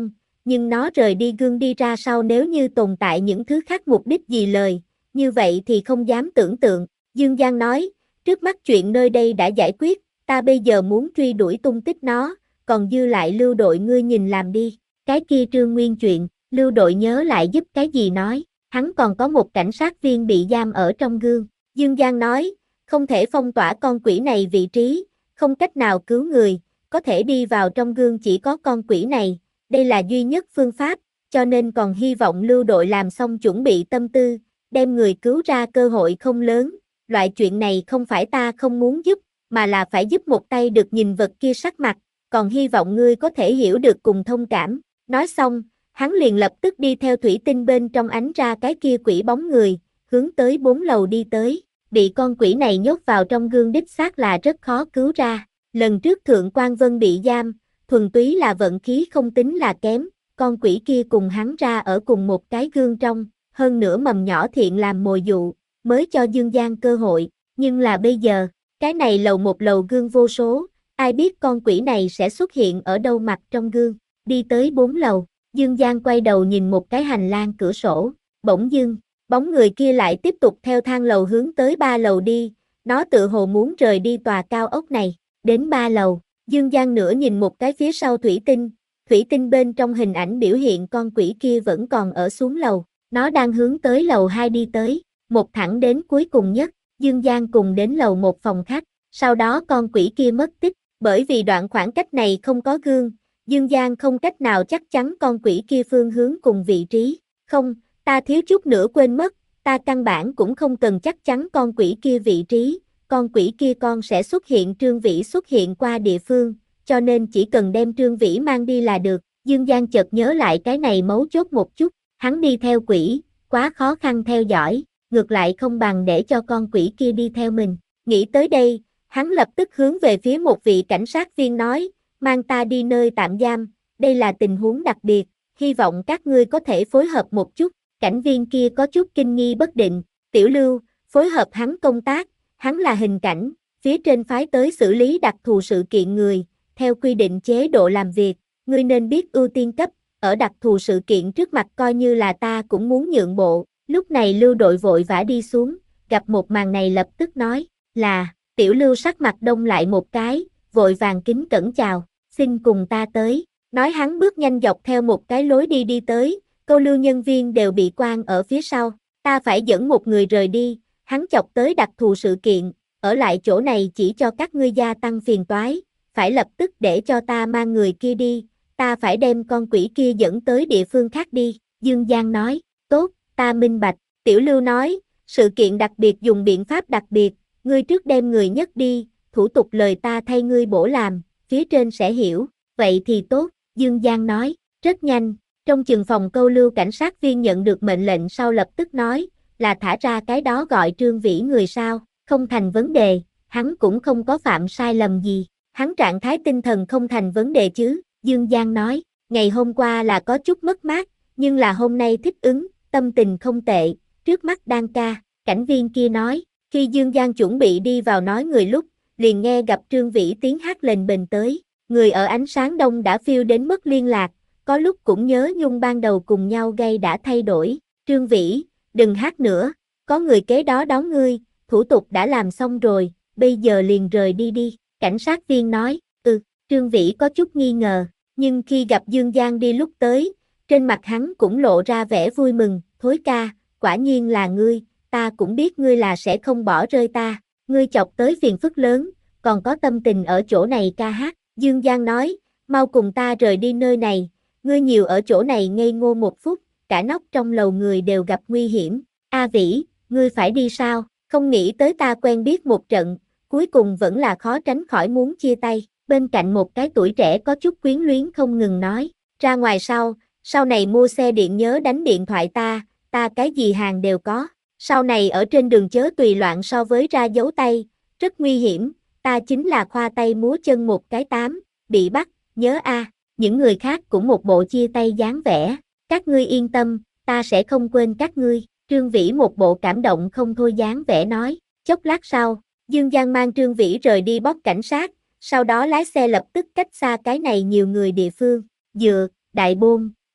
nhưng nó rời đi gương đi ra sau nếu như tồn tại những thứ khác mục đích gì lời, như vậy thì không dám tưởng tượng. Dương Giang nói, trước mắt chuyện nơi đây đã giải quyết, ta bây giờ muốn truy đuổi tung tích nó, còn dư lại Lưu đội ngươi nhìn làm đi. Cái kia Trương Nguyên chuyện, Lưu đội nhớ lại giúp cái gì nói, hắn còn có một cảnh sát viên bị giam ở trong gương. Dương Giang nói, không thể phong tỏa con quỷ này vị trí, không cách nào cứu người, có thể đi vào trong gương chỉ có con quỷ này, đây là duy nhất phương pháp, cho nên còn hy vọng Lưu đội làm xong chuẩn bị tâm tư, đem người cứu ra cơ hội không lớn, loại chuyện này không phải ta không muốn giúp, mà là phải giúp một tay được nhìn vật kia sắc mặt, còn hy vọng ngươi có thể hiểu được cùng thông cảm. Nói xong, hắn liền lập tức đi theo thủy tinh bên trong ánh ra cái kia quỷ bóng người, hướng tới bốn lầu đi tới. Bị con quỷ này nhốt vào trong gương đích xác là rất khó cứu ra. Lần trước Thượng Quan Vân bị giam, thuần túy là vận khí không tính là kém, con quỷ kia cùng hắn ra ở cùng một cái gương trong, hơn nữa mầm nhỏ thiện làm mồi dụ, mới cho Dương Giang cơ hội, nhưng là bây giờ, cái này lầu một lầu gương vô số, ai biết con quỷ này sẽ xuất hiện ở đâu mặt trong gương, đi tới bốn lầu, Dương Giang quay đầu nhìn một cái hành lang cửa sổ, bỗng dưng, bóng người kia lại tiếp tục theo thang lầu hướng tới ba lầu đi, nó tự hồ muốn rời đi tòa cao ốc này, đến ba lầu, Dương Giang nửa nhìn một cái phía sau thủy tinh, thủy tinh bên trong hình ảnh biểu hiện con quỷ kia vẫn còn ở xuống lầu, nó đang hướng tới lầu hai đi tới, một thẳng đến cuối cùng nhất, Dương Giang cùng đến lầu một phòng khách, sau đó con quỷ kia mất tích, bởi vì đoạn khoảng cách này không có gương, Dương Giang không cách nào chắc chắn con quỷ kia phương hướng cùng vị trí, không, ta thiếu chút nữa quên mất, ta căn bản cũng không cần chắc chắn con quỷ kia vị trí, con quỷ kia con sẽ xuất hiện Trương Vĩ xuất hiện qua địa phương, cho nên chỉ cần đem Trương Vĩ mang đi là được, Dương Giang chợt nhớ lại cái này mấu chốt một chút, hắn đi theo quỷ, quá khó khăn theo dõi, ngược lại không bằng để cho con quỷ kia đi theo mình, nghĩ tới đây, hắn lập tức hướng về phía một vị cảnh sát viên nói, mang ta đi nơi tạm giam, đây là tình huống đặc biệt, hy vọng các ngươi có thể phối hợp một chút, cảnh viên kia có chút kinh nghi bất định, Tiểu Lưu, phối hợp hắn công tác, hắn là hình cảnh, phía trên phái tới xử lý đặc thù sự kiện người, theo quy định chế độ làm việc, ngươi nên biết ưu tiên cấp, ở đặc thù sự kiện trước mặt coi như là ta cũng muốn nhượng bộ, lúc này Lưu đội vội vã đi xuống, gặp một màn này lập tức nói, là, Tiểu Lưu sắc mặt đông lại một cái, vội vàng kính cẩn chào, xin cùng ta tới, nói hắn bước nhanh dọc theo một cái lối đi đi tới, câu lưu nhân viên đều bị quan ở phía sau, ta phải dẫn một người rời đi, hắn chọc tới đặc thù sự kiện, ở lại chỗ này chỉ cho các ngươi gia tăng phiền toái, phải lập tức để cho ta mang người kia đi, ta phải đem con quỷ kia dẫn tới địa phương khác đi, Dương Giang nói, tốt, ta minh bạch, Tiểu Lưu nói, sự kiện đặc biệt dùng biện pháp đặc biệt, ngươi trước đem người nhất đi, thủ tục lời ta thay ngươi bổ làm, phía trên sẽ hiểu, vậy thì tốt, Dương Giang nói, rất nhanh, trong chừng phòng câu lưu cảnh sát viên nhận được mệnh lệnh sau lập tức nói, là thả ra cái đó gọi Trương Vĩ người sao, không thành vấn đề, hắn cũng không có phạm sai lầm gì, hắn trạng thái tinh thần không thành vấn đề chứ, Dương Giang nói, ngày hôm qua là có chút mất mát, nhưng là hôm nay thích ứng, tâm tình không tệ, trước mắt đang ca, cảnh viên kia nói, khi Dương Giang chuẩn bị đi vào nói người lúc, liền nghe gặp Trương Vĩ tiếng hát lên bền tới, người ở ánh sáng đông đã phiêu đến mất liên lạc, có lúc cũng nhớ nhung ban đầu cùng nhau gây đã thay đổi, Trương Vĩ, đừng hát nữa, có người kế đó đón ngươi, thủ tục đã làm xong rồi, bây giờ liền rời đi đi, cảnh sát viên nói, ừ, Trương Vĩ có chút nghi ngờ, nhưng khi gặp Dương Giang đi lúc tới, trên mặt hắn cũng lộ ra vẻ vui mừng, thối ca, quả nhiên là ngươi, ta cũng biết ngươi là sẽ không bỏ rơi ta, ngươi chọc tới phiền phức lớn, còn có tâm tình ở chỗ này ca hát, Dương Giang nói, mau cùng ta rời đi nơi này, ngươi nhiều ở chỗ này ngây ngô một phút, cả nóc trong lầu người đều gặp nguy hiểm, A Vĩ, ngươi phải đi sao, không nghĩ tới ta quen biết một trận, cuối cùng vẫn là khó tránh khỏi muốn chia tay, bên cạnh một cái tuổi trẻ có chút quyến luyến không ngừng nói, ra ngoài sau, sau này mua xe điện nhớ đánh điện thoại ta, ta cái gì hàng đều có, sau này ở trên đường chớ tùy loạn so với ra dấu tay, rất nguy hiểm, ta chính là khoa tay múa chân một cái tám, bị bắt, nhớ a. Những người khác cũng một bộ chia tay dáng vẻ, các ngươi yên tâm, ta sẽ không quên các ngươi, Trương Vĩ một bộ cảm động không thôi dáng vẻ nói, chốc lát sau, Dương Giang mang Trương Vĩ rời đi bóp cảnh sát, sau đó lái xe lập tức cách xa cái này nhiều người địa phương, dựa, Đại Bôn,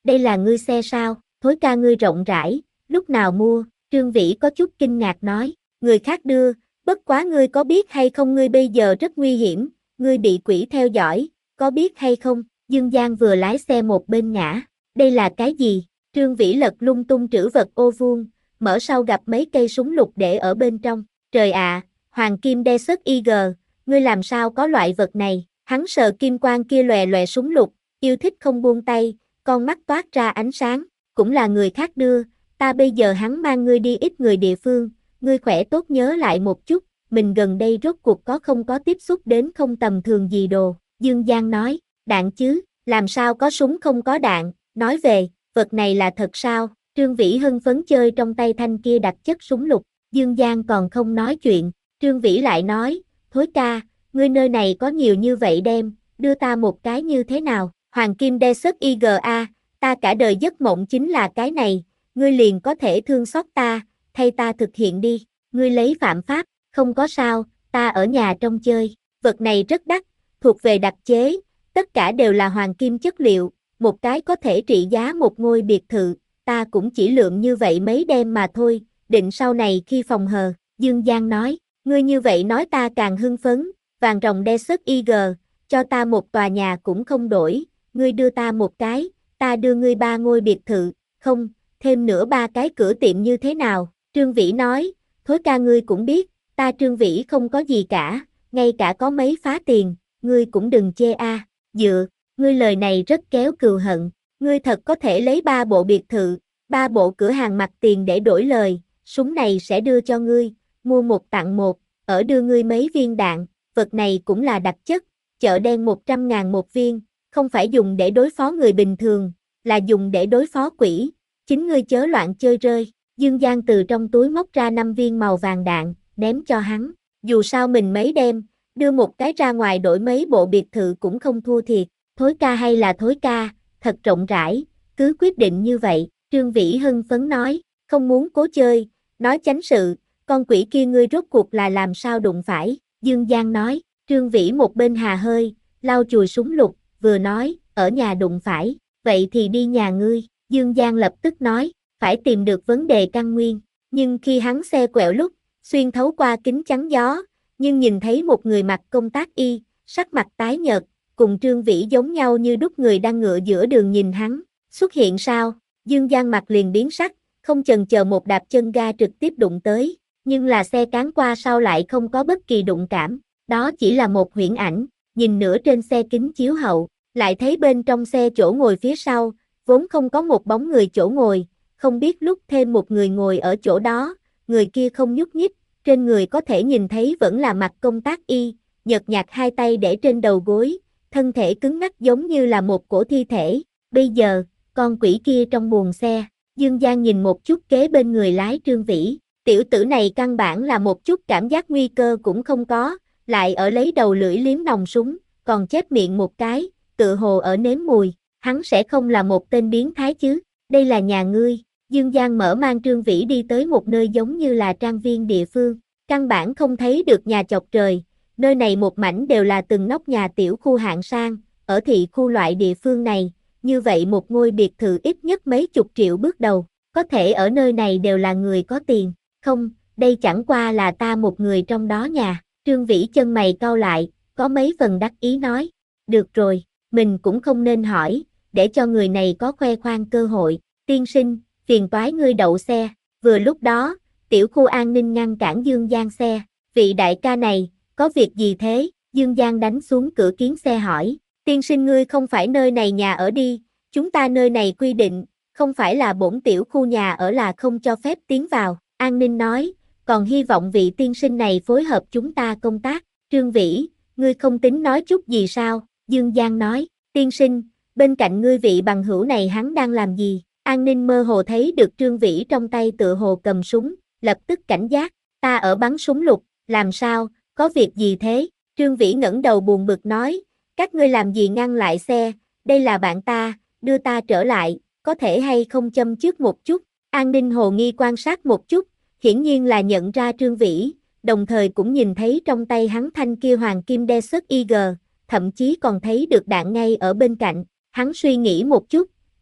đây là ngươi xe sao, Thối ca ngươi rộng rãi, lúc nào mua, Trương Vĩ có chút kinh ngạc nói, người khác đưa, bất quá ngươi có biết hay không ngươi bây giờ rất nguy hiểm, ngươi bị quỷ theo dõi, có biết hay không, Dương Giang vừa lái xe một bên ngã, đây là cái gì, Trương Vĩ lật lung tung trữ vật ô vuông, mở sau gặp mấy cây súng lục để ở bên trong, trời ạ, à, Hoàng Kim Desert Eagle, ngươi làm sao có loại vật này, hắn sờ kim quang kia lòe lòe súng lục, yêu thích không buông tay, con mắt toát ra ánh sáng, cũng là người khác đưa, ta bây giờ hắn mang ngươi đi ít người địa phương, ngươi khỏe tốt nhớ lại một chút, mình gần đây rốt cuộc có không có tiếp xúc đến không tầm thường gì đồ, Dương Giang nói, đạn chứ, làm sao có súng không có đạn, nói về, vật này là thật sao, Trương Vĩ hưng phấn chơi trong tay thanh kia đặc chất súng lục, Dương Giang còn không nói chuyện, Trương Vĩ lại nói, Thối ca, ngươi nơi này có nhiều như vậy đem, đưa ta một cái như thế nào, Hoàng Kim Desert Eagle a, ta cả đời giấc mộng chính là cái này, ngươi liền có thể thương xót ta, thay ta thực hiện đi, ngươi lấy phạm pháp, không có sao, ta ở nhà trong chơi, vật này rất đắt, thuộc về đặc chế, tất cả đều là hoàng kim chất liệu, một cái có thể trị giá một ngôi biệt thự, ta cũng chỉ lượng như vậy mấy đêm mà thôi, định sau này khi phòng hờ, Dương Giang nói, ngươi như vậy nói ta càng hưng phấn, vàng ròng Desert Eagle, cho ta một tòa nhà cũng không đổi, ngươi đưa ta một cái, ta đưa ngươi ba ngôi biệt thự, không, thêm nữa ba cái cửa tiệm như thế nào, Trương Vĩ nói, Thối ca ngươi cũng biết, ta Trương Vĩ không có gì cả, ngay cả có mấy phá tiền, ngươi cũng đừng chê a, à. Dựa, ngươi lời này rất kéo cừu hận, ngươi thật có thể lấy ba bộ biệt thự, ba bộ cửa hàng mặt tiền để đổi lời, súng này sẽ đưa cho ngươi, mua một tặng một, ở đưa ngươi mấy viên đạn, vật này cũng là đặc chất, chợ đen một trăm ngàn một viên, không phải dùng để đối phó người bình thường, là dùng để đối phó quỷ, chính ngươi chớ loạn chơi rơi, Dương Giang từ trong túi móc ra năm viên màu vàng đạn, ném cho hắn, dù sao mình mấy đem, đưa một cái ra ngoài đổi mấy bộ biệt thự cũng không thua thiệt, Thối ca hay là Thối ca, thật rộng rãi, cứ quyết định như vậy, Trương Vĩ hưng phấn nói, không muốn cố chơi, nói chánh sự, con quỷ kia ngươi rốt cuộc là làm sao đụng phải, Dương Giang nói, Trương Vĩ một bên hà hơi, lau chùi súng lục, vừa nói, ở nhà đụng phải, vậy thì đi nhà ngươi, Dương Giang lập tức nói, phải tìm được vấn đề căn nguyên, nhưng khi hắn xe quẹo lúc, xuyên thấu qua kính chắn gió, nhưng nhìn thấy một người mặc công tác y, sắc mặt tái nhợt, cùng Trương Vĩ giống nhau như đúc người đang ngựa giữa đường nhìn hắn, xuất hiện sao, Dương Giang mặt liền biến sắc, không chần chờ một đạp chân ga trực tiếp đụng tới, nhưng là xe cán qua sau lại không có bất kỳ đụng cảm, đó chỉ là một huyễn ảnh, nhìn nữa trên xe kính chiếu hậu, lại thấy bên trong xe chỗ ngồi phía sau, vốn không có một bóng người chỗ ngồi, không biết lúc thêm một người ngồi ở chỗ đó, người kia không nhúc nhích, trên người có thể nhìn thấy vẫn là mặc công tác y, nhợt nhạt hai tay để trên đầu gối, thân thể cứng ngắc giống như là một cổ thi thể, bây giờ, con quỷ kia trong buồng xe, Dương Giang nhìn một chút kế bên người lái Trương Vĩ, tiểu tử này căn bản là một chút cảm giác nguy cơ cũng không có, lại ở lấy đầu lưỡi liếm nòng súng, còn chép miệng một cái, tự hồ ở nếm mùi, hắn sẽ không là một tên biến thái chứ, đây là nhà ngươi, Dương Giang mở mang Trương Vĩ đi tới một nơi giống như là trang viên địa phương, căn bản không thấy được nhà chọc trời, nơi này một mảnh đều là từng nóc nhà tiểu khu hạng sang, ở thị khu loại địa phương này, như vậy một ngôi biệt thự ít nhất mấy chục triệu bước đầu, có thể ở nơi này đều là người có tiền, không, đây chẳng qua là ta một người trong đó nhà, Trương Vĩ chân mày cau lại, có mấy phần đắc ý nói, được rồi, mình cũng không nên hỏi, để cho người này có khoe khoang cơ hội, tiên sinh, phiền toái ngươi đậu xe, vừa lúc đó, tiểu khu an ninh ngăn cản Dương Giang xe, vị đại ca này, có việc gì thế, Dương Giang đánh xuống cửa kiến xe hỏi, tiên sinh ngươi không phải nơi này nhà ở đi, chúng ta nơi này quy định, không phải là bổn tiểu khu nhà ở là không cho phép tiến vào, an ninh nói, còn hy vọng vị tiên sinh này phối hợp chúng ta công tác, Trương Vĩ, ngươi không tính nói chút gì sao, Dương Giang nói, tiên sinh, bên cạnh ngươi vị bằng hữu này hắn đang làm gì, an ninh mơ hồ thấy được Trương Vĩ trong tay tựa hồ cầm súng, lập tức cảnh giác, ta ở bắn súng lục, làm sao, có việc gì thế, Trương Vĩ ngẩng đầu buồn bực nói, các ngươi làm gì ngăn lại xe, đây là bạn ta, đưa ta trở lại, có thể hay không châm trước một chút, an ninh hồ nghi quan sát một chút, hiển nhiên là nhận ra Trương Vĩ, đồng thời cũng nhìn thấy trong tay hắn thanh kia hoàng kim Desert Eagle, thậm chí còn thấy được đạn ngay ở bên cạnh, hắn suy nghĩ một chút,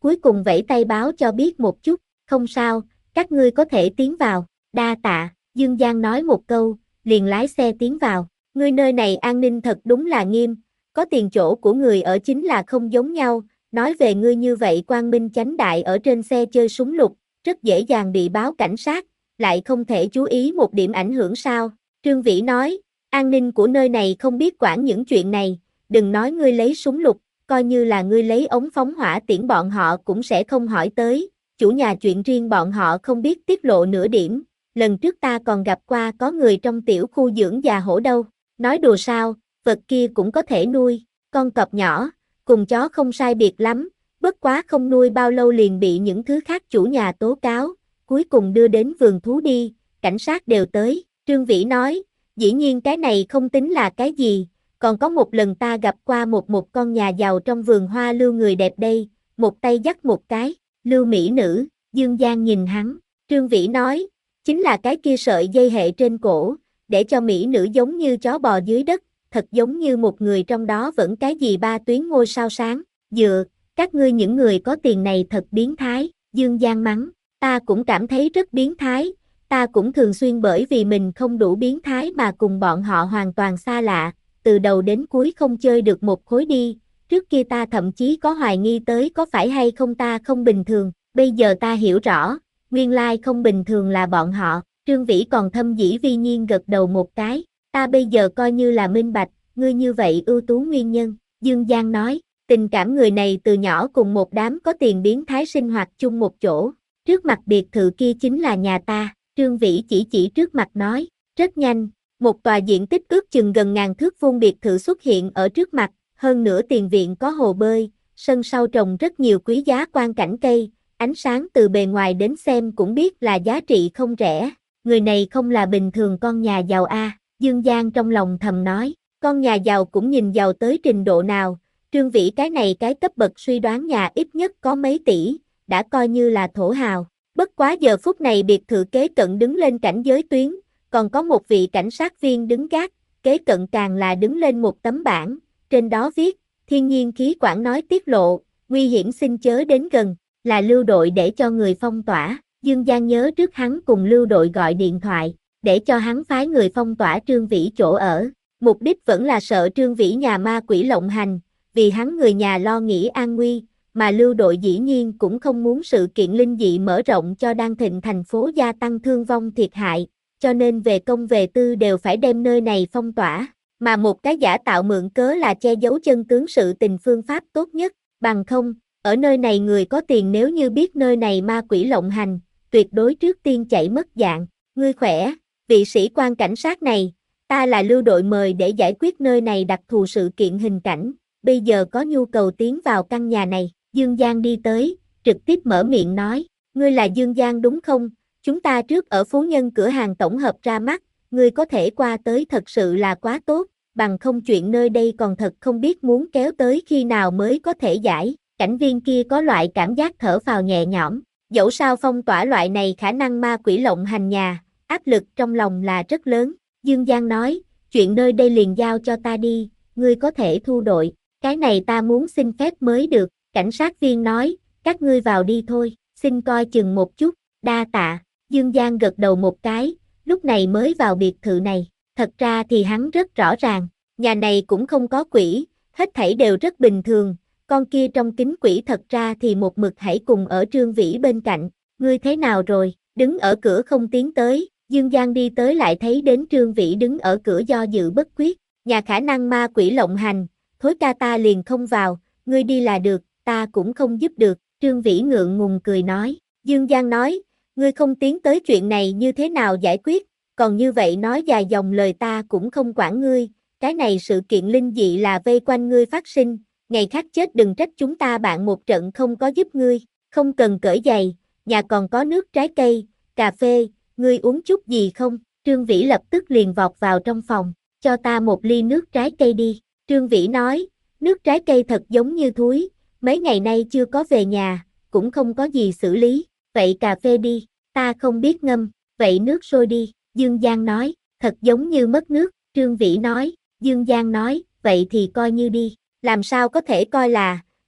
cuối cùng vẫy tay báo cho biết một chút, không sao, các ngươi có thể tiến vào, đa tạ, Dương Giang nói một câu, liền lái xe tiến vào, ngươi nơi này an ninh thật đúng là nghiêm, có tiền chỗ của người ở chính là không giống nhau, nói về ngươi như vậy quang minh chánh đại ở trên xe chơi súng lục, rất dễ dàng bị báo cảnh sát, lại không thể chú ý một điểm ảnh hưởng sao, Trương Vĩ nói, an ninh của nơi này không biết quản những chuyện này, đừng nói ngươi lấy súng lục, coi như là ngươi lấy ống phóng hỏa tiễn bọn họ cũng sẽ không hỏi tới, chủ nhà chuyện riêng bọn họ không biết tiết lộ nửa điểm, lần trước ta còn gặp qua có người trong tiểu khu dưỡng già hổ đâu, nói đùa sao, vật kia cũng có thể nuôi, con cọp nhỏ, cùng chó không sai biệt lắm, bất quá không nuôi bao lâu liền bị những thứ khác chủ nhà tố cáo, cuối cùng đưa đến vườn thú đi, cảnh sát đều tới, Trương Vĩ nói, dĩ nhiên cái này không tính là cái gì, còn có một lần ta gặp qua một một con nhà giàu trong vườn hoa lưu người đẹp đây, một tay dắt một cái, lưu mỹ nữ, Dương Giang nhìn hắn, Trương Vĩ nói, chính là cái kia sợi dây hệ trên cổ, để cho mỹ nữ giống như chó bò dưới đất, thật giống như một người trong đó vẫn cái gì ba tuyến ngôi sao sáng, dựa, các ngươi những người có tiền này thật biến thái, Dương Giang mắng, ta cũng cảm thấy rất biến thái, ta cũng thường xuyên bởi vì mình không đủ biến thái mà cùng bọn họ hoàn toàn xa lạ, từ đầu đến cuối không chơi được một khối đi, trước kia ta thậm chí có hoài nghi tới có phải hay không ta không bình thường, bây giờ ta hiểu rõ, nguyên lai không bình thường là bọn họ, Trương Vĩ còn thâm dĩ vi nhiên gật đầu một cái, ta bây giờ coi như là minh bạch, ngươi như vậy ưu tú nguyên nhân, Dương Giang nói, tình cảm người này từ nhỏ cùng một đám có tiền biến thái sinh hoạt chung một chỗ, trước mặt biệt thự kia chính là nhà ta, Trương Vĩ chỉ chỉ trước mặt nói, rất nhanh, một tòa diện tích ước chừng gần ngàn thước vuông biệt thự xuất hiện ở trước mặt, hơn nữa tiền viện có hồ bơi, sân sau trồng rất nhiều quý giá quang cảnh cây, ánh sáng từ bề ngoài đến xem cũng biết là giá trị không rẻ, người này không là bình thường con nhà giàu a, à, Dương Giang trong lòng thầm nói, con nhà giàu cũng nhìn giàu tới trình độ nào, Trương Vĩ cái này cái cấp bậc suy đoán nhà ít nhất có mấy tỷ, đã coi như là thổ hào, bất quá giờ phút này biệt thự kế cận đứng lên cảnh giới tuyến, còn có một vị cảnh sát viên đứng gác, kế cận càng là đứng lên một tấm bảng, trên đó viết, thiên nhiên khí quản nói tiết lộ, nguy hiểm xin chớ đến gần, là lưu đội để cho người phong tỏa, Dương Giang nhớ trước hắn cùng lưu đội gọi điện thoại, để cho hắn phái người phong tỏa Trương Vĩ chỗ ở, mục đích vẫn là sợ Trương Vĩ nhà ma quỷ lộng hành, vì hắn người nhà lo nghĩ an nguy, mà lưu đội dĩ nhiên cũng không muốn sự kiện linh dị mở rộng cho đang thịnh thành phố gia tăng thương vong thiệt hại, cho nên về công về tư đều phải đem nơi này phong tỏa, mà một cái giả tạo mượn cớ là che giấu chân tướng sự tình phương pháp tốt nhất, bằng không, ở nơi này người có tiền nếu như biết nơi này ma quỷ lộng hành, tuyệt đối trước tiên chạy mất dạng, ngươi khỏe, vị sĩ quan cảnh sát này, ta là lưu đội mời để giải quyết nơi này đặc thù sự kiện hình cảnh, bây giờ có nhu cầu tiến vào căn nhà này, Dương Giang đi tới, trực tiếp mở miệng nói, ngươi là Dương Giang đúng không? Chúng ta trước ở Phú Nhân cửa hàng tổng hợp ra mắt, ngươi có thể qua tới thật sự là quá tốt, bằng không chuyện nơi đây còn thật không biết muốn kéo tới khi nào mới có thể giải, cảnh viên kia có loại cảm giác thở phào nhẹ nhõm, dẫu sao phong tỏa loại này khả năng ma quỷ lộng hành nhà, áp lực trong lòng là rất lớn, Dương Giang nói, chuyện nơi đây liền giao cho ta đi, ngươi có thể thu đội, cái này ta muốn xin phép mới được, cảnh sát viên nói, các ngươi vào đi thôi, xin coi chừng một chút, đa tạ. Dương Giang gật đầu một cái, lúc này mới vào biệt thự này, thật ra thì hắn rất rõ ràng, nhà này cũng không có quỷ, hết thảy đều rất bình thường, con kia trong kính quỷ thật ra thì một mực hãy cùng ở Trương Vĩ bên cạnh, ngươi thế nào rồi, đứng ở cửa không tiến tới, Dương Giang đi tới lại thấy đến Trương Vĩ đứng ở cửa do dự bất quyết, nhà khả năng ma quỷ lộng hành, thối ca ta liền không vào, ngươi đi là được, ta cũng không giúp được, Trương Vĩ ngượng ngùng cười nói, Dương Giang nói, ngươi không tiến tới chuyện này như thế nào giải quyết, còn như vậy nói dài dòng lời ta cũng không quản ngươi, cái này sự kiện linh dị là vây quanh ngươi phát sinh, ngày khác chết đừng trách chúng ta bạn một trận không có giúp ngươi, không cần cởi giày, nhà còn có nước trái cây, cà phê, ngươi uống chút gì không, Trương Vĩ lập tức liền vọt vào trong phòng, cho ta một ly nước trái cây đi, Trương Vĩ nói, nước trái cây thật giống như thúi, mấy ngày nay chưa có về nhà, cũng không có gì xử lý. Vậy cà phê đi, ta không biết ngâm, vậy nước sôi đi, Dương Giang nói, thật giống như mất nước, Trương Vĩ nói, Dương Giang nói, vậy thì coi như đi, làm sao có thể coi là,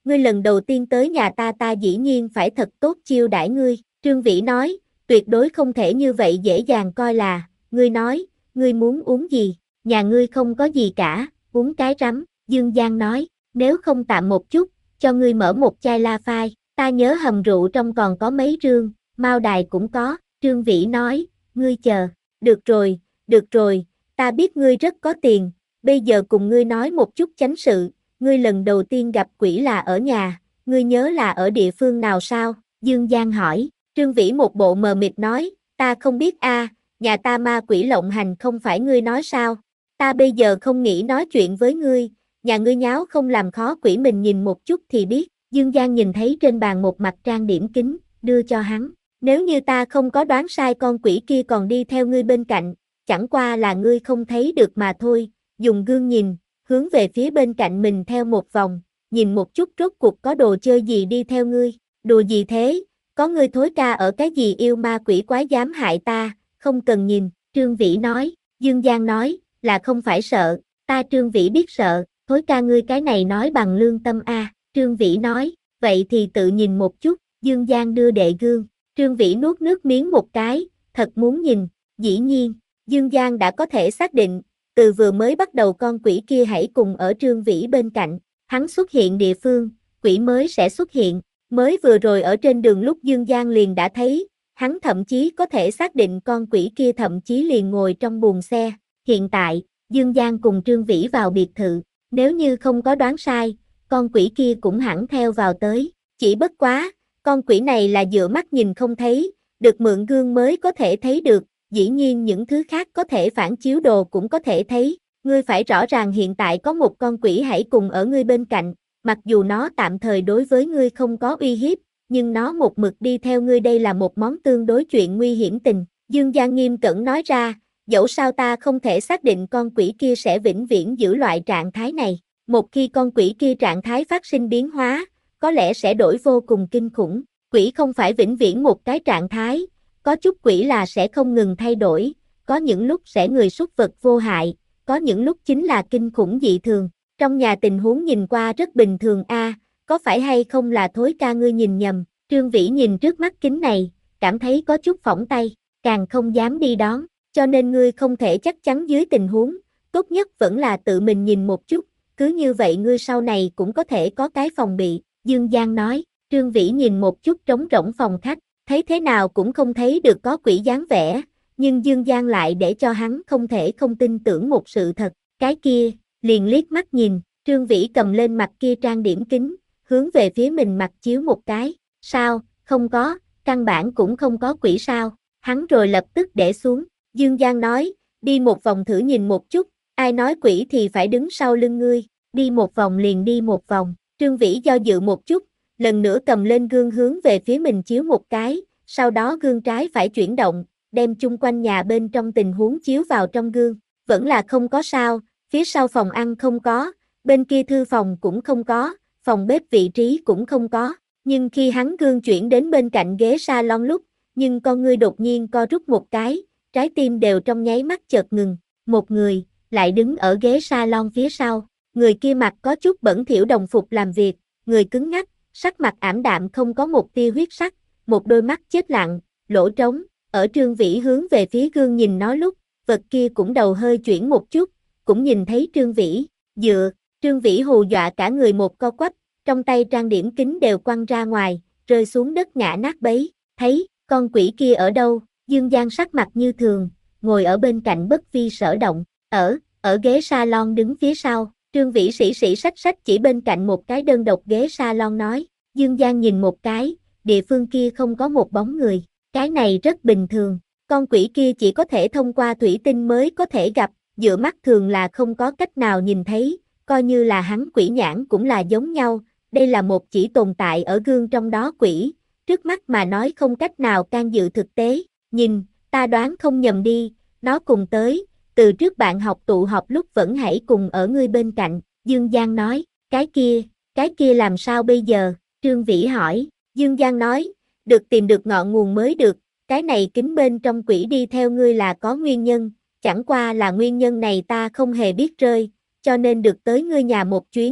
ngươi lần đầu tiên tới nhà ta ta dĩ nhiên phải thật tốt chiêu đãi ngươi, Trương Vĩ nói, tuyệt đối không thể như vậy dễ dàng coi là, ngươi nói, ngươi muốn uống gì, nhà ngươi không có gì cả, uống cái rắm, Dương Giang nói, nếu không tạm một chút, cho ngươi mở một chai La Phai, ta nhớ hầm rượu trong còn có mấy rương, Mao Đài cũng có, Trương Vĩ nói, ngươi chờ, được rồi, được rồi, ta biết ngươi rất có tiền, bây giờ cùng ngươi nói một chút chánh sự, ngươi lần đầu tiên gặp quỷ là ở nhà, ngươi nhớ là ở địa phương nào sao, Dương Giang hỏi, Trương Vĩ một bộ mờ mịt nói, ta không biết a, nhà ta ma quỷ lộng hành không phải ngươi nói sao, ta bây giờ không nghĩ nói chuyện với ngươi, nhà ngươi nháo không làm khó quỷ mình nhìn một chút thì biết, Dương Giang nhìn thấy trên bàn một mặt trang điểm kính, đưa cho hắn, nếu như ta không có đoán sai con quỷ kia còn đi theo ngươi bên cạnh, chẳng qua là ngươi không thấy được mà thôi, dùng gương nhìn, hướng về phía bên cạnh mình theo một vòng, nhìn một chút rốt cuộc có đồ chơi gì đi theo ngươi, đồ gì thế, có ngươi thối ca ở cái gì yêu ma quỷ quái dám hại ta, không cần nhìn, Trương Vĩ nói, Dương Giang nói, là không phải sợ, ta Trương Vĩ biết sợ, thối ca ngươi cái này nói bằng lương tâm a, Trương Vĩ nói, vậy thì tự nhìn một chút, Dương Giang đưa đệ gương, Trương Vĩ nuốt nước miếng một cái, thật muốn nhìn, dĩ nhiên, Dương Giang đã có thể xác định, từ vừa mới bắt đầu con quỷ kia hãy cùng ở Trương Vĩ bên cạnh, hắn xuất hiện địa phương, quỷ mới sẽ xuất hiện, mới vừa rồi ở trên đường lúc Dương Giang liền đã thấy, hắn thậm chí có thể xác định con quỷ kia thậm chí liền ngồi trong buồng xe, hiện tại, Dương Giang cùng Trương Vĩ vào biệt thự, nếu như không có đoán sai, con quỷ kia cũng hẳn theo vào tới, chỉ bất quá, con quỷ này là dựa mắt nhìn không thấy, được mượn gương mới có thể thấy được, dĩ nhiên những thứ khác có thể phản chiếu đồ cũng có thể thấy, ngươi phải rõ ràng hiện tại có một con quỷ hãy cùng ở ngươi bên cạnh, mặc dù nó tạm thời đối với ngươi không có uy hiếp, nhưng nó một mực đi theo ngươi đây là một món tương đối chuyện nguy hiểm tình, Dương Giang nghiêm cẩn nói ra, dẫu sao ta không thể xác định con quỷ kia sẽ vĩnh viễn giữ loại trạng thái này, một khi con quỷ kia trạng thái phát sinh biến hóa, có lẽ sẽ đổi vô cùng kinh khủng, quỷ không phải vĩnh viễn một cái trạng thái, có chút quỷ là sẽ không ngừng thay đổi, có những lúc sẽ người súc vật vô hại, có những lúc chính là kinh khủng dị thường, trong nhà tình huống nhìn qua rất bình thường a, à, có phải hay không là thối ca ngươi nhìn nhầm, Trương Vĩ nhìn trước mắt kính này, cảm thấy có chút phỏng tay, càng không dám đi đón, cho nên ngươi không thể chắc chắn dưới tình huống, tốt nhất vẫn là tự mình nhìn một chút, cứ như vậy ngươi sau này cũng có thể có cái phòng bị, Dương Giang nói, Trương Vĩ nhìn một chút trống rỗng phòng khách, thấy thế nào cũng không thấy được có quỷ dáng vẻ, nhưng Dương Giang lại để cho hắn không thể không tin tưởng một sự thật, cái kia, liền liếc mắt nhìn, Trương Vĩ cầm lên mặt kia trang điểm kính, hướng về phía mình mặt chiếu một cái, sao, không có, căn bản cũng không có quỷ sao, hắn rồi lập tức để xuống, Dương Giang nói, đi một vòng thử nhìn một chút, ai nói quỷ thì phải đứng sau lưng ngươi, đi một vòng liền đi một vòng, Trương Vĩ do dự một chút, lần nữa cầm lên gương hướng về phía mình chiếu một cái, sau đó gương trái phải chuyển động, đem chung quanh nhà bên trong tình huống chiếu vào trong gương, vẫn là không có sao, phía sau phòng ăn không có, bên kia thư phòng cũng không có, phòng bếp vị trí cũng không có, nhưng khi hắn gương chuyển đến bên cạnh ghế salon lúc, nhưng con ngươi đột nhiên co rút một cái, trái tim đều trong nháy mắt chợt ngừng, một người, lại đứng ở ghế salon phía sau, người kia mặc có chút bẩn thỉu đồng phục làm việc, người cứng ngắc, sắc mặt ảm đạm không có một tia huyết sắc, một đôi mắt chết lặng, lỗ trống, ở Trương Vĩ hướng về phía gương nhìn nó lúc, vật kia cũng đầu hơi chuyển một chút, cũng nhìn thấy Trương Vĩ, dựa, Trương Vĩ hù dọa cả người một co quắp, trong tay trang điểm kính đều quăng ra ngoài, rơi xuống đất ngã nát bấy, thấy, con quỷ kia ở đâu, Dương Giang sắc mặt như thường, ngồi ở bên cạnh bất vi sở động, ở, ở ghế salon đứng phía sau, Trương Vĩ sĩ sĩ sách sách chỉ bên cạnh một cái đơn độc ghế salon nói, Dương Giang nhìn một cái, địa phương kia không có một bóng người, cái này rất bình thường, con quỷ kia chỉ có thể thông qua thủy tinh mới có thể gặp, dựa mắt thường là không có cách nào nhìn thấy, coi như là hắn quỷ nhãn cũng là giống nhau, đây là một chỉ tồn tại ở gương trong đó quỷ, trước mắt mà nói không cách nào can dự thực tế, nhìn, ta đoán không nhầm đi, nó cùng tới, từ trước bạn học tụ họp lúc vẫn hãy cùng ở ngươi bên cạnh, Dương Giang nói, cái kia, cái kia làm sao bây giờ, Trương Vĩ hỏi, Dương Giang nói, được tìm được ngọn nguồn mới được, cái này kính bên trong quỷ đi theo ngươi là có nguyên nhân, chẳng qua là nguyên nhân này ta không hề biết rơi, cho nên được tới ngươi nhà một chuyến,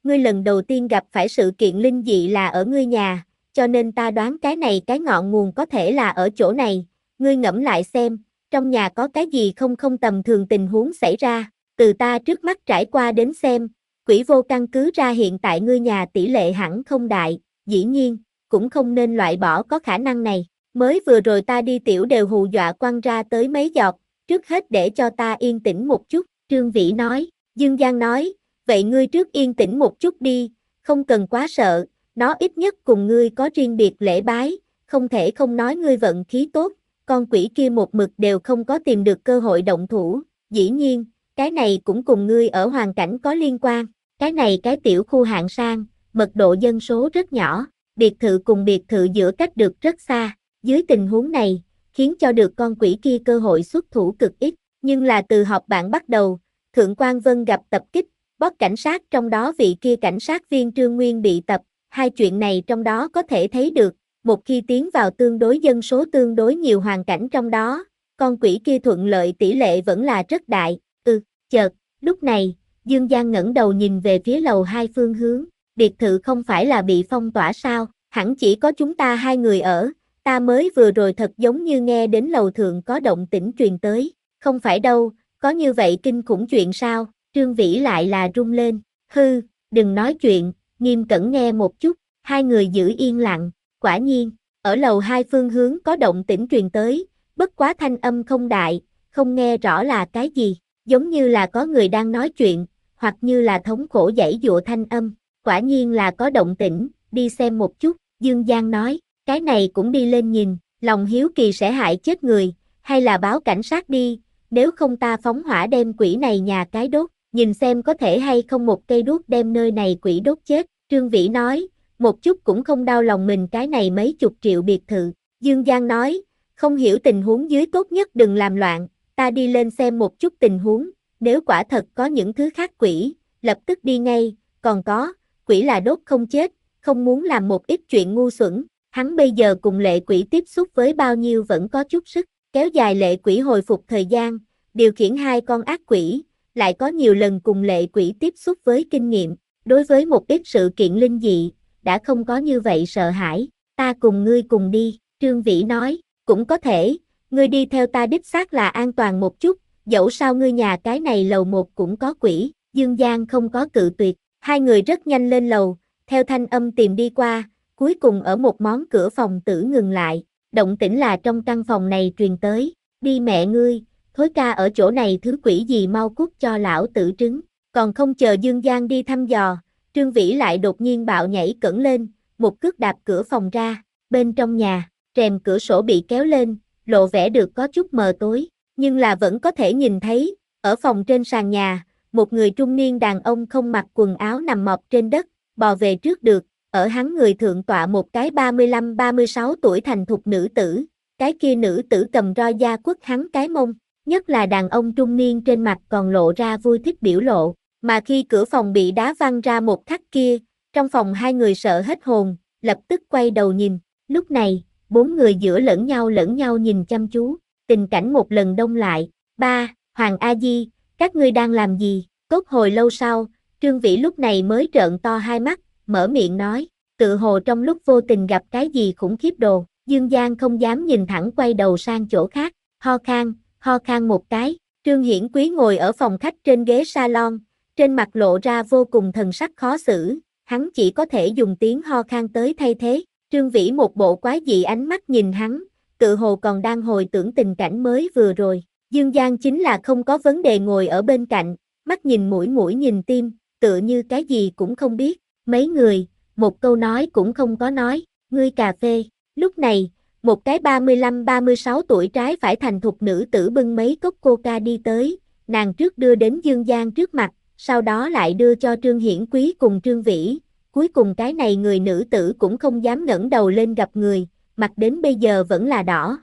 ngươi lần đầu tiên gặp phải sự kiện linh dị là ở ngươi nhà, cho nên ta đoán cái này cái ngọn nguồn có thể là ở chỗ này, ngươi ngẫm lại xem, trong nhà có cái gì không không tầm thường tình huống xảy ra, từ ta trước mắt trải qua đến xem, quỷ vô căn cứ ra hiện tại ngươi nhà tỷ lệ hẳn không đại, dĩ nhiên, cũng không nên loại bỏ có khả năng này, mới vừa rồi ta đi tiểu đều hù dọa quăng ra tới mấy giọt, trước hết để cho ta yên tĩnh một chút, Trương Vĩ nói, Dương Giang nói, vậy ngươi trước yên tĩnh một chút đi, không cần quá sợ, nó ít nhất cùng ngươi có riêng biệt lễ bái, không thể không nói ngươi vận khí tốt, con quỷ kia một mực đều không có tìm được cơ hội động thủ, dĩ nhiên, cái này cũng cùng ngươi ở hoàn cảnh có liên quan, cái này cái tiểu khu hạng sang, mật độ dân số rất nhỏ, biệt thự cùng biệt thự giữa cách được rất xa, dưới tình huống này, khiến cho được con quỷ kia cơ hội xuất thủ cực ít, nhưng là từ họp bạn bắt đầu, Thượng Quan Vân gặp tập kích, boss cảnh sát trong đó vị kia cảnh sát viên Trương Nguyên bị tập, hai chuyện này trong đó có thể thấy được, một khi tiến vào tương đối dân số tương đối nhiều hoàn cảnh trong đó, con quỷ kia thuận lợi tỷ lệ vẫn là rất đại, ừ, chợt, lúc này, Dương Giang ngẩng đầu nhìn về phía lầu hai phương hướng, biệt thự không phải là bị phong tỏa sao, hẳn chỉ có chúng ta hai người ở, ta mới vừa rồi thật giống như nghe đến lầu thượng có động tĩnh truyền tới, không phải đâu, có như vậy kinh khủng chuyện sao, Trương Vĩ lại là rung lên, hư, đừng nói chuyện, nghiêm cẩn nghe một chút, hai người giữ yên lặng, quả nhiên, ở lầu hai phương hướng có động tĩnh truyền tới, bất quá thanh âm không đại, không nghe rõ là cái gì, giống như là có người đang nói chuyện, hoặc như là thống khổ giãy giụa thanh âm, quả nhiên là có động tĩnh, đi xem một chút, Dương Giang nói, cái này cũng đi lên nhìn, lòng hiếu kỳ sẽ hại chết người, hay là báo cảnh sát đi, nếu không ta phóng hỏa đem quỷ này nhà cái đốt, nhìn xem có thể hay không một cây đuốc đem nơi này quỷ đốt chết, Trương Vĩ nói, một chút cũng không đau lòng mình cái này mấy chục triệu biệt thự, Dương Giang nói, không hiểu tình huống dưới tốt nhất đừng làm loạn, ta đi lên xem một chút tình huống, nếu quả thật có những thứ khác quỷ, lập tức đi ngay, còn có, quỷ là đốt không chết, không muốn làm một ít chuyện ngu xuẩn, hắn bây giờ cùng lệ quỷ tiếp xúc với bao nhiêu vẫn có chút sức, kéo dài lệ quỷ hồi phục thời gian, điều khiển hai con ác quỷ, lại có nhiều lần cùng lệ quỷ tiếp xúc với kinh nghiệm, đối với một ít sự kiện linh dị, đã không có như vậy sợ hãi, ta cùng ngươi cùng đi, Trương Vĩ nói, cũng có thể, ngươi đi theo ta đích xác là an toàn một chút, dẫu sao ngươi nhà cái này lầu một cũng có quỷ, Dương Giang không có cự tuyệt, hai người rất nhanh lên lầu, theo thanh âm tìm đi qua, cuối cùng ở một món cửa phòng tử ngừng lại, động tĩnh là trong căn phòng này truyền tới, đi mẹ ngươi, thối ca ở chỗ này thứ quỷ gì mau cút cho lão tử trứng, còn không chờ Dương Giang đi thăm dò, Trương Vĩ lại đột nhiên bạo nhảy cẩn lên, một cước đạp cửa phòng ra, bên trong nhà, rèm cửa sổ bị kéo lên, lộ vẻ được có chút mờ tối, nhưng là vẫn có thể nhìn thấy, ở phòng trên sàn nhà, một người trung niên đàn ông không mặc quần áo nằm mọp trên đất, bò về trước được, ở hắn người thượng tọa một cái ba mươi lăm ba mươi sáu tuổi thành thục nữ tử, cái kia nữ tử cầm roi da quất hắn cái mông, nhất là đàn ông trung niên trên mặt còn lộ ra vui thích biểu lộ, mà khi cửa phòng bị đá văng ra một khắc kia, trong phòng hai người sợ hết hồn, lập tức quay đầu nhìn, lúc này, bốn người giữa lẫn nhau lẫn nhau nhìn chăm chú, tình cảnh một lần đông lại, ba, Hoàng A Di, các ngươi đang làm gì, tốt hồi lâu sau, Trương Vĩ lúc này mới trợn to hai mắt, mở miệng nói, tự hồ trong lúc vô tình gặp cái gì khủng khiếp đồ, Dương Giang không dám nhìn thẳng quay đầu sang chỗ khác, ho khan, ho khan một cái, Trương Hiển Quý ngồi ở phòng khách trên ghế salon, trên mặt lộ ra vô cùng thần sắc khó xử, hắn chỉ có thể dùng tiếng ho khan tới thay thế, Trương Vĩ một bộ quái dị ánh mắt nhìn hắn, tự hồ còn đang hồi tưởng tình cảnh mới vừa rồi, Dương Giang chính là không có vấn đề ngồi ở bên cạnh, mắt nhìn mũi mũi nhìn tim, tựa như cái gì cũng không biết, mấy người, một câu nói cũng không có nói, ngươi cà phê, lúc này, một cái ba mươi lăm ba mươi sáu tuổi trái phải thành thục nữ tử bưng mấy cốc coca đi tới, nàng trước đưa đến Dương Giang trước mặt, sau đó lại đưa cho Trương Hiển Quý cùng Trương Vĩ, cuối cùng cái này người nữ tử cũng không dám ngẩng đầu lên gặp người, mặt đến bây giờ vẫn là đỏ.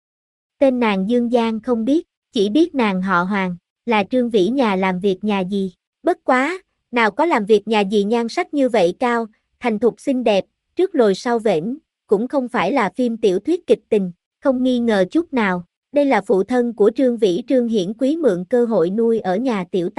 Tên nàng Dương Giang không biết, chỉ biết nàng họ Hoàng, là Trương Vĩ nhà làm việc nhà gì, bất quá, nào có làm việc nhà gì nhan sắc như vậy cao, thành thục xinh đẹp, trước lồi sau vểnh, cũng không phải là phim tiểu thuyết kịch tình, không nghi ngờ chút nào, đây là phụ thân của Trương Vĩ Trương Hiển Quý mượn cơ hội nuôi ở nhà tiểu tam,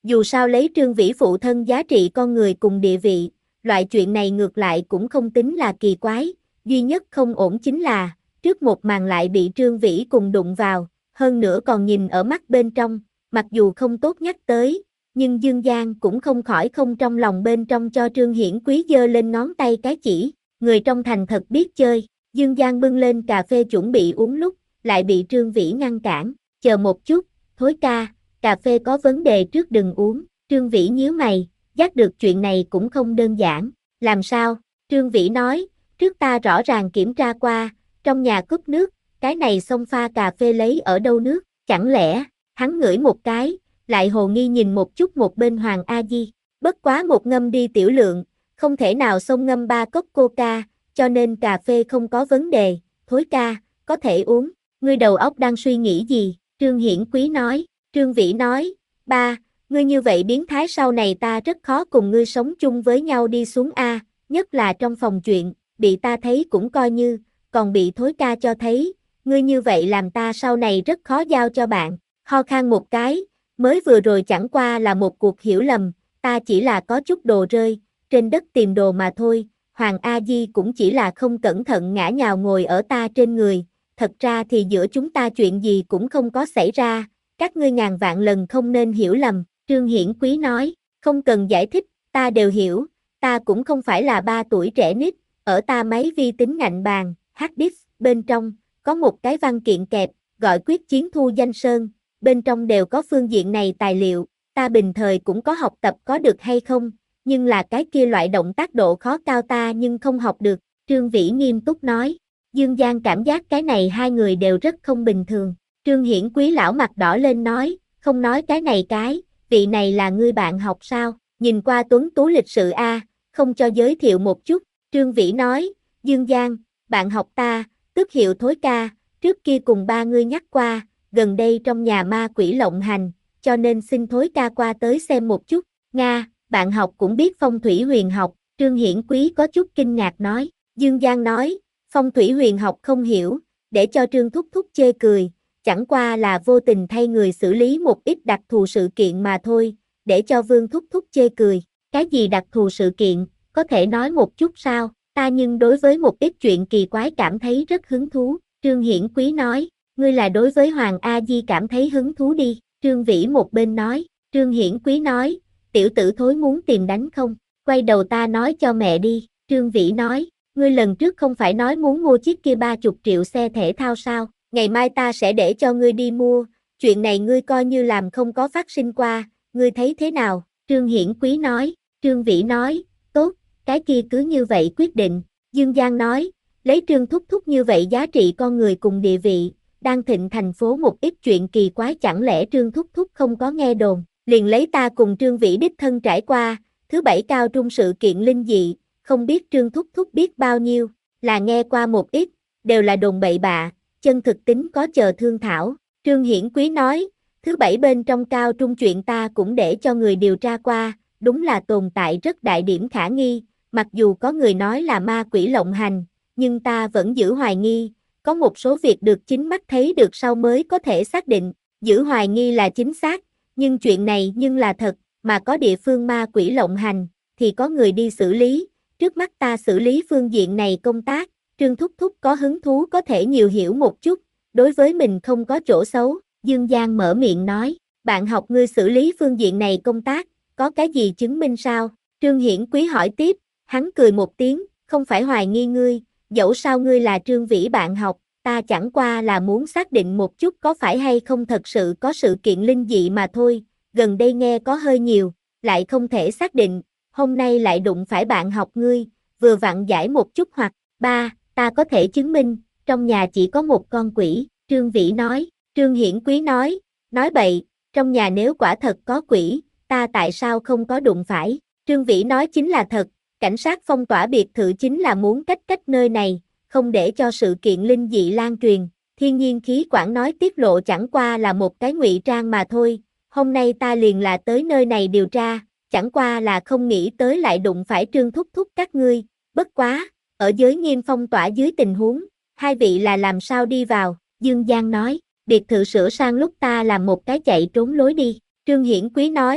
Dù sao lấy Trương Vĩ phụ thân giá trị con người cùng địa vị, loại chuyện này ngược lại cũng không tính là kỳ quái, duy nhất không ổn chính là, trước một màn lại bị Trương Vĩ cùng đụng vào, hơn nữa còn nhìn ở mắt bên trong, mặc dù không tốt nhắc tới, nhưng Dương Giang cũng không khỏi không trong lòng bên trong cho Trương Hiển Quý giơ lên ngón tay cái chỉ, người trong thành thật biết chơi, Dương Giang bưng lên cà phê chuẩn bị uống lúc, lại bị Trương Vĩ ngăn cản, chờ một chút, Thối ca, cà phê có vấn đề trước đừng uống, Trương Vĩ nhíu mày, giác được chuyện này cũng không đơn giản, làm sao, Trương Vĩ nói, trước ta rõ ràng kiểm tra qua, trong nhà cúp nước, cái này xông pha cà phê lấy ở đâu nước, chẳng lẽ, hắn ngửi một cái, lại hồ nghi nhìn một chút một bên Hoàng A Di, bất quá một ngâm đi tiểu lượng, không thể nào xông ngâm ba cốc coca, cho nên cà phê không có vấn đề, Thối ca, có thể uống, ngươi đầu óc đang suy nghĩ gì, Trương Hiển Quý nói, Trương Vĩ nói, ba, ngươi như vậy biến thái sau này ta rất khó cùng ngươi sống chung với nhau đi xuống A, nhất là trong phòng chuyện, bị ta thấy cũng coi như, còn bị Thối ca cho thấy, ngươi như vậy làm ta sau này rất khó giao cho bạn, ho khan một cái, mới vừa rồi chẳng qua là một cuộc hiểu lầm, ta chỉ là có chút đồ rơi, trên đất tìm đồ mà thôi, Hoàng A Di cũng chỉ là không cẩn thận ngã nhào ngồi ở ta trên người, thật ra thì giữa chúng ta chuyện gì cũng không có xảy ra, các ngươi ngàn vạn lần không nên hiểu lầm, Trương Hiển Quý nói, không cần giải thích, ta đều hiểu, ta cũng không phải là ba tuổi trẻ nít, ở ta máy vi tính ngạnh bàn, hard disk, bên trong, có một cái văn kiện kẹp, gọi quyết chiến thu danh sơn, bên trong đều có phương diện này tài liệu, ta bình thời cũng có học tập có được hay không, nhưng là cái kia loại động tác độ khó cao ta nhưng không học được, Trương Vĩ nghiêm túc nói, Dương Giang cảm giác cái này hai người đều rất không bình thường, Trương Hiển Quý lão mặt đỏ lên nói, không nói cái này cái, vị này là ngươi bạn học sao, nhìn qua tuấn tú lịch sự a, không cho giới thiệu một chút, Trương Vĩ nói, Dương Giang, bạn học ta, tước hiệu Thối ca, trước kia cùng ba ngươi nhắc qua, gần đây trong nhà ma quỷ lộng hành, cho nên xin Thối ca qua tới xem một chút, Nga, bạn học cũng biết phong thủy huyền học, Trương Hiển Quý có chút kinh ngạc nói, Dương Giang nói, phong thủy huyền học không hiểu, để cho Trương Thúc Thúc chê cười, chẳng qua là vô tình thay người xử lý một ít đặc thù sự kiện mà thôi, để cho Vương Thúc Thúc chê cười, cái gì đặc thù sự kiện, có thể nói một chút sao, ta nhưng đối với một ít chuyện kỳ quái cảm thấy rất hứng thú, Trương Hiển Quý nói, ngươi là đối với Hoàng A Di cảm thấy hứng thú đi, Trương Vĩ một bên nói, Trương Hiển Quý nói, tiểu tử Thối muốn tìm đánh không, quay đầu ta nói cho mẹ đi, Trương Vĩ nói, ngươi lần trước không phải nói muốn mua chiếc kia ba chục triệu xe thể thao sao, ngày mai ta sẽ để cho ngươi đi mua, chuyện này ngươi coi như làm không có phát sinh qua, ngươi thấy thế nào, Trương Hiển Quý nói, Trương Vĩ nói, tốt, cái kia cứ như vậy quyết định, Dương Giang nói, lấy Trương Thúc Thúc như vậy giá trị con người cùng địa vị, đang thịnh thành phố một ít chuyện kỳ quái chẳng lẽ Trương Thúc Thúc không có nghe đồn, liền lấy ta cùng Trương Vĩ đích thân trải qua, thứ bảy cao trung sự kiện linh dị, không biết Trương Thúc Thúc biết bao nhiêu, là nghe qua một ít, đều là đồn bậy bạ, chân thực tính có chờ thương thảo, Trương Hiển Quý nói, thứ bảy bên trong cao trung chuyện ta cũng để cho người điều tra qua, đúng là tồn tại rất đại điểm khả nghi, mặc dù có người nói là ma quỷ lộng hành, nhưng ta vẫn giữ hoài nghi, có một số việc được chính mắt thấy được sau mới có thể xác định, giữ hoài nghi là chính xác, nhưng chuyện này nhưng là thật, mà có địa phương ma quỷ lộng hành, thì có người đi xử lý, trước mắt ta xử lý phương diện này công tác, Trương Thúc Thúc có hứng thú có thể nhiều hiểu một chút, đối với mình không có chỗ xấu, Dương Giang mở miệng nói, bạn học ngươi xử lý phương diện này công tác, có cái gì chứng minh sao? Trương Hiển Quý hỏi tiếp, hắn cười một tiếng, không phải hoài nghi ngươi, dẫu sao ngươi là Trương Vĩ bạn học, ta chẳng qua là muốn xác định một chút có phải hay không thật sự có sự kiện linh dị mà thôi, gần đây nghe có hơi nhiều, lại không thể xác định, hôm nay lại đụng phải bạn học ngươi, vừa vặn giải một chút hoặc, ba, ta có thể chứng minh, trong nhà chỉ có một con quỷ, Trương Vĩ nói, Trương Hiển Quý nói, nói bậy, trong nhà nếu quả thật có quỷ, ta tại sao không có đụng phải, Trương Vĩ nói chính là thật, cảnh sát phong tỏa biệt thự chính là muốn cách cách nơi này, không để cho sự kiện linh dị lan truyền, thiên nhiên khí quản nói tiết lộ chẳng qua là một cái ngụy trang mà thôi, hôm nay ta liền là tới nơi này điều tra, chẳng qua là không nghĩ tới lại đụng phải Trương Thúc Thúc các ngươi, bất quá, ở giới nghiêm phong tỏa dưới tình huống, hai vị là làm sao đi vào, Dương Giang nói, biệt thự sửa sang lúc ta làm một cái chạy trốn lối đi, Trương Hiển Quý nói,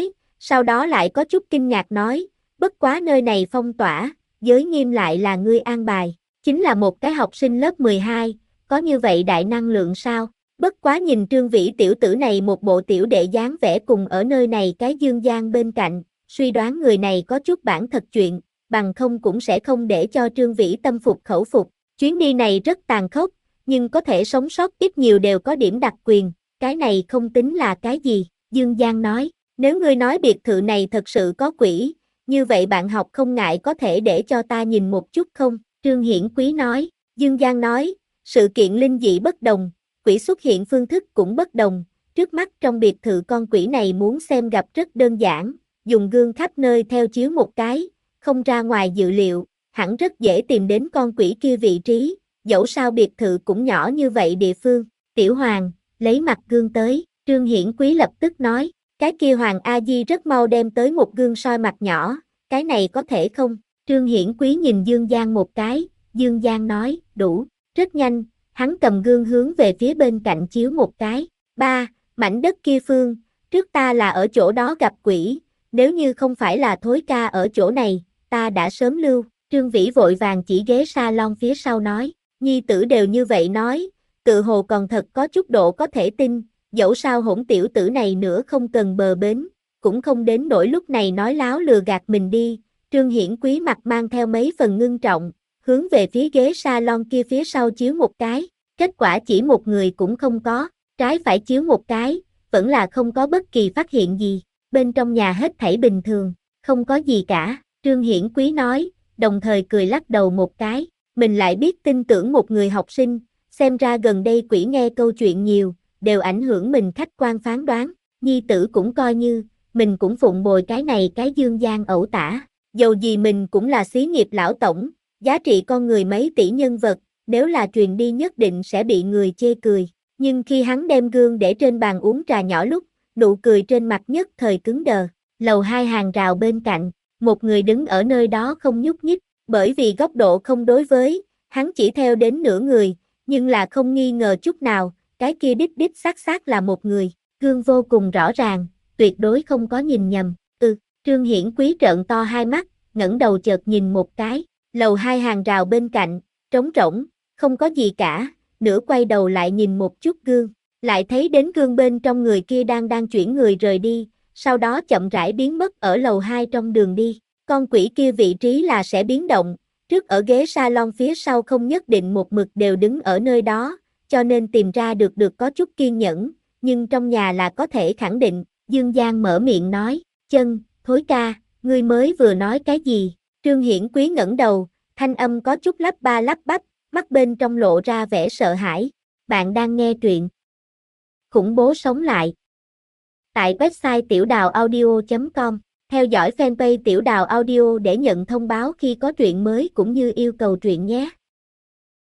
sau đó lại có chút kinh ngạc nói, bất quá nơi này phong tỏa, giới nghiêm lại là ngươi an bài, chính là một cái học sinh lớp mười hai, có như vậy đại năng lượng sao? Bất quá nhìn Trương Vĩ tiểu tử này một bộ tiểu đệ dáng vẻ cùng ở nơi này cái Dương Giang bên cạnh, suy đoán người này có chút bản thật chuyện, bằng không cũng sẽ không để cho Trương Vĩ tâm phục khẩu phục. Chuyến đi này rất tàn khốc, nhưng có thể sống sót ít nhiều đều có điểm đặc quyền, cái này không tính là cái gì, Dương Giang nói, nếu ngươi nói biệt thự này thật sự có quỷ, như vậy bạn học không ngại có thể để cho ta nhìn một chút không? Trương Hiển Quý nói, Dương Giang nói, sự kiện linh dị bất đồng, quỷ xuất hiện phương thức cũng bất đồng, trước mắt trong biệt thự con quỷ này muốn xem gặp rất đơn giản, dùng gương khắp nơi theo chiếu một cái, không ra ngoài dự liệu, hẳn rất dễ tìm đến con quỷ kia vị trí, dẫu sao biệt thự cũng nhỏ như vậy địa phương. Tiểu Hoàng, lấy mặt gương tới, Trương Hiển Quý lập tức nói, cái kia Hoàng A Di rất mau đem tới một gương soi mặt nhỏ, cái này có thể không? Trương Hiển Quý nhìn Dương Giang một cái, Dương Giang nói, đủ, rất nhanh, hắn cầm gương hướng về phía bên cạnh chiếu một cái. Ba, mảnh đất kia phương, trước ta là ở chỗ đó gặp quỷ, nếu như không phải là Thối ca ở chỗ này, ta đã sớm lưu. Trương Vĩ vội vàng chỉ ghế salon phía sau nói, nhi tử đều như vậy nói, tự hồ còn thật có chút độ có thể tin, dẫu sao hỗn tiểu tử này nữa không cần bờ bến, cũng không đến nỗi lúc này nói láo lừa gạt mình đi. Trương Hiển Quý mặt mang theo mấy phần ngưng trọng, hướng về phía ghế salon kia phía sau chiếu một cái, kết quả chỉ một người cũng không có, trái phải chiếu một cái, vẫn là không có bất kỳ phát hiện gì, bên trong nhà hết thảy bình thường, không có gì cả, Trương Hiển Quý nói, đồng thời cười lắc đầu một cái, mình lại biết tin tưởng một người học sinh, xem ra gần đây quỷ nghe câu chuyện nhiều, đều ảnh hưởng mình khách quan phán đoán, nhi tử cũng coi như, mình cũng phụng bồi cái này cái Dương Giang ẩu tả, dầu gì mình cũng là xí nghiệp lão tổng, giá trị con người mấy tỷ nhân vật, nếu là truyền đi nhất định sẽ bị người chê cười, nhưng khi hắn đem gương để trên bàn uống trà nhỏ lúc, nụ cười trên mặt nhất thời cứng đờ, lầu hai hàng rào bên cạnh, một người đứng ở nơi đó không nhúc nhích, bởi vì góc độ không đối với, hắn chỉ theo đến nửa người, nhưng là không nghi ngờ chút nào, cái kia đích đích xác xác là một người, gương vô cùng rõ ràng, tuyệt đối không có nhìn nhầm, ừ, Trương Hiển Quý trợn to hai mắt, ngẩng đầu chợt nhìn một cái, lầu hai hàng rào bên cạnh, trống rỗng, không có gì cả, nửa quay đầu lại nhìn một chút gương, lại thấy đến gương bên trong người kia đang đang chuyển người rời đi, sau đó chậm rãi biến mất ở lầu hai trong đường đi, con quỷ kia vị trí là sẽ biến động, trước ở ghế salon phía sau không nhất định một mực đều đứng ở nơi đó, cho nên tìm ra được được có chút kiên nhẫn, nhưng trong nhà là có thể khẳng định, Dương Giang mở miệng nói, chân, Thối ca, ngươi mới vừa nói cái gì? Trương Hiển Quý ngẩng đầu, thanh âm có chút lắp ba lắp bắp, mắt bên trong lộ ra vẻ sợ hãi. Bạn đang nghe truyện Khủng bố sống lại tại website tiểu đào audio chấm com. Theo dõi fanpage Tiểu Đào Audio để nhận thông báo khi có truyện mới cũng như yêu cầu truyện nhé.